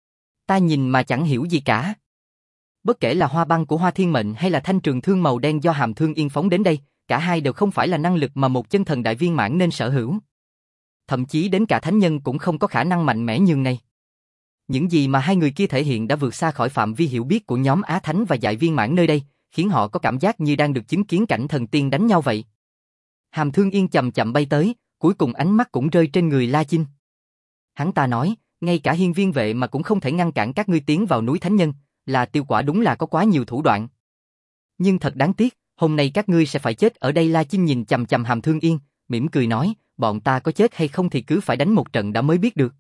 Ta nhìn mà chẳng hiểu gì cả. Bất kể là hoa băng của Hoa Thiên Mệnh hay là thanh trường thương màu đen do Hàm Thương Yên phóng đến đây, cả hai đều không phải là năng lực mà một chân thần đại viên mãn nên sở hữu. Thậm chí đến cả thánh nhân cũng không có khả năng mạnh mẽ nhường này. Những gì mà hai người kia thể hiện đã vượt xa khỏi phạm vi hiểu biết của nhóm Á Thánh và Đại Viên Mãn nơi đây, khiến họ có cảm giác như đang được chứng kiến cảnh thần tiên đánh nhau vậy. Hàm Thương Yên chậm chậm bay tới, cuối cùng ánh mắt cũng rơi trên người La Chinh. Hắn ta nói, ngay cả hiên viên vệ mà cũng không thể ngăn cản các ngươi tiến vào núi thánh nhân, là Tiêu quả đúng là có quá nhiều thủ đoạn. Nhưng thật đáng tiếc, hôm nay các ngươi sẽ phải chết ở đây. La Chinh nhìn chằm chằm Hàm Thương Yên, mỉm cười nói, bọn ta có chết hay không thì cứ phải đánh một trận đã mới biết được.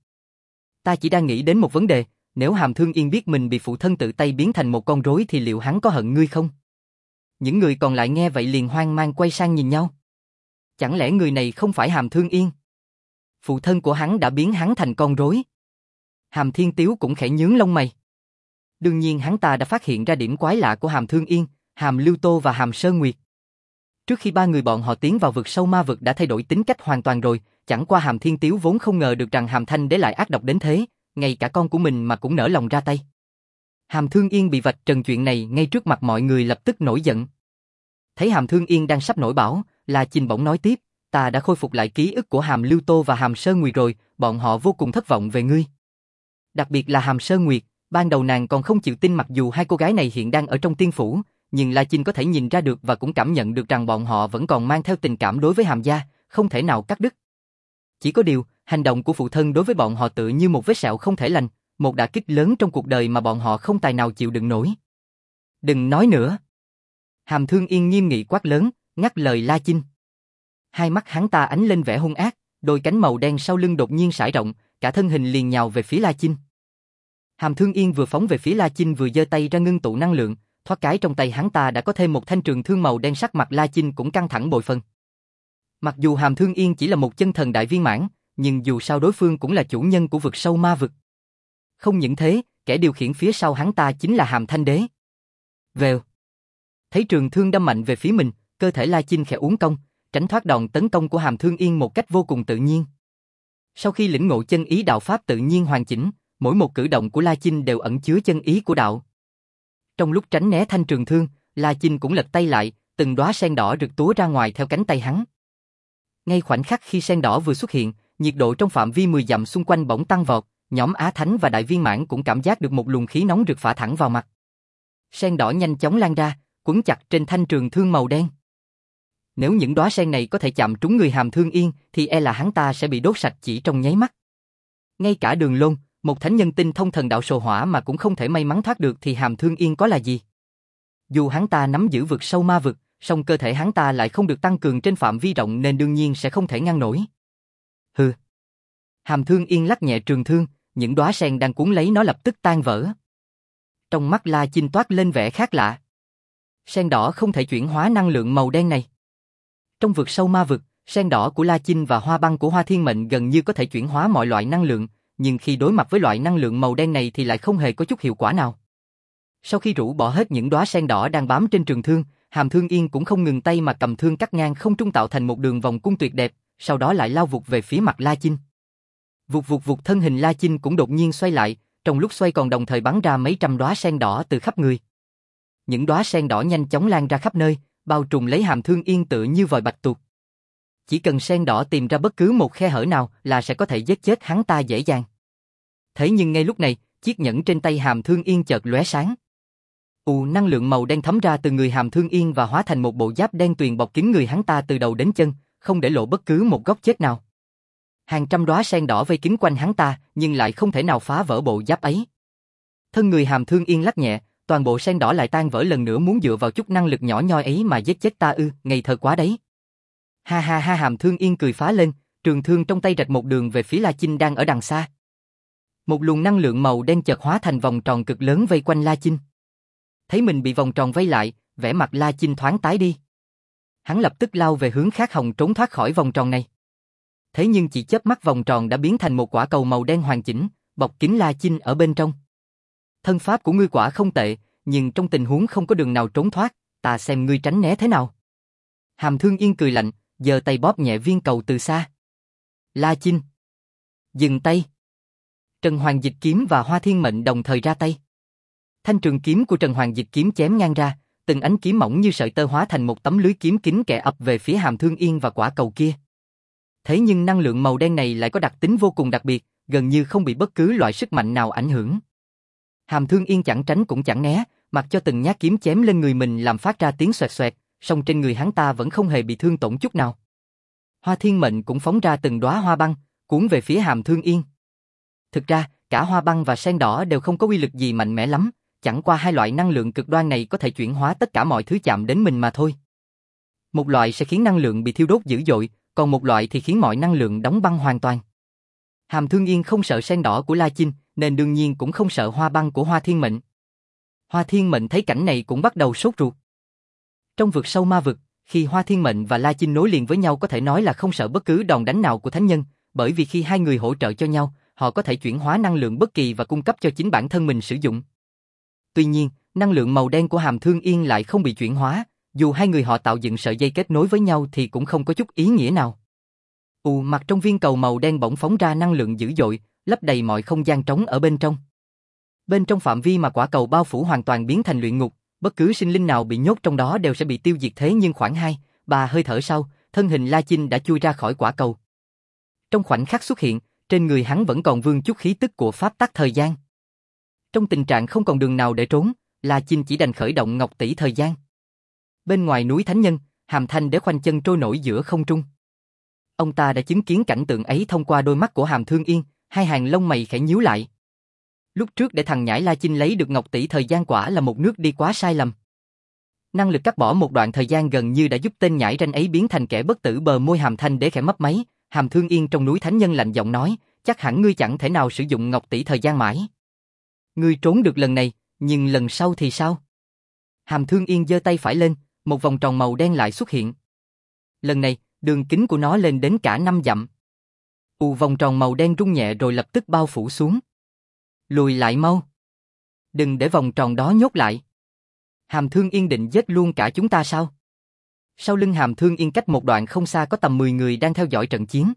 Ta chỉ đang nghĩ đến một vấn đề, nếu Hàm Thương Yên biết mình bị phụ thân tự tay biến thành một con rối thì liệu hắn có hận ngươi không? Những người còn lại nghe vậy liền hoang mang quay sang nhìn nhau. Chẳng lẽ người này không phải Hàm Thương Yên? Phụ thân của hắn đã biến hắn thành con rối. Hàm Thiên Tiếu cũng khẽ nhướng lông mày. Đương nhiên hắn ta đã phát hiện ra điểm quái lạ của Hàm Thương Yên, Hàm Lưu Tô và Hàm Sơn Nguyệt. Trước khi ba người bọn họ tiến vào vực sâu ma vực đã thay đổi tính cách hoàn toàn rồi, chẳng qua Hàm Thiên Tiếu vốn không ngờ được rằng Hàm Thanh Đế lại ác độc đến thế, ngay cả con của mình mà cũng nỡ lòng ra tay. Hàm Thương Yên bị vạch trần chuyện này ngay trước mặt mọi người lập tức nổi giận. Thấy Hàm Thương Yên đang sắp nổi bão, La Chinh bỗng nói tiếp, ta đã khôi phục lại ký ức của Hàm Lưu Tô và Hàm Sơn Nguyệt rồi, bọn họ vô cùng thất vọng về ngươi. Đặc biệt là Hàm Sơn Nguyệt, ban đầu nàng còn không chịu tin mặc dù hai cô gái này hiện đang ở trong tiên phủ, nhưng La Chinh có thể nhìn ra được và cũng cảm nhận được rằng bọn họ vẫn còn mang theo tình cảm đối với Hàm gia, không thể nào cắt đứt. Chỉ có điều, hành động của phụ thân đối với bọn họ tự như một vết sẹo không thể lành, một đả kích lớn trong cuộc đời mà bọn họ không tài nào chịu đựng nổi. Đừng nói nữa. Hàm Thương Yên nghiêm nghị quát lớn, ngắt lời La Chinh. Hai mắt hắn ta ánh lên vẻ hung ác, đôi cánh màu đen sau lưng đột nhiên sải rộng, cả thân hình liền nhào về phía La Chinh. Hàm Thương Yên vừa phóng về phía La Chinh vừa giơ tay ra ngưng tụ năng lượng, thoát cái trong tay hắn ta đã có thêm một thanh trường thương màu đen. Sắc mặt La Chinh cũng căng thẳng bội phần. Mặc dù Hàm Thương Yên chỉ là một chân thần đại viên mãn, nhưng dù sao đối phương cũng là chủ nhân của vực sâu ma vực. Không những thế, kẻ điều khiển phía sau hắn ta chính là Hàm Thanh Đế. Vèo. Thấy trường thương đâm mạnh về phía mình, cơ thể La Chinh khẽ uốn cong, tránh thoát đòn tấn công của Hàm Thương Yên một cách vô cùng tự nhiên. Sau khi lĩnh ngộ chân ý đạo pháp tự nhiên hoàn chỉnh, mỗi một cử động của La Chinh đều ẩn chứa chân ý của đạo. Trong lúc tránh né thanh trường thương, La Chinh cũng lật tay lại, từng đóa sen đỏ rực túa ra ngoài theo cánh tay hắn. Ngay khoảnh khắc khi sen đỏ vừa xuất hiện, nhiệt độ trong phạm vi 10 dặm xung quanh bỗng tăng vọt, nhóm Á Thánh và Đại Viên Mãn cũng cảm giác được một luồng khí nóng rực phả thẳng vào mặt. Sen đỏ nhanh chóng lan ra, quấn chặt trên thanh trường thương màu đen. Nếu những đóa sen này có thể chạm trúng người Hàm Thương Yên, thì e là hắn ta sẽ bị đốt sạch chỉ trong nháy mắt. Ngay cả Đường Lôn, một thánh nhân tinh thông thần đạo sồ hỏa mà cũng không thể may mắn thoát được thì Hàm Thương Yên có là gì? Dù hắn ta nắm giữ vực sâu ma vực, song cơ thể hắn ta lại không được tăng cường trên phạm vi rộng nên đương nhiên sẽ không thể ngăn nổi. Hừ. Hàm Thương Yên lắc nhẹ trường thương, những đóa sen đang cuốn lấy nó lập tức tan vỡ. Trong mắt La Chinh toát lên vẻ khác lạ. Sen đỏ không thể chuyển hóa năng lượng màu đen này. Trong vực sâu ma vực, sen đỏ của La Chinh và hoa băng của Hoa Thiên Mệnh gần như có thể chuyển hóa mọi loại năng lượng, nhưng khi đối mặt với loại năng lượng màu đen này thì lại không hề có chút hiệu quả nào. Sau khi rũ bỏ hết những đóa sen đỏ đang bám trên trường thương, Hàm Thương Yên cũng không ngừng tay mà cầm thương cắt ngang không trung tạo thành một đường vòng cung tuyệt đẹp, sau đó lại lao vụt về phía mặt La Chinh. Vụt vụt vụt, thân hình La Chinh cũng đột nhiên xoay lại, trong lúc xoay còn đồng thời bắn ra mấy trăm đóa sen đỏ từ khắp người. Những đóa sen đỏ nhanh chóng lan ra khắp nơi, bao trùm lấy Hàm Thương Yên tựa như vòi bạch tuộc. Chỉ cần sen đỏ tìm ra bất cứ một khe hở nào là sẽ có thể giết chết hắn ta dễ dàng. Thế nhưng ngay lúc này, chiếc nhẫn trên tay Hàm Thương Yên chợt lóe sáng. Năng lượng màu đen thấm ra từ người Hàm Thương Yên và hóa thành một bộ giáp đen tuyền bọc kín người hắn ta từ đầu đến chân, không để lộ bất cứ một góc chết nào. Hàng trăm đóa sen đỏ vây kín quanh hắn ta, nhưng lại không thể nào phá vỡ bộ giáp ấy. Thân người Hàm Thương Yên lắc nhẹ, toàn bộ sen đỏ lại tan vỡ lần nữa, muốn dựa vào chút năng lực nhỏ nhoi ấy mà giết chết ta ư? Ngây thơ quá đấy. Ha ha ha, Hàm Thương Yên cười phá lên, trường thương trong tay rạch một đường về phía La Chinh đang ở đằng xa. Một luồng năng lượng màu đen chợt hóa thành vòng tròn cực lớn vây quanh La Chinh. Thấy mình bị vòng tròn vây lại, vẻ mặt La Chinh thoáng tái đi. Hắn lập tức lao về hướng khác hòng trốn thoát khỏi vòng tròn này. Thế nhưng chỉ chớp mắt vòng tròn đã biến thành một quả cầu màu đen hoàn chỉnh, bọc kín La Chinh ở bên trong. Thân pháp của ngươi quả không tệ, nhưng trong tình huống không có đường nào trốn thoát, ta xem ngươi tránh né thế nào. Hàm Thương Yên cười lạnh, giơ tay bóp nhẹ viên cầu từ xa. La Chinh, dừng tay. Trần Hoàng Dịch Kiếm và Hoa Thiên Mệnh đồng thời ra tay. Thanh trường kiếm của Trần Hoàng Dịch Kiếm chém ngang ra, Từng ánh kiếm mỏng như sợi tơ hóa thành một tấm lưới kiếm kín kẻ ập về phía Hàm Thương Yên và quả cầu kia. Thế nhưng năng lượng màu đen này lại có đặc tính vô cùng đặc biệt, gần như không bị bất cứ loại sức mạnh nào ảnh hưởng. Hàm Thương Yên chẳng tránh cũng chẳng né, mặc cho từng nhát kiếm chém lên người mình làm phát ra tiếng xoẹt xoẹt, song trên người hắn ta vẫn không hề bị thương tổn chút nào. Hoa Thiên Mệnh cũng phóng ra từng đóa hoa băng, cuốn về phía Hàm Thương Yên. Thực ra, cả hoa băng và sen đỏ đều không có uy lực gì mạnh mẽ lắm, chẳng qua hai loại năng lượng cực đoan này có thể chuyển hóa tất cả mọi thứ chạm đến mình mà thôi. Một loại sẽ khiến năng lượng bị thiêu đốt dữ dội, còn một loại thì khiến mọi năng lượng đóng băng hoàn toàn. Hàm Thương Yên không sợ sen đỏ của La Chinh, nên đương nhiên cũng không sợ hoa băng của Hoa Thiên Mệnh. Hoa Thiên Mệnh thấy cảnh này cũng bắt đầu sốt ruột. Trong vực sâu ma vực, khi Hoa Thiên Mệnh và La Chinh nối liền với nhau có thể nói là không sợ bất cứ đòn đánh nào của thánh nhân, bởi vì khi hai người hỗ trợ cho nhau, họ có thể chuyển hóa năng lượng bất kỳ và cung cấp cho chính bản thân mình sử dụng. Tuy nhiên, năng lượng màu đen của Hàm Thương Yên lại không bị chuyển hóa, dù hai người họ tạo dựng sợi dây kết nối với nhau thì cũng không có chút ý nghĩa nào. Mặt trong viên cầu màu đen bỗng phóng ra năng lượng dữ dội, lấp đầy mọi không gian trống ở bên trong. Bên trong phạm vi mà quả cầu bao phủ hoàn toàn biến thành luyện ngục, bất cứ sinh linh nào bị nhốt trong đó đều sẽ bị tiêu diệt, thế nhưng khoảng 2-3 hơi thở sau, thân hình La Chinh đã chui ra khỏi quả cầu. Trong khoảnh khắc xuất hiện, trên người hắn vẫn còn vương chút khí tức của pháp tắc thời gian. Trong tình trạng không còn đường nào để trốn, La Chinh chỉ đành khởi động ngọc tỷ thời gian. Bên ngoài núi Thánh Nhân, Hàm Thanh Đế khoanh chân trôi nổi giữa không trung. Ông ta đã chứng kiến cảnh tượng ấy thông qua đôi mắt của Hàm Thương Yên, hai hàng lông mày khẽ nhíu lại. Lúc trước để thằng nhãi La Chinh lấy được ngọc tỷ thời gian quả là một nước đi quá sai lầm. Năng lực cắt bỏ một đoạn thời gian gần như đã giúp tên nhãi ranh ấy biến thành kẻ bất tử. Bờ môi Hàm Thanh Đế khẽ mấp máy, Hàm Thương Yên trong núi Thánh Nhân lạnh giọng nói, chắc hẳn ngươi chẳng thể nào sử dụng ngọc tỷ thời gian mãi. Ngươi trốn được lần này, nhưng lần sau thì sao? Hàm Thương Yên giơ tay phải lên, một vòng tròn màu đen lại xuất hiện. Lần này, đường kính của nó lên đến cả 5 dặm. Vòng tròn màu đen rung nhẹ rồi lập tức bao phủ xuống. Lùi lại mau. Đừng để vòng tròn đó nhốt lại. Hàm Thương Yên định giết luôn cả chúng ta sao? Sau lưng Hàm Thương Yên cách một đoạn không xa có tầm 10 người đang theo dõi trận chiến.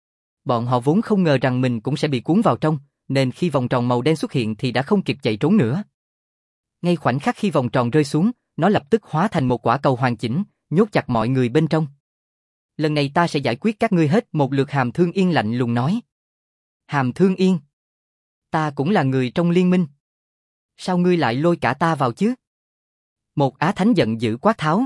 Bọn họ vốn không ngờ rằng mình cũng sẽ bị cuốn vào trong, nên khi vòng tròn màu đen xuất hiện thì đã không kịp chạy trốn nữa. Ngay khoảnh khắc khi vòng tròn rơi xuống, nó lập tức hóa thành một quả cầu hoàn chỉnh, nhốt chặt mọi người bên trong. Lần này ta sẽ giải quyết các ngươi hết một lượt. Hàm Thương Yên lạnh lùng nói. Hàm Thương Yên, ta cũng là người trong liên minh. Sao ngươi lại lôi cả ta vào chứ? Một Á Thánh giận dữ quát tháo.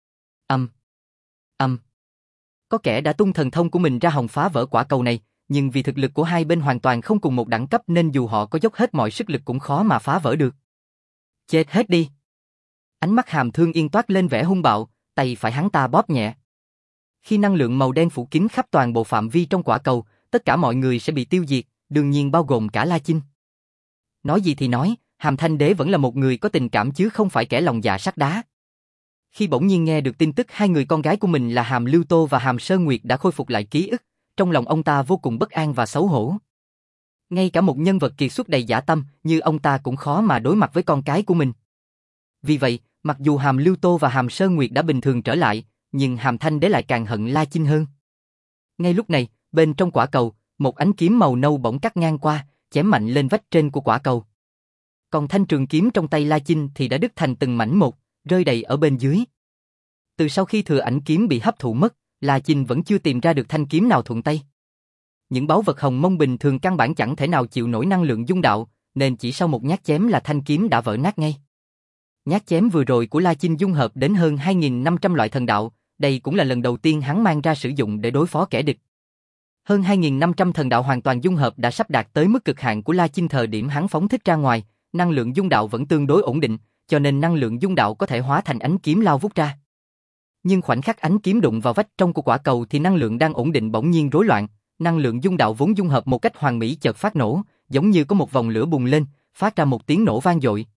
Có kẻ đã tung thần thông của mình ra hòng phá vỡ quả cầu này, nhưng vì thực lực của hai bên hoàn toàn không cùng một đẳng cấp nên dù họ có dốc hết mọi sức lực cũng khó mà phá vỡ được. Chết hết đi. Ánh mắt Hàm Thương Yên toát lên vẻ hung bạo, tay phải hắn ta bóp nhẹ. Khi năng lượng màu đen phủ kín khắp toàn bộ phạm vi trong quả cầu, tất cả mọi người sẽ bị tiêu diệt, đương nhiên bao gồm cả La Chinh. Nói gì thì nói, Hàm Thanh Đế vẫn là một người có tình cảm chứ không phải kẻ lòng dạ sắt đá. Khi bỗng nhiên nghe được tin tức hai người con gái của mình là Hàm Lưu Tô và Hàm Sơn Nguyệt đã khôi phục lại ký ức, trong lòng ông ta vô cùng bất an và xấu hổ. Ngay cả một nhân vật kiệt xuất đầy dã tâm như ông ta cũng khó mà đối mặt với con cái của mình. Vì vậy, mặc dù Hàm Lưu Tô và Hàm Sơn Nguyệt đã bình thường trở lại, nhưng Hàm Thanh Đế lại càng hận La Chinh hơn. Ngay lúc này, bên trong quả cầu, một ánh kiếm màu nâu bỗng cắt ngang qua, chém mạnh lên vách trên của quả cầu. Còn thanh trường kiếm trong tay La Chinh thì đã đứt thành từng mảnh một, rơi đầy ở bên dưới. Từ sau khi thừa ảnh kiếm bị hấp thụ mất, La Chinh vẫn chưa tìm ra được thanh kiếm nào thuận tay. Những báu vật hồng mông bình thường căn bản chẳng thể nào chịu nổi năng lượng dung đạo, nên chỉ sau một nhát chém là thanh kiếm đã vỡ nát ngay. Nhát chém vừa rồi của La Chinh dung hợp đến hơn 2.500 loại thần đạo, đây cũng là lần đầu tiên hắn mang ra sử dụng để đối phó kẻ địch. Hơn 2.500 thần đạo hoàn toàn dung hợp đã sắp đạt tới mức cực hạn của La Chinh thời điểm hắn phóng thích ra ngoài, năng lượng dung đạo vẫn tương đối ổn định, cho nên năng lượng dung đạo có thể hóa thành ánh kiếm lao vút ra. Nhưng khoảnh khắc ánh kiếm đụng vào vách trong của quả cầu thì năng lượng đang ổn định bỗng nhiên rối loạn, năng lượng dung đạo vốn dung hợp một cách hoàn mỹ chợt phát nổ, giống như có một vòng lửa bùng lên, phát ra một tiếng nổ vang dội.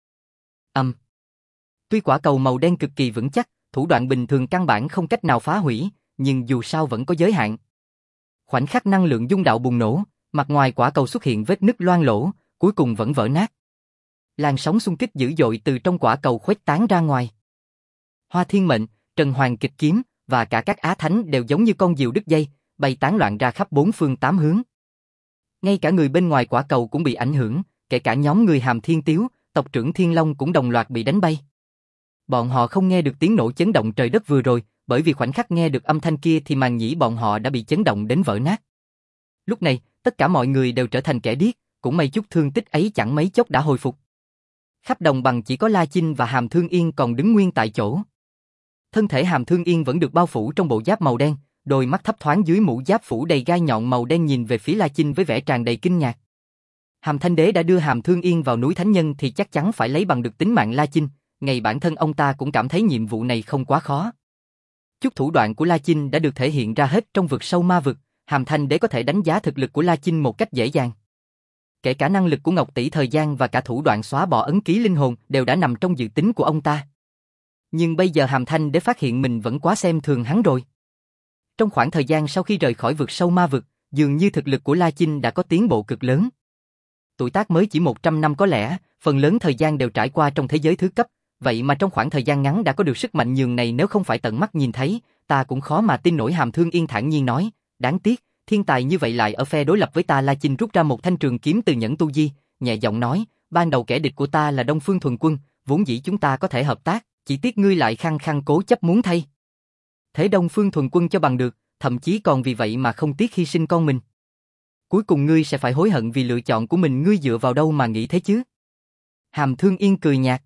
Tuy quả cầu màu đen cực kỳ vững chắc, thủ đoạn bình thường căn bản không cách nào phá hủy, nhưng dù sao vẫn có giới hạn. Khoảnh khắc năng lượng dung đạo bùng nổ, mặt ngoài quả cầu xuất hiện vết nứt loang lổ, cuối cùng vẫn vỡ nát. Làn sóng xung kích dữ dội từ trong quả cầu khuếch tán ra ngoài. Hoa Thiên Mệnh, Trần Hoàng Kịch Kiếm và cả các Á Thánh đều giống như con diều đứt dây, bay tán loạn ra khắp bốn phương tám hướng. Ngay cả người bên ngoài quả cầu cũng bị ảnh hưởng, kể cả nhóm người Hàm Thiên Tiếu, tộc trưởng Thiên Long cũng đồng loạt bị đánh bay. Bọn họ không nghe được tiếng nổ chấn động trời đất vừa rồi, bởi vì khoảnh khắc nghe được âm thanh kia thì màng nhĩ bọn họ đã bị chấn động đến vỡ nát. Lúc này, tất cả mọi người đều trở thành kẻ điếc, cũng may chút thương tích ấy chẳng mấy chốc đã hồi phục. Khắp đồng bằng chỉ có La Chinh và Hàm Thương Yên còn đứng nguyên tại chỗ. Thân thể Hàm Thương Yên vẫn được bao phủ trong bộ giáp màu đen, đôi mắt thấp thoáng dưới mũ giáp phủ đầy gai nhọn màu đen nhìn về phía La Chinh với vẻ tràn đầy kinh ngạc. Hàm Thanh Đế đã đưa Hàm Thương Yên vào núi Thánh Nhân thì chắc chắn phải lấy bằng được tính mạng La Chinh, ngay bản thân ông ta cũng cảm thấy nhiệm vụ này không quá khó. Chút thủ đoạn của La Chinh đã được thể hiện ra hết trong vực sâu ma vực, Hàm Thanh Đế có thể đánh giá thực lực của La Chinh một cách dễ dàng. Kể cả năng lực của Ngọc Tỷ Thời Gian và cả thủ đoạn xóa bỏ ấn ký linh hồn đều đã nằm trong dự tính của ông ta. Nhưng bây giờ Hàm Thanh Đế phát hiện mình vẫn quá xem thường hắn rồi. Trong khoảng thời gian sau khi rời khỏi vực sâu ma vực, dường như thực lực của La Chinh đã có tiến bộ cực lớn. Tuổi tác mới chỉ 100 năm có lẽ, phần lớn thời gian đều trải qua trong thế giới thứ cấp, vậy mà trong khoảng thời gian ngắn đã có được sức mạnh nhường này nếu không phải tận mắt nhìn thấy, ta cũng khó mà tin nổi. Hàm Thương Yên thản nhiên nói, đáng tiếc, thiên tài như vậy lại ở phe đối lập với ta. La Chinh rút ra một thanh trường kiếm từ nhẫn tu di, nhẹ giọng nói, ban đầu kẻ địch của ta là Đông Phương Thuần Quân, vốn dĩ chúng ta có thể hợp tác, chỉ tiếc ngươi lại khăng khăng cố chấp muốn thay thế Đông Phương Thuần Quân cho bằng được, thậm chí còn vì vậy mà không tiếc hy sinh con mình. Cuối cùng ngươi sẽ phải hối hận vì lựa chọn của mình. Ngươi dựa vào đâu mà nghĩ thế chứ? Hàm Thương Yên cười nhạt.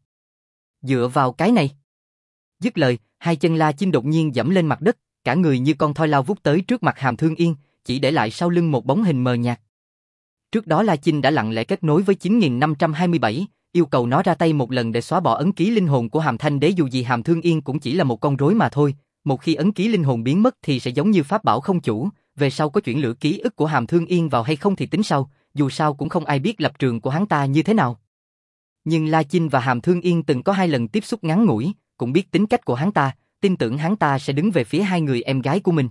Dựa vào cái này. Dứt lời, hai chân La Chinh đột nhiên giẫm lên mặt đất, cả người như con thoi lao vút tới trước mặt Hàm Thương Yên, chỉ để lại sau lưng một bóng hình mờ nhạt. Trước đó La Chinh đã lặng lẽ kết nối với 9527, yêu cầu nó ra tay một lần để xóa bỏ ấn ký linh hồn của Hàm Thanh Đế. Dù gì Hàm Thương Yên cũng chỉ là một con rối mà thôi, một khi ấn ký linh hồn biến mất thì sẽ giống như pháp bảo không chủ, về sau có chuyển lựa ký ức của Hàm Thương Yên vào hay không thì tính sau, dù sao cũng không ai biết lập trường của hắn ta như thế nào. Nhưng La Chinh và Hàm Thương Yên từng có 2 lần tiếp xúc ngắn ngủi, cũng biết tính cách của hắn ta, tin tưởng hắn ta sẽ đứng về phía hai người em gái của mình.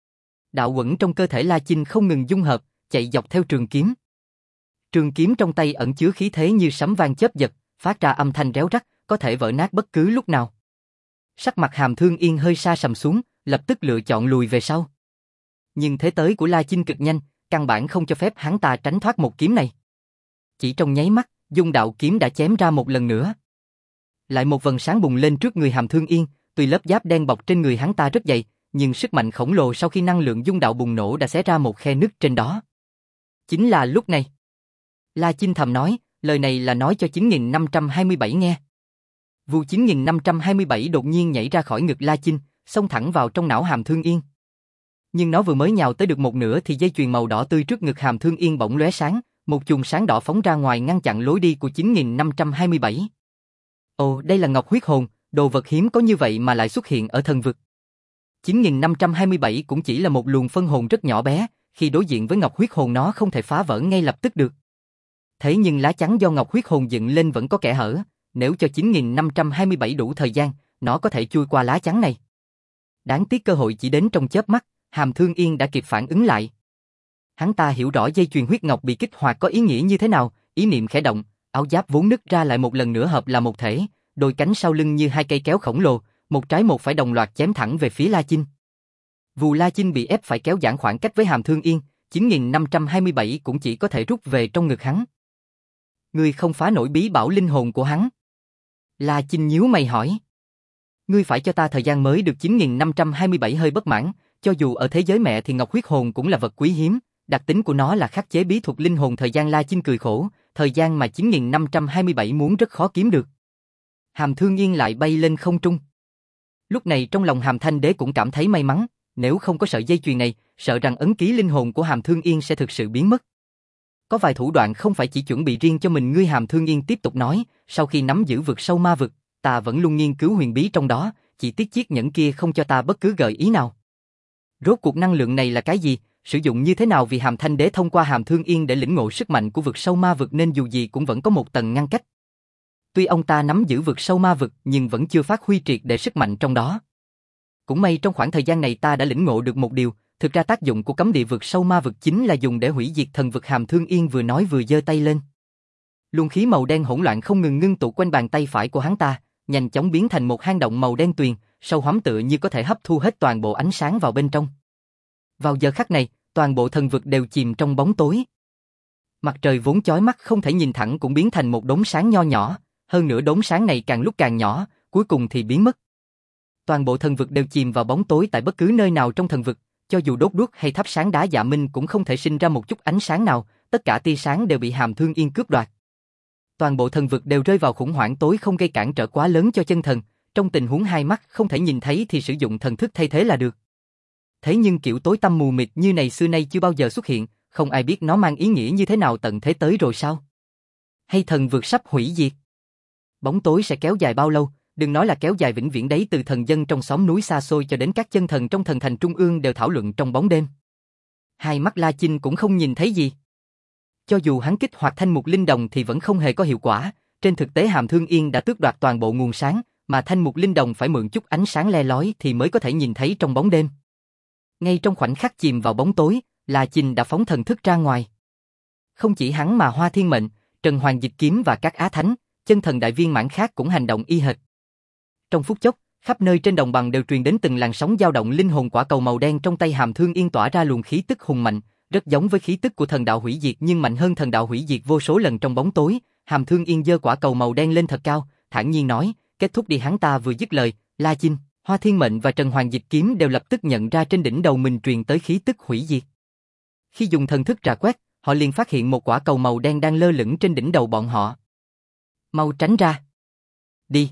Đạo uẩn trong cơ thể La Chinh không ngừng dung hợp, chạy dọc theo trường kiếm. Trường kiếm trong tay ẩn chứa khí thế như sấm vang chớp giật, phát ra âm thanh réo rắt, có thể vỡ nát bất cứ lúc nào. Sắc mặt Hàm Thương Yên hơi sa sầm xuống, lập tức lựa chọn lùi về sau. Nhưng thế tới của La Chinh cực nhanh, căn bản không cho phép hắn ta tránh thoát một kiếm này. Chỉ trong nháy mắt, dung đạo kiếm đã chém ra một lần nữa. Lại một vầng sáng bùng lên trước người Hàm Thương Yên, tuy lớp giáp đen bọc trên người hắn ta rất dày, nhưng sức mạnh khổng lồ sau khi năng lượng dung đạo bùng nổ đã xé ra một khe nứt trên đó. Chính là lúc này. La Chinh thầm nói, lời này là nói cho 9527 nghe. Vù 9527 đột nhiên nhảy ra khỏi ngực La Chinh, xông thẳng vào trong não Hàm Thương Yên. Nhưng nó vừa mới nhào tới được một nửa thì dây chuyền màu đỏ tươi trước ngực Hàm Thương Yên bỗng lóe sáng, một chùm sáng đỏ phóng ra ngoài ngăn chặn lối đi của 9527. Ồ, đây là ngọc huyết hồn, đồ vật hiếm có như vậy mà lại xuất hiện ở thần vực. 9527 cũng chỉ là một luồng phân hồn rất nhỏ bé, khi đối diện với ngọc huyết hồn nó không thể phá vỡ ngay lập tức được. Thế nhưng lá chắn do ngọc huyết hồn dựng lên vẫn có kẽ hở, nếu cho 9527 đủ thời gian, nó có thể chui qua lá chắn này. Đáng tiếc cơ hội chỉ đến trong chớp mắt, Hàm Thương Yên đã kịp phản ứng lại. Hắn ta hiểu rõ dây chuyền huyết ngọc bị kích hoạt có ý nghĩa như thế nào, ý niệm khẽ động, áo giáp vốn nứt ra lại một lần nữa hợp là một thể, đôi cánh sau lưng như hai cây kéo khổng lồ, một trái một phải đồng loạt chém thẳng về phía La Chinh. Vù La Chinh bị ép phải kéo giãn khoảng cách với Hàm Thương Yên, 9527 cũng chỉ có thể rút về trong ngực hắn. Ngươi không phá nổi bí bảo linh hồn của hắn. La Chinh nhíu mày hỏi. Ngươi phải cho ta thời gian mới được. 9527 hơi bất mãn, cho dù ở thế giới mẹ thì ngọc huyết hồn cũng là vật quý hiếm, đặc tính của nó là khắc chế bí thuật linh hồn thời gian. La Chinh cười khổ, thời gian mà 9527 muốn rất khó kiếm được. Hàm Thương Yên lại bay lên không trung. Lúc này trong lòng Hàm Thanh Đế cũng cảm thấy may mắn, nếu không có sợi dây chuyền này, sợ rằng ấn ký linh hồn của Hàm Thương Yên sẽ thực sự biến mất. Có vài thủ đoạn không phải chỉ chuẩn bị riêng cho mình. Ngươi Hàm Thương Yên tiếp tục nói, sau khi nắm giữ vực sâu ma vực, ta vẫn luôn nghiên cứu huyền bí trong đó, chỉ tiếc chiếc nhẫn kia không cho ta bất cứ gợi ý nào. Rốt cuộc năng lượng này là cái gì, sử dụng như thế nào? Vì Hàm Thanh Đế thông qua Hàm Thương Yên để lĩnh ngộ sức mạnh của vực sâu ma vực nên dù gì cũng vẫn có một tầng ngăn cách. Tuy ông ta nắm giữ vực sâu ma vực nhưng vẫn chưa phát huy triệt để sức mạnh trong đó. Cũng may trong khoảng thời gian này ta đã lĩnh ngộ được một điều, thực ra tác dụng của cấm địa vực sâu ma vực chính là dùng để hủy diệt thần vực. Hàm Thương Yên vừa nói vừa giơ tay lên. Luồng khí màu đen hỗn loạn không ngừng ngưng tụ quanh bàn tay phải của hắn ta, nhanh chóng biến thành một hang động màu đen tuyền, sâu hoắm tựa như có thể hấp thu hết toàn bộ ánh sáng vào bên trong. Vào giờ khắc này, toàn bộ thần vực đều chìm trong bóng tối. Mặt trời vốn chói mắt không thể nhìn thẳng cũng biến thành một đốm sáng nho nhỏ, hơn nữa đốm sáng này càng lúc càng nhỏ, cuối cùng thì biến mất. Toàn bộ thần vực đều chìm vào bóng tối tại bất cứ nơi nào trong thần vực, cho dù đốt đuốc hay thắp sáng đá dạ minh cũng không thể sinh ra một chút ánh sáng nào, tất cả tia sáng đều bị Hàm Thương Yên cướp đoạt. Toàn bộ thần vực đều rơi vào khủng hoảng tối không gây cản trở quá lớn cho chân thần, trong tình huống hai mắt không thể nhìn thấy thì sử dụng thần thức thay thế là được. Thế nhưng kiểu tối tăm mù mịt như này xưa nay chưa bao giờ xuất hiện, không ai biết nó mang ý nghĩa như thế nào tận thế tới rồi sao? Hay thần vực sắp hủy diệt? Bóng tối sẽ kéo dài bao lâu? Đừng nói là kéo dài vĩnh viễn đấy, từ thần dân trong xóm núi xa xôi cho đến các chân thần trong thần thành trung ương đều thảo luận trong bóng đêm. Hai mắt La Chinh cũng không nhìn thấy gì. Cho dù hắn kích hoạt thanh mục linh đồng thì vẫn không hề có hiệu quả, trên thực tế Hàm Thương Yên đã tước đoạt toàn bộ nguồn sáng, mà thanh mục linh đồng phải mượn chút ánh sáng le lói thì mới có thể nhìn thấy trong bóng đêm. Ngay trong khoảnh khắc chìm vào bóng tối, La Chinh đã phóng thần thức ra ngoài. Không chỉ hắn mà Hoa Thiên Mệnh, Trần Hoàng Dịch Kiếm và các Á Thánh, chân thần đại viên mãn khác cũng hành động y hệt. Trong phút chốc, khắp nơi trên đồng bằng đều truyền đến từng làn sóng dao động linh hồn quả cầu màu đen trong tay Hàm Thương Yên tỏa ra luồng khí tức hùng mạnh, rất giống với khí tức của thần đạo hủy diệt nhưng mạnh hơn thần đạo hủy diệt vô số lần trong bóng tối. Hàm Thương Yên giơ quả cầu màu đen lên thật cao, thản nhiên nói, kết thúc đi. Hắn ta vừa dứt lời, La Chinh, Hoa Thiên Mệnh và Trần Hoàng Dịch Kiếm đều lập tức nhận ra trên đỉnh đầu mình truyền tới khí tức hủy diệt. Khi dùng thần thức rà quét, họ liền phát hiện một quả cầu màu đen đang lơ lửng trên đỉnh đầu bọn họ. Mau tránh ra. Đi.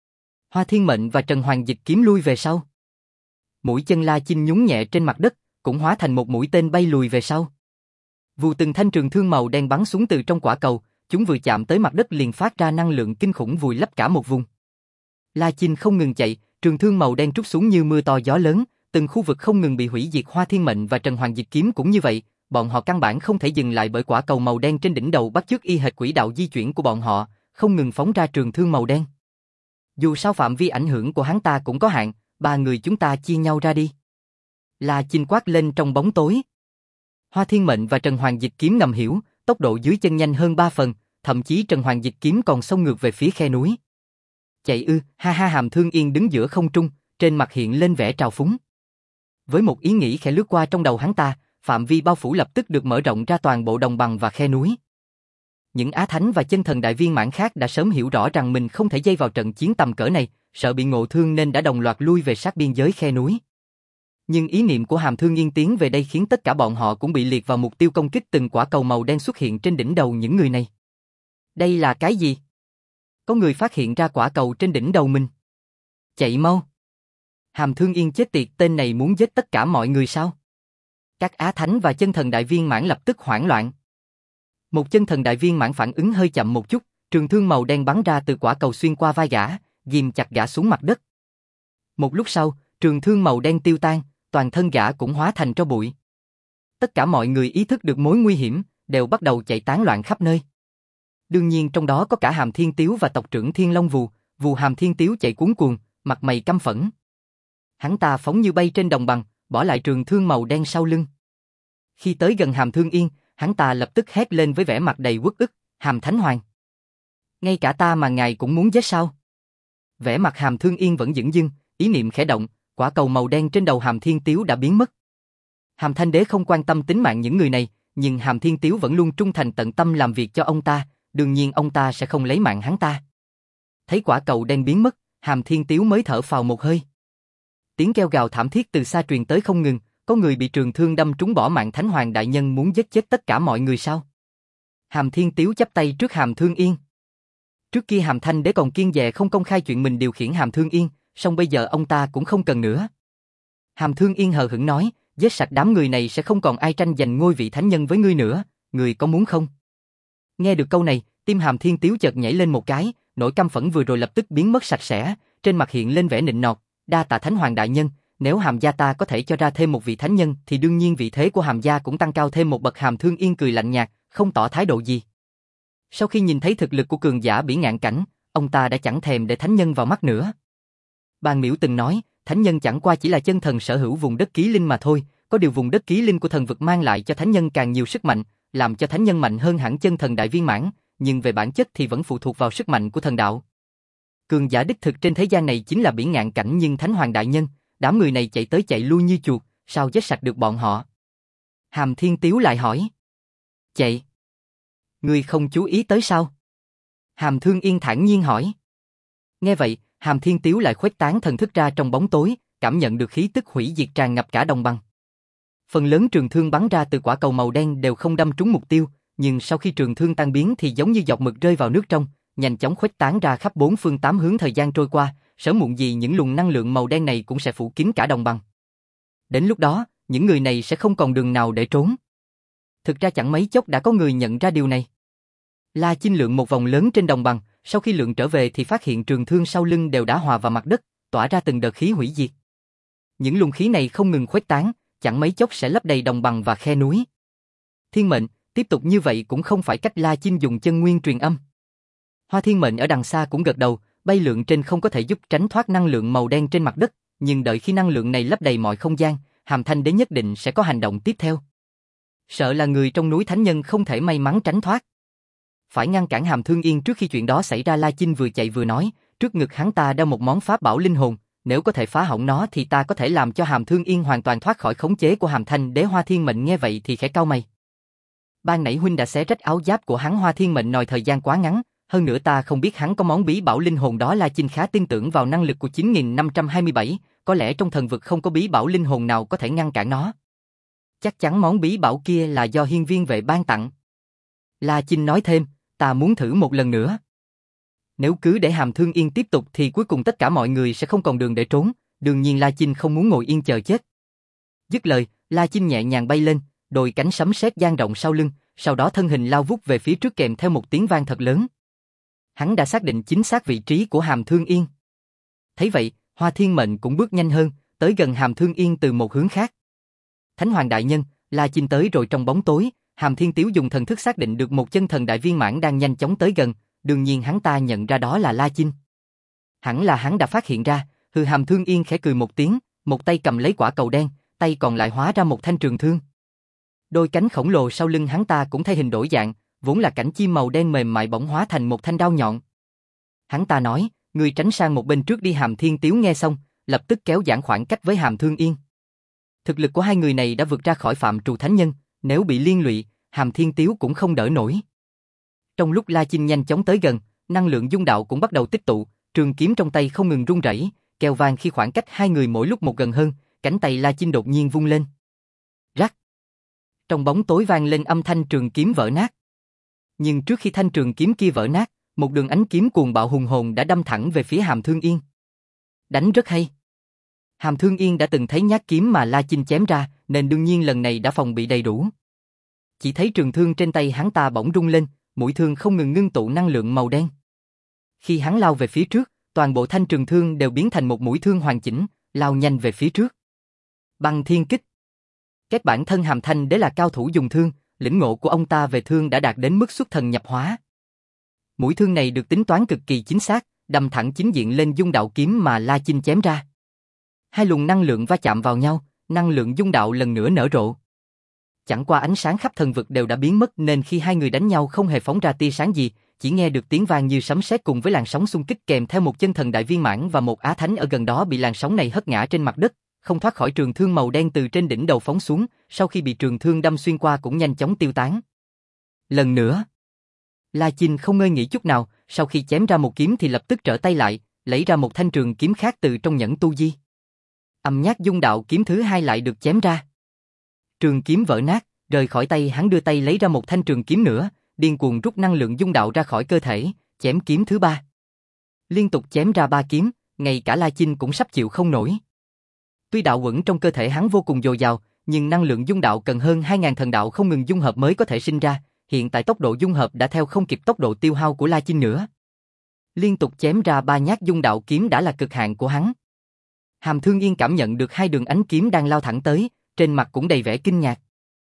Hoa Thiên Mệnh và Trần Hoàng Dịch Kiếm lui về sau. Mũi chân La Chinh nhún nhẹ trên mặt đất, cũng hóa thành một mũi tên bay lùi về sau. Vù từng thanh trường thương màu đen bắn xuống từ trong quả cầu, chúng vừa chạm tới mặt đất liền phát ra năng lượng kinh khủng vùi lấp cả một vùng. La Chinh không ngừng chạy, trường thương màu đen trút xuống như mưa to gió lớn, từng khu vực không ngừng bị hủy diệt. Hoa Thiên Mệnh và Trần Hoàng Dịch Kiếm cũng như vậy, bọn họ căn bản không thể dừng lại bởi quả cầu màu đen trên đỉnh đầu bắt chước y hệt quỹ đạo di chuyển của bọn họ, không ngừng phóng ra trường thương màu đen. Dù sao phạm vi ảnh hưởng của hắn ta cũng có hạn, ba người chúng ta chia nhau ra đi. La Chinh quát lên trong bóng tối. Hoa Thiên Mệnh và Trần Hoàng Dịch Kiếm ngầm hiểu, tốc độ dưới chân nhanh hơn 3 phần, thậm chí Trần Hoàng Dịch Kiếm còn xông ngược về phía khe núi. Chạy ư? Ha ha. Hàm Thương Yên đứng giữa không trung, trên mặt hiện lên vẻ trào phúng. Với một ý nghĩ khẽ lướt qua trong đầu hắn ta, phạm vi bao phủ lập tức được mở rộng ra toàn bộ đồng bằng và khe núi. Những Á Thánh và chân thần đại viên mãn khác đã sớm hiểu rõ rằng mình không thể dây vào trận chiến tầm cỡ này, sợ bị ngộ thương nên đã đồng loạt lui về sát biên giới khe núi. Nhưng ý niệm của Hàm Thương Yên tiến về đây khiến tất cả bọn họ cũng bị liệt vào mục tiêu công kích. Từng quả cầu màu đen xuất hiện trên đỉnh đầu những người này. Đây là cái gì? Có người phát hiện ra quả cầu trên đỉnh đầu mình. Chạy mau! Hàm Thương Yên chết tiệt, tên này muốn giết tất cả mọi người sao? Các Á Thánh và chân thần đại viên mãn lập tức hoảng loạn. Một chân thần đại viên mãn phản ứng hơi chậm một chút, trường thương màu đen bắn ra từ quả cầu xuyên qua vai gã, ghim chặt gã xuống mặt đất. Một lúc sau, trường thương màu đen tiêu tan, toàn thân gã cũng hóa thành tro bụi. Tất cả mọi người ý thức được mối nguy hiểm, đều bắt đầu chạy tán loạn khắp nơi. Đương nhiên trong đó có cả Hàm Thiên Tiếu và tộc trưởng Thiên Long Vù. Hàm Thiên Tiếu chạy cuống cuồng, mặt mày căm phẫn. Hắn ta phóng như bay trên đồng bằng, bỏ lại trường thương màu đen sau lưng. Khi tới gần Hàm Thương Yên, hắn ta lập tức hét lên với vẻ mặt đầy uất ức, Hàm Thánh Hoàng. Ngay cả ta mà ngài cũng muốn giết sao? Vẻ mặt Hàm Thương Yên vẫn dửng dưng, ý niệm khẽ động, quả cầu màu đen trên đầu Hàm Thiên Tiếu đã biến mất. Hàm Thanh Đế không quan tâm tính mạng những người này, nhưng Hàm Thiên Tiếu vẫn luôn trung thành tận tâm làm việc cho ông ta, đương nhiên ông ta sẽ không lấy mạng hắn ta. Thấy quả cầu đen biến mất, Hàm Thiên Tiếu mới thở phào một hơi. Tiếng kêu gào thảm thiết từ xa truyền tới không ngừng, có người bị trường thương đâm trúng bỏ mạng. Thánh Hoàng đại nhân muốn giết chết tất cả mọi người sao? Hàm Thiên Tiếu chắp tay trước Hàm Thương Yên. Trước kia Hàm Thanh Đế còn kiêng dè không công khai chuyện mình điều khiển Hàm Thương Yên, song bây giờ ông ta cũng không cần nữa. Hàm Thương Yên hờ hững nói, giết sạch đám người này sẽ không còn ai tranh giành ngôi vị thánh nhân với ngươi nữa, ngươi có muốn không? Nghe được câu này, tim Hàm Thiên Tiếu chợt nhảy lên một cái, nỗi căm phẫn vừa rồi lập tức biến mất sạch sẽ, trên mặt hiện lên vẻ nịnh nọt, đa tạ Thánh Hoàng đại nhân, nếu Hàm gia ta có thể cho ra thêm một vị thánh nhân thì đương nhiên vị thế của Hàm gia cũng tăng cao thêm một bậc. Hàm Thương Yên cười lạnh nhạt, không tỏ thái độ gì. Sau khi nhìn thấy thực lực của cường giả Bỉ Ngạn Cảnh, ông ta đã chẳng thèm để thánh nhân vào mắt nữa. Bàn Miễu từng nói, thánh nhân chẳng qua chỉ là chân thần sở hữu vùng đất ký linh mà thôi, có điều vùng đất ký linh của thần vực mang lại cho thánh nhân càng nhiều sức mạnh, làm cho thánh nhân mạnh hơn hẳn chân thần đại viên mãn, nhưng về bản chất thì vẫn phụ thuộc vào sức mạnh của thần đạo. Cường giả đích thực trên thế gian này chính là Bỉ Ngạn Cảnh, nhưng Thánh Hoàng đại nhân, đám người này chạy tới chạy lui như chuột, sao giết sạch được bọn họ? Hàm Thiên Tiếu lại hỏi. Chạy? Ngươi không chú ý tới sao? Hàm Thương Yên thản nhiên hỏi. Nghe vậy, Hàm Thiên Tiếu lại khuếch tán thần thức ra trong bóng tối, cảm nhận được khí tức hủy diệt tràn ngập cả đồng bằng. Phần lớn trường thương bắn ra từ quả cầu màu đen đều không đâm trúng mục tiêu, nhưng sau khi trường thương tan biến thì giống như giọt mực rơi vào nước trong, nhanh chóng khuếch tán ra khắp bốn phương tám hướng. Thời gian trôi qua, sớm muộn gì những luồng năng lượng màu đen này cũng sẽ phủ kín cả đồng bằng. Đến lúc đó, những người này sẽ không còn đường nào để trốn. Thực ra chẳng mấy chốc đã có người nhận ra điều này. La Chinh lượn một vòng lớn trên đồng bằng, sau khi lượn trở về thì phát hiện trường thương sau lưng đều đã hòa vào mặt đất, tỏa ra từng đợt khí hủy diệt. Những luồng khí này không ngừng khuếch tán, chẳng mấy chốc sẽ lấp đầy đồng bằng và khe núi. Thiên Mệnh, tiếp tục như vậy cũng không phải cách. La Chinh dùng chân nguyên truyền âm. Hoa Thiên Mệnh ở đằng xa cũng gật đầu, bay lượn trên không có thể giúp tránh thoát năng lượng màu đen trên mặt đất, nhưng đợi khi năng lượng này lấp đầy mọi không gian, Hàm Thanh Đế nhất định sẽ có hành động tiếp theo. Sợ là người trong núi thánh nhân không thể may mắn tránh thoát. Phải ngăn cản Hàm Thương Yên trước khi chuyện đó xảy ra. La Chinh vừa chạy vừa nói, trước ngực hắn ta đeo một món pháp bảo linh hồn, nếu có thể phá hỏng nó thì ta có thể làm cho Hàm Thương Yên hoàn toàn thoát khỏi khống chế của Hàm Thanh Đế. Hoa Thiên Mệnh nghe vậy thì khẽ cau mày. Ban nãy huynh đã xé rách áo giáp của hắn. Hoa Thiên Mệnh nói thời gian quá ngắn, hơn nữa ta không biết hắn có món bí bảo linh hồn đó. La Chinh khá tin tưởng vào năng lực của 9527, có lẽ trong thần vực không có bí bảo linh hồn nào có thể ngăn cản nó. Chắc chắn món bí bảo kia là do hiên viên vệ ban tặng. La Chinh nói thêm, ta muốn thử một lần nữa. Nếu cứ để Hàm Thương Yên tiếp tục thì cuối cùng tất cả mọi người sẽ không còn đường để trốn, đương nhiên La Chinh không muốn ngồi yên chờ chết. Dứt lời, La Chinh nhẹ nhàng bay lên, đôi cánh sấm sét dang rộng sau lưng, sau đó thân hình lao vút về phía trước kèm theo một tiếng vang thật lớn. Hắn đã xác định chính xác vị trí của Hàm Thương Yên. Thấy vậy, Hoa Thiên Mệnh cũng bước nhanh hơn, tới gần Hàm Thương Yên từ một hướng khác. Thánh Hoàng đại nhân, La Chinh tới rồi. Trong bóng tối, Hàm Thiên Tiếu dùng thần thức xác định được một chân thần đại viên mãn đang nhanh chóng tới gần, đương nhiên hắn ta nhận ra đó là La Chinh. Hẳn là hắn đã phát hiện ra. Hàm Thương Yên khẽ cười một tiếng, một tay cầm lấy quả cầu đen, tay còn lại hóa ra một thanh trường thương. Đôi cánh khổng lồ sau lưng hắn ta cũng thay hình đổi dạng, vốn là cảnh chim màu đen mềm mại bỗng hóa thành một thanh đao nhọn. Hắn ta nói, ngươi tránh sang một bên trước đi. Hàm Thiên Tiếu nghe xong, lập tức kéo giãn khoảng cách với Hàm Thương Yên. Thực lực của hai người này đã vượt ra khỏi phạm trù thánh nhân, nếu bị liên lụy, Hàm Thiên Tiếu cũng không đỡ nổi. Trong lúc La Chinh nhanh chóng tới gần, năng lượng dung đạo cũng bắt đầu tích tụ, trường kiếm trong tay không ngừng rung rẩy, kêu vang khi khoảng cách hai người mỗi lúc một gần hơn, cánh tay La Chinh đột nhiên vung lên. Rắc. Trong bóng tối vang lên âm thanh trường kiếm vỡ nát. Nhưng trước khi thanh trường kiếm kia vỡ nát, một đường ánh kiếm cuồng bạo hùng hồn đã đâm thẳng về phía Hàm Thương Yên. Đánh rất hay. Hàm Thương Yên đã từng thấy nhát kiếm mà La Chinh chém ra, nên đương nhiên lần này đã phòng bị đầy đủ. Chỉ thấy trường thương trên tay hắn ta bỗng rung lên, mũi thương không ngừng ngưng tụ năng lượng màu đen. Khi hắn lao về phía trước, toàn bộ thanh trường thương đều biến thành một mũi thương hoàn chỉnh, lao nhanh về phía trước. Băng thiên kích. Kết bản thân Hàm Thanh Đế là cao thủ dùng thương, lĩnh ngộ của ông ta về thương đã đạt đến mức xuất thần nhập hóa. Mũi thương này được tính toán cực kỳ chính xác, đâm thẳng chính diện lên dung đạo kiếm mà La Chinh chém ra. Hai luồng năng lượng va chạm vào nhau, năng lượng dung đạo lần nữa nở rộ. Chẳng qua ánh sáng khắp thần vực đều đã biến mất nên khi hai người đánh nhau không hề phóng ra tia sáng gì, chỉ nghe được tiếng vang như sấm sét cùng với làn sóng xung kích kèm theo một chân thần đại viên mãn và một á thánh ở gần đó bị làn sóng này hất ngã trên mặt đất, không thoát khỏi trường thương màu đen từ trên đỉnh đầu phóng xuống, sau khi bị trường thương đâm xuyên qua cũng nhanh chóng tiêu tán. Lần nữa, La Chinh không ngơi nghỉ chút nào, sau khi chém ra một kiếm thì lập tức trở tay lại, lấy ra một thanh trường kiếm khác từ trong nhẫn tu di. Âm nhát dung đạo kiếm thứ hai lại được chém ra. Trường kiếm vỡ nát, rời khỏi tay hắn, đưa tay lấy ra một thanh trường kiếm nữa, điên cuồng rút năng lượng dung đạo ra khỏi cơ thể, chém kiếm thứ ba. Liên tục chém ra ba kiếm, ngay cả La Chinh cũng sắp chịu không nổi. Tuy đạo uẩn trong cơ thể hắn vô cùng dồi dào, nhưng năng lượng dung đạo cần hơn 2000 thần đạo không ngừng dung hợp mới có thể sinh ra, hiện tại tốc độ dung hợp đã theo không kịp tốc độ tiêu hao của La Chinh nữa. Liên tục chém ra ba nhát dung đạo kiếm đã là cực hạn của hắn. Hàm Thương Yên cảm nhận được hai đường ánh kiếm đang lao thẳng tới, trên mặt cũng đầy vẻ kinh ngạc.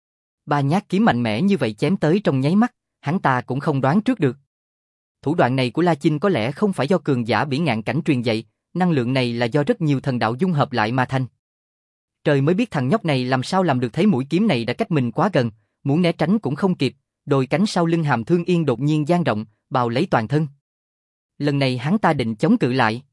Ba nhát kiếm mạnh mẽ như vậy chém tới trong nháy mắt, hắn ta cũng không đoán trước được. Thủ đoạn này của La Chinh có lẽ không phải do cường giả bỉ ngạn cảnh truyền dạy, năng lượng này là do rất nhiều thần đạo dung hợp lại mà thành. Trời mới biết thằng nhóc này làm sao làm được, thấy mũi kiếm này đã cách mình quá gần, muốn né tránh cũng không kịp, đôi cánh sau lưng Hàm Thương Yên đột nhiên dang rộng, bào lấy toàn thân. Lần này hắn ta định chống cự lại.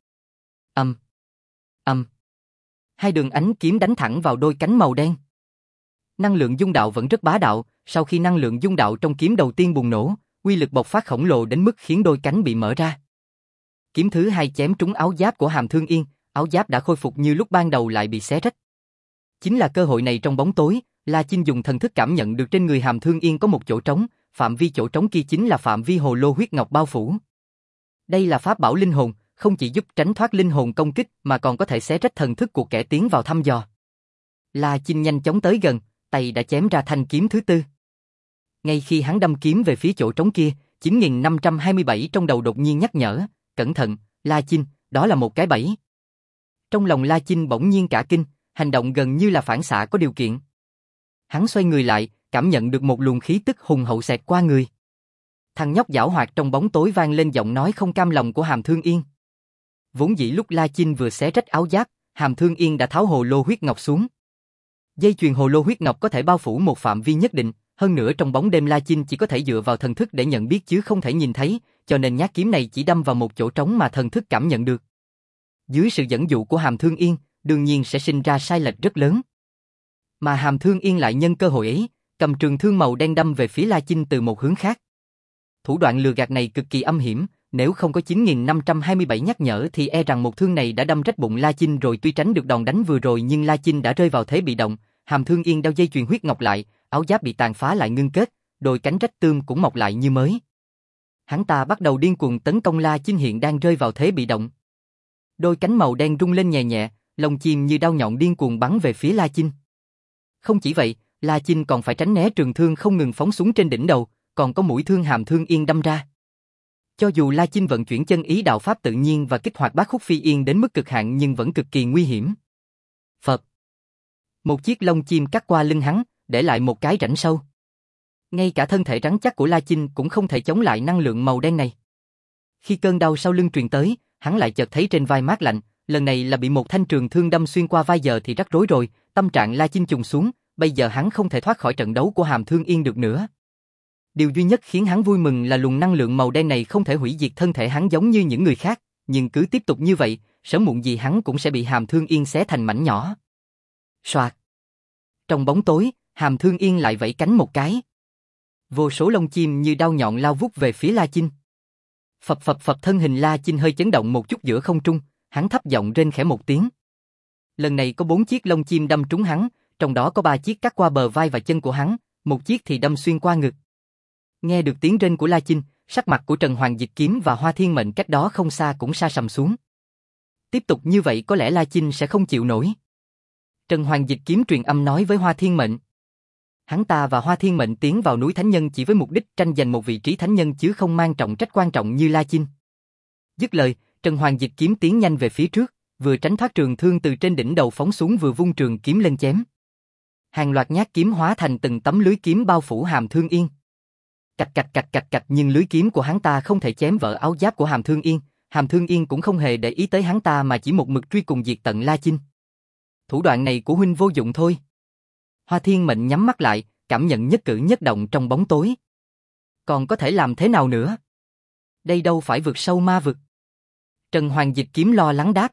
Hai đường ánh kiếm đánh thẳng vào đôi cánh màu đen. Năng lượng dung đạo vẫn rất bá đạo, sau khi năng lượng dung đạo trong kiếm đầu tiên bùng nổ, uy lực bộc phát khổng lồ đến mức khiến đôi cánh bị mở ra. kiếm thứ hai chém trúng áo giáp của Hàm Thương Yên, áo giáp đã khôi phục như lúc ban đầu lại bị xé rách. Chính là cơ hội này trong bóng tối, La Chinh dùng thần thức cảm nhận được trên người Hàm Thương Yên có một chỗ trống, phạm vi chỗ trống kia chính là phạm vi hồ lô huyết ngọc bao phủ. Đây là pháp bảo linh hồn, không chỉ giúp tránh thoát linh hồn công kích mà còn có thể xé rách thần thức của kẻ tiến vào thăm dò. La Chinh nhanh chóng tới gần, tay đã chém ra thanh kiếm thứ tư. Ngay khi hắn đâm kiếm về phía chỗ trống kia, 9527 trong đầu đột nhiên nhắc nhở, cẩn thận, La Chinh, đó là một cái bẫy. Trong lòng La Chinh bỗng nhiên cả kinh, hành động gần như là phản xạ có điều kiện. Hắn xoay người lại, cảm nhận được một luồng khí tức hùng hậu xẹt qua người. Thằng nhóc giảo hoạt trong bóng tối vang lên giọng nói không cam lòng của Hàm Thương Yên. Vốn dĩ lúc La Chinh vừa xé rách áo giáp, Hàm Thương Yên đã tháo hồ lô huyết ngọc xuống. Dây chuyền hồ lô huyết ngọc có thể bao phủ một phạm vi nhất định, hơn nữa trong bóng đêm La Chinh chỉ có thể dựa vào thần thức để nhận biết chứ không thể nhìn thấy, cho nên nhát kiếm này chỉ đâm vào một chỗ trống mà thần thức cảm nhận được. Dưới sự dẫn dụ của Hàm Thương Yên, đương nhiên sẽ sinh ra sai lệch rất lớn. Mà Hàm Thương Yên lại nhân cơ hội ấy, cầm trường thương màu đen đâm về phía La Chinh từ một hướng khác. Thủ đoạn lừa gạt này cực kỳ âm hiểm, nếu không có 9527 nhắc nhở thì e rằng một thương này đã đâm rách bụng La Chinh rồi. Tuy tránh được đòn đánh vừa rồi nhưng La Chinh đã rơi vào thế bị động. Hàm Thương Yên đeo dây chuyền huyết ngọc lại, áo giáp bị tàn phá lại ngưng kết, đôi cánh rách tươm cũng mọc lại như mới. Hắn ta bắt đầu điên cuồng tấn công La Chinh hiện đang rơi vào thế bị động. Đôi cánh màu đen rung lên nhẹ nhẹ, lông chim như đao nhọn điên cuồng bắn về phía La Chinh. Không chỉ vậy, La Chinh còn phải tránh né trường thương không ngừng phóng xuống trên đỉnh đầu, còn có mũi thương Hàm Thương Yên đâm ra. Cho dù La Chinh vận chuyển chân ý đạo pháp tự nhiên và kích hoạt bát khúc phi yên đến mức cực hạn nhưng vẫn cực kỳ nguy hiểm. Phật. Một chiếc lông chim cắt qua lưng hắn, để lại một cái rãnh sâu. Ngay cả thân thể rắn chắc của La Chinh cũng không thể chống lại năng lượng màu đen này. Khi cơn đau sau lưng truyền tới, hắn lại chợt thấy trên vai mát lạnh, lần này là bị một thanh trường thương đâm xuyên qua vai, giờ thì rắc rối rồi, tâm trạng La Chinh trùng xuống, bây giờ hắn không thể thoát khỏi trận đấu của Hàm Thương Yên được nữa. Điều duy nhất khiến hắn vui mừng là luồng năng lượng màu đen này không thể hủy diệt thân thể hắn giống như những người khác, nhưng cứ tiếp tục như vậy, sớm muộn gì hắn cũng sẽ bị Hàm Thương Yên xé thành mảnh nhỏ. Soạt. Trong bóng tối, Hàm Thương Yên lại vẫy cánh một cái. Vô số lông chim như đao nhọn lao vút về phía La Chinh. Phập phập phập, thân hình La Chinh hơi chấn động một chút giữa không trung, hắn thấp giọng rên khẽ một tiếng. Lần này có 4 chiếc lông chim đâm trúng hắn, trong đó có 3 chiếc cắt qua bờ vai và chân của hắn, một chiếc thì đâm xuyên qua ngực. Nghe được tiếng rên của La Chinh, sắc mặt của Trần Hoàng Dịch Kiếm và Hoa Thiên Mệnh cách đó không xa cũng sa sầm xuống. Tiếp tục như vậy có lẽ La Chinh sẽ không chịu nổi. Trần Hoàng Dịch Kiếm truyền âm nói với Hoa Thiên Mệnh. Hắn ta và Hoa Thiên Mệnh tiến vào núi Thánh Nhân chỉ với mục đích tranh giành một vị trí Thánh Nhân chứ không mang trọng trách quan trọng như La Chinh. Dứt lời, Trần Hoàng Dịch Kiếm tiến nhanh về phía trước, vừa tránh thoát trường thương từ trên đỉnh đầu phóng xuống vừa vung trường kiếm lên chém. Hàng loạt nhát kiếm hóa thành từng tấm lưới kiếm bao phủ Hàm Thương Yên. Cạch cạch cạch cạch cạch, nhưng lưới kiếm của hắn ta không thể chém vỡ áo giáp của Hàm Thương Yên. Hàm Thương Yên cũng không hề để ý tới hắn ta mà chỉ một mực truy cùng diệt tận La Chinh. Thủ đoạn này của huynh vô dụng thôi. Hoa Thiên Mệnh nhắm mắt lại, cảm nhận nhất cử nhất động trong bóng tối. Còn có thể làm thế nào nữa? Đây đâu phải vực sâu ma vực. Trần Hoàng Dịch Kiếm lo lắng đáp.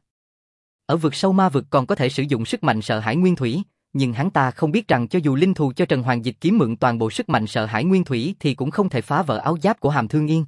Ở vực sâu ma vực còn có thể sử dụng sức mạnh sợ hãi nguyên thủy, nhưng hắn ta không biết rằng cho dù linh thù cho Trần Hoàng Dịch Kiếm mượn toàn bộ sức mạnh sợ hãi nguyên thủy thì cũng không thể phá vỡ áo giáp của Hàm Thương Yên.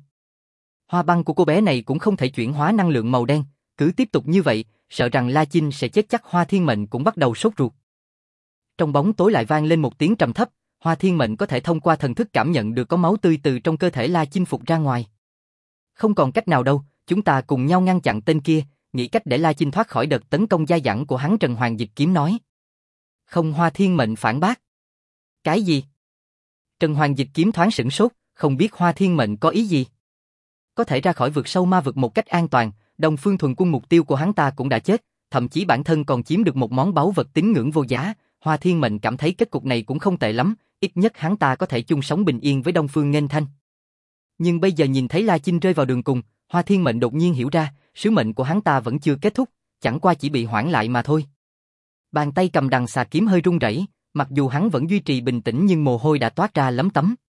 Hoa băng của cô bé này cũng không thể chuyển hóa năng lượng màu đen, cứ tiếp tục như vậy, sợ rằng La Chinh sẽ chết chắc. Hoa Thiên Mệnh cũng bắt đầu sốt ruột. Trong bóng tối lại vang lên một tiếng trầm thấp, Hoa Thiên Mệnh có thể thông qua thần thức cảm nhận được có máu tươi từ trong cơ thể La Chinh phục ra ngoài. Không còn cách nào đâu, chúng ta cùng nhau ngăn chặn tên kia, nghĩ cách để La Chinh thoát khỏi đợt tấn công dai dẳng của hắn. Trần Hoàng Dịch Kiếm nói. Không, Hoa Thiên Mệnh phản bác. Cái gì? Trần Hoàng Dịch Kiếm thoáng sửng sốt, không biết Hoa Thiên Mệnh có ý gì. Có thể ra khỏi vực sâu ma vực một cách an toàn, Đông Phương Thuần Quân mục tiêu của hắn ta cũng đã chết, thậm chí bản thân còn chiếm được một món báu vật tín ngưỡng vô giá. Hoa Thiên Mệnh cảm thấy kết cục này cũng không tệ lắm, ít nhất hắn ta có thể chung sống bình yên với Đông Phương Nghênh Thanh. Nhưng bây giờ nhìn thấy La Chinh rơi vào đường cùng, Hoa Thiên Mệnh đột nhiên hiểu ra, sứ mệnh của hắn ta vẫn chưa kết thúc, chẳng qua chỉ bị hoãn lại mà thôi. Bàn tay cầm đằng xà kiếm hơi run rẩy, mặc dù hắn vẫn duy trì bình tĩnh nhưng mồ hôi đã toát ra lấm tấm.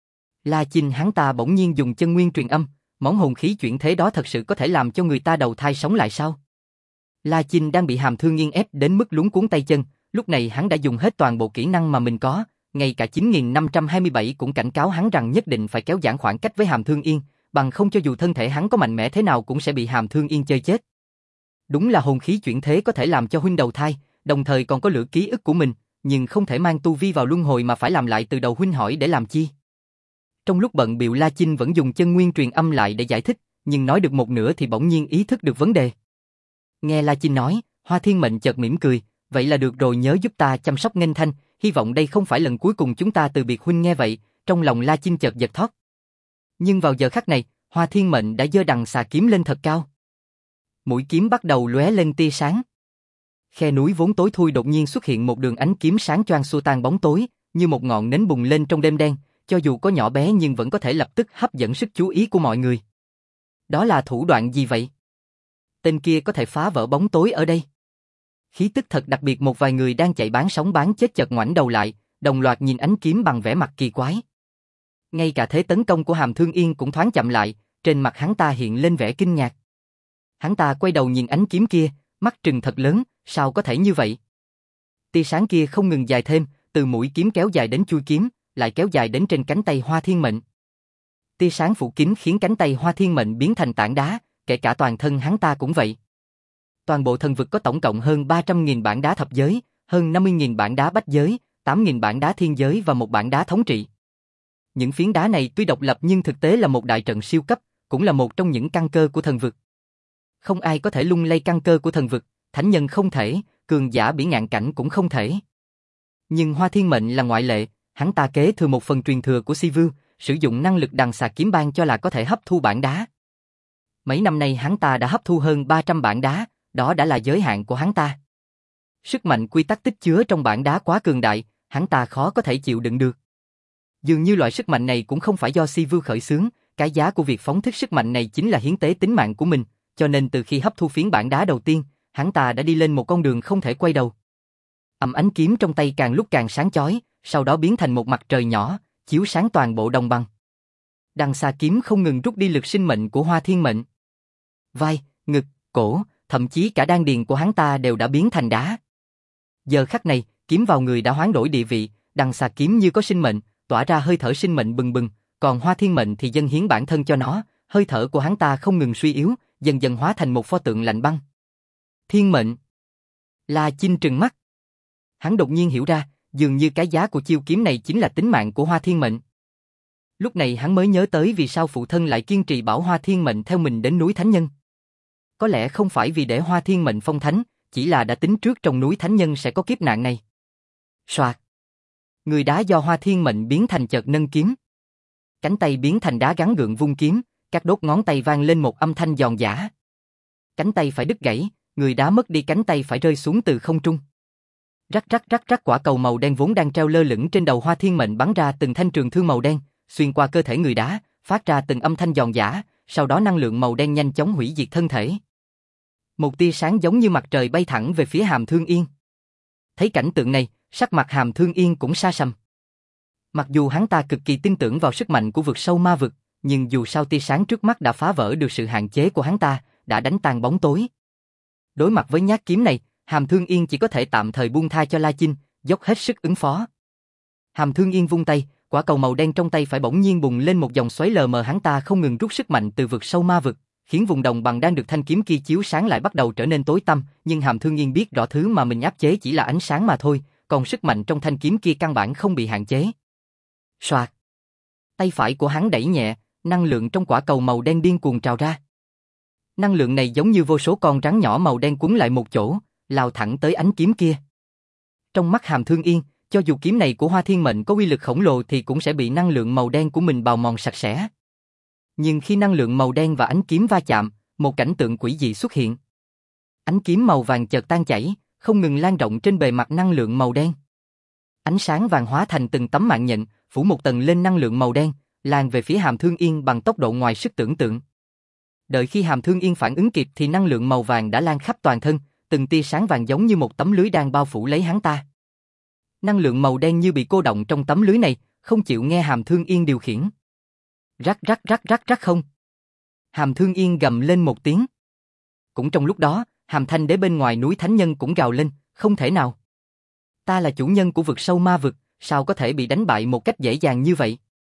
La Chinh hắn ta bỗng nhiên dùng chân nguyên truyền âm, món hồn khí chuyển thế đó thật sự có thể làm cho người ta đầu thai sống lại sao? La Chinh đang bị Hàm Thương Yên ép đến mức luống cuống tay chân, lúc này hắn đã dùng hết toàn bộ kỹ năng mà mình có, ngay cả 9527 cũng cảnh cáo hắn rằng nhất định phải kéo giãn khoảng cách với Hàm Thương Yên, bằng không cho dù thân thể hắn có mạnh mẽ thế nào cũng sẽ bị Hàm Thương Yên chơi chết. Đúng là hồn khí chuyển thế có thể làm cho huynh đầu thai, đồng thời còn có lửa ký ức của mình, nhưng không thể mang tu vi vào luân hồi mà phải làm lại từ đầu, huynh hỏi để làm chi? Trong lúc bận bịu La Chinh vẫn dùng chân nguyên truyền âm lại để giải thích, nhưng nói được một nửa thì bỗng nhiên ý thức được vấn đề. Nghe La Chinh nói, Hoa Thiên Mệnh chợt mỉm cười, vậy là được rồi, nhớ giúp ta chăm sóc Nghênh Thanh, hy vọng đây không phải lần cuối cùng chúng ta từ biệt. Huynh nghe vậy, trong lòng La Chinh chợt giật thót. Nhưng vào giờ khắc này, Hoa Thiên Mệnh đã giơ đằng xà kiếm lên thật cao. Mũi kiếm bắt đầu lóe lên tia sáng. Khe núi vốn tối thui đột nhiên xuất hiện một đường ánh kiếm sáng choang xua tan bóng tối, như một ngọn nến bùng lên trong đêm đen, cho dù có nhỏ bé nhưng vẫn có thể lập tức hấp dẫn sức chú ý của mọi người. Đó là thủ đoạn gì vậy? Tên kia có thể phá vỡ bóng tối ở đây. Khí tức thật đặc biệt, một vài người đang chạy bán sống bán chết chợt ngoảnh đầu lại, đồng loạt nhìn ánh kiếm bằng vẻ mặt kỳ quái. Ngay cả thế tấn công của Hàm Thương Yên cũng thoáng chậm lại, trên mặt hắn ta hiện lên vẻ kinh ngạc. Hắn ta quay đầu nhìn ánh kiếm kia, mắt trừng thật lớn, sao có thể như vậy? Tia sáng kia không ngừng dài thêm, từ mũi kiếm kéo dài đến chuôi kiếm, lại kéo dài đến trên cánh tay Hoa Thiên Mệnh. Tia sáng phủ kín khiến cánh tay Hoa Thiên Mệnh biến thành tảng đá, kể cả toàn thân hắn ta cũng vậy. Toàn bộ thần vực có tổng cộng hơn 300.000 bản đá thập giới, hơn 50.000 bản đá bách giới, 8.000 bản đá thiên giới và một bản đá thống trị. Những phiến đá này tuy độc lập nhưng thực tế là một đại trận siêu cấp, cũng là một trong những căn cơ của thần vực. Không ai có thể lung lay căn cơ của thần vực, thánh nhân không thể, cường giả bỉ ngạn cảnh cũng không thể. Nhưng Hoa Thiên Mệnh là ngoại lệ, hắn ta kế thừa một phần truyền thừa của Si Vưu, sử dụng năng lực đằng xà kiếm ban cho là có thể hấp thu bản đá. Mấy năm nay hắn ta đã hấp thu hơn 300 bản đá, đó đã là giới hạn của hắn ta. Sức mạnh quy tắc tích chứa trong bản đá quá cường đại, hắn ta khó có thể chịu đựng được. Dường như loại sức mạnh này cũng không phải do Si Vưu khởi xướng, cái giá của việc phóng thích sức mạnh này chính là hiến tế tính mạng của mình, cho nên từ khi hấp thu phiến bản đá đầu tiên, hắn ta đã đi lên một con đường không thể quay đầu. Ánh kiếm trong tay càng lúc càng sáng chói, sau đó biến thành một mặt trời nhỏ, chiếu sáng toàn bộ đồng bằng. Đằng xà kiếm không ngừng rút đi lực sinh mệnh của Hoa Thiên Mệnh. Vai, ngực, cổ, thậm chí cả đan điền của hắn ta đều đã biến thành đá. Giờ khắc này, kiếm vào người đã hoán đổi địa vị, đằng xà kiếm như có sinh mệnh, tỏa ra hơi thở sinh mệnh bừng bừng, còn Hoa Thiên Mệnh thì dâng hiến bản thân cho nó, hơi thở của hắn ta không ngừng suy yếu, dần dần hóa thành một pho tượng lạnh băng. Thiên mệnh. La Chinh trừng mắt. Hắn đột nhiên hiểu ra, dường như cái giá của chiêu kiếm này chính là tính mạng của Hoa Thiên Mệnh. Lúc này hắn mới nhớ tới vì sao phụ thân lại kiên trì bảo Hoa Thiên Mệnh theo mình đến núi Thánh Nhân. Có lẽ không phải vì để Hoa Thiên Mệnh phong thánh, chỉ là đã tính trước trong núi Thánh Nhân sẽ có kiếp nạn này. Soạt. Người đá do Hoa Thiên Mệnh biến thành chợt nâng kiếm. Cánh tay biến thành đá gắn gượng vung kiếm, các đốt ngón tay vang lên một âm thanh giòn giã. Cánh tay phải đứt gãy, người đá mất đi cánh tay phải rơi xuống từ không trung. Rắc rắc rắc rắc, quả cầu màu đen vốn đang treo lơ lửng trên đầu Hoa Thiên Mệnh bắn ra từng thanh trường thương màu đen, xuyên qua cơ thể người đá, phát ra từng âm thanh giòn giã, sau đó năng lượng màu đen nhanh chóng hủy diệt thân thể. Một tia sáng giống như mặt trời bay thẳng về phía Hàm Thương Yên. Thấy cảnh tượng này, sắc mặt Hàm Thương Yên cũng sa sầm. Mặc dù hắn ta cực kỳ tin tưởng vào sức mạnh của vực sâu ma vực, nhưng dù sao tia sáng trước mắt đã phá vỡ được sự hạn chế của hắn ta, đã đánh tan bóng tối. Đối mặt với nhát kiếm này, Hàm Thương Yên chỉ có thể tạm thời buông tha cho La Chinh, dốc hết sức ứng phó. Hàm Thương Yên vung tay, quả cầu màu đen trong tay phải bỗng nhiên bùng lên một dòng xoáy lờ mờ, hắn ta không ngừng rút sức mạnh từ vực sâu ma vực, khiến vùng đồng bằng đang được thanh kiếm kia chiếu sáng lại bắt đầu trở nên tối tăm, nhưng Hàm Thương Yên biết rõ thứ mà mình áp chế chỉ là ánh sáng mà thôi, còn sức mạnh trong thanh kiếm kia căn bản không bị hạn chế. Soạt. Tay phải của hắn đẩy nhẹ, năng lượng trong quả cầu màu đen điên cuồng trào ra. Năng lượng này giống như vô số con rắn nhỏ màu đen quấn lại một chỗ, lao thẳng tới ánh kiếm kia. Trong mắt Hàm Thương Yên, cho dù kiếm này của Hoa Thiên Mệnh có uy lực khổng lồ thì cũng sẽ bị năng lượng màu đen của mình bào mòn sạch sẽ. Nhưng khi năng lượng màu đen và ánh kiếm va chạm, một cảnh tượng quỷ dị xuất hiện. Ánh kiếm màu vàng chợt tan chảy, không ngừng lan rộng trên bề mặt năng lượng màu đen. Ánh sáng vàng hóa thành từng tấm mạng nhện, phủ một tầng lên năng lượng màu đen, lan về phía Hàm Thương Yên bằng tốc độ ngoài sức tưởng tượng. Đợi khi Hàm Thương Yên phản ứng kịp thì năng lượng màu vàng đã lan khắp toàn thân, từng tia sáng vàng giống như một tấm lưới đang bao phủ lấy hắn ta. Năng lượng màu đen như bị cô động trong tấm lưới này, không chịu nghe Hàm Thương Yên điều khiển. Rắc rắc rắc rắc rắc không. Hàm Thương Yên gầm lên một tiếng. Cũng trong lúc đó, Hàm Thanh Đế bên ngoài núi Thánh Nhân cũng gào lên, không thể nào. Ta là chủ nhân của vực sâu ma vực, sao có thể bị đánh bại một cách dễ dàng như vậy?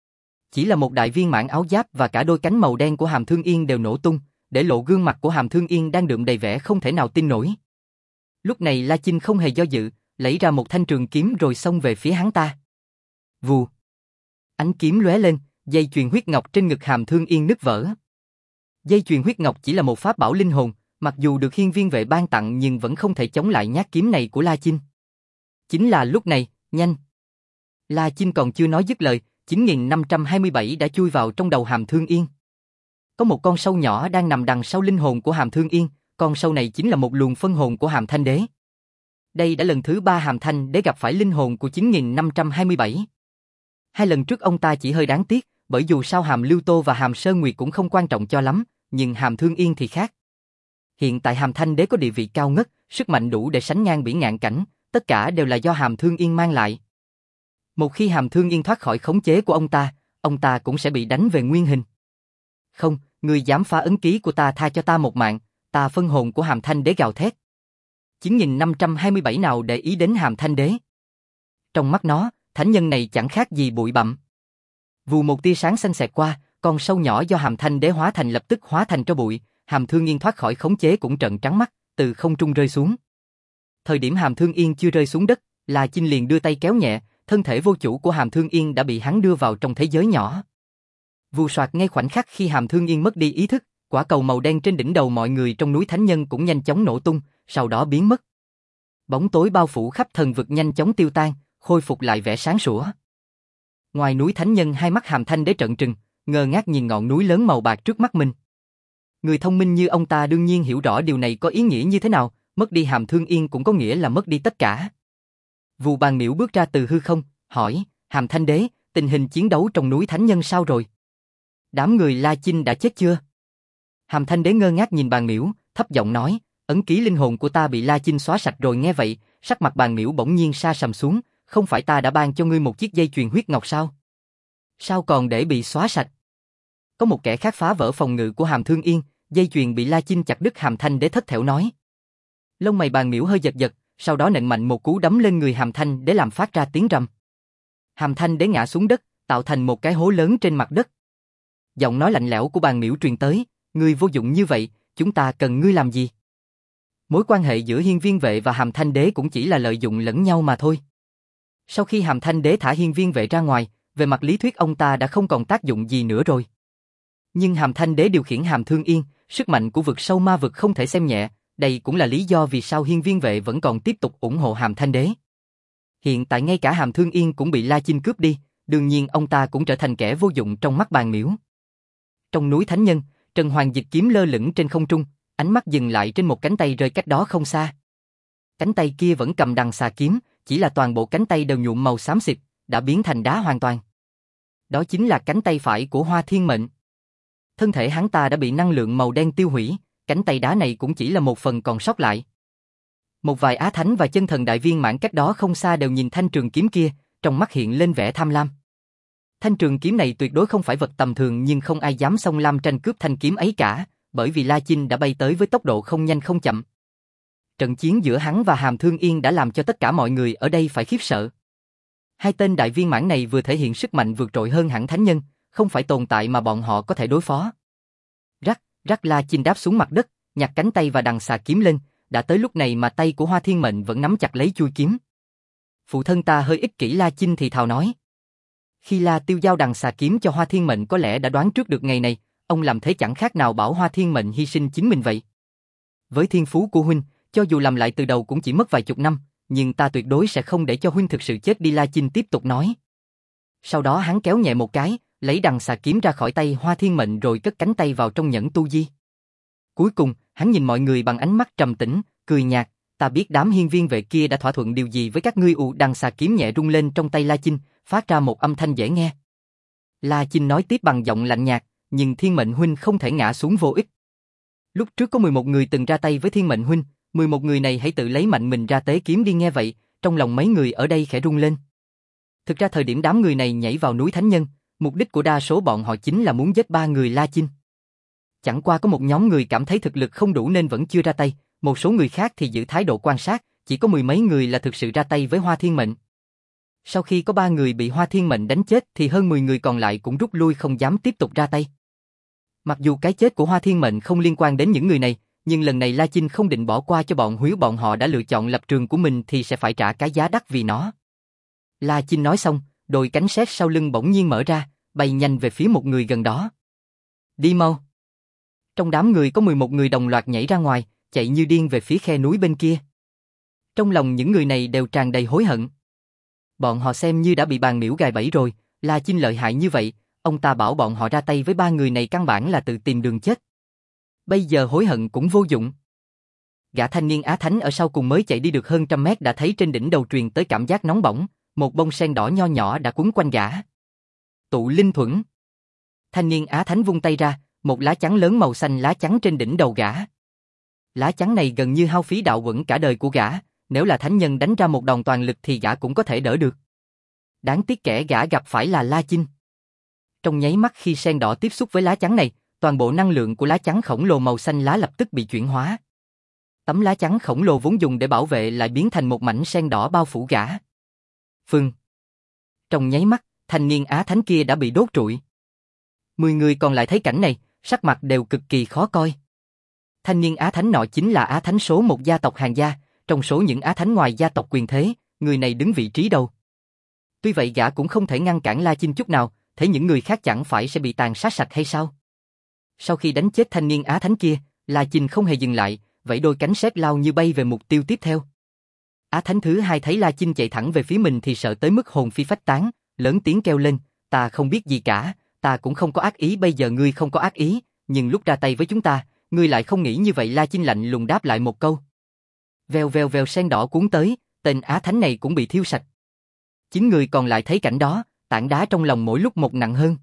Chỉ là một đại viên mãn áo giáp và cả đôi cánh màu đen của Hàm Thương Yên đều nổ tung, để lộ gương mặt của Hàm Thương Yên đang đượm đầy vẻ không thể nào tin nổi. Lúc này La Chinh không hề do dự, lấy ra một thanh trường kiếm rồi xông về phía hắn ta. Vù. Ánh kiếm lóe lên, dây chuyền huyết ngọc trên ngực Hàm Thương Yên nứt vỡ. Dây chuyền huyết ngọc chỉ là một pháp bảo linh hồn, mặc dù được Hiên Viên Vệ ban tặng nhưng vẫn không thể chống lại nhát kiếm này của La Chinh. Chính là lúc này, nhanh. La Chinh còn chưa nói dứt lời, 9527 đã chui vào trong đầu Hàm Thương Yên. Có một con sâu nhỏ đang nằm đằng sau linh hồn của Hàm Thương Yên, con sâu này chính là một luồng phân hồn của Hàm Thanh Đế. Đây đã lần thứ 3 Hàm Thanh Đế gặp phải linh hồn của 9527. Hai lần trước ông ta chỉ hơi đáng tiếc, bởi dù sao Hàm Lưu Tô và Hàm Sơn Nguyệt cũng không quan trọng cho lắm, nhưng Hàm Thương Yên thì khác. Hiện tại Hàm Thanh Đế có địa vị cao ngất, sức mạnh đủ để sánh ngang Bỉ Ngạn Cảnh, tất cả đều là do Hàm Thương Yên mang lại. Một khi Hàm Thương Yên thoát khỏi khống chế của ông ta cũng sẽ bị đánh về nguyên hình. Không, người dám phá ấn ký của ta tha cho ta một mạng, ta phân hồn của Hàm Thanh Đế gào thét. 9527 nào để ý đến Hàm Thanh Đế. Trong mắt nó, thánh nhân này chẳng khác gì bụi bặm. Vù một tia sáng xanh xẹt qua, con sâu nhỏ do Hàm Thanh Đế hóa thành lập tức hóa thành tro bụi, Hàm Thương Yên thoát khỏi khống chế cũng trợn trắng mắt, từ không trung rơi xuống. Thời điểm Hàm Thương Yên chưa rơi xuống đất, La Chinh liền đưa tay kéo nhẹ, thân thể vô chủ của Hàm Thương Yên đã bị hắn đưa vào trong thế giới nhỏ. Vù soạt ngay khoảnh khắc khi Hàm Thương Yên mất đi ý thức, quả cầu màu đen trên đỉnh đầu mọi người trong núi Thánh Nhân cũng nhanh chóng nổ tung, sau đó biến mất. Bóng tối bao phủ khắp thần vực nhanh chóng tiêu tan, khôi phục lại vẻ sáng sủa. Ngoài núi Thánh Nhân, hai mắt Hàm Thanh Đế trợn trừng, ngơ ngác nhìn ngọn núi lớn màu bạc trước mắt mình. Người thông minh như ông ta đương nhiên hiểu rõ điều này có ý nghĩa như thế nào, mất đi Hàm Thương Yên cũng có nghĩa là mất đi tất cả. Vù Bàn Miễu bước ra từ hư không, hỏi, Hàm Thanh Đế, tình hình chiến đấu trong núi Thánh Nhân sao rồi? Đám người La Chinh đã chết chưa? Hàm Thanh Đế ngơ ngác nhìn Bàn Miễu, thấp giọng nói, ấn ký linh hồn của ta bị La Chinh xóa sạch rồi. Nghe vậy, sắc mặt Bàn Miễu bỗng nhiên sa sầm xuống, không phải ta đã ban cho ngươi một chiếc dây chuyền huyết ngọc sao? Sao còn để bị xóa sạch? Có một kẻ khác phá vỡ phòng ngự của Hàm Thương Yên, dây chuyền bị La Chinh chặt đứt. Hàm Thanh Đế thất thểu nói. Lông mày Bàn Miễu hơi giật giật, sau đó nện mạnh một cú đấm lên người Hàm Thanh Đế làm phát ra tiếng rầm. Hàm Thanh Đế ngã xuống đất, tạo thành một cái hố lớn trên mặt đất. Giọng nói lạnh lẽo của Bàn Miễu truyền tới, ngươi vô dụng như vậy, chúng ta cần ngươi làm gì? Mối quan hệ giữa Hiên Viên Vệ và Hàm Thanh Đế cũng chỉ là lợi dụng lẫn nhau mà thôi. Sau khi Hàm Thanh Đế thả Hiên Viên Vệ ra ngoài, về mặt lý thuyết ông ta đã không còn tác dụng gì nữa rồi. Nhưng Hàm Thanh Đế điều khiển Hàm Thương Yên, sức mạnh của vực sâu ma vực không thể xem nhẹ, đây cũng là lý do vì sao Hiên Viên Vệ vẫn còn tiếp tục ủng hộ Hàm Thanh Đế. Hiện tại ngay cả Hàm Thương Yên cũng bị La Chinh cướp đi, đương nhiên ông ta cũng trở thành kẻ vô dụng trong mắt Bàn Miễu. Trong núi Thánh Nhân, Trần Hoàng dịch kiếm lơ lửng trên không trung, ánh mắt dừng lại trên một cánh tay rơi cách đó không xa. Cánh tay kia vẫn cầm đằng xà kiếm, chỉ là toàn bộ cánh tay đều nhuộm màu xám xịt, đã biến thành đá hoàn toàn. Đó chính là cánh tay phải của Hoa Thiên Mệnh. Thân thể hắn ta đã bị năng lượng màu đen tiêu hủy, cánh tay đá này cũng chỉ là một phần còn sót lại. Một vài á thánh và chân thần đại viên mãn cách đó không xa đều nhìn thanh trường kiếm kia, trong mắt hiện lên vẻ tham lam. Thanh trường kiếm này tuyệt đối không phải vật tầm thường, nhưng không ai dám xông lam tranh cướp thanh kiếm ấy cả, bởi vì La Chinh đã bay tới với tốc độ không nhanh không chậm. Trận chiến giữa hắn và Hàm Thương Yên đã làm cho tất cả mọi người ở đây phải khiếp sợ. Hai tên đại viên mãn này vừa thể hiện sức mạnh vượt trội hơn hẳn thánh nhân, không phải tồn tại mà bọn họ có thể đối phó. Rắc, rắc, La Chinh đáp xuống mặt đất, nhặt cánh tay và đằng xà kiếm lên, đã tới lúc này mà tay của Hoa Thiên Mệnh vẫn nắm chặt lấy chuôi kiếm. Phụ thân ta hơi ích kỷ, La Chinh thì thào nói. Khi La Tiêu giao đằng xà kiếm cho Hoa Thiên Mệnh có lẽ đã đoán trước được ngày này, ông làm thế chẳng khác nào bảo Hoa Thiên Mệnh hy sinh chính mình vậy. Với thiên phú của huynh, cho dù làm lại từ đầu cũng chỉ mất vài chục năm, nhưng ta tuyệt đối sẽ không để cho huynh thực sự chết đi, La Chinh tiếp tục nói. Sau đó hắn kéo nhẹ một cái, lấy đằng xà kiếm ra khỏi tay Hoa Thiên Mệnh rồi cất cánh tay vào trong nhẫn tu di. Cuối cùng, hắn nhìn mọi người bằng ánh mắt trầm tĩnh, cười nhạt, ta biết đám Hiên Viên Vệ kia đã thỏa thuận điều gì với các ngươi. Đằng xà kiếm nhẹ rung lên trong tay La Chinh, phát ra một âm thanh dễ nghe. La Chinh nói tiếp bằng giọng lạnh nhạt, nhưng Thiên Mệnh huynh không thể ngã xuống vô ích. Lúc trước có 11 người từng ra tay với Thiên Mệnh huynh, 11 người này hãy tự lấy mạnh mình ra tế kiếm đi. Nghe vậy, trong lòng mấy người ở đây khẽ rung lên. Thực ra thời điểm đám người này nhảy vào núi Thánh Nhân, mục đích của đa số bọn họ chính là muốn giết 3 người La Chinh. Chẳng qua có một nhóm người cảm thấy thực lực không đủ nên vẫn chưa ra tay, một số người khác thì giữ thái độ quan sát, chỉ có mười mấy người là thực sự ra tay với Hoa Thiên Mệnh. Sau khi có 3 người bị Hoa Thiên Mệnh đánh chết thì hơn 10 người còn lại cũng rút lui không dám tiếp tục ra tay. Mặc dù cái chết của Hoa Thiên Mệnh không liên quan đến những người này, nhưng lần này La Chinh không định bỏ qua cho bọn Húy, bọn họ đã lựa chọn lập trường của mình thì sẽ phải trả cái giá đắt vì nó. La Chinh nói xong, đôi cánh sét sau lưng bỗng nhiên mở ra, bay nhanh về phía một người gần đó. Đi mau! Trong đám người có 11 người đồng loạt nhảy ra ngoài, chạy như điên về phía khe núi bên kia. Trong lòng những người này đều tràn đầy hối hận. Bọn họ xem như đã bị bàn miễu gài bẫy rồi, La Chinh lợi hại như vậy, ông ta bảo bọn họ ra tay với 3 người này căn bản là tự tìm đường chết. Bây giờ hối hận cũng vô dụng. Gã thanh niên Á Thánh ở sau cùng mới chạy đi được hơn 100 mét đã thấy trên đỉnh đầu truyền tới cảm giác nóng bỏng, một bông sen đỏ nho nhỏ đã quấn quanh gã. Tụ linh thuẫn. Thanh niên Á Thánh vung tay ra, một lá chắn lớn màu xanh lá chắn trên đỉnh đầu gã. Lá chắn này gần như hao phí đạo quẫn cả đời của gã, nếu là thánh nhân đánh ra một đòn toàn lực thì gã cũng có thể đỡ được. Đáng tiếc kẻ gã gặp phải là La Chinh. Trong nháy mắt khi sen đỏ tiếp xúc với lá chắn này, toàn bộ năng lượng của lá chắn khổng lồ màu xanh lá lập tức bị chuyển hóa. Tấm lá chắn khổng lồ vốn dùng để bảo vệ lại biến thành một mảnh sen đỏ bao phủ gã. Phừng. Trong nháy mắt, thanh niên Á Thánh kia đã bị đốt trụi. 10 người còn lại thấy cảnh này, sắc mặt đều cực kỳ khó coi. Thanh niên Á Thánh nọ chính là Á Thánh số 1 gia tộc Hàn gia, trong số những Á Thánh ngoài gia tộc quyền thế, người này đứng vị trí đầu. Tuy vậy gã cũng không thể ngăn cản La Chinh chút nào, thế những người khác chẳng phải sẽ bị tàn sát sạch hay sao? Sau khi đánh chết thanh niên Á Thánh kia, La Chinh không hề dừng lại, vẫy đôi cánh sét lao như bay về mục tiêu tiếp theo. Á Thánh thứ 2 thấy La Chinh chạy thẳng về phía mình thì sợ tới mức hồn phi phách tán, lớn tiếng kêu lên, ta không biết gì cả, ta cũng không có ác ý. Bây giờ ngươi không có ác ý, nhưng lúc ra tay với chúng ta, ngươi lại không nghĩ như vậy. La Chinh lạnh lùng đáp lại một câu. Vèo vèo vèo, sen đỏ cuốn tới, tên Á Thánh này cũng bị thiêu sạch. 9 người còn lại thấy cảnh đó, tảng đá trong lòng mỗi lúc một nặng hơn.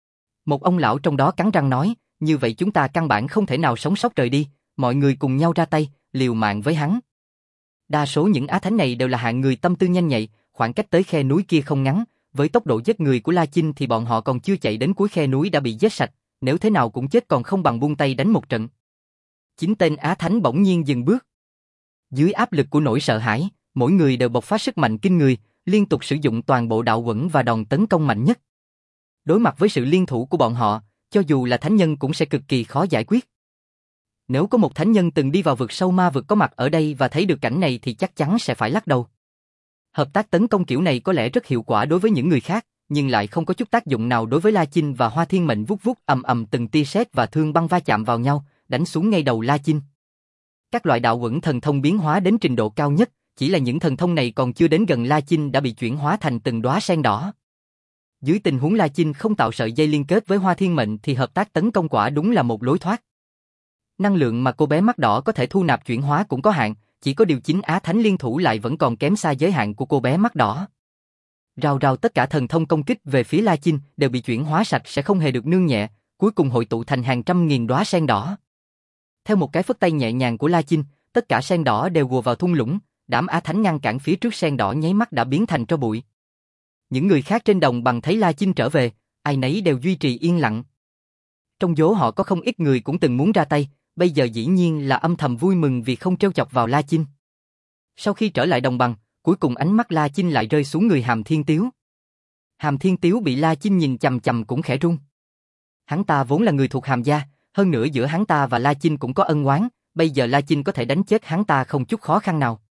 Một ông lão trong đó cắn răng nói, như vậy chúng ta căn bản không thể nào sống sót rời đi, mọi người cùng nhau ra tay, liều mạng với hắn. Đa số những Á Thánh này đều là hạng người tâm tư nhanh nhạy, khoảng cách tới khe núi kia không ngắn, với tốc độ giết người của La Chinh thì bọn họ còn chưa chạy đến cuối khe núi đã bị giết sạch, nếu thế nào cũng chết còn không bằng buông tay đánh một trận. 9 tên Á Thánh bỗng nhiên dừng bước. Dưới áp lực của nỗi sợ hãi, mỗi người đều bộc phát sức mạnh kinh người, liên tục sử dụng toàn bộ đạo quẫn và đòn tấn công mạnh nhất. Đối mặt với sự liên thủ của bọn họ, cho dù là thánh nhân cũng sẽ cực kỳ khó giải quyết. Nếu có một thánh nhân từng đi vào vực sâu ma vực có mặt ở đây và thấy được cảnh này thì chắc chắn sẽ phải lắc đầu. Hợp tác tấn công kiểu này có lẽ rất hiệu quả đối với những người khác, nhưng lại không có chút tác dụng nào đối với La Chinh và Hoa Thiên Mệnh. Vút vút ầm ầm, từng tia sét và thương băng va chạm vào nhau, đánh xuống ngay đầu La Chinh. Các loại đạo quẫn thần thông biến hóa đến trình độ cao nhất, chỉ là những thần thông này còn chưa đến gần La Chinh đã bị chuyển hóa thành từng đóa sen đỏ. Dưới tình huống La Chinh không tạo sợi dây liên kết với Hoa Thiên Mệnh thì hợp tác tấn công quả đúng là một lối thoát. Năng lượng mà cô bé mắt đỏ có thể thu nạp chuyển hóa cũng có hạn, chỉ có điều 9 Á Thánh liên thủ lại vẫn còn kém xa giới hạn của cô bé mắt đỏ. Rào rào tất cả thần thông công kích về phía La Chinh đều bị chuyển hóa sạch, sẽ không hề được nương nhẹ, cuối cùng hội tụ thành hàng trăm nghìn đóa sen đỏ. Theo một cái phất tay nhẹ nhàng của La Chinh, tất cả sen đỏ đều ùa vào thung lũng, đám Á Thánh ngăn cản phía trước sen đỏ nháy mắt đã biến thành tro bụi. Những người khác trên đồng bằng thấy La Chinh trở về, ai nấy đều duy trì yên lặng. Trong số họ có không ít người cũng từng muốn ra tay, bây giờ dĩ nhiên là âm thầm vui mừng vì không trêu chọc vào La Chinh. Sau khi trở lại đồng bằng, cuối cùng ánh mắt La Chinh lại rơi xuống người Hàm Thiên Tiếu. Hàm Thiên Tiếu bị La Chinh nhìn chằm chằm cũng khẽ run. Hắn ta vốn là người thuộc Hàm gia, hơn nữa giữa hắn ta và La Chinh cũng có ân oán, bây giờ La Chinh có thể đánh chết hắn ta không chút khó khăn nào.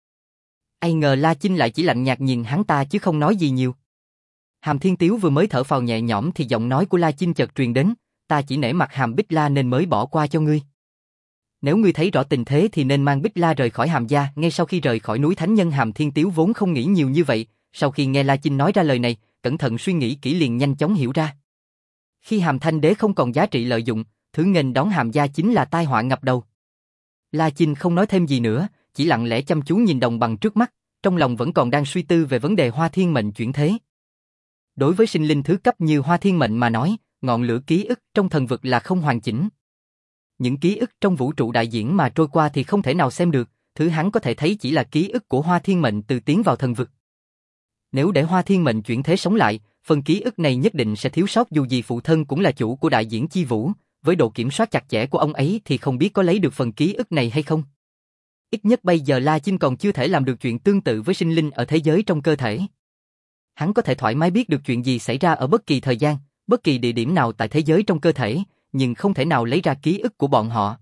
Ai ngờ La Chinh lại chỉ lạnh nhạt nhìn hắn ta chứ không nói gì nhiều. Hàm Thiên Tiếu vừa mới thở phào nhẹ nhõm thì giọng nói của La Chinh chợt truyền đến, ta chỉ nể mặt Hàm Bích La nên mới bỏ qua cho ngươi. Nếu ngươi thấy rõ tình thế thì nên mang Bích La rời khỏi Hàm gia. Ngay sau khi rời khỏi núi Thánh Nhân, Hàm Thiên Tiếu vốn không nghĩ nhiều như vậy, sau khi nghe La Chinh nói ra lời này, cẩn thận suy nghĩ kỹ liền nhanh chóng hiểu ra. Khi Hàm Thanh Đế không còn giá trị lợi dụng, thứ nghênh đón Hàm gia chính là tai họa ngập đầu. La Chinh không nói thêm gì nữa, chỉ lặng lẽ chăm chú nhìn đồng bằng trước mắt, trong lòng vẫn còn đang suy tư về vấn đề Hoa Thiên Mệnh chuyển thế. Đối với sinh linh thứ cấp như Hoa Thiên Mệnh mà nói, ngọn lửa ký ức trong thần vực là không hoàn chỉnh. Những ký ức trong vũ trụ đại diễn mà trôi qua thì không thể nào xem được, thứ hắn có thể thấy chỉ là ký ức của Hoa Thiên Mệnh từ tiến vào thần vực. Nếu để Hoa Thiên Mệnh chuyển thế sống lại, phần ký ức này nhất định sẽ thiếu sót, dù gì phụ thân cũng là chủ của đại diễn chi vũ, với độ kiểm soát chặt chẽ của ông ấy thì không biết có lấy được phần ký ức này hay không. Ít nhất bây giờ La Chinh còn chưa thể làm được chuyện tương tự với sinh linh ở thế giới trong cơ thể. Hắn có thể thoải mái biết được chuyện gì xảy ra ở bất kỳ thời gian, bất kỳ địa điểm nào tại thế giới trong cơ thể, nhưng không thể nào lấy ra ký ức của bọn họ.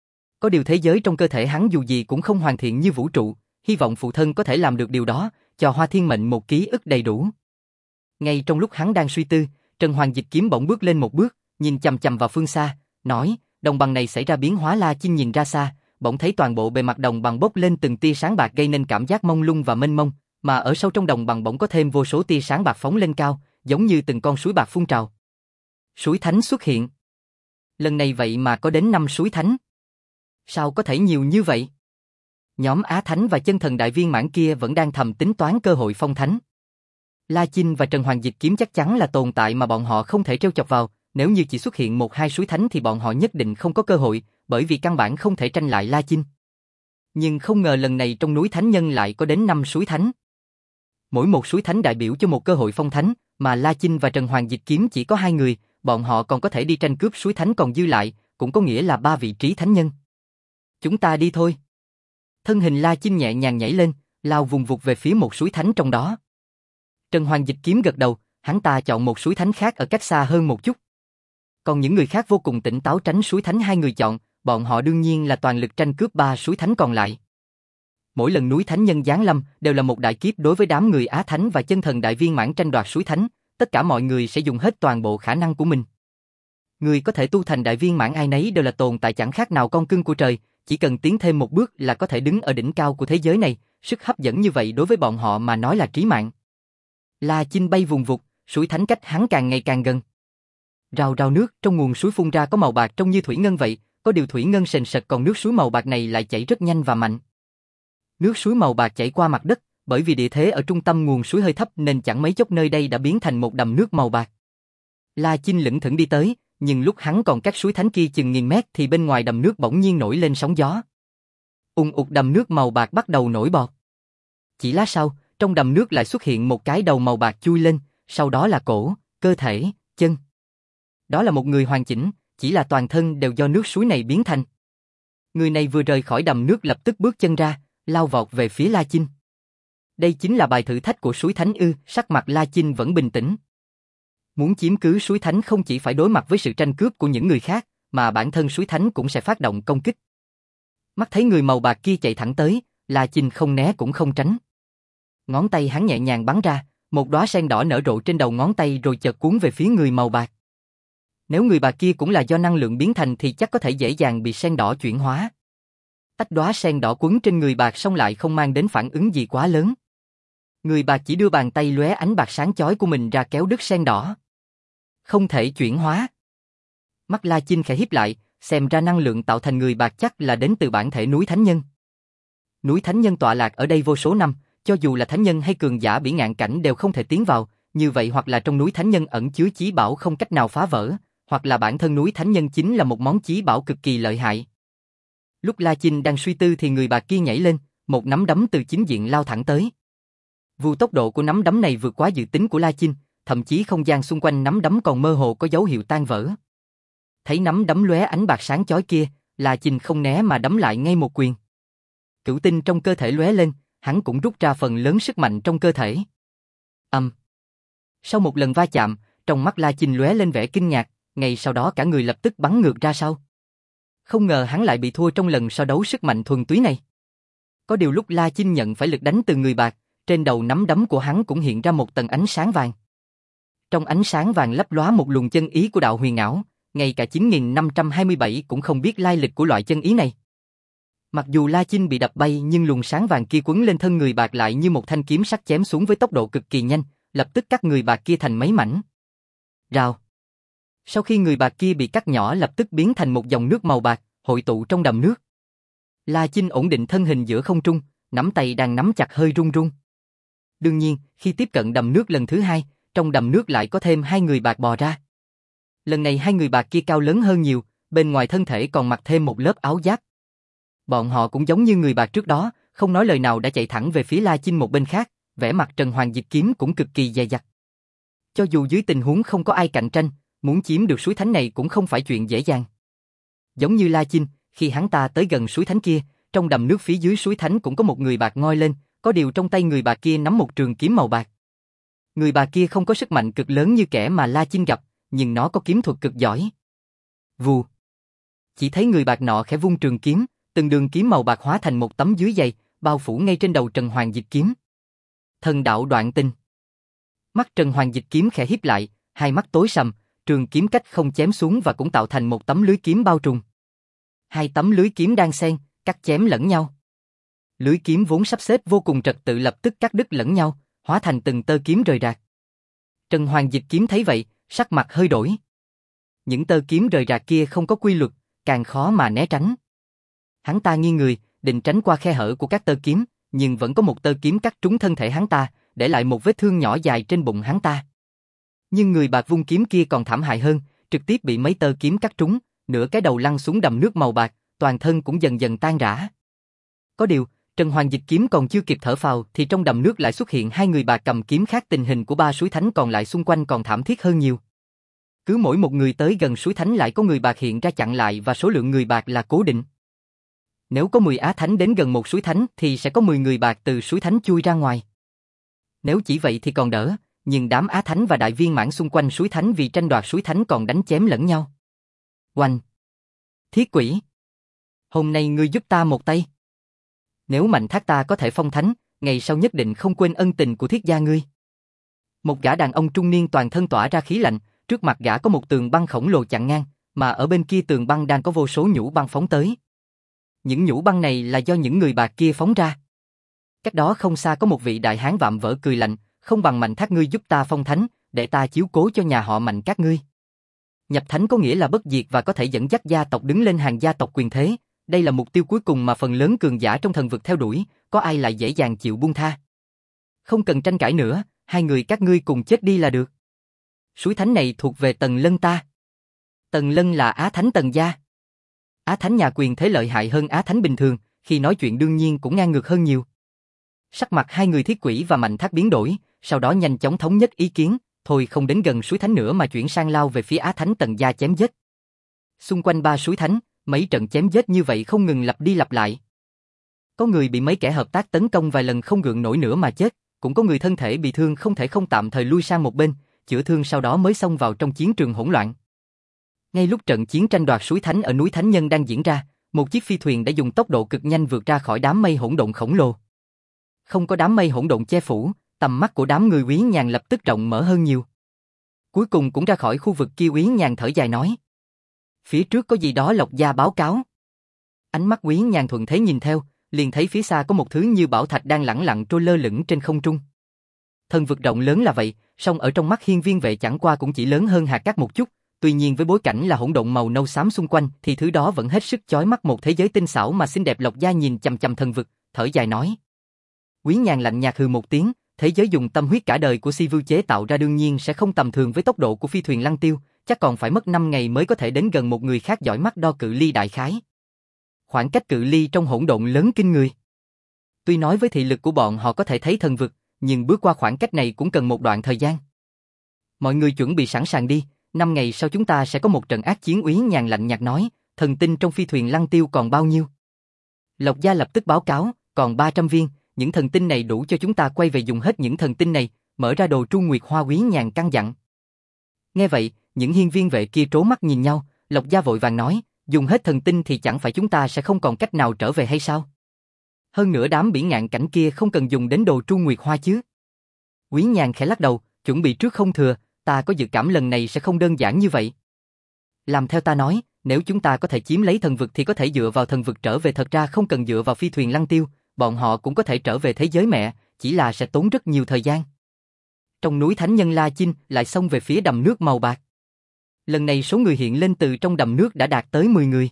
Có điều thế giới trong cơ thể hắn dù gì cũng không hoàn thiện như vũ trụ, hy vọng phụ thân có thể làm được điều đó, cho Hoa Thiên Mệnh một ký ức đầy đủ. Ngay trong lúc hắn đang suy tư, Trần Hoàng Dịch Kiếm bỗng bước lên một bước, nhìn chằm chằm vào phương xa, nói, đồng bằng này xảy ra biến hóa. La Chinh nhìn ra xa, bỗng thấy toàn bộ bề mặt đồng bằng bốc lên từng tia sáng bạc gây nên cảm giác mông lung và mênh mông, mà ở sâu trong đồng bằng bỗng có thêm vô số tia sáng bạc phóng lên cao, giống như từng con suối bạc phun trào. Suối Thánh xuất hiện. Lần này vậy mà có đến 5 suối Thánh. Sao có thể nhiều như vậy? Nhóm Á Thánh và Chân Thần Đại Viên Mãn kia vẫn đang thầm tính toán cơ hội phong thánh. La Chinh và Trần Hoàng Dịch Kiếm chắc chắn là tồn tại mà bọn họ không thể trêu chọc vào, nếu như chỉ xuất hiện 1-2 suối thánh thì bọn họ nhất định không có cơ hội, bởi vì căn bản không thể tranh lại La Chinh. Nhưng không ngờ lần này trong núi Thánh Nhân lại có đến 5 suối thánh. Mỗi một suối thánh đại biểu cho một cơ hội phong thánh, mà La Chinh và Trần Hoàng Dịch Kiếm chỉ có 2 người, bọn họ còn có thể đi tranh cướp suối thánh còn dư lại, cũng có nghĩa là 3 vị trí thánh nhân. Chúng ta đi thôi. Thân hình La Chinh nhẹ nhàng nhảy lên, lao vùng vụt về phía một suối thánh trong đó. Trần Hoàng Dịch Kiếm gật đầu, hắn ta chọn một suối thánh khác ở cách xa hơn một chút. Còn những người khác vô cùng tỉnh táo tránh suối thánh hai người chọn, bọn họ đương nhiên là toàn lực tranh cướp 3 suối thánh còn lại. Mỗi lần núi thánh nhân giáng lâm đều là một đại kiếp đối với đám người Á Thánh và Chân Thần Đại Viên Mãn tranh đoạt suối thánh, tất cả mọi người sẽ dùng hết toàn bộ khả năng của mình. Người có thể tu thành Đại Viên Mãn ai nấy đều là tồn tại chẳng khác nào con cưng của trời, chỉ cần tiến thêm một bước là có thể đứng ở đỉnh cao của thế giới này, sức hấp dẫn như vậy đối với bọn họ mà nói là trí mạng. La Chinh bay vùng vụt, suối thánh cách hắn càng ngày càng gần. Rào rào nước trong nguồn suối phun ra có màu bạc trông như thủy ngân vậy, có điều thủy ngân sền sệt còn nước suối màu bạc này lại chảy rất nhanh và mạnh. Nước suối màu bạc chảy qua mặt đất, bởi vì địa thế ở trung tâm nguồn suối hơi thấp nên chẳng mấy chốc nơi đây đã biến thành một đầm nước màu bạc. La Chinh lững thững đi tới, nhưng lúc hắn còn cách suối thánh kia chừng nghìn mét thì bên ngoài đầm nước bỗng nhiên nổi lên sóng gió. Ùn ụt đầm nước màu bạc bắt đầu nổi bọt. Chỉ lát sau, trong đầm nước lại xuất hiện một cái đầu màu bạc chui lên, sau đó là cổ, cơ thể, chân. Đó là một người hoàn chỉnh, chỉ là toàn thân đều do nước suối này biến thành. Người này vừa rời khỏi đầm nước lập tức bước chân ra, lao vọt về phía La Chinh. Đây chính là bài thử thách của suối thánh ư? Sắc mặt La Chinh vẫn bình tĩnh. Muốn chiếm cứ suối thánh không chỉ phải đối mặt với sự tranh cướp của những người khác, mà bản thân suối thánh cũng sẽ phát động công kích. Mắt thấy người màu bạc kia chạy thẳng tới, La Chinh không né cũng không tránh. Ngón tay hắn nhẹ nhàng bắn ra, một đóa sen đỏ nở rộ trên đầu ngón tay rồi chợt cuốn về phía người màu bạc. Nếu người bạc kia cũng là do năng lượng biến thành thì chắc có thể dễ dàng bị sen đỏ chuyển hóa. Tách đóa sen đỏ quấn trên người bạc xong lại không mang đến phản ứng gì quá lớn. Người bạc chỉ đưa bàn tay lóe ánh bạc sáng chói của mình ra kéo đứt sen đỏ. Không thể chuyển hóa. Mắt La Chinh khẽ híp lại, xem ra năng lượng tạo thành người bạc chắc là đến từ bản thể núi Thánh Nhân. Núi Thánh Nhân tọa lạc ở đây vô số năm, cho dù là thánh nhân hay cường giả bỉ ngạn cảnh đều không thể tiến vào, như vậy hoặc là trong núi Thánh Nhân ẩn chứa chí bảo không cách nào phá vỡ, hoặc là bản thân núi Thánh Nhân chính là một món chí bảo cực kỳ lợi hại. Lúc La Chinh đang suy tư thì người bạc kia nhảy lên, một nắm đấm từ chính diện lao thẳng tới. Vu tốc độ của nắm đấm này vượt quá dự tính của La Chinh, thậm chí không gian xung quanh nắm đấm còn mơ hồ có dấu hiệu tan vỡ. Thấy nắm đấm lóe ánh bạc sáng chói kia, La Chinh không né mà đấm lại ngay một quyền. Cửu tinh trong cơ thể lóe lên, hắn cũng rút ra phần lớn sức mạnh trong cơ thể. Sau một lần va chạm, trong mắt La Chinh lóe lên vẻ kinh ngạc, ngay sau đó cả người lập tức bắn ngược ra sau. Không ngờ hắn lại bị thua trong lần so đấu sức mạnh thuần túy này. Có điều lúc La Chinh nhận phải lực đánh từ người bạc, trên đầu nắm đấm của hắn cũng hiện ra một tầng ánh sáng vàng. Trong ánh sáng vàng lấp lóa một luồng chân ý của đạo huyền ảo, ngay cả 9527 cũng không biết lai lịch của loại chân ý này. Mặc dù La Chinh bị đập bay nhưng luồng sáng vàng kia quấn lên thân người bạc lại như một thanh kiếm sắc chém xuống với tốc độ cực kỳ nhanh, lập tức cắt người bạc kia thành mấy mảnh. Rào. Sau khi người bạc kia bị cắt nhỏ lập tức biến thành một dòng nước màu bạc, hội tụ trong đầm nước. La Chinh ổn định thân hình giữa không trung, nắm tay đang nắm chặt hơi run run. Đương nhiên, khi tiếp cận đầm nước lần thứ hai, trong đầm nước lại có thêm 2 người bạc bò ra. Lần này 2 người bạc kia cao lớn hơn nhiều, bên ngoài thân thể còn mặc thêm một lớp áo giáp. Bọn họ cũng giống như người bạc trước đó, không nói lời nào đã chạy thẳng về phía La Chinh một bên khác, vẻ mặt Trần Hoàng Dịch Kiếm cũng cực kỳ dè dặt. Cho dù dưới tình huống không có ai cạnh tranh, muốn chiếm được suối thánh này cũng không phải chuyện dễ dàng. Giống như La Chinh, khi hắn ta tới gần suối thánh kia, trong đầm nước phía dưới suối thánh cũng có một người bạc ngoi lên, có điều trong tay người bạc kia nắm một trường kiếm màu bạc. Người bà kia không có sức mạnh cực lớn như kẻ mà La Chinh gặp, nhưng nó có kiếm thuật cực giỏi. Vù. Chỉ thấy người bạc nọ khẽ vung trường kiếm, từng đường kiếm màu bạc hóa thành một tấm dưới dày, bao phủ ngay trên đầu Trần Hoàng Dịch Kiếm. Thần đạo đoạn tinh. Mắt Trần Hoàng Dịch Kiếm khẽ híp lại, hai mắt tối sầm, trường kiếm cách không chém xuống và cũng tạo thành một tấm lưới kiếm bao trùm. Hai tấm lưới kiếm đan xen, cắt chém lẫn nhau. Lưới kiếm vốn sắp xếp vô cùng trật tự lập tức cắt đứt lẫn nhau, hóa thành từng tơ kiếm rời rạc. Trần Hoàng Dịch Kiếm thấy vậy, sắc mặt hơi đổi. Những tơ kiếm rời rạc kia không có quy luật, càng khó mà né tránh. Hắn ta nghiêng người, định tránh qua khe hở của các tơ kiếm, nhưng vẫn có một tơ kiếm cắt trúng thân thể hắn ta, để lại một vết thương nhỏ dài trên bụng hắn ta. Nhưng người bạc vung kiếm kia còn thảm hại hơn, trực tiếp bị mấy tơ kiếm cắt trúng, nửa cái đầu lăn xuống đầm nước màu bạc, toàn thân cũng dần dần tan rã. Có điều, Trần Hoàng Dịch Kiếm còn chưa kịp thở phào thì trong đầm nước lại xuất hiện hai người bạc cầm kiếm khác, tình hình của ba suối thánh còn lại xung quanh còn thảm thiết hơn nhiều. Cứ mỗi một người tới gần suối thánh lại có người bạc hiện ra chặn lại và số lượng người bạc là cố định. Nếu có 10 á thánh đến gần một suối thánh thì sẽ có 10 người bạc từ suối thánh chui ra ngoài. Nếu chỉ vậy thì còn đỡ, nhưng đám á thánh và đại viên mãn xung quanh suối thánh vì tranh đoạt suối thánh còn đánh chém lẫn nhau. Oanh! Thiết quỷ! Hôm nay ngươi giúp ta một tay. Nếu Mạnh Thác ta có thể phong thánh, ngày sau nhất định không quên ân tình của thiết gia ngươi. Một gã đàn ông trung niên toàn thân tỏa ra khí lạnh, trước mặt gã có một tường băng khổng lồ chặn ngang, mà ở bên kia tường băng đang có vô số nhũ băng phóng tới. Những nhũ băng này là do những người bạc kia phóng ra. Cách đó không xa có một vị đại hán vạm vỡ cười lạnh, không bằng Mạnh Thác ngươi giúp ta phong thánh, để ta chiếu cố cho nhà họ Mạnh các ngươi. Nhập thánh có nghĩa là bất diệt và có thể dẫn dắt gia tộc đứng lên hàng gia tộc quyền thế. Đây là mục tiêu cuối cùng mà phần lớn cường giả trong thần vực theo đuổi, có ai lại dễ dàng chịu buông tha. Không cần tranh cãi nữa, hai người các ngươi cùng chết đi là được. Suối thánh này thuộc về Tần Lân ta. Tần Lân là Á Thánh Tần gia. Á Thánh nhà quyền thế lợi hại hơn Á Thánh bình thường, khi nói chuyện đương nhiên cũng ngang ngược hơn nhiều. Sắc mặt hai người Thiết Quỷ và Mạnh Thác biến đổi, sau đó nhanh chóng thống nhất ý kiến, thôi không đến gần suối thánh nữa mà chuyển sang lao về phía Á Thánh Tần gia chém giết. Xung quanh ba suối thánh, mấy trận chém giết như vậy không ngừng lặp đi lặp lại. Có người bị mấy kẻ hợp tác tấn công vài lần không gượng nổi nữa mà chết, cũng có người thân thể bị thương không thể không tạm thời lui sang một bên, chữa thương sau đó mới xông vào trong chiến trường hỗn loạn. Ngay lúc trận chiến tranh đoạt suối thánh ở núi Thánh Nhân đang diễn ra, một chiếc phi thuyền đã dùng tốc độ cực nhanh vượt ra khỏi đám mây hỗn độn khổng lồ. Không có đám mây hỗn độn che phủ, tầm mắt của đám người Úy Nhàn lập tức rộng mở hơn nhiều. Cuối cùng cũng ra khỏi khu vực kia, Úy Nhàn thở dài nói: phía trước có gì đó Lộc gia báo cáo. Ánh mắt Úy Nhàn thuận thế nhìn theo, liền thấy phía xa có một thứ như bảo thạch đang lẳng lặng trôi lơ lửng trên không trung. Thần vực rộng lớn là vậy, song ở trong mắt Hiên Viên Vệ chẳng qua cũng chỉ lớn hơn hạt cát một chút, tuy nhiên với bối cảnh là hỗn độn màu nâu xám xung quanh thì thứ đó vẫn hết sức chói mắt. Một thế giới tinh xảo mà xinh đẹp. Lộc gia nhìn chằm chằm thần vực, thở dài nói. Úy Nhàn lạnh nhạt hừ một tiếng, thế giới dùng tâm huyết cả đời của Si Vưu chế tạo ra đương nhiên sẽ không tầm thường. Với tốc độ của phi thuyền lăng tiêu, chắc còn phải mất 5 ngày mới có thể đến gần một người khác giỏi mắt đo cự ly đại khái. Khoảng cách cự ly trong hỗn độn lớn kinh người. Tuy nói với thị lực của bọn họ có thể thấy thần vực, nhưng bước qua khoảng cách này cũng cần một đoạn thời gian. Mọi người chuẩn bị sẵn sàng đi, 5 ngày sau chúng ta sẽ có một trận ác chiến. Úy Nhàn lạnh nhạt nói. Thần tinh trong phi thuyền lăng tiêu còn bao nhiêu? Lộc gia lập tức báo cáo, còn 300 viên, những thần tinh này đủ cho chúng ta quay về dùng hết những thần tinh này, mở ra đồ Tru Nguyệt Hoa. Úy Nhàn căn dặn. Nghe vậy, những hiên viên vệ kia trố mắt nhìn nhau, Lộc gia vội vàng nói, dùng hết thần tinh thì chẳng phải chúng ta sẽ không còn cách nào trở về hay sao? Hơn nữa đám biển ngạn cảnh kia không cần dùng đến đồ Tru Nguyệt Hoa chứ. Úy Nhàn khẽ lắc đầu, chuẩn bị trước không thừa, ta có dự cảm lần này sẽ không đơn giản như vậy. Làm theo ta nói, nếu chúng ta có thể chiếm lấy thần vực thì có thể dựa vào thần vực trở về, thật ra không cần dựa vào phi thuyền lăng tiêu, bọn họ cũng có thể trở về thế giới mẹ, chỉ là sẽ tốn rất nhiều thời gian. Trong núi Thánh Nhân La Chinh lại xông về phía đầm nước màu bạc. Lần này số người hiện lên từ trong đầm nước đã đạt tới 10 người.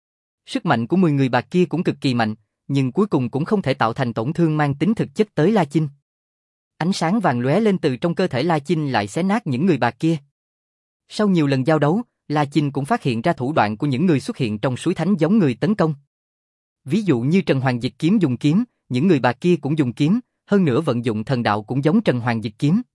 Sức mạnh của 10 người bạc kia cũng cực kỳ mạnh, nhưng cuối cùng cũng không thể tạo thành tổn thương mang tính thực chất tới La Chinh. Ánh sáng vàng lóe lên từ trong cơ thể La Chinh lại xé nát những người bạc kia. Sau nhiều lần giao đấu, La Chinh cũng phát hiện ra thủ đoạn của những người xuất hiện trong suối thánh giống người tấn công. Ví dụ như Trần Hoàng Dịch Kiếm dùng kiếm, những người bạc kia cũng dùng kiếm, hơn nữa vận dụng thần đạo cũng giống Trần Hoàng Dịch Kiếm.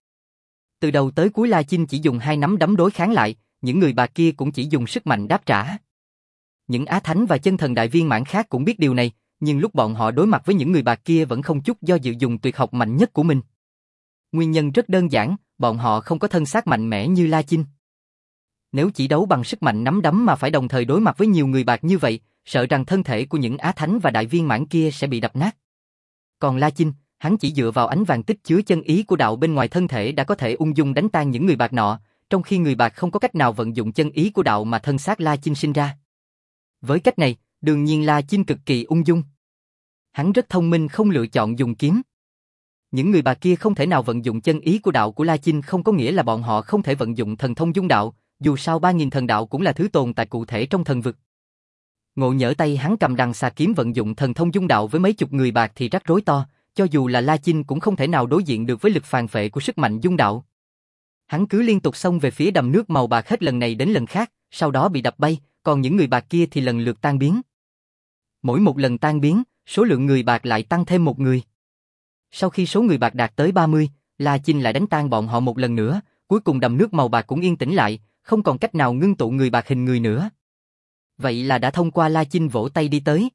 Từ đầu tới cuối La Chinh chỉ dùng 2 nắm đấm đối kháng lại, những người bạc kia cũng chỉ dùng sức mạnh đáp trả. Những Á Thánh và chân thần đại viên mãn khác cũng biết điều này, nhưng lúc bọn họ đối mặt với những người bạc kia vẫn không chút do dự dùng tuyệt học mạnh nhất của mình. Nguyên nhân rất đơn giản, bọn họ không có thân xác mạnh mẽ như La Chinh. Nếu chỉ đấu bằng sức mạnh nắm đấm mà phải đồng thời đối mặt với nhiều người bạc như vậy, sợ rằng thân thể của những Á Thánh và Đại Viên Mãn kia sẽ bị đập nát. Còn La Chinh, hắn chỉ dựa vào ánh vàng tích chứa chân ý của đạo bên ngoài thân thể đã có thể ung dung đánh tan những người bạc nọ, trong khi người bạc không có cách nào vận dụng chân ý của đạo mà thân xác La Chinh sinh ra. Với cách này, đương nhiên La Chinh cực kỳ ung dung. Hắn rất thông minh không lựa chọn dùng kiếm. Những người bạc kia không thể nào vận dụng chân ý của đạo của La Chinh không có nghĩa là bọn họ không thể vận dụng thần thông dung đạo, dù sao 3000 thần đạo cũng là thứ tồn tại cụ thể trong thần vực. Ngộ nhỡ tay hắn cầm đằng xà kiếm vận dụng thần thông dung đạo với mấy chục người bạc thì rắc rối to, cho dù là La Chinh cũng không thể nào đối diện được với lực phàn phệ của sức mạnh dung đạo. Hắn cứ liên tục xông về phía đầm nước màu bạc hết lần này đến lần khác, sau đó bị đập bay, còn những người bạc kia thì lần lượt tan biến. Mỗi một lần tan biến, số lượng người bạc lại tăng thêm một người. Sau khi số người bạc đạt tới 30, La Chinh lại đánh tan bọn họ một lần nữa, cuối cùng đầm nước màu bạc cũng yên tĩnh lại, không còn cách nào ngưng tụ người bạc hình người nữa. Vậy là đã thông qua La Chinh vỗ tay đi tới.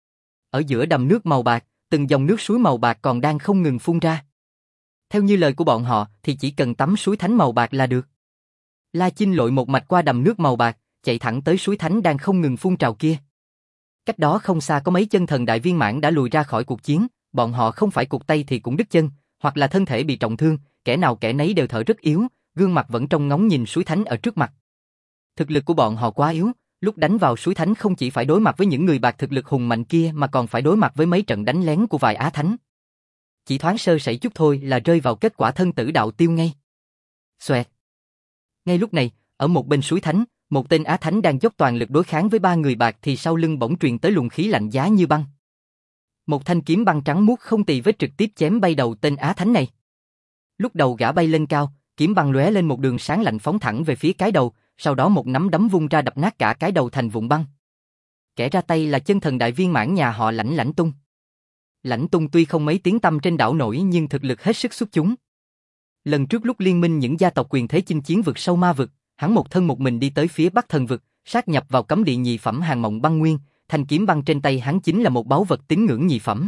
Ở giữa đầm nước màu bạc, từng dòng nước suối màu bạc còn đang không ngừng phun ra. Theo như lời của bọn họ thì chỉ cần tắm suối thánh màu bạc là được. La Chinh lội một mạch qua đầm nước màu bạc, chạy thẳng tới suối thánh đang không ngừng phun trào kia. Cách đó không xa có mấy chân thần đại viên mãn đã lùi ra khỏi cuộc chiến, bọn họ không phải cụt tay thì cũng đứt chân, hoặc là thân thể bị trọng thương, kẻ nào kẻ nấy đều thở rất yếu, gương mặt vẫn trông ngóng nhìn suối thánh ở trước mặt. Thực lực của bọn họ quá yếu, lúc đánh vào suối thánh không chỉ phải đối mặt với những người bạc thực lực hùng mạnh kia mà còn phải đối mặt với mấy trận đánh lén của vài Á Thánh. Chỉ thoáng sơ sẩy chút thôi là rơi vào kết quả thân tử đạo tiêu ngay. Xoẹt. Ngay lúc này, ở một bên suối thánh, một tên Á Thánh đang dốc toàn lực đối kháng với ba người bạc thì sau lưng bỗng truyền tới luồng khí lạnh giá như băng. Một thanh kiếm băng trắng muốt không tì vết trực tiếp chém bay đầu tên Á Thánh này. Lúc đầu gã bay lên cao, kiếm băng lóe lên một đường sáng lạnh phóng thẳng về phía cái đầu, sau đó một nắm đấm vung ra đập nát cả cái đầu thành vụn băng. Kẻ ra tay là chân thần đại viên mãn nhà họ Lãnh Tung. Lãnh Tung tuy không mấy tiếng tăm trên đảo nổi nhưng thực lực hết sức xuất chúng. Lần trước lúc liên minh những gia tộc quyền thế chinh chiến vực sâu ma vực, hắn một thân một mình đi tới phía Bắc thần vực, sát nhập vào cấm địa nhị phẩm Hàn Mộng Băng Nguyên, thanh kiếm băng trên tay hắn chính là một báu vật tín ngưỡng nhị phẩm.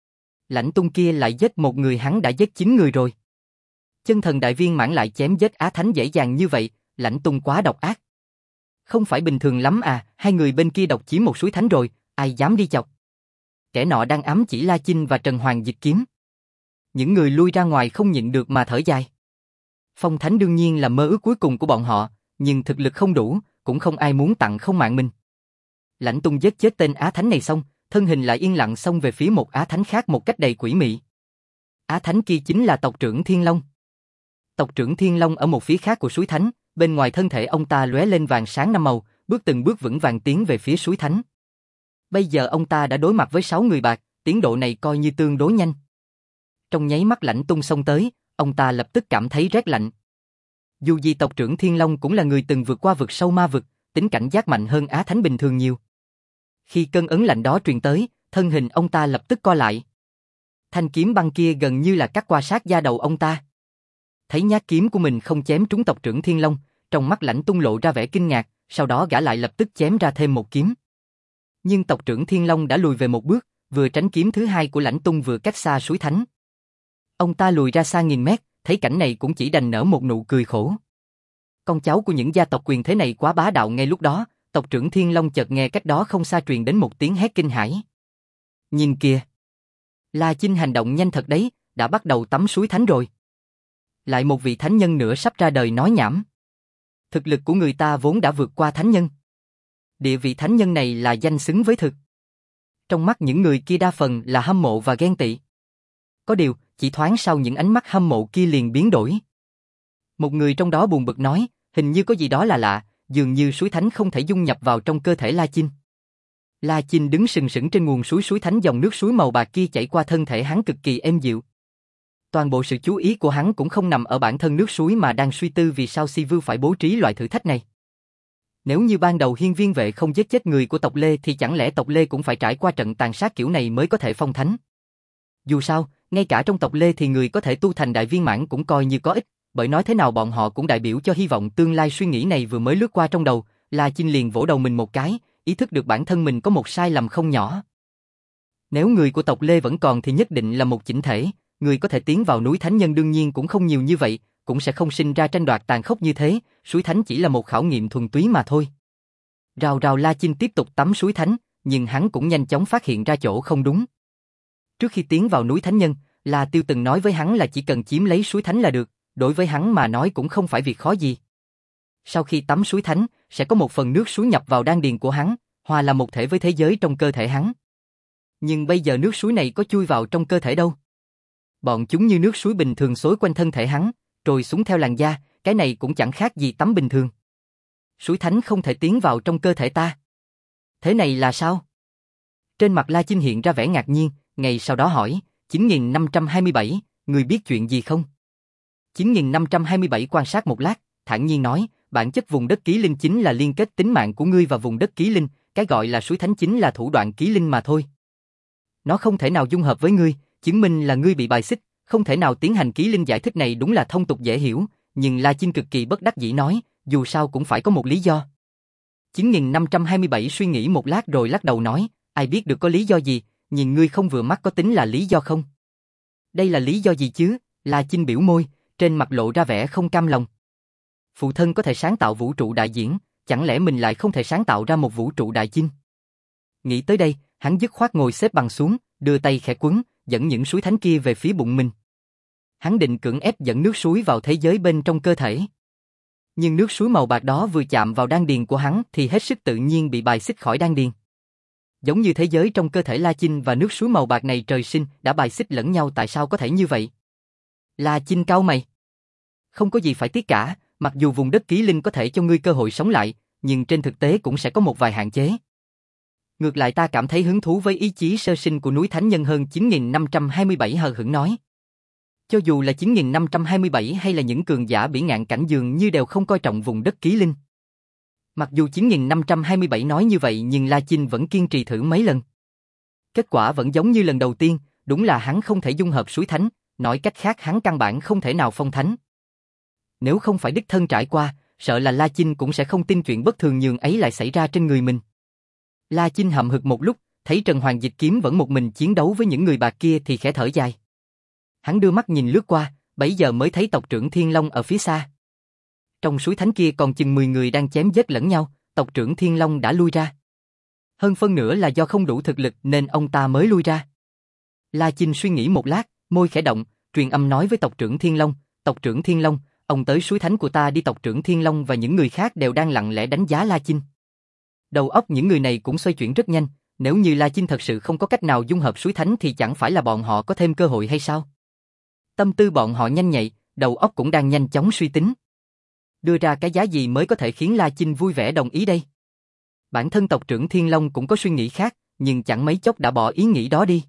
Lãnh Tung kia lại giết một người, hắn đã giết 9 người rồi. Chân thần đại viên mãn lại chém giết Á Thánh dễ dàng như vậy, Lãnh Tung quá độc ác. Không phải bình thường lắm à, hai người bên kia độc chiếm một suối thánh rồi, ai dám đi chọc. Kẻ nọ đang ám chỉ La Chinh và Trần Hoàng Dịch Kiếm. Những người lui ra ngoài không nhịn được mà thở dài. Phong thánh đương nhiên là mơ ước cuối cùng của bọn họ, nhưng thực lực không đủ, cũng không ai muốn tặng không mạng mình. Lãnh Tung giết chết tên Á Thánh này xong, thân hình lại yên lặng xông về phía một Á Thánh khác một cách đầy quỷ mị. Á Thánh kia chính là tộc trưởng Thiên Long. Tộc trưởng Thiên Long ở một phía khác của suối thánh, bên ngoài thân thể ông ta lóe lên vàng sáng 5 màu, bước từng bước vững vàng tiến về phía suối thánh. Bây giờ ông ta đã đối mặt với 6 người bạc, tiến độ này coi như tương đối nhanh. Trong nháy mắt Lãnh Tung xông tới, ông ta lập tức cảm thấy rét lạnh. Dù gì tộc trưởng Thiên Long cũng là người từng vượt qua vực sâu ma vực, tính cảnh giác mạnh hơn Á Thánh bình thường nhiều. Khi cơn ấn lạnh đó truyền tới, thân hình ông ta lập tức co lại. Thanh kiếm băng kia gần như là cắt qua sát da đầu ông ta. Thấy nhát kiếm của mình không chém trúng tộc trưởng Thiên Long, trong mắt Lãnh Tung lộ ra vẻ kinh ngạc, sau đó gã lại lập tức chém ra thêm một kiếm. Nhưng tộc trưởng Thiên Long đã lùi về một bước, vừa tránh kiếm thứ hai của Lãnh Tung vừa cách xa suối thánh. Ông ta lùi ra xa nghìn mét, thấy cảnh này cũng chỉ đành nở một nụ cười khổ. Con cháu của những gia tộc quyền thế này quá bá đạo. Ngay lúc đó, tộc trưởng Thiên Long chợt nghe cách đó không xa truyền đến một tiếng hét kinh hãi. Nhìn kìa! La Chinh hành động nhanh thật đấy, đã bắt đầu tắm suối thánh rồi. Lại một vị thánh nhân nữa sắp ra đời nói nhảm. Thực lực của người ta vốn đã vượt qua thánh nhân. Địa vị thánh nhân này là danh xứng với thực. Trong mắt những người kia đa phần là hâm mộ và ghen tị. Có điều, chỉ thoáng sau những ánh mắt hâm mộ kia liền biến đổi. Một người trong đó buồn bực nói, hình như có gì đó là lạ, dường như suối thánh không thể dung nhập vào trong cơ thể La Chinh. La Chinh đứng sừng sững trên nguồn suối thánh, dòng nước suối màu bạc kia chảy qua thân thể hắn cực kỳ êm dịu. Toàn bộ sự chú ý của hắn cũng không nằm ở bản thân nước suối mà đang suy tư vì sao Si Vưu phải bố trí loại thử thách này. Nếu như ban đầu Hiên Viên Vệ không giết chết người của tộc Lê thì chẳng lẽ tộc Lê cũng phải trải qua trận tàn sát kiểu này mới có thể phong thánh? Dù sao, ngay cả trong tộc Lê thì người có thể tu thành đại viên mãn cũng coi như có ích, bởi nói thế nào bọn họ cũng đại biểu cho hy vọng tương lai. Suy nghĩ này vừa mới lướt qua trong đầu, La Chinh liền vỗ đầu mình một cái, ý thức được bản thân mình có một sai lầm không nhỏ. Nếu người của tộc Lê vẫn còn thì nhất định là một chỉnh thể, người có thể tiến vào núi Thánh Nhân đương nhiên cũng không nhiều như vậy, cũng sẽ không sinh ra tranh đoạt tàn khốc như thế, suối Thánh chỉ là một khảo nghiệm thuần túy mà thôi. Rào rào La Chinh tiếp tục tắm suối Thánh, nhưng hắn cũng nhanh chóng phát hiện ra chỗ không đúng. Trước khi tiến vào núi Thánh Nhân, La Tiêu từng nói với hắn là chỉ cần chiếm lấy suối Thánh là được, đối với hắn mà nói cũng không phải việc khó gì. Sau khi tắm suối Thánh, sẽ có một phần nước suối nhập vào đan điền của hắn, hòa là một thể với thế giới trong cơ thể hắn. Nhưng bây giờ nước suối này có chui vào trong cơ thể đâu. Bọn chúng như nước suối bình thường xối quanh thân thể hắn, trồi xuống theo làn da, cái này cũng chẳng khác gì tắm bình thường. Suối Thánh không thể tiến vào trong cơ thể ta. Thế này là sao? Trên mặt La Chinh hiện ra vẻ ngạc nhiên, ngày sau đó hỏi, 9527, người biết chuyện gì không? 9527 quan sát một lát, thản nhiên nói, bản chất vùng đất ký linh chính là liên kết tính mạng của ngươi và vùng đất ký linh, cái gọi là suối Thánh chính là thủ đoạn ký linh mà thôi. Nó không thể nào dung hợp với ngươi, chứng minh là ngươi bị bài xích, không thể nào tiến hành ký linh. Giải thích này đúng là thông tục dễ hiểu, nhưng La Chinh cực kỳ bất đắc dĩ nói, dù sao cũng phải có một lý do. 9527 suy nghĩ một lát rồi lắc đầu nói, ai biết được có lý do gì, nhìn ngươi không vừa mắt có tính là lý do không? Đây là lý do gì chứ? La Chinh biểu môi, trên mặt lộ ra vẻ không cam lòng. Phụ thân có thể sáng tạo vũ trụ đại diễn, chẳng lẽ mình lại không thể sáng tạo ra một vũ trụ đại chinh? Nghĩ tới đây, hắn dứt khoát ngồi xếp bằng xuống, đưa tay khẽ quấn, dẫn những suối Thánh kia về phía bụng mình. Hắn định cưỡng ép dẫn nước suối vào thế giới bên trong cơ thể. Nhưng nước suối màu bạc đó vừa chạm vào đan điền của hắn thì hết sức tự nhiên bị bài xích khỏi đan điền. Giống như thế giới trong cơ thể La Chinh và nước suối màu bạc này trời sinh đã bài xích lẫn nhau, tại sao có thể như vậy? La Chinh cau mày. Không có gì phải tiếc cả, mặc dù vùng đất ký linh có thể cho ngươi cơ hội sống lại, nhưng trên thực tế cũng sẽ có một vài hạn chế. Ngược lại ta cảm thấy hứng thú với ý chí sơ sinh của núi Thánh Nhân hơn. 9527 hờ hững nói. Cho dù là 9527 hay là những cường giả bỉ ngạn cảnh dường như đều không coi trọng vùng đất ký linh. Mặc dù 9527 nói như vậy nhưng La Chinh vẫn kiên trì thử mấy lần. Kết quả vẫn giống như lần đầu tiên, đúng là hắn không thể dung hợp suối Thánh, nói cách khác hắn căn bản không thể nào phong thánh. Nếu không phải đích thân trải qua, sợ là La Chinh cũng sẽ không tin chuyện bất thường nhường ấy lại xảy ra trên người mình. La Chinh hậm hực một lúc, thấy Trần Hoàng Dịch Kiếm vẫn một mình chiến đấu với những người bạc kia thì khẽ thở dài. Hắn đưa mắt nhìn lướt qua, bấy giờ mới thấy tộc trưởng Thiên Long ở phía xa. Trong suối Thánh kia còn chừng 10 người đang chém giết lẫn nhau, tộc trưởng Thiên Long đã lui ra. Hơn phân nửa là do không đủ thực lực nên ông ta mới lui ra. La Chinh suy nghĩ một lát, môi khẽ động, truyền âm nói với tộc trưởng Thiên Long, ông tới suối Thánh của ta đi. Tộc trưởng Thiên Long và những người khác đều đang lặng lẽ đánh giá La Chinh. Đầu óc những người này cũng xoay chuyển rất nhanh, nếu như La Chinh thật sự không có cách nào dung hợp suối Thánh thì chẳng phải là bọn họ có thêm cơ hội hay sao? Tâm tư bọn họ nhanh nhạy, đầu óc cũng đang nhanh chóng suy tính. Đưa ra cái giá gì mới có thể khiến La Chinh vui vẻ đồng ý đây? Bản thân tộc trưởng Thiên Long cũng có suy nghĩ khác, nhưng chẳng mấy chốc đã bỏ ý nghĩ đó đi.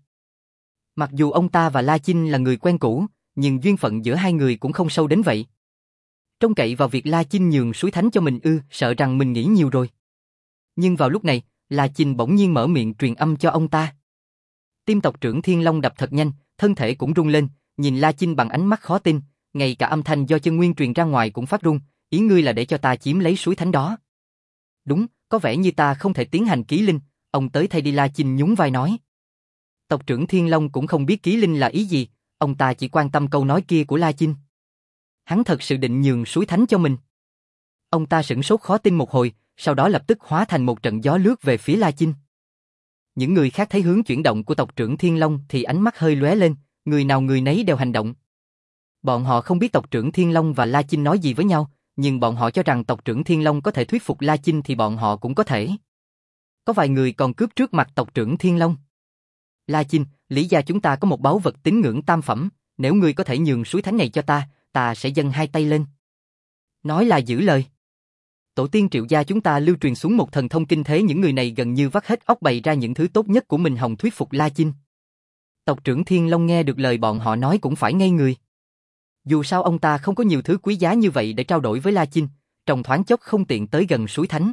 Mặc dù ông ta và La Chinh là người quen cũ, nhưng duyên phận giữa hai người cũng không sâu đến vậy. Trông cậy vào việc La Chinh nhường suối Thánh cho mình sợ rằng mình nghĩ nhiều rồi. Nhưng vào lúc này, La Chinh bỗng nhiên mở miệng truyền âm cho ông ta. Tim tộc trưởng Thiên Long đập thật nhanh, thân thể cũng rung lên, nhìn La Chinh bằng ánh mắt khó tin, ngay cả âm thanh do chân nguyên truyền ra ngoài cũng phát run. Ý ngươi là để cho ta chiếm lấy suối Thánh đó? Đúng, có vẻ như ta không thể tiến hành ký linh, ông tới thay đi. La Chinh nhún vai nói. Tộc trưởng Thiên Long cũng không biết ký linh là ý gì, ông ta chỉ quan tâm câu nói kia của La Chinh. Hắn thật sự định nhường suối Thánh cho mình. Ông ta sửng sốt khó tin một hồi, sau đó lập tức hóa thành một trận gió lướt về phía La Chinh. Những người khác thấy hướng chuyển động của tộc trưởng Thiên Long thì ánh mắt hơi lóe lên, người nào người nấy đều hành động. Bọn họ không biết tộc trưởng Thiên Long và La Chinh nói gì với nhau, nhưng bọn họ cho rằng tộc trưởng Thiên Long có thể thuyết phục La Chinh thì bọn họ cũng có thể. Có vài người còn cướp trước mặt tộc trưởng Thiên Long. La Chinh, Lý gia chúng ta có một báu vật tín ngưỡng tam phẩm, nếu ngươi có thể nhường suối Thánh này cho ta, ta sẽ dâng hai tay lên. Nói là giữ lời. Tổ tiên Triệu gia chúng ta lưu truyền xuống một thần thông kinh thế, những người này gần như vắt hết óc bày ra những thứ tốt nhất của mình hòng thuyết phục La Chinh. Tộc trưởng Thiên Long nghe được lời bọn họ nói cũng phải ngây người. Dù sao ông ta không có nhiều thứ quý giá như vậy để trao đổi với La Chinh, trong thoáng chốc không tiện tới gần suối Thánh.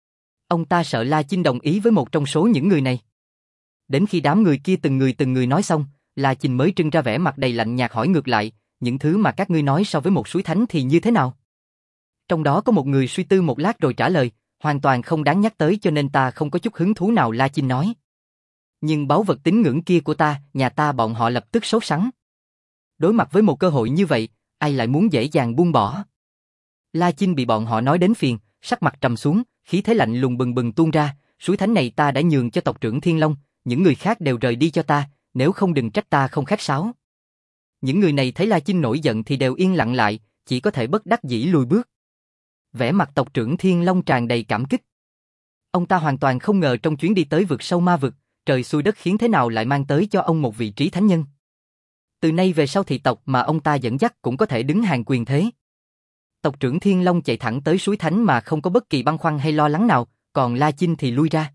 Ông ta sợ La Chinh đồng ý với một trong số những người này. Đến khi đám người kia từng người nói xong, La Chinh mới trưng ra vẻ mặt đầy lạnh nhạt hỏi ngược lại, những thứ mà các ngươi nói so với một suối Thánh thì như thế nào? Trong đó có một người suy tư một lát rồi trả lời, hoàn toàn không đáng nhắc tới cho nên ta không có chút hứng thú nào. La Chinh nói. Nhưng báu vật tín ngưỡng kia của ta, nhà ta bọn họ lập tức sốt sắng. Đối mặt với một cơ hội như vậy, ai lại muốn dễ dàng buông bỏ. La Chinh bị bọn họ nói đến phiền, sắc mặt trầm xuống, khí thế lạnh lùng bừng bừng tuôn ra, suối thánh này ta đã nhường cho tộc trưởng Thiên Long, những người khác đều rời đi cho ta, nếu không đừng trách ta không khách sáo. Những người này thấy La Chinh nổi giận thì đều yên lặng lại, chỉ có thể bất đắc dĩ lùi bước. Vẻ mặt tộc trưởng Thiên Long tràn đầy cảm kích. Ông ta hoàn toàn không ngờ trong chuyến đi tới vực sâu ma vực, trời xui đất khiến thế nào lại mang tới cho ông một vị trí thánh nhân. Từ nay về sau thị tộc mà ông ta dẫn dắt cũng có thể đứng hàng quyền thế. Tộc trưởng Thiên Long chạy thẳng tới suối thánh mà không có bất kỳ băn khoăn hay lo lắng nào, còn La Chinh thì lui ra.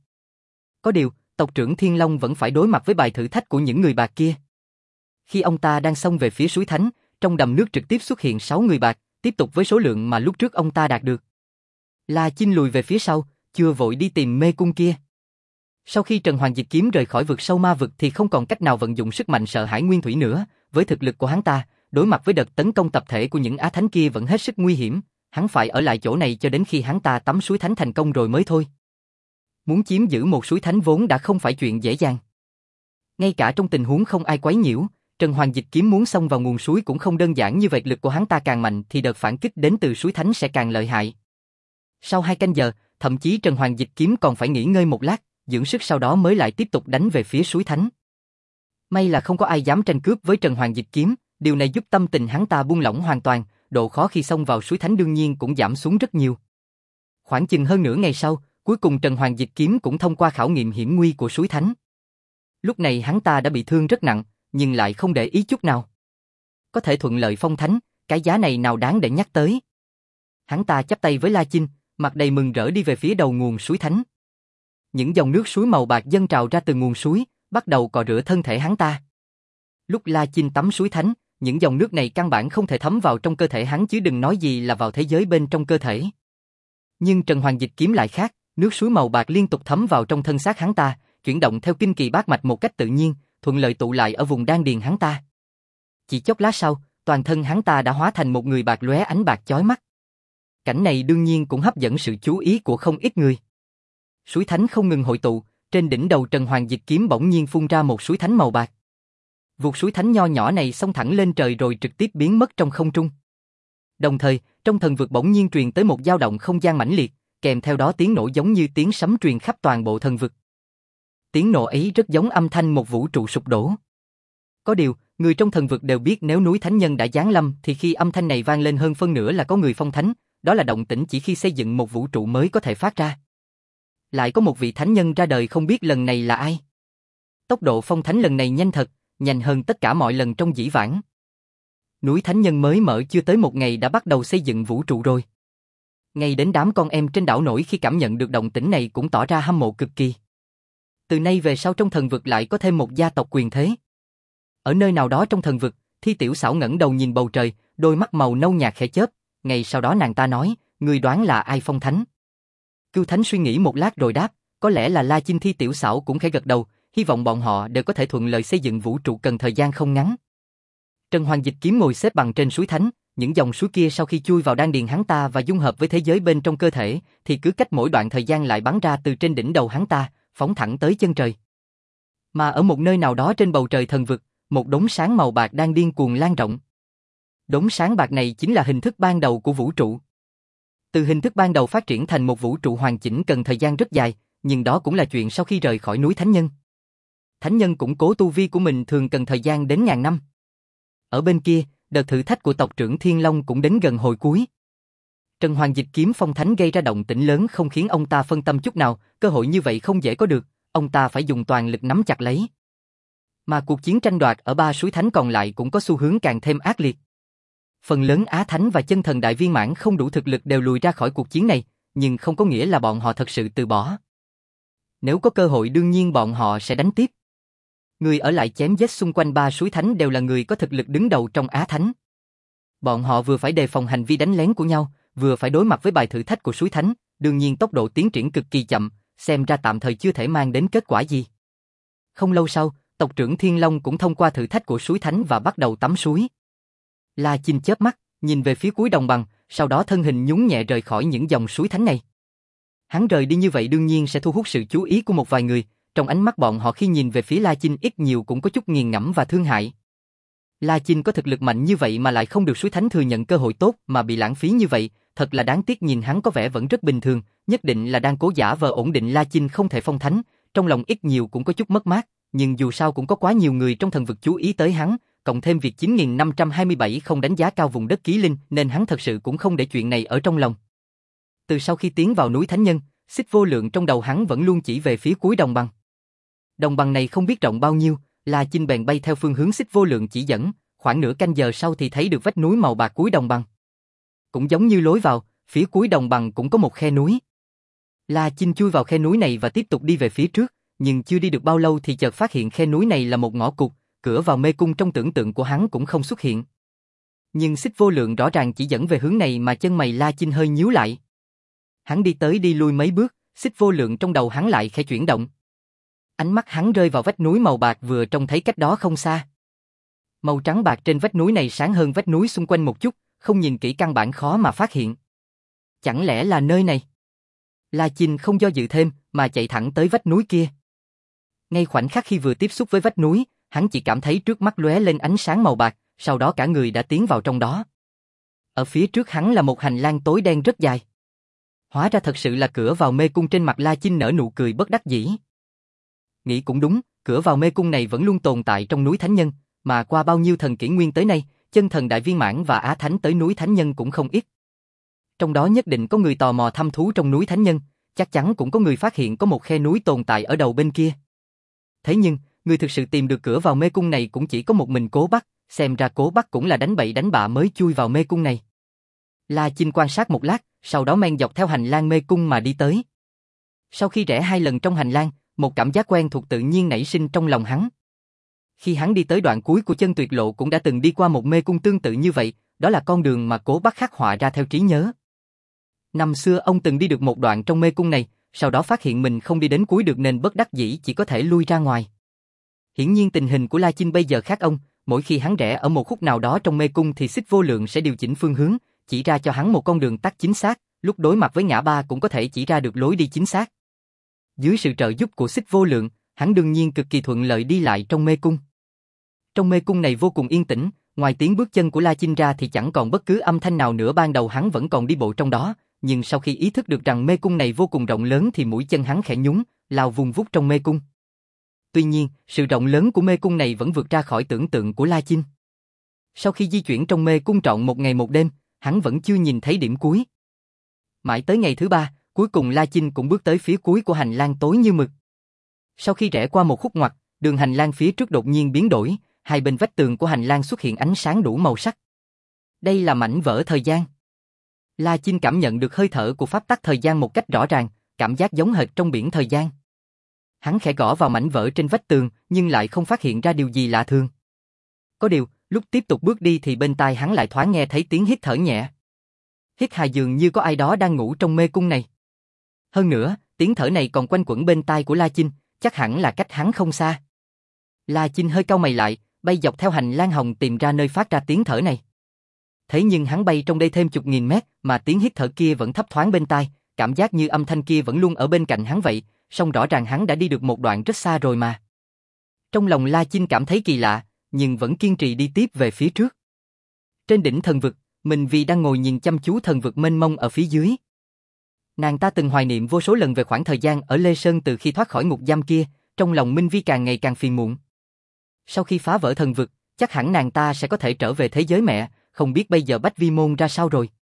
Có điều, tộc trưởng Thiên Long vẫn phải đối mặt với bài thử thách của những người bạc kia. Khi ông ta đang xông về phía suối thánh, trong đầm nước trực tiếp xuất hiện 6 người bạc, tiếp tục với số lượng mà lúc trước ông ta đạt được. La Chinh lùi về phía sau, chưa vội đi tìm mê cung kia. Sau khi Trần Hoàng Dịch Kiếm rời khỏi vực sâu ma vực thì không còn cách nào vận dụng sức mạnh sợ hãi nguyên thủy nữa, với thực lực của hắn ta, đối mặt với đợt tấn công tập thể của những á thánh kia vẫn hết sức nguy hiểm, hắn phải ở lại chỗ này cho đến khi hắn ta tắm suối thánh thành công rồi mới thôi. Muốn chiếm giữ một suối thánh vốn đã không phải chuyện dễ dàng. Ngay cả trong tình huống không ai quấy nhiễu, Trần Hoàng Dịch Kiếm muốn xông vào nguồn suối cũng không đơn giản như vậy, lực của hắn ta càng mạnh thì đợt phản kích đến từ suối thánh sẽ càng lợi hại. Sau 2 canh giờ, thậm chí Trần Hoàng Dịch Kiếm còn phải nghỉ ngơi một lát, dưỡng sức sau đó mới lại tiếp tục đánh về phía suối thánh. May là không có ai dám tranh cướp với Trần Hoàng Dịch Kiếm, điều này giúp tâm tình hắn ta buông lỏng hoàn toàn, độ khó khi xông vào suối thánh đương nhiên cũng giảm xuống rất nhiều. Khoảng chừng hơn nửa ngày sau, cuối cùng Trần Hoàng Dịch Kiếm cũng thông qua khảo nghiệm hiểm nguy của suối thánh. Lúc này hắn ta đã bị thương rất nặng, nhưng lại không để ý chút nào. Có thể thuận lợi phong thánh, cái giá này nào đáng để nhắc tới. Hắn ta chắp tay với La Chinh, mặt đầy mừng rỡ đi về phía đầu nguồn suối thánh. Những dòng nước suối màu bạc dâng trào ra từ nguồn suối, bắt đầu cọ rửa thân thể hắn ta. Lúc La Chinh tắm suối thánh, những dòng nước này căn bản không thể thấm vào trong cơ thể hắn chứ đừng nói gì là vào thế giới bên trong cơ thể. Nhưng Trần Hoàng Dịch Kiếm lại khác, nước suối màu bạc liên tục thấm vào trong thân xác hắn ta, chuyển động theo kinh kỳ bát mạch một cách tự nhiên, thuận lợi tụ lại ở vùng đan điền hắn ta. Chỉ chốc lát sau, toàn thân hắn ta đã hóa thành một người bạc lóe ánh bạc chói mắt. Cảnh này đương nhiên cũng hấp dẫn sự chú ý của không ít người. Suối thánh không ngừng hội tụ, trên đỉnh đầu Trần Hoàng Dịch Kiếm bỗng nhiên phun ra một suối thánh màu bạc. Vụt suối thánh nho nhỏ này xông thẳng lên trời rồi trực tiếp biến mất trong không trung. Đồng thời, trong thần vực bỗng nhiên truyền tới một dao động không gian mãnh liệt, kèm theo đó tiếng nổ giống như tiếng sấm truyền khắp toàn bộ thần vực. Tiếng nổ ấy rất giống âm thanh một vũ trụ sụp đổ. Có điều, người trong thần vực đều biết nếu núi thánh nhân đã giáng lâm thì khi âm thanh này vang lên hơn phân nửa là có người phong thánh, đó là động tĩnh chỉ khi xây dựng một vũ trụ mới có thể phát ra. Lại có một vị thánh nhân ra đời không biết lần này là ai. Tốc độ phong thánh lần này nhanh thật, nhanh hơn tất cả mọi lần trong dĩ vãng. Núi thánh nhân mới mở chưa tới 1 ngày đã bắt đầu xây dựng vũ trụ rồi. Ngay đến đám con em trên đảo nổi khi cảm nhận được động tĩnh này cũng tỏ ra hâm mộ cực kỳ. Từ nay về sau trong thần vực lại có thêm một gia tộc quyền thế. Ở nơi nào đó trong thần vực, Thi Tiểu Xảo ngẩng đầu nhìn bầu trời, đôi mắt màu nâu nhạt khẽ chớp, ngay sau đó nàng ta nói, ngươi đoán là ai phong thánh? Cưu Thánh suy nghĩ một lát rồi đáp, có lẽ là La Chinh. Thi Tiểu Xảo cũng khẽ gật đầu, hy vọng bọn họ đều có thể thuận lợi xây dựng vũ trụ cần thời gian không ngắn. Trần Hoàng Dịch Kiếm ngồi xếp bằng trên suối thánh, những dòng suối kia sau khi chui vào đan điền hắn ta và dung hợp với thế giới bên trong cơ thể, thì cứ cách mỗi đoạn thời gian lại bắn ra từ trên đỉnh đầu hắn ta, phóng thẳng tới chân trời. Mà ở một nơi nào đó trên bầu trời thần vực, một đốm sáng màu bạc đang điên cuồng lan rộng. Đốm sáng bạc này chính là hình thức ban đầu của vũ trụ. Từ hình thức ban đầu phát triển thành một vũ trụ hoàn chỉnh cần thời gian rất dài, nhưng đó cũng là chuyện sau khi rời khỏi núi Thánh Nhân. Thánh Nhân củng cố tu vi của mình thường cần thời gian đến ngàn năm. Ở bên kia, đợt thử thách của tộc trưởng Thiên Long cũng đến gần hồi cuối. Trần Hoàng Dịch Kiếm phong thánh gây ra động tĩnh lớn không khiến ông ta phân tâm chút nào, cơ hội như vậy không dễ có được, ông ta phải dùng toàn lực nắm chặt lấy. Mà cuộc chiến tranh đoạt ở 3 suối thánh còn lại cũng có xu hướng càng thêm ác liệt. Phần lớn Á Thánh và Chân Thần Đại Viên Mãn không đủ thực lực đều lùi ra khỏi cuộc chiến này, nhưng không có nghĩa là bọn họ thật sự từ bỏ. Nếu có cơ hội đương nhiên bọn họ sẽ đánh tiếp. Người ở lại chém giết xung quanh 3 suối thánh đều là người có thực lực đứng đầu trong Á Thánh. Bọn họ vừa phải đề phòng hành vi đánh lén của nhau, vừa phải đối mặt với bài thử thách của suối thánh, đương nhiên tốc độ tiến triển cực kỳ chậm, xem ra tạm thời chưa thể mang đến kết quả gì. Không lâu sau, tộc trưởng Thiên Long cũng thông qua thử thách của suối thánh và bắt đầu tắm suối. La Chinh chớp mắt, nhìn về phía cuối đồng bằng, sau đó thân hình nhún nhẹ rời khỏi những dòng suối thánh này. Hắn rời đi như vậy đương nhiên sẽ thu hút sự chú ý của một vài người, trong ánh mắt bọn họ khi nhìn về phía La Chinh ít nhiều cũng có chút nghiền ngẫm và thương hại. La Chinh có thực lực mạnh như vậy mà lại không được suối thánh thừa nhận cơ hội tốt mà bị lãng phí như vậy, thật là đáng tiếc. Nhìn hắn có vẻ vẫn rất bình thường, nhất định là đang cố giả vờ ổn định. La Chinh không thể phong thánh, trong lòng ít nhiều cũng có chút mất mát, nhưng dù sao cũng có quá nhiều người trong thần vực chú ý tới hắn, cộng thêm việc 9527 không đánh giá cao vùng đất Ký Linh nên hắn thật sự cũng không để chuyện này ở trong lòng. Từ sau khi tiến vào núi Thánh Nhân, Xích Vô Lượng trong đầu hắn vẫn luôn chỉ về phía cuối đồng bằng. Đồng bằng này không biết rộng bao nhiêu, La Chinh bèn bay theo phương hướng Xích Vô Lượng chỉ dẫn, khoảng nửa canh giờ sau thì thấy được vách núi màu bạc cuối đồng bằng. Cũng giống như lối vào, phía cuối đồng bằng cũng có một khe núi. La Chinh chui vào khe núi này và tiếp tục đi về phía trước, nhưng chưa đi được bao lâu thì chợt phát hiện khe núi này là một ngõ cụt, cửa vào mê cung trong tưởng tượng của hắn cũng không xuất hiện. Nhưng Xích Vô Lượng rõ ràng chỉ dẫn về hướng này mà chân mày La Chinh hơi nhíu lại. Hắn đi tới đi lui mấy bước, Xích Vô Lượng trong đầu hắn lại khẽ chuyển động. Ánh mắt hắn rơi vào vách núi màu bạc vừa trông thấy cách đó không xa. Màu trắng bạc trên vách núi này sáng hơn vách núi xung quanh một chút, không nhìn kỹ căn bản khó mà phát hiện. Chẳng lẽ là nơi này? La Chinh không do dự thêm mà chạy thẳng tới vách núi kia. Ngay khoảnh khắc khi vừa tiếp xúc với vách núi, hắn chỉ cảm thấy trước mắt lóe lên ánh sáng màu bạc, sau đó cả người đã tiến vào trong đó. Ở phía trước hắn là một hành lang tối đen rất dài. Hóa ra thật sự là cửa vào mê cung. Trên mặt La Chinh nở nụ cười bất đắc dĩ. Nghĩ cũng đúng, cửa vào mê cung này vẫn luôn tồn tại trong núi Thánh Nhân, mà qua bao nhiêu thần kỷ nguyên tới nay, chân thần đại viên mãn và Á Thánh tới núi Thánh Nhân cũng không ít. Trong đó nhất định có người tò mò thăm thú trong núi Thánh Nhân, chắc chắn cũng có người phát hiện có một khe núi tồn tại ở đầu bên kia. Thế nhưng, người thực sự tìm được cửa vào mê cung này cũng chỉ có một mình Cố Bắc, xem ra Cố Bắc cũng là đánh bậy đánh bạ mới chui vào mê cung này. La Chinh quan sát một lát, sau đó men dọc theo hành lang mê cung mà đi tới. Sau khi rẽ 2 lần trong hành lang, một cảm giác quen thuộc tự nhiên nảy sinh trong lòng hắn. Khi hắn đi tới đoạn cuối của chân tuyệt lộ cũng đã từng đi qua một mê cung tương tự như vậy, đó là con đường mà Cố Bắc khắc họa ra theo trí nhớ. Năm xưa ông từng đi được một đoạn trong mê cung này, sau đó phát hiện mình không đi đến cuối được nên bất đắc dĩ chỉ có thể lui ra ngoài. Hiển nhiên tình hình của La Chinh bây giờ khác ông, mỗi khi hắn rẽ ở một khúc nào đó trong mê cung thì Xích Vô Lượng sẽ điều chỉnh phương hướng, chỉ ra cho hắn một con đường tắt chính xác, lúc đối mặt với ngã ba cũng có thể chỉ ra được lối đi chính xác. Dưới sự trợ giúp của Xích Vô Lượng, hắn đương nhiên cực kỳ thuận lợi đi lại trong mê cung. Trong mê cung này vô cùng yên tĩnh, ngoài tiếng bước chân của La Chinh ra thì chẳng còn bất cứ âm thanh nào nữa. Ban đầu hắn vẫn còn đi bộ trong đó, nhưng sau khi ý thức được rằng mê cung này vô cùng rộng lớn thì mũi chân hắn khẽ nhún, lao vun vút trong mê cung. Tuy nhiên, sự rộng lớn của mê cung này vẫn vượt ra khỏi tưởng tượng của La Chinh. Sau khi di chuyển trong mê cung trọn một ngày một đêm, hắn vẫn chưa nhìn thấy điểm cuối. Mãi tới ngày thứ 3, cuối cùng La Chinh cũng bước tới phía cuối của hành lang tối như mực. Sau khi rẽ qua một khúc ngoặt, đường hành lang phía trước đột nhiên biến đổi, hai bên vách tường của hành lang xuất hiện ánh sáng đủ màu sắc. Đây là mảnh vỡ thời gian. La Chinh cảm nhận được hơi thở của pháp tắc thời gian một cách rõ ràng, cảm giác giống hệt trong biển thời gian. Hắn khẽ gõ vào mảnh vỡ trên vách tường, nhưng lại không phát hiện ra điều gì lạ thường. Có điều, lúc tiếp tục bước đi thì bên tai hắn lại thoáng nghe thấy tiếng hít thở nhẹ. Hít hà dường như có ai đó đang ngủ trong mê cung này. Hơn nữa, tiếng thở này còn quanh quẩn bên tai của La Chinh, chắc hẳn là cách hắn không xa. La Chinh hơi cau mày lại, bay dọc theo hành lang hồng tìm ra nơi phát ra tiếng thở này. Thế nhưng hắn bay trong đây thêm chục nghìn mét mà tiếng hít thở kia vẫn thấp thoáng bên tai, cảm giác như âm thanh kia vẫn luôn ở bên cạnh hắn vậy, song rõ ràng hắn đã đi được một đoạn rất xa rồi mà. Trong lòng La Chinh cảm thấy kỳ lạ, nhưng vẫn kiên trì đi tiếp về phía trước. Trên đỉnh thần vực, Minh Vi đang ngồi nhìn chăm chú thần vực mênh mông ở phía dưới. Nàng ta từng hoài niệm vô số lần về khoảng thời gian ở Lê Sơn từ khi thoát khỏi ngục giam kia, trong lòng Minh Vi càng ngày càng phiền muộn. Sau khi phá vỡ thần vực, chắc hẳn nàng ta sẽ có thể trở về thế giới mẹ, không biết bây giờ Bách Vi môn ra sao rồi.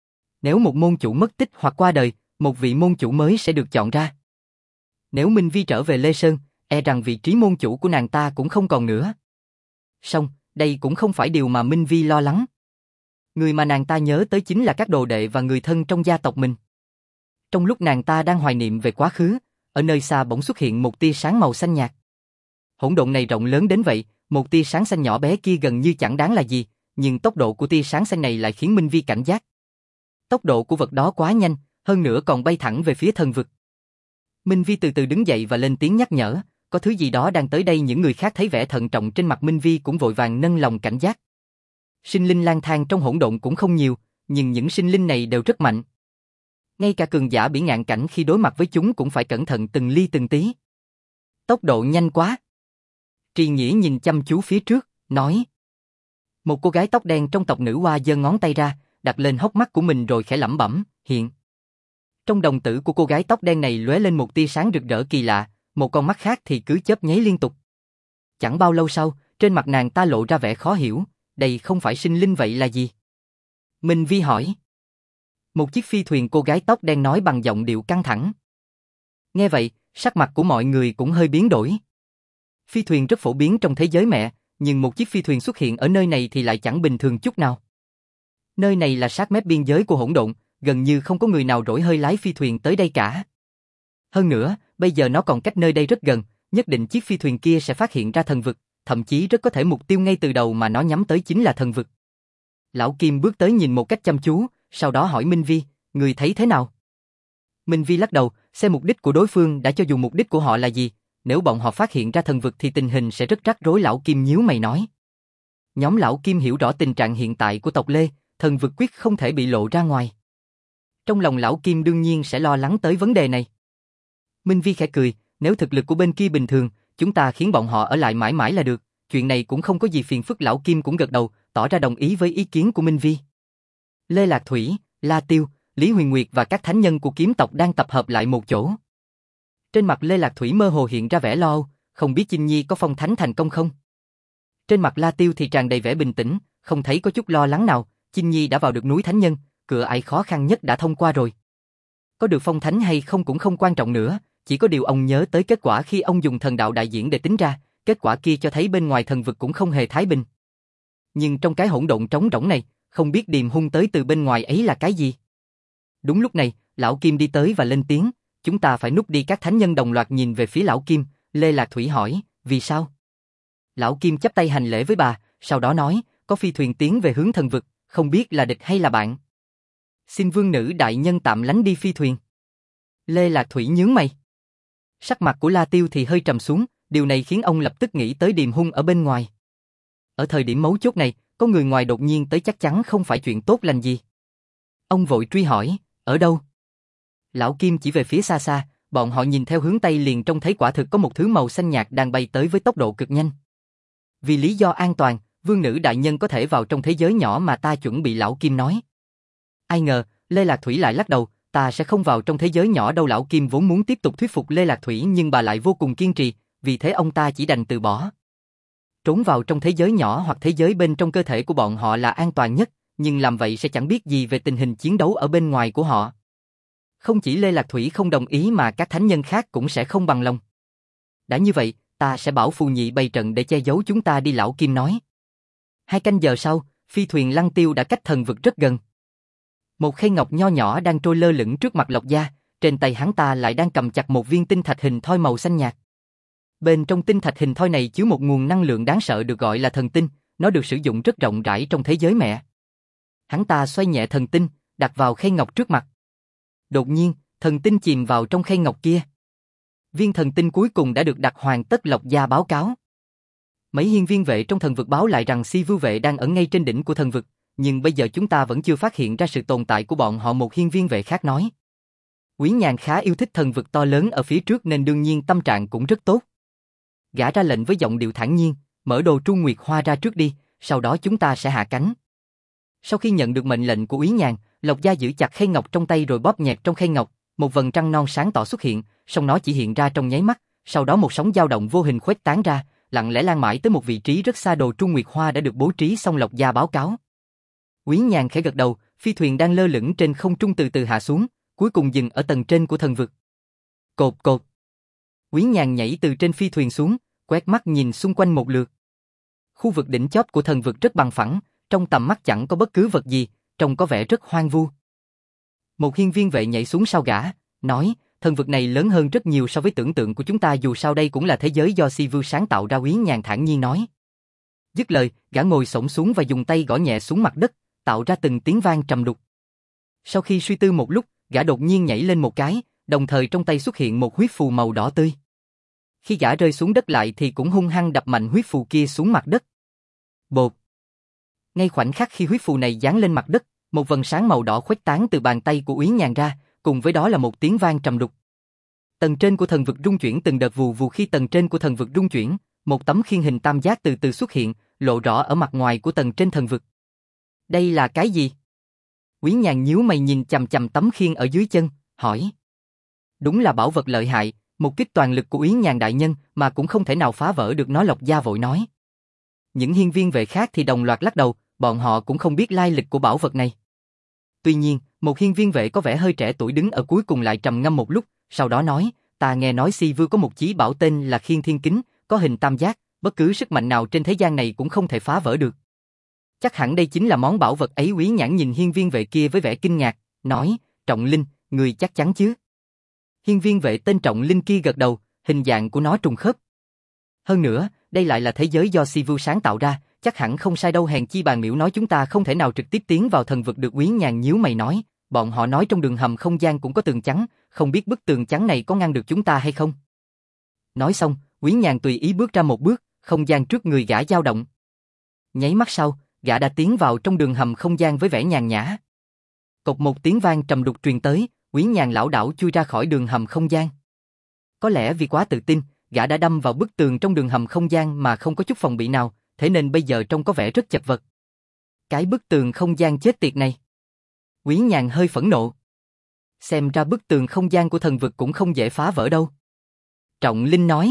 Nếu một môn chủ mất tích hoặc qua đời, một vị môn chủ mới sẽ được chọn ra. Nếu Minh Vi trở về Lê Sơn, e rằng vị trí môn chủ của nàng ta cũng không còn nữa. Song, đây cũng không phải điều mà Minh Vi lo lắng. Người mà nàng ta nhớ tới chính là các đồ đệ và người thân trong gia tộc mình. Trong lúc nàng ta đang hoài niệm về quá khứ, ở nơi xa bỗng xuất hiện một tia sáng màu xanh nhạt. Hỗn độn này rộng lớn đến vậy, một tia sáng xanh nhỏ bé kia gần như chẳng đáng là gì, nhưng tốc độ của tia sáng xanh này lại khiến Minh Vi cảnh giác. Tốc độ của vật đó quá nhanh, hơn nữa còn bay thẳng về phía thần vực. Minh Vi từ từ đứng dậy và lên tiếng nhắc nhở, có thứ gì đó đang tới đây. Những người khác thấy vẻ thận trọng trên mặt Minh Vi cũng vội vàng nâng lòng cảnh giác. Sinh linh lang thang trong hỗn độn cũng không nhiều, nhưng những sinh linh này đều rất mạnh. Ngay cả cường giả bỉ ngạn cảnh khi đối mặt với chúng cũng phải cẩn thận từng ly từng tí. Tốc độ nhanh quá. Trì Nghĩa nhìn chăm chú phía trước, nói. Một cô gái tóc đen trong tộc nữ hoa giơ ngón tay ra, đặt lên hốc mắt của mình rồi khẽ lẩm bẩm, hiện. Trong đồng tử của cô gái tóc đen này lóe lên một tia sáng rực rỡ kỳ lạ, một con mắt khác thì cứ chớp nháy liên tục. Chẳng bao lâu sau, trên mặt nàng ta lộ ra vẻ khó hiểu, đây không phải sinh linh vậy là gì? Minh Vi hỏi. Một chiếc phi thuyền, cô gái tóc đen nói bằng giọng điệu căng thẳng. Nghe vậy, sắc mặt của mọi người cũng hơi biến đổi. Phi thuyền rất phổ biến trong thế giới mẹ, nhưng một chiếc phi thuyền xuất hiện ở nơi này thì lại chẳng bình thường chút nào. Nơi này là sát mép biên giới của hỗn độn, gần như không có người nào rỗi hơi lái phi thuyền tới đây cả. Hơn nữa, bây giờ nó còn cách nơi đây rất gần, nhất định chiếc phi thuyền kia sẽ phát hiện ra thần vực, thậm chí rất có thể mục tiêu ngay từ đầu mà nó nhắm tới chính là thần vực. Lão Kim bước tới nhìn một cách chăm chú, sau đó hỏi Minh Vi, người thấy thế nào? Minh Vi lắc đầu, xem mục đích của đối phương đã cho dù mục đích của họ là gì, nếu bọn họ phát hiện ra thần vực thì tình hình sẽ rất rắc rối. Lão Kim nhíu mày nói. Nhóm Lão Kim hiểu rõ tình trạng hiện tại của tộc Lê, thần vực quyết không thể bị lộ ra ngoài. Trong lòng Lão Kim đương nhiên sẽ lo lắng tới vấn đề này. Minh Vi khẽ cười, nếu thực lực của bên kia bình thường, chúng ta khiến bọn họ ở lại mãi mãi là được, chuyện này cũng không có gì phiền phức. Lão Kim cũng gật đầu, tỏ ra đồng ý với ý kiến của Minh Vi. Lê Lạc Thủy, La Tiêu, Lý Huyền Nguyệt và các thánh nhân của kiếm tộc đang tập hợp lại một chỗ. Trên mặt Lê Lạc Thủy mơ hồ hiện ra vẻ lo âu, không biết Chinh Nhi có phong thánh thành công không? Trên mặt La Tiêu thì tràn đầy vẻ bình tĩnh, không thấy có chút lo lắng nào, Chinh Nhi đã vào được núi thánh nhân, cửa ải khó khăn nhất đã thông qua rồi. Có được phong thánh hay không cũng không quan trọng nữa, chỉ có điều ông nhớ tới kết quả khi ông dùng thần đạo đại diễn để tính ra, kết quả kia cho thấy bên ngoài thần vực cũng không hề thái bình. Nhưng trong cái hỗn độn trống rỗng này, không biết điềm hung tới từ bên ngoài ấy là cái gì. Đúng lúc này, Lão Kim đi tới và lên tiếng, chúng ta phải núp đi. Các thánh nhân đồng loạt nhìn về phía Lão Kim, Lê Lạc Thủy hỏi, vì sao? Lão Kim chắp tay hành lễ với bà, sau đó nói, có phi thuyền tiến về hướng thần vực, không biết là địch hay là bạn. Xin vương nữ đại nhân tạm lánh đi phi thuyền. Lê Lạc Thủy nhướng mày. Sắc mặt của La Tiêu thì hơi trầm xuống, điều này khiến ông lập tức nghĩ tới điềm hung ở bên ngoài. Ở thời điểm mấu chốt này, có người ngoài đột nhiên tới chắc chắn không phải chuyện tốt lành gì. Ông vội truy hỏi, ở đâu? Lão Kim chỉ về phía xa xa, bọn họ nhìn theo hướng Tây liền trông thấy quả thực có một thứ màu xanh nhạt đang bay tới với tốc độ cực nhanh. Vì lý do an toàn, vương nữ đại nhân có thể vào trong thế giới nhỏ mà ta chuẩn bị. Lão Kim nói. Ai ngờ, Lê Lạc Thủy lại lắc đầu, ta sẽ không vào trong thế giới nhỏ đâu. Lão Kim vốn muốn tiếp tục thuyết phục Lê Lạc Thủy nhưng bà lại vô cùng kiên trì, vì thế ông ta chỉ đành từ bỏ. Trốn vào trong thế giới nhỏ hoặc thế giới bên trong cơ thể của bọn họ là an toàn nhất, nhưng làm vậy sẽ chẳng biết gì về tình hình chiến đấu ở bên ngoài của họ. Không chỉ Lê Lạc Thủy không đồng ý mà các thánh nhân khác cũng sẽ không bằng lòng. Đã như vậy, ta sẽ bảo phù nhị bày trận để che giấu chúng ta đi. Lão Kim nói. 2 canh giờ sau, phi thuyền Lăng Tiêu đã cách thần vực rất gần. Một khay ngọc nho nhỏ đang trôi lơ lửng trước mặt Lộc Gia, trên tay hắn ta lại đang cầm chặt một viên tinh thạch hình thoi màu xanh nhạt. Bên trong tinh thạch hình thoi này chứa một nguồn năng lượng đáng sợ được gọi là thần tinh, nó được sử dụng rất rộng rãi trong thế giới mẹ. Hắn ta xoay nhẹ thần tinh, đặt vào khay ngọc trước mặt. Đột nhiên, thần tinh chìm vào trong khay ngọc kia. Viên thần tinh cuối cùng đã được đặt hoàn tất. Lộc Gia báo cáo. Mấy hiên viên vệ trong thần vực báo lại rằng Si Vưu vệ đang ở ngay trên đỉnh của thần vực, nhưng bây giờ chúng ta vẫn chưa phát hiện ra sự tồn tại của bọn họ. Một hiên viên vệ khác nói. Quý Nhàn khá yêu thích thần vực to lớn ở phía trước nên đương nhiên tâm trạng cũng rất tốt. Gã ra lệnh với giọng điệu thản nhiên, mở đồ Trung Nguyệt Hoa ra trước đi, sau đó chúng ta sẽ hạ cánh. Sau khi nhận được mệnh lệnh của Úy Nhàn, Lộc Gia giữ chặt khay ngọc trong tay rồi bóp nhẹ trong khay ngọc, một vầng trăng non sáng tỏ xuất hiện, song nó chỉ hiện ra trong nháy mắt, sau đó một sóng dao động vô hình khuếch tán ra, lặng lẽ lan mãi tới một vị trí rất xa. Đồ Trung Nguyệt Hoa đã được bố trí xong. Lộc Gia báo cáo. Úy Nhàn khẽ gật đầu, phi thuyền đang lơ lửng trên không trung từ từ hạ xuống, cuối cùng dừng ở tầng trên của thần vực. Cột cột. Úy Nhàn nhảy từ trên phi thuyền xuống, quét mắt nhìn xung quanh một lượt. Khu vực đỉnh chóp của thần vực rất bằng phẳng, trong tầm mắt chẳng có bất cứ vật gì, trông có vẻ rất hoang vu. Một hiên viên vệ nhảy xuống sau gã, nói, thần vực này lớn hơn rất nhiều so với tưởng tượng của chúng ta, dù sao đây cũng là thế giới do Si Vưu sáng tạo ra. Úy Nhàn thản nhiên nói. Dứt lời, gã ngồi xổm xuống và dùng tay gõ nhẹ xuống mặt đất, tạo ra từng tiếng vang trầm đục. Sau khi suy tư một lúc, gã đột nhiên nhảy lên một cái, đồng thời trong tay xuất hiện một huyết phù màu đỏ tươi. Khi gã rơi xuống đất lại thì cũng hung hăng đập mạnh huyết phù kia xuống mặt đất. Bột. Ngay khoảnh khắc khi huyết phù này giáng lên mặt đất, một vầng sáng màu đỏ khuếch tán từ bàn tay của Úy Nhàn ra, cùng với đó là một tiếng vang trầm đục. Tầng trên của thần vực rung chuyển từng đợt vù vù. Khi tầng trên của thần vực rung chuyển, một tấm khiên hình tam giác từ từ xuất hiện, lộ rõ ở mặt ngoài của tầng trên thần vực. Đây là cái gì? Quý Nhàn nhíu mày nhìn chằm chằm tấm khiên ở dưới chân, hỏi. Đúng là bảo vật lợi hại, một kích toàn lực của Úy Nhàn đại nhân mà cũng không thể nào phá vỡ được nó, Lộc Gia vội nói. Những hiên viên vệ khác thì đồng loạt lắc đầu, bọn họ cũng không biết lai lịch của bảo vật này. Tuy nhiên, một hiên viên vệ có vẻ hơi trẻ tuổi đứng ở cuối cùng lại trầm ngâm một lúc, sau đó nói, ta nghe nói Si Vưu có một chí bảo tên là Khiên Thiên Kính, có hình tam giác, bất cứ sức mạnh nào trên thế gian này cũng không thể phá vỡ được. Chắc hẳn đây chính là món bảo vật ấy. Úy Nhãn nhìn hiên viên vệ kia với vẻ kinh ngạc, nói, Trọng Linh, người chắc chắn chứ? Hiên viên vệ tên Trọng Linh kia gật đầu, hình dạng của nó trùng khớp. Hơn nữa, đây lại là thế giới do Si Vưu sáng tạo ra, chắc hẳn không sai đâu. Hèn chi Bàn Miễu nói chúng ta không thể nào trực tiếp tiến vào thần vực được. Úy Nhàn nhíu mày nói, bọn họ nói trong đường hầm không gian cũng có tường chắn, không biết bức tường chắn này có ngăn được chúng ta hay không? Nói xong, Úy Nhàn tùy ý bước ra một bước, không gian trước người gã dao động. Nháy mắt sau, gã đã tiến vào trong đường hầm không gian với vẻ nhàn nhã. Cộc một tiếng vang trầm đục truyền tới, Úy Nhàn lảo đảo chui ra khỏi đường hầm không gian. Có lẽ vì quá tự tin, gã đã đâm vào bức tường trong đường hầm không gian mà không có chút phòng bị nào, thế nên bây giờ trông có vẻ rất chật vật. Cái bức tường không gian chết tiệt này. Úy Nhàn hơi phẫn nộ. Xem ra bức tường không gian của thần vực cũng không dễ phá vỡ đâu. Trọng Linh nói.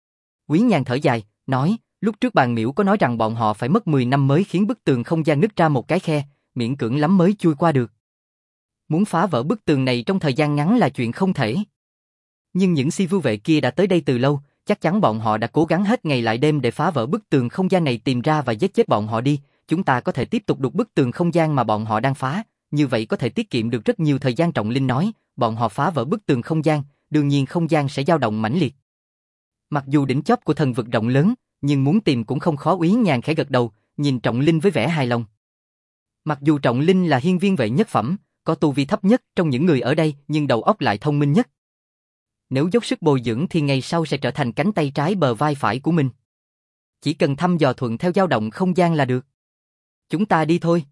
Úy Nhàn thở dài, nói, lúc trước Bàn Miễu có nói rằng bọn họ phải mất 10 năm mới khiến bức tường không gian nứt ra một cái khe, miễn cưỡng lắm mới chui qua được. Muốn phá vỡ bức tường này trong thời gian ngắn là chuyện không thể. Nhưng những Si Vưu vệ kia đã tới đây từ lâu, chắc chắn bọn họ đã cố gắng hết ngày lại đêm để phá vỡ bức tường không gian này, tìm ra và giết chết bọn họ đi. Chúng ta có thể tiếp tục đục bức tường không gian mà bọn họ đang phá, như vậy có thể tiết kiệm được rất nhiều thời gian. Trọng Linh nói, bọn họ phá vỡ bức tường không gian, đương nhiên không gian sẽ dao động mãnh liệt. Mặc dù đỉnh chóp của thần vực rộng lớn, nhưng muốn tìm cũng không khó. Úy Nhàn khẽ gật đầu, nhìn Trọng Linh với vẻ hài lòng. Mặc dù Trọng Linh là hiên viên vệ nhất phẩm, có tu vi thấp nhất trong những người ở đây, nhưng đầu óc lại thông minh nhất. Nếu dốc sức bồi dưỡng thì ngày sau sẽ trở thành cánh tay trái bờ vai phải của mình. Chỉ cần thăm dò thuận theo dao động không gian là được. Chúng ta đi thôi.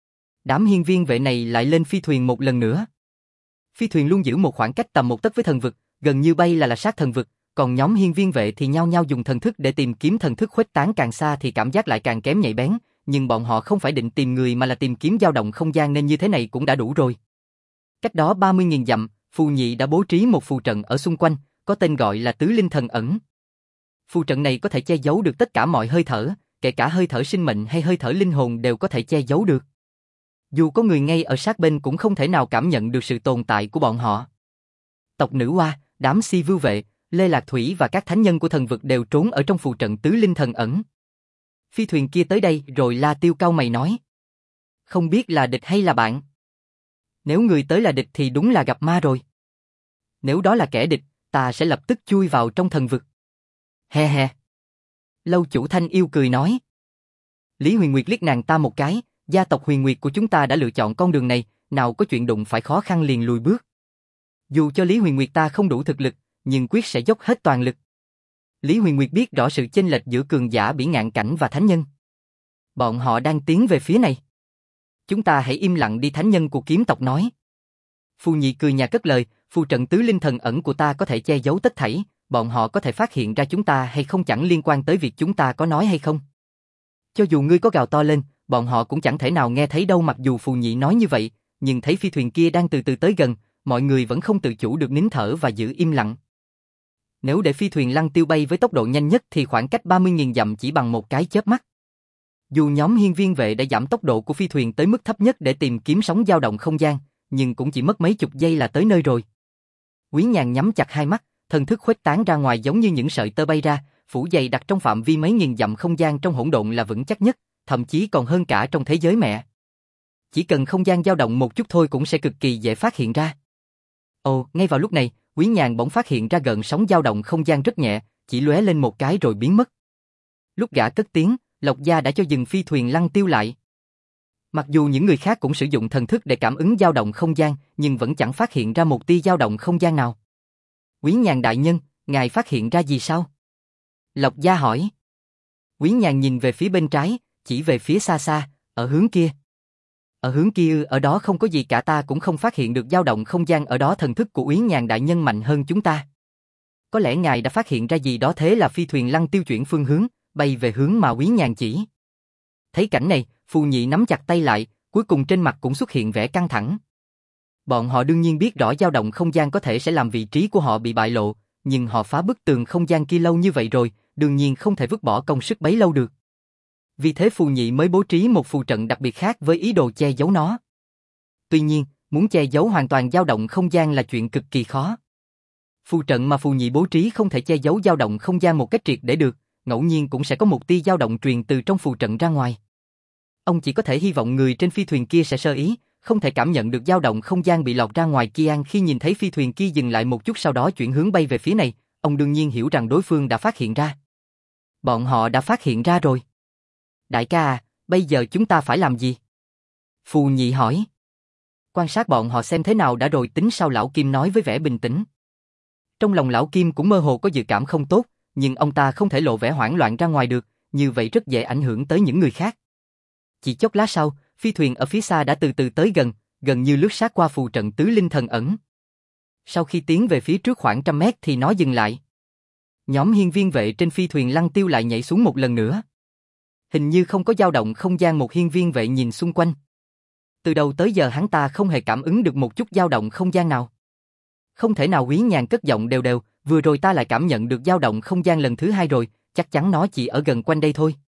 Đám hiên viên vệ này lại lên phi thuyền một lần nữa. Phi thuyền luôn giữ một khoảng cách tầm một tấc với thần vực, gần như bay là sát thần vực, còn nhóm hiên viên vệ thì nhao nhao dùng thần thức để tìm kiếm. Thần thức khuếch tán càng xa thì cảm giác lại càng kém nhạy bén, nhưng bọn họ không phải định tìm người mà là tìm kiếm dao động không gian nên như thế này cũng đã đủ rồi. Cách đó 30.000 dặm, Phù Nhị đã bố trí một phù trận ở xung quanh, có tên gọi là Tứ Linh Thần Ẩn. Phù trận này có thể che giấu được tất cả mọi hơi thở, kể cả hơi thở sinh mệnh hay hơi thở linh hồn đều có thể che giấu được. Dù có người ngay ở sát bên cũng không thể nào cảm nhận được sự tồn tại của bọn họ. Tộc Nữ Hoa, đám Si Vưu vệ, Lê Lạc Thủy và các thánh nhân của thần vực đều trốn ở trong phù trận Tứ Linh Thần Ẩn. Phi thuyền kia tới đây rồi La Tiêu cau mày nói. Không biết là địch hay là bạn? Nếu người tới là địch thì đúng là gặp ma rồi. Nếu đó là kẻ địch, ta sẽ lập tức chui vào trong thần vực. He he. Lâu chủ Thanh Yêu cười nói. Lý Huyền Nguyệt liếc nàng ta một cái, gia tộc Huyền Nguyệt của chúng ta đã lựa chọn con đường này, nào có chuyện đụng phải khó khăn liền lùi bước. Dù cho Lý Huyền Nguyệt ta không đủ thực lực, nhưng quyết sẽ dốc hết toàn lực. Lý Huyền Nguyệt biết rõ sự chênh lệch giữa cường giả Bỉ Ngạn Cảnh và thánh nhân. Bọn họ đang tiến về phía này. Chúng ta hãy im lặng đi, thánh nhân của kiếm tộc nói. Phù Nhị cười nhạt cất lời, phù trận Tứ Linh Thần Ẩn của ta có thể che giấu tất thảy, bọn họ có thể phát hiện ra chúng ta hay không chẳng liên quan tới việc chúng ta có nói hay không. Cho dù ngươi có gào to lên, bọn họ cũng chẳng thể nào nghe thấy đâu. Mặc dù Phù Nhị nói như vậy, nhưng thấy phi thuyền kia đang từ từ tới gần, mọi người vẫn không tự chủ được nín thở và giữ im lặng. Nếu để phi thuyền lăng tiêu bay với tốc độ nhanh nhất thì khoảng cách 30.000 dặm chỉ bằng một cái chớp mắt. Dù nhóm hiên viên vệ đã giảm tốc độ của phi thuyền tới mức thấp nhất để tìm kiếm sóng dao động không gian, nhưng cũng chỉ mất mấy chục giây là tới nơi rồi. Úy Nhàn nhắm chặt hai mắt, thần thức khuếch tán ra ngoài giống như những sợi tơ bay ra, phủ dày đặt trong phạm vi mấy nghìn dặm không gian trong hỗn độn là vững chắc nhất, thậm chí còn hơn cả trong thế giới mẹ. Chỉ cần không gian dao động một chút thôi cũng sẽ cực kỳ dễ phát hiện ra. Ồ, ngay vào lúc này, Úy Nhàn bỗng phát hiện ra gợn sóng dao động không gian rất nhẹ, chỉ lóe lên một cái rồi biến mất. Lúc gã cất tiếng, Lộc Gia đã cho dừng phi thuyền lăng tiêu lại. Mặc dù những người khác cũng sử dụng thần thức để cảm ứng dao động không gian, nhưng vẫn chẳng phát hiện ra một tia dao động không gian nào. Úy Nhàn đại nhân, ngài phát hiện ra gì sao? Lộc Gia hỏi. Úy Nhàn nhìn về phía bên trái, chỉ về phía xa xa, ở hướng kia. Ở hướng kia, ở đó không có gì cả, ta cũng không phát hiện được dao động không gian ở đó. Thần thức của Úy Nhàn đại nhân mạnh hơn chúng ta. Có lẽ ngài đã phát hiện ra gì đó, thế là phi thuyền lăng tiêu chuyển phương hướng, bay về hướng mà Úy Nhàn chỉ. Thấy cảnh này, Phù Nhị nắm chặt tay lại, cuối cùng trên mặt cũng xuất hiện vẻ căng thẳng. Bọn họ đương nhiên biết rõ dao động không gian có thể sẽ làm vị trí của họ bị bại lộ, nhưng họ phá bức tường không gian kia lâu như vậy rồi, đương nhiên không thể vứt bỏ công sức bấy lâu được. Vì thế Phù Nhị mới bố trí một phù trận đặc biệt khác với ý đồ che giấu nó. Tuy nhiên, muốn che giấu hoàn toàn dao động không gian là chuyện cực kỳ khó. Phù trận mà Phù Nhị bố trí không thể che giấu dao động không gian một cách triệt để được, ngẫu nhiên cũng sẽ có một tia dao động truyền từ trong phù trận ra ngoài. Ông chỉ có thể hy vọng người trên phi thuyền kia sẽ sơ ý, không thể cảm nhận được dao động không gian bị lọt ra ngoài. Kian khi nhìn thấy phi thuyền kia dừng lại một chút sau đó chuyển hướng bay về phía này, ông đương nhiên hiểu rằng đối phương đã phát hiện ra. Bọn họ đã phát hiện ra rồi. Đại ca à, bây giờ chúng ta phải làm gì? Phù Nhị hỏi. Quan sát bọn họ xem thế nào đã rồi tính sau, lão Kim nói với vẻ bình tĩnh. Trong lòng lão Kim cũng mơ hồ có dự cảm không tốt, nhưng ông ta không thể lộ vẻ hoảng loạn ra ngoài được, như vậy rất dễ ảnh hưởng tới những người khác. Chỉ chốc lát sau, phi thuyền ở phía xa đã từ từ tới gần như lướt sát qua phù trận tứ linh thần ẩn. Sau khi tiến về phía trước khoảng 100 mét thì nó dừng lại. Nhóm hiên viên vệ trên phi thuyền Lăng Tiêu lại nhảy xuống một lần nữa. Hình như không có dao động không gian. Một hiên viên vệ nhìn xung quanh. Từ đầu tới giờ hắn ta không hề cảm ứng được một chút dao động không gian nào. Không thể nào. Quý Nhàn cất giọng đều đều, vừa rồi ta lại cảm nhận được dao động không gian lần thứ hai rồi, chắc chắn nó chỉ ở gần quanh đây thôi.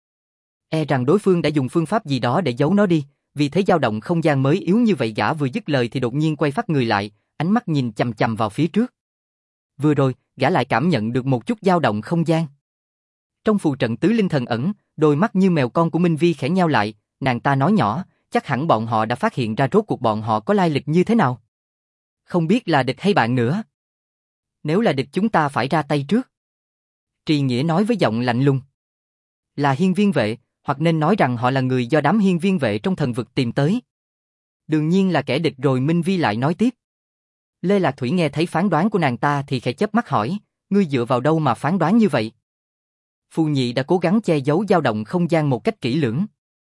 E rằng đối phương đã dùng phương pháp gì đó để giấu nó đi, vì thế dao động không gian mới yếu như vậy. Gã vừa dứt lời thì đột nhiên quay phát người lại, ánh mắt nhìn chằm chằm vào phía trước. Vừa rồi, gã lại cảm nhận được một chút dao động không gian. Trong phù trận tứ linh thần ẩn, đôi mắt như mèo con của Minh Vi khẽ nheo lại, nàng ta nói nhỏ, chắc hẳn bọn họ đã phát hiện ra rốt cuộc bọn họ có lai lịch như thế nào. Không biết là địch hay bạn nữa. Nếu là địch chúng ta phải ra tay trước. Trì Nghĩa nói với giọng lạnh lùng. Là hiên viên vệ, hoặc nên nói rằng họ là người do đám hiên viên vệ trong thần vực tìm tới. Đương nhiên là kẻ địch rồi. Minh Vi lại nói tiếp. Lê Lạc Thủy nghe thấy phán đoán của nàng ta thì khẽ chớp mắt hỏi, ngươi dựa vào đâu mà phán đoán như vậy? Phù Nhị đã cố gắng che giấu dao động không gian một cách kỹ lưỡng.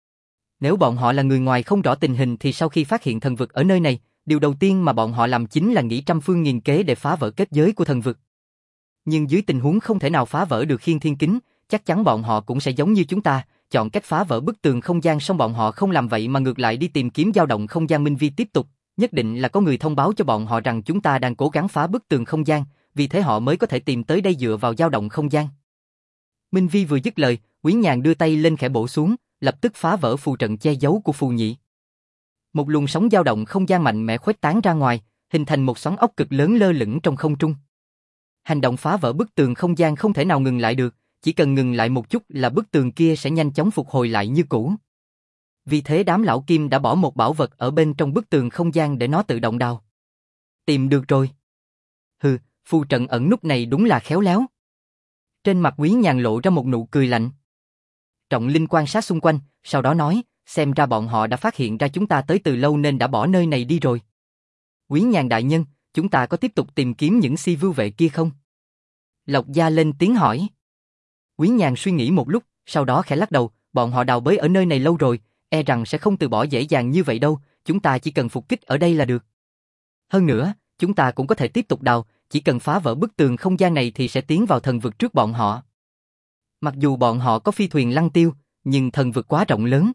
Nếu bọn họ là người ngoài không rõ tình hình thì sau khi phát hiện thần vực ở nơi này, điều đầu tiên mà bọn họ làm chính là nghĩ trăm phương nghìn kế để phá vỡ kết giới của thần vực. Nhưng dưới tình huống không thể nào phá vỡ được khiên thiên kính, chắc chắn bọn họ cũng sẽ giống như chúng ta, chọn cách phá vỡ bức tường không gian. Song bọn họ không làm vậy mà ngược lại đi tìm kiếm dao động không gian. Minh Vi tiếp tục, nhất định là có người thông báo cho bọn họ rằng chúng ta đang cố gắng phá bức tường không gian, vì thế họ mới có thể tìm tới đây dựa vào dao động không gian. Minh Vi vừa dứt lời, Quý Nhàn đưa tay lên khẽ bổ xuống, lập tức phá vỡ phù trận che giấu của Phù Nhị. Một luồng sóng dao động không gian mạnh mẽ khuếch tán ra ngoài, hình thành một xoắn ốc cực lớn lơ lửng trong không trung. Hành động phá vỡ bức tường không gian không thể nào ngừng lại được, chỉ cần ngừng lại một chút là bức tường kia sẽ nhanh chóng phục hồi lại như cũ. Vì thế đám lão Kim đã bỏ một bảo vật ở bên trong bức tường không gian để nó tự động đào. Tìm được rồi. Hừ, phù trận ẩn nút này đúng là khéo léo. Trên mặt Quý Nhàn lộ ra một nụ cười lạnh. Trọng Linh quan sát xung quanh, sau đó nói, xem ra bọn họ đã phát hiện ra chúng ta tới từ lâu nên đã bỏ nơi này đi rồi. Quý Nhàn đại nhân, chúng ta có tiếp tục tìm kiếm những si vưu vệ kia không? Lộc Gia lên tiếng hỏi. Quý Nhàn suy nghĩ một lúc, sau đó khẽ lắc đầu, bọn họ đào bới ở nơi này lâu rồi, e rằng sẽ không từ bỏ dễ dàng như vậy đâu, chúng ta chỉ cần phục kích ở đây là được. Hơn nữa, chúng ta cũng có thể tiếp tục đào, chỉ cần phá vỡ bức tường không gian này thì sẽ tiến vào thần vực trước bọn họ. Mặc dù bọn họ có phi thuyền Lăng Tiêu, nhưng thần vực quá rộng lớn.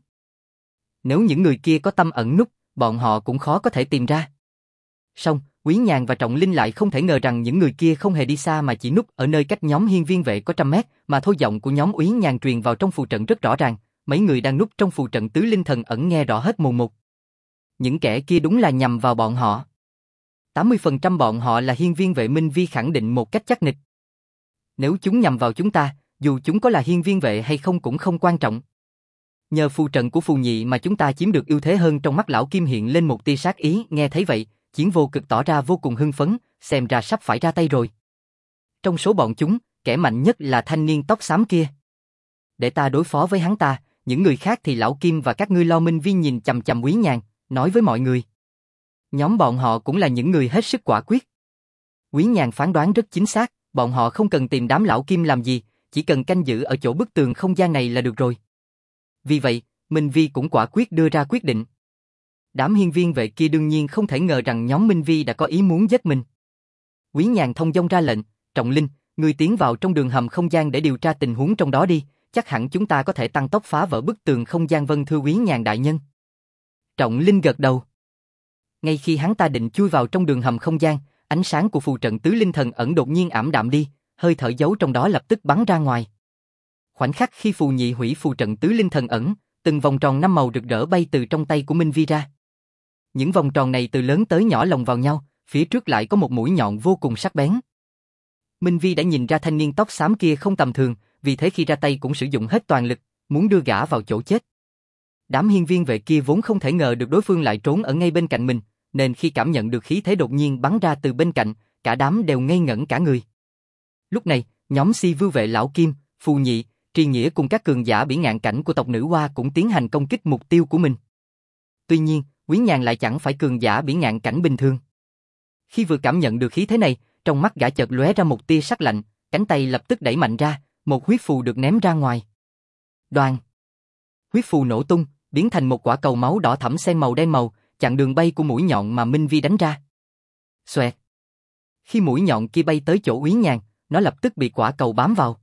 Nếu những người kia có tâm ẩn núp, bọn họ cũng khó có thể tìm ra. Song, Quý Nhàn và Trọng Linh lại không thể ngờ rằng những người kia không hề đi xa mà chỉ núp ở nơi cách nhóm hiên viên vệ có 100 mét, mà thôi giọng của nhóm Quý Nhàn truyền vào trong phù trận rất rõ ràng, mấy người đang núp trong phù trận tứ linh thần ẩn nghe rõ hết mồn một. Những kẻ kia đúng là nhằm vào bọn họ. 80% bọn họ là hiên viên vệ. Minh Vi khẳng định một cách chắc nịch. Nếu chúng nhằm vào chúng ta, dù chúng có là hiên viên vệ hay không cũng không quan trọng. Nhờ phù trận của Phù Nhị mà chúng ta chiếm được ưu thế hơn. Trong mắt lão Kim hiện lên một tia sát ý, nghe thấy vậy, Chiến Vô Cực tỏ ra vô cùng hưng phấn, xem ra sắp phải ra tay rồi. Trong số bọn chúng, kẻ mạnh nhất là thanh niên tóc xám kia. Để ta đối phó với hắn ta, những người khác thì lão Kim và các ngươi lo. Minh Vi nhìn chằm chằm Quý Nhàn, nói với mọi người. Nhóm bọn họ cũng là những người hết sức quả quyết. Quý Nhàn phán đoán rất chính xác, bọn họ không cần tìm đám lão Kim làm gì, chỉ cần canh giữ ở chỗ bức tường không gian này là được rồi. Vì vậy, Minh Vi cũng quả quyết đưa ra quyết định. Đám hiên viên vệ kia đương nhiên không thể ngờ rằng nhóm Minh Vi đã có ý muốn giết mình. Quý Nhàn thông dong ra lệnh, Trọng Linh, ngươi tiến vào trong đường hầm không gian để điều tra tình huống trong đó đi, chắc hẳn chúng ta có thể tăng tốc phá vỡ bức tường không gian vân thưa Quý Nhàn đại nhân. Trọng Linh gật đầu. Ngay khi hắn ta định chui vào trong đường hầm không gian, ánh sáng của phù trận tứ linh thần ẩn đột nhiên ảm đạm đi, hơi thở giấu trong đó lập tức bắn ra ngoài. Khoảnh khắc khi phù nhị hủy phù trận tứ linh thần ẩn, từng vòng tròn 5 màu rực rỡ bay từ trong tay của Minh Vi ra. Những vòng tròn này từ lớn tới nhỏ lồng vào nhau, phía trước lại có một mũi nhọn vô cùng sắc bén. Minh Vi đã nhìn ra thanh niên tóc xám kia không tầm thường, vì thế khi ra tay cũng sử dụng hết toàn lực, muốn đưa gã vào chỗ chết. Đám hiên viên vệ kia vốn không thể ngờ được đối phương lại trốn ở ngay bên cạnh mình, nên khi cảm nhận được khí thế đột nhiên bắn ra từ bên cạnh, cả đám đều ngây ngẩn cả người. Lúc này, nhóm Si Vưu vệ lão Kim, Phù Nhị, Tri Nghĩa cùng các cường giả bỉ ngạn cảnh của tộc nữ Hoa cũng tiến hành công kích mục tiêu của mình. Tuy nhiên, Quý Nhàn lại chẳng phải cường giả bỉ ngạn cảnh bình thường. Khi vừa cảm nhận được khí thế này, trong mắt gã chợt lóe ra một tia sắc lạnh, cánh tay lập tức đẩy mạnh ra, một huyết phù được ném ra ngoài. Đoàng! Huyết phù nổ tung, biến thành một quả cầu máu đỏ thẫm xen màu đen màu, chặn đường bay của mũi nhọn mà Minh Vi đánh ra. Xoẹt! Khi mũi nhọn kia bay tới chỗ Quý Nhàn, nó lập tức bị quả cầu bám vào.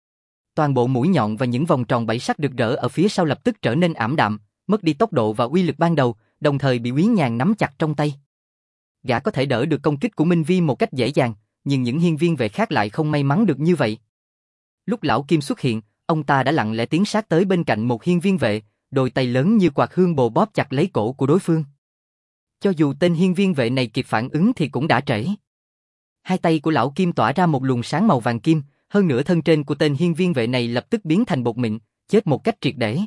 Toàn bộ mũi nhọn và những vòng tròn bảy sắc rực rỡ ở phía sau lập tức trở nên ảm đạm, mất đi tốc độ và uy lực ban đầu, đồng thời bị Quý Nhàn nắm chặt trong tay. Gã có thể đỡ được công kích của Minh Vi một cách dễ dàng, nhưng những hiên viên vệ khác lại không may mắn được như vậy. Lúc lão Kim xuất hiện, ông ta đã lặng lẽ tiến sát tới bên cạnh một hiên viên vệ, đôi tay lớn như quạt hương bồ bóp chặt lấy cổ của đối phương. Cho dù tên hiên viên vệ này kịp phản ứng thì cũng đã trễ. Hai tay của lão Kim tỏa ra một luồng sáng màu vàng kim, hơn nữa thân trên của tên hiên viên vệ này lập tức biến thành bột mịn, chết một cách triệt để.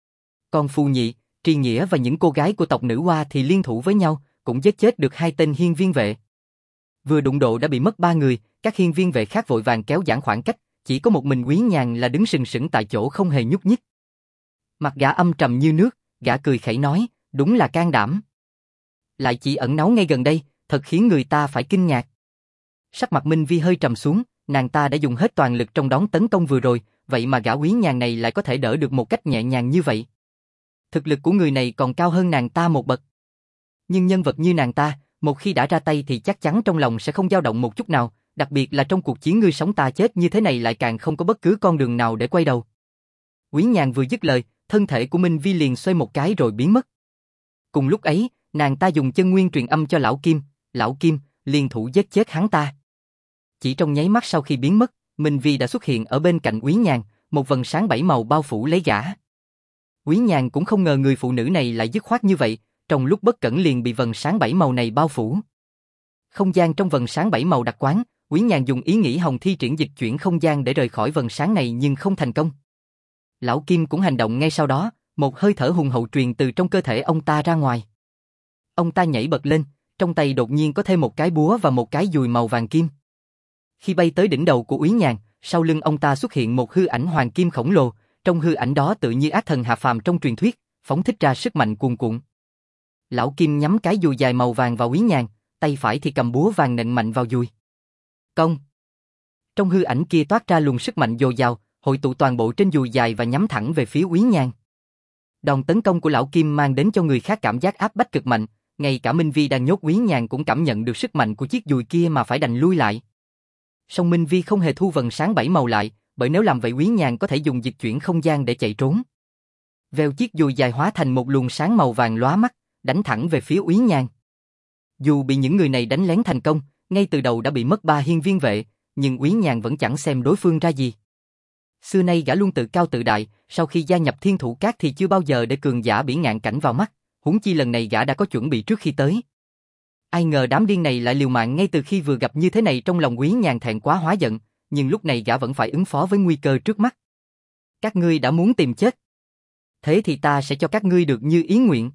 Còn Phù Nhị, Tri Nghĩa và những cô gái của tộc nữ Hoa thì liên thủ với nhau, cũng giết chết được hai tên hiên viên vệ. Vừa đụng độ đã bị mất 3 người, các hiên viên vệ khác vội vàng kéo giãn khoảng cách, chỉ có một mình Quý Nhàn là đứng sừng sững tại chỗ không hề nhúc nhích. Mặt gã âm trầm như nước, gã cười khẩy nói, đúng là can đảm. Lại chỉ ẩn náu ngay gần đây, thật khiến người ta phải kinh ngạc. Sắc mặt Minh Vi hơi trầm xuống, nàng ta đã dùng hết toàn lực trong đón tấn công vừa rồi, vậy mà gã Quý Nhàn này lại có thể đỡ được một cách nhẹ nhàng như vậy. Thực lực của người này còn cao hơn nàng ta một bậc. Nhưng nhân vật như nàng ta, một khi đã ra tay thì chắc chắn trong lòng sẽ không dao động một chút nào, đặc biệt là trong cuộc chiến ngươi sống ta chết như thế này lại càng không có bất cứ con đường nào để quay đầu. Quý Nhàn vừa dứt lời, thân thể của Minh Vi liền xoay một cái rồi biến mất. Cùng lúc ấy, nàng ta dùng chân nguyên truyền âm cho lão Kim liền thủ giết chết hắn ta. Chỉ trong nháy mắt sau khi biến mất, Minh Vi đã xuất hiện ở bên cạnh Quý Nhàn, một vầng sáng 7 màu bao phủ lấy gã. Quý Nhàn cũng không ngờ người phụ nữ này lại dứt khoát như vậy, trong lúc bất cẩn liền bị vầng sáng 7 màu này bao phủ. Không gian trong vầng sáng 7 màu đặc quán, Quý Nhàn dùng ý nghĩ hồng thi triển dịch chuyển không gian để rời khỏi vầng sáng này nhưng không thành công. Lão Kim cũng hành động ngay sau đó, một hơi thở hùng hậu truyền từ trong cơ thể ông ta ra ngoài. Ông ta nhảy bật lên, trong tay đột nhiên có thêm một cái búa và một cái dùi màu vàng kim. Khi bay tới đỉnh đầu của Quý Nhàn, sau lưng ông ta xuất hiện một hư ảnh hoàng kim khổng lồ, trong hư ảnh đó tự như ác thần hạ phàm trong truyền thuyết, phóng thích ra sức mạnh cuồn cuộn. Lão Kim nhắm cái dùi dài màu vàng vào Quý Nhàn, tay phải thì cầm búa vàng nện mạnh vào dùi. Công! Trong hư ảnh kia toát ra luồng sức mạnh dồi dào, hội tụ toàn bộ trên dùi dài và nhắm thẳng về phía Quý Nhàn. Đòn tấn công của lão Kim mang đến cho người khác cảm giác áp bách cực mạnh, ngay cả Minh Vi đang nhốt Quý Nhàn cũng cảm nhận được sức mạnh của chiếc dùi kia mà phải đành lui lại. Song Minh Vi không hề thu vầng sáng 7 màu lại, bởi nếu làm vậy Quý Nhàn có thể dùng dịch chuyển không gian để chạy trốn. Vèo chiếc dùi dài hóa thành một luồng sáng màu vàng lóa mắt, đánh thẳng về phía Quý Nhàn. Dù bị những người này đánh lén thành công, ngay từ đầu đã bị mất 3 hiên viên vệ, nhưng Quý Nhàn vẫn chẳng xem đối phương ra gì. Xưa nay gã luôn tự cao tự đại, sau khi gia nhập Thiên Thủ Các thì chưa bao giờ để cường giả bỉ ngạn cảnh vào mắt, huống chi lần này gã đã có chuẩn bị trước khi tới. Ai ngờ đám điên này lại liều mạng ngay từ khi vừa gặp như thế này, trong lòng Quý Nhàn thẹn quá hóa giận, nhưng lúc này gã vẫn phải ứng phó với nguy cơ trước mắt. Các ngươi đã muốn tìm chết. Thế thì ta sẽ cho các ngươi được như ý nguyện.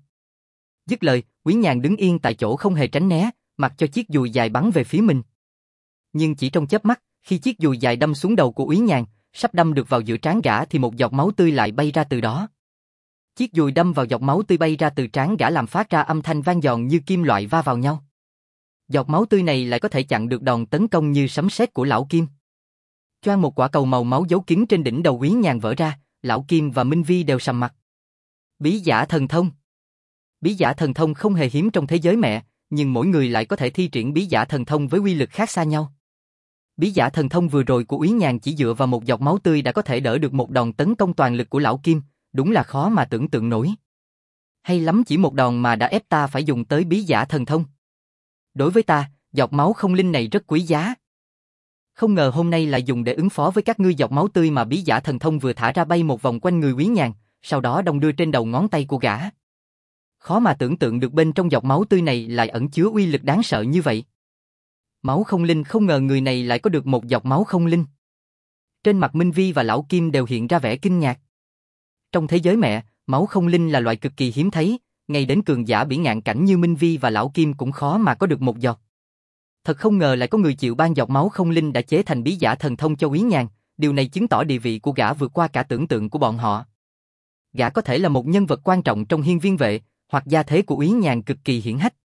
Dứt lời, Quý Nhàn đứng yên tại chỗ không hề tránh né, mặc cho chiếc dùi dài bắn về phía mình. Nhưng chỉ trong chớp mắt, khi chiếc dùi dài đâm xuống đầu của Quý Nhàn, sắp đâm được vào giữa trán gã thì một giọt máu tươi lại bay ra từ đó. Chiếc dùi đâm vào giọt máu tươi bay ra từ trán gã làm phát ra âm thanh vang giòn như kim loại va vào nhau. Giọt máu tươi này lại có thể chặn được đòn tấn công như sấm sét của lão Kim. Choang một quả cầu màu máu giấu kín trên đỉnh đầu Quý Nhàn vỡ ra, lão Kim và Minh Vi đều sầm mặt. Bí giả thần thông. Bí giả thần thông không hề hiếm trong thế giới mẹ, nhưng mỗi người lại có thể thi triển bí giả thần thông với uy lực khác xa nhau. Bí giả thần thông vừa rồi của Úy Nhàn chỉ dựa vào một giọt máu tươi đã có thể đỡ được một đòn tấn công toàn lực của lão Kim, đúng là khó mà tưởng tượng nổi. Hay lắm chỉ một đòn mà đã ép ta phải dùng tới bí giả thần thông. Đối với ta, giọt máu không linh này rất quý giá. Không ngờ hôm nay lại dùng để ứng phó với các ngươi. Giọt máu tươi mà bí giả thần thông vừa thả ra bay một vòng quanh người Úy Nhàn, sau đó đong đưa trên đầu ngón tay của gã. Khó mà tưởng tượng được bên trong giọt máu tươi này lại ẩn chứa uy lực đáng sợ như vậy. Máu không linh, không ngờ người này lại có được một giọt máu không linh. Trên mặt Minh Vi và lão Kim đều hiện ra vẻ kinh ngạc. Trong thế giới mẹ, máu không linh là loại cực kỳ hiếm thấy, ngay đến cường giả bỉ ngạn cảnh như Minh Vi và lão Kim cũng khó mà có được một giọt. Thật không ngờ lại có người chịu ban giọt máu không linh đã chế thành bí giả thần thông cho Úy Nhàn, điều này chứng tỏ địa vị của gã vượt qua cả tưởng tượng của bọn họ. Gã có thể là một nhân vật quan trọng trong Hiên Viên vệ, hoặc gia thế của Úy Nhàn cực kỳ hiển hách.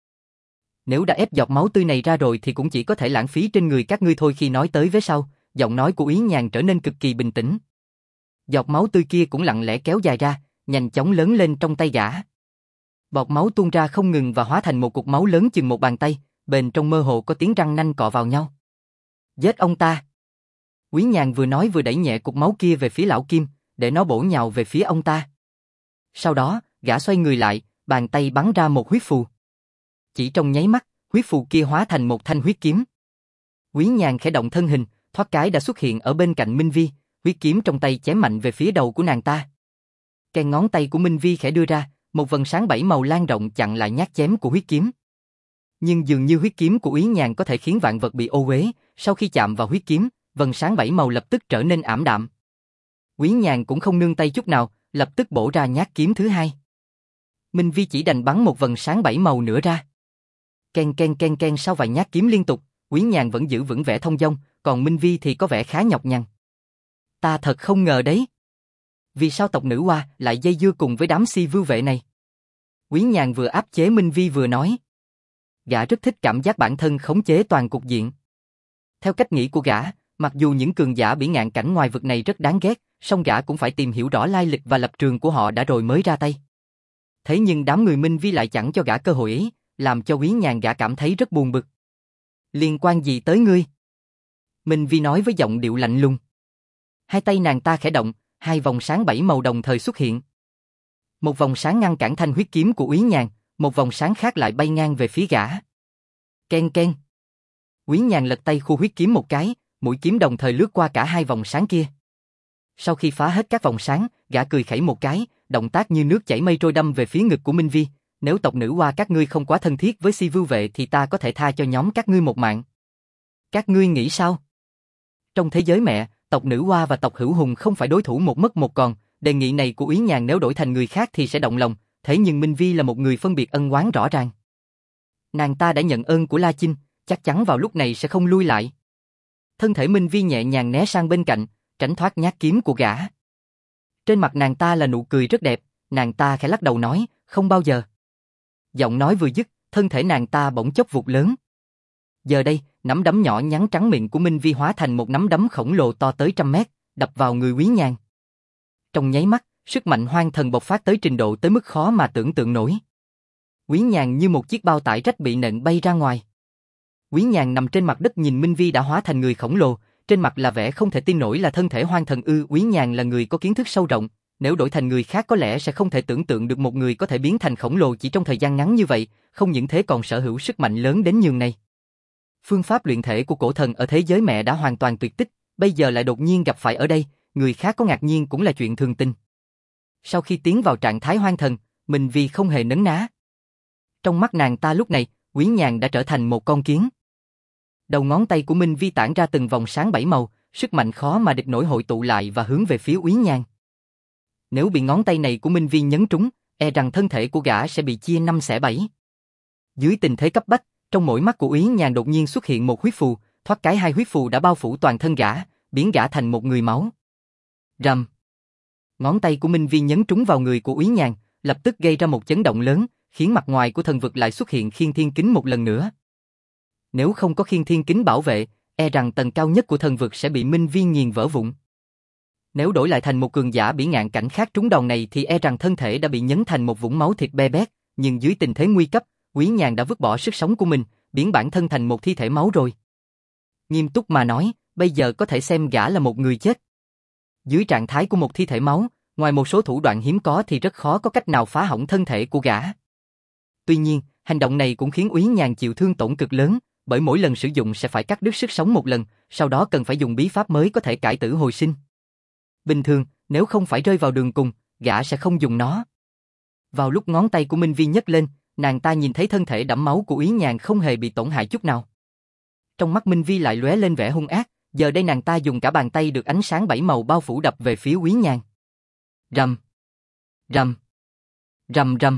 Nếu đã ép giọt máu tươi này ra rồi thì cũng chỉ có thể lãng phí trên người các ngươi thôi. Khi nói tới vế sau, giọng nói của Úy Nhàn trở nên cực kỳ bình tĩnh. Giọt máu tươi kia cũng lặng lẽ kéo dài ra, nhanh chóng lớn lên trong tay gã. Bọt máu tuôn ra không ngừng và hóa thành một cục máu lớn chừng một bàn tay, bên trong mơ hồ có tiếng răng nanh cọ vào nhau. Giết ông ta! Úy Nhàn vừa nói vừa đẩy nhẹ cục máu kia về phía lão Kim, để nó bổ nhào về phía ông ta. Sau đó, gã xoay người lại, bàn tay bắn ra một huyết phù. Chỉ trong nháy mắt, huyết phù kia hóa thành một thanh huyết kiếm. Úy Nhàn khẽ động thân hình, thoát cái đã xuất hiện ở bên cạnh Minh Vi, huyết kiếm trong tay chém mạnh về phía đầu của nàng ta. Cái ngón tay của Minh Vi khẽ đưa ra, một vầng sáng bảy màu lan rộng chặn lại nhát chém của huyết kiếm. Nhưng dường như huyết kiếm của Úy Nhàn có thể khiến vạn vật bị ô uế, sau khi chạm vào huyết kiếm, vầng sáng bảy màu lập tức trở nên ảm đạm. Úy Nhàn cũng không nương tay chút nào, lập tức bổ ra nhát kiếm thứ hai. Minh Vi chỉ đành bắn một vầng sáng bảy màu nữa ra. Ken ken ken ken, sau vài nhát kiếm liên tục, Úy Nhàn vẫn giữ vững vẻ thông dong, còn Minh Vi thì có vẻ khá nhọc nhằn. Ta thật không ngờ đấy. Vì sao tộc nữ Hoa lại dây dưa cùng với đám Si Vưu vệ này? Úy Nhàn vừa áp chế Minh Vi vừa nói. Gã rất thích cảm giác bản thân khống chế toàn cục diện. Theo cách nghĩ của gã, mặc dù những cường giả bỉ ngạn cảnh ngoài vực này rất đáng ghét, song gã cũng phải tìm hiểu rõ lai lịch và lập trường của họ đã rồi mới ra tay. Thế nhưng đám người Minh Vi lại chẳng cho gã cơ hội ấy, làm cho Úy Nhàn gã cảm thấy rất buồn bực. Liên quan gì tới ngươi? Minh Vi nói với giọng điệu lạnh lùng. Hai tay nàng ta khẽ động, hai vòng sáng bảy màu đồng thời xuất hiện. Một vòng sáng ngăn cản thanh huyết kiếm của Úy Nhàn, một vòng sáng khác lại bay ngang về phía gã. Ken ken. Úy Nhàn lật tay khu huyết kiếm một cái, mũi kiếm đồng thời lướt qua cả hai vòng sáng kia. Sau khi phá hết các vòng sáng, gã cười khẩy một cái, động tác như nước chảy mây trôi đâm về phía ngực của Minh Vi. Nếu tộc nữ Hoa các ngươi không quá thân thiết với Si Vưu vệ thì ta có thể tha cho nhóm các ngươi một mạng. Các ngươi nghĩ sao? Trong thế giới mẹ, tộc nữ Hoa và tộc Hữu Hùng không phải đối thủ một mất một còn. Đề nghị này của Úy Nhàn nếu đổi thành người khác thì sẽ động lòng, thế nhưng Minh Vi là một người phân biệt ân oán rõ ràng. Nàng ta đã nhận ơn của La Chinh, chắc chắn vào lúc này sẽ không lui lại. Thân thể Minh Vi nhẹ nhàng né sang bên cạnh, tránh thoát nhát kiếm của gã. Trên mặt nàng ta là nụ cười rất đẹp, nàng ta khẽ lắc đầu nói, không bao giờ. Giọng nói vừa dứt, thân thể nàng ta bỗng chốc vụt lớn. Giờ đây, nắm đấm nhỏ nhắn trắng miệng của Minh Vi hóa thành một nắm đấm khổng lồ to tới 100 mét, đập vào người Úy Nhàn. Trong nháy mắt, sức mạnh hoang thần bộc phát tới trình độ tới mức khó mà tưởng tượng nổi. Úy Nhàn như một chiếc bao tải rách bị nện bay ra ngoài. Úy Nhàn nằm trên mặt đất nhìn Minh Vi đã hóa thành người khổng lồ, trên mặt là vẻ không thể tin nổi là thân thể hoang thần ư. Úy Nhàn là người có kiến thức sâu rộng, nếu đổi thành người khác có lẽ sẽ không thể tưởng tượng được một người có thể biến thành khổng lồ chỉ trong thời gian ngắn như vậy, không những thế còn sở hữu sức mạnh lớn đến nhường này. Phương pháp luyện thể của cổ thần ở thế giới mẹ đã hoàn toàn tuyệt tích, bây giờ lại đột nhiên gặp phải ở đây, người khác có ngạc nhiên cũng là chuyện thường tình. Sau khi tiến vào trạng thái hoang thần, Minh Vi không hề nấn ná. Trong mắt nàng ta lúc này, Úy Nhàn đã trở thành một con kiến. Đầu ngón tay của Minh Vi tản ra từng vòng sáng bảy màu, sức mạnh khó mà địch nổi hội tụ lại và hướng về phía Úy Nhàn. Nếu bị ngón tay này của Minh Vi nhấn trúng, e rằng thân thể của gã sẽ bị chia năm xẻ bảy. Dưới tình thế cấp bách, trong mỗi mắt của Úy Nhàn đột nhiên xuất hiện một huyết phù, thoát cái hai huyết phù đã bao phủ toàn thân gã, biến gã thành một người máu. Rầm. Ngón tay của Minh Vi nhấn trúng vào người của Úy Nhàn, lập tức gây ra một chấn động lớn, khiến mặt ngoài của thần vực lại xuất hiện khiên thiên kính một lần nữa. Nếu không có khiên thiên kính bảo vệ, e rằng tầng cao nhất của thần vực sẽ bị Minh Vi nghiền vỡ vụn. Nếu đổi lại thành một cường giả bỉ ngạn cảnh khác trúng đòn này thì e rằng thân thể đã bị nhấn thành một vũng máu thịt be bét, nhưng dưới tình thế nguy cấp, Úy Nhàn đã vứt bỏ sức sống của mình, biến bản thân thành một thi thể máu rồi. Nghiêm túc mà nói, bây giờ có thể xem gã là một người chết. Dưới trạng thái của một thi thể máu, ngoài một số thủ đoạn hiếm có thì rất khó có cách nào phá hỏng thân thể của gã. Tuy nhiên, hành động này cũng khiến Úy Nhàn chịu thương tổn cực lớn, bởi mỗi lần sử dụng sẽ phải cắt đứt sức sống một lần, sau đó cần phải dùng bí pháp mới có thể cải tử hồi sinh. Bình thường, nếu không phải rơi vào đường cùng, gã sẽ không dùng nó. Vào lúc ngón tay của Minh Vi nhấc lên, nàng ta nhìn thấy thân thể đẫm máu của Úy Nhàn không hề bị tổn hại chút nào. Trong mắt Minh Vi lại lóe lên vẻ hung ác, giờ đây nàng ta dùng cả bàn tay được ánh sáng bảy màu bao phủ đập về phía Úy Nhàn. Rầm, rầm, rầm rầm.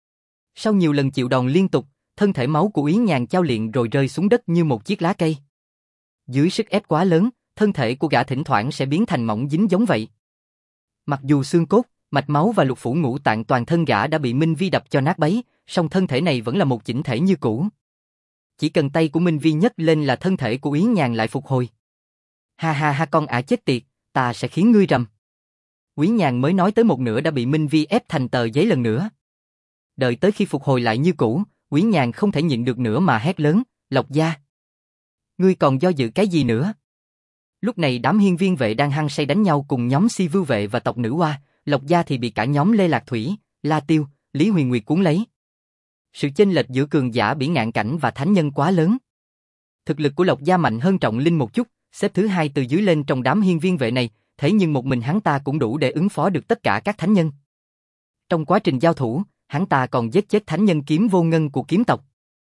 Sau nhiều lần chịu đòn liên tục, thân thể máu của Úy Nhàn chao liệng rồi rơi xuống đất như một chiếc lá cây. Dưới sức ép quá lớn, thân thể của gã thỉnh thoảng sẽ biến thành mỏng dính giống vậy. Mặc dù xương cốt, mạch máu và lục phủ ngũ tạng toàn thân gã đã bị Minh Vi đập cho nát bấy, song thân thể này vẫn là một chỉnh thể như cũ. Chỉ cần tay của Minh Vi nhấc lên là thân thể của Úy Nhàn lại phục hồi. Ha ha ha, con ả chết tiệt, ta sẽ khiến ngươi rầm. Úy Nhàn mới nói tới một nửa đã bị Minh Vi ép thành tờ giấy lần nữa. Đợi tới khi phục hồi lại như cũ, Úy Nhàn không thể nhịn được nữa mà hét lớn, Lộc Gia. Ngươi còn do dự cái gì nữa? Lúc này đám hiên viên vệ đang hăng say đánh nhau cùng nhóm Si Vưu vệ và tộc nữ Hoa, Lộc Gia thì bị cả nhóm Lê Lạc Thủy, La Tiêu, Lý Huyền Nguyệt cuốn lấy. Sự chênh lệch giữa cường giả Bỉ Ngạn Cảnh và thánh nhân quá lớn. Thực lực của Lộc Gia mạnh hơn Trọng Linh một chút, xếp thứ hai từ dưới lên trong đám hiên viên vệ này, thế nhưng một mình hắn ta cũng đủ để ứng phó được tất cả các thánh nhân. Trong quá trình giao thủ, hắn ta còn giết chết thánh nhân Kiếm Vô Ngân của kiếm tộc.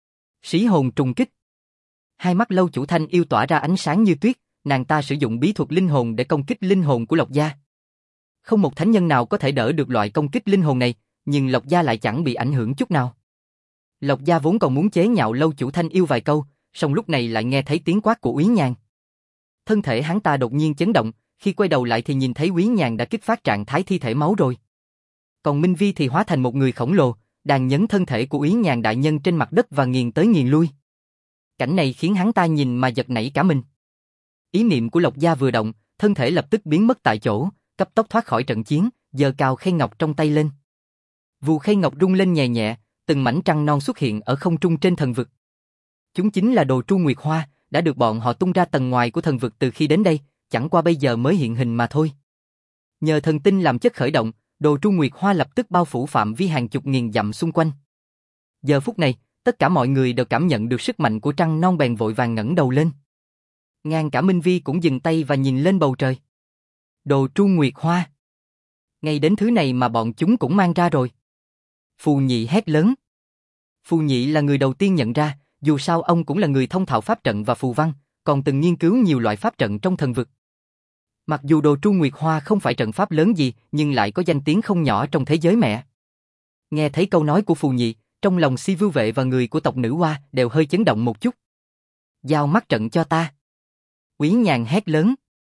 Sĩ hồn trùng kích. Hai mắt Lâu Chủ Thanh yêu tỏa ra ánh sáng như tuyết, nàng ta sử dụng bí thuật linh hồn để công kích linh hồn của Lộc Gia. Không một thánh nhân nào có thể đỡ được loại công kích linh hồn này, nhưng Lộc Gia lại chẳng bị ảnh hưởng chút nào. Lộc Gia vốn còn muốn chế nhạo Lâu Chủ Thanh yêu vài câu, song lúc này lại nghe thấy tiếng quát của Úy Nhàn. Thân thể hắn ta đột nhiên chấn động, khi quay đầu lại thì nhìn thấy Úy Nhàn đã kích phát trạng thái thi thể máu rồi. Còn Minh Vi thì hóa thành một người khổng lồ, đang nhấn thân thể của Úy Nhàn đại nhân trên mặt đất và nghiền tới nghiền lui. Cảnh này khiến hắn ta nhìn mà giật nảy cả mình. Ý niệm của Lộc Gia vừa động, thân thể lập tức biến mất tại chỗ, cấp tốc thoát khỏi trận chiến, giơ cao khay ngọc trong tay lên. Vù khay ngọc rung lên nhẹ nhẹ, từng mảnh trăng non xuất hiện ở không trung trên thần vực. Chúng chính là đồ tru nguyệt hoa, đã được bọn họ tung ra tầng ngoài của thần vực từ khi đến đây, chẳng qua bây giờ mới hiện hình mà thôi. Nhờ thần tinh làm chất khởi động, đồ tru nguyệt hoa lập tức bao phủ phạm vi hàng chục nghìn dặm xung quanh. Giờ phút này, tất cả mọi người đều cảm nhận được sức mạnh của trăng non bèn vội vàng ngẩng đầu lên. Ngang cả Minh Vi cũng dừng tay và nhìn lên bầu trời. Đồ tru nguyệt hoa. Ngay đến thứ này mà bọn chúng cũng mang ra rồi. Phù Nhị hét lớn. Phù Nhị là người đầu tiên nhận ra, dù sao ông cũng là người thông thạo pháp trận và phù văn, còn từng nghiên cứu nhiều loại pháp trận trong thần vực. Mặc dù đồ tru nguyệt hoa không phải trận pháp lớn gì, nhưng lại có danh tiếng không nhỏ trong thế giới mẹ. Nghe thấy câu nói của Phù Nhị, trong lòng Si Vưu vệ và người của tộc nữ Hoa đều hơi chấn động một chút. Giao mắt trận cho ta. Úy Nhàn hét lớn.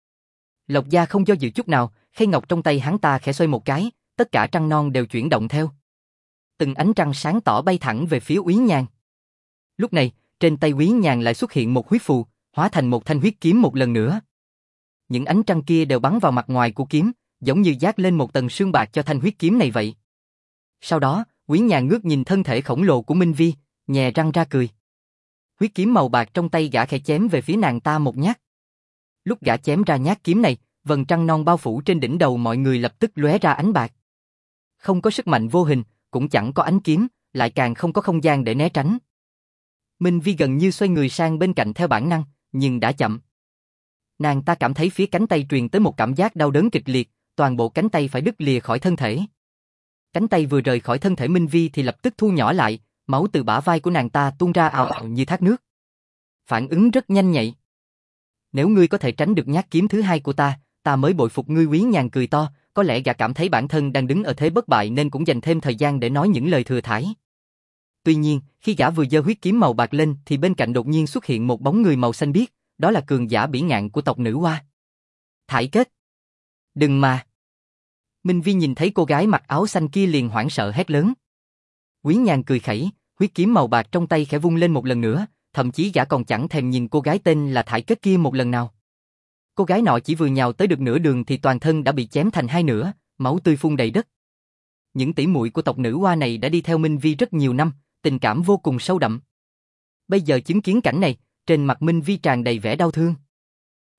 Lộc Gia không do dự chút nào, khay ngọc trong tay hắn ta khẽ xoay một cái, tất cả trăng non đều chuyển động theo. Từng ánh trăng sáng tỏ bay thẳng về phía Úy Nhàn. Lúc này, trên tay Úy Nhàn lại xuất hiện một huyết phù, hóa thành một thanh huyết kiếm một lần nữa. Những ánh trăng kia đều bắn vào mặt ngoài của kiếm, giống như dát lên một tầng sương bạc cho thanh huyết kiếm này vậy. Sau đó, Úy Nhàn ngước nhìn thân thể khổng lồ của Minh Vi, nhè răng ra cười. Huyết kiếm màu bạc trong tay gã khẽ chém về phía nàng ta một nhát. Lúc gã chém ra nhát kiếm này, vầng trăng non bao phủ trên đỉnh đầu mọi người lập tức lóe ra ánh bạc. Không có sức mạnh vô hình, cũng chẳng có ánh kiếm, lại càng không có không gian để né tránh. Minh Vi gần như xoay người sang bên cạnh theo bản năng, nhưng đã chậm. Nàng ta cảm thấy phía cánh tay truyền tới một cảm giác đau đớn kịch liệt, toàn bộ cánh tay phải đứt lìa khỏi thân thể. Cánh tay vừa rời khỏi thân thể Minh Vi thì lập tức thu nhỏ lại, máu từ bả vai của nàng ta tuôn ra ào ào như thác nước. Phản ứng rất nhanh nhạy. Nếu ngươi có thể tránh được nhát kiếm thứ hai của ta mới bội phục ngươi. Úy Nhàn cười to, có lẽ gã cảm thấy bản thân đang đứng ở thế bất bại nên cũng dành thêm thời gian để nói những lời thừa thãi. Tuy nhiên, khi gã vừa giơ huyết kiếm màu bạc lên thì bên cạnh đột nhiên xuất hiện một bóng người màu xanh biếc, đó là cường giả Bỉ Ngạn của tộc nữ Hoa. Thải Kết. Đừng mà. Minh Vi nhìn thấy cô gái mặc áo xanh kia liền hoảng sợ hét lớn. Úy Nhàn cười khẩy, huyết kiếm màu bạc trong tay khẽ vung lên một lần nữa, thậm chí gã còn chẳng thèm nhìn cô gái tên là Thải Kết kia một lần nào. Cô gái nọ chỉ vừa nhào tới được nửa đường thì toàn thân đã bị chém thành hai nửa, máu tươi phun đầy đất. Những tỷ muội của tộc nữ Hoa này đã đi theo Minh Vi rất nhiều năm, tình cảm vô cùng sâu đậm. Bây giờ chứng kiến cảnh này, trên mặt Minh Vi tràn đầy vẻ đau thương.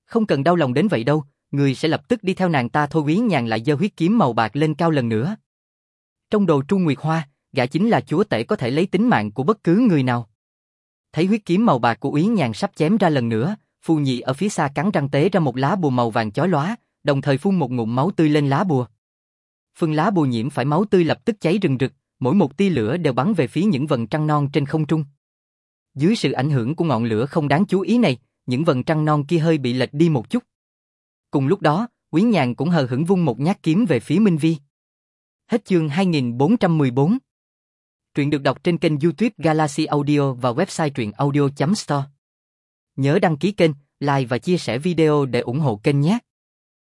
Không cần đau lòng đến vậy đâu, người sẽ lập tức đi theo nàng ta thôi. Quý Nhàn lại giơ huyết kiếm màu bạc lên cao lần nữa. Trong đồ Trung Nguyệt Hoa, gã chính là chúa tể có thể lấy tính mạng của bất cứ người nào. Thấy huyết kiếm màu bạc của Úy Nhàn sắp chém ra lần nữa, Phù Nhị ở phía xa cắn răng tế ra một lá bùa màu vàng chói lóa, đồng thời phun một ngụm máu tươi lên lá bùa. Phần lá bùa nhiễm phải máu tươi lập tức cháy rừng rực, mỗi một tia lửa đều bắn về phía những vầng trăng non trên không trung. Dưới sự ảnh hưởng của ngọn lửa không đáng chú ý này, những vầng trăng non kia hơi bị lệch đi một chút. Cùng lúc đó, Úy Nhàn cũng hờ hững vung một nhát kiếm về phía Minh Vi. Hết chương 2414. Truyện được đọc trên kênh YouTube Galaxy Audio và website truyệnaudio.store. Nhớ đăng ký kênh, like và chia sẻ video để ủng hộ kênh nhé.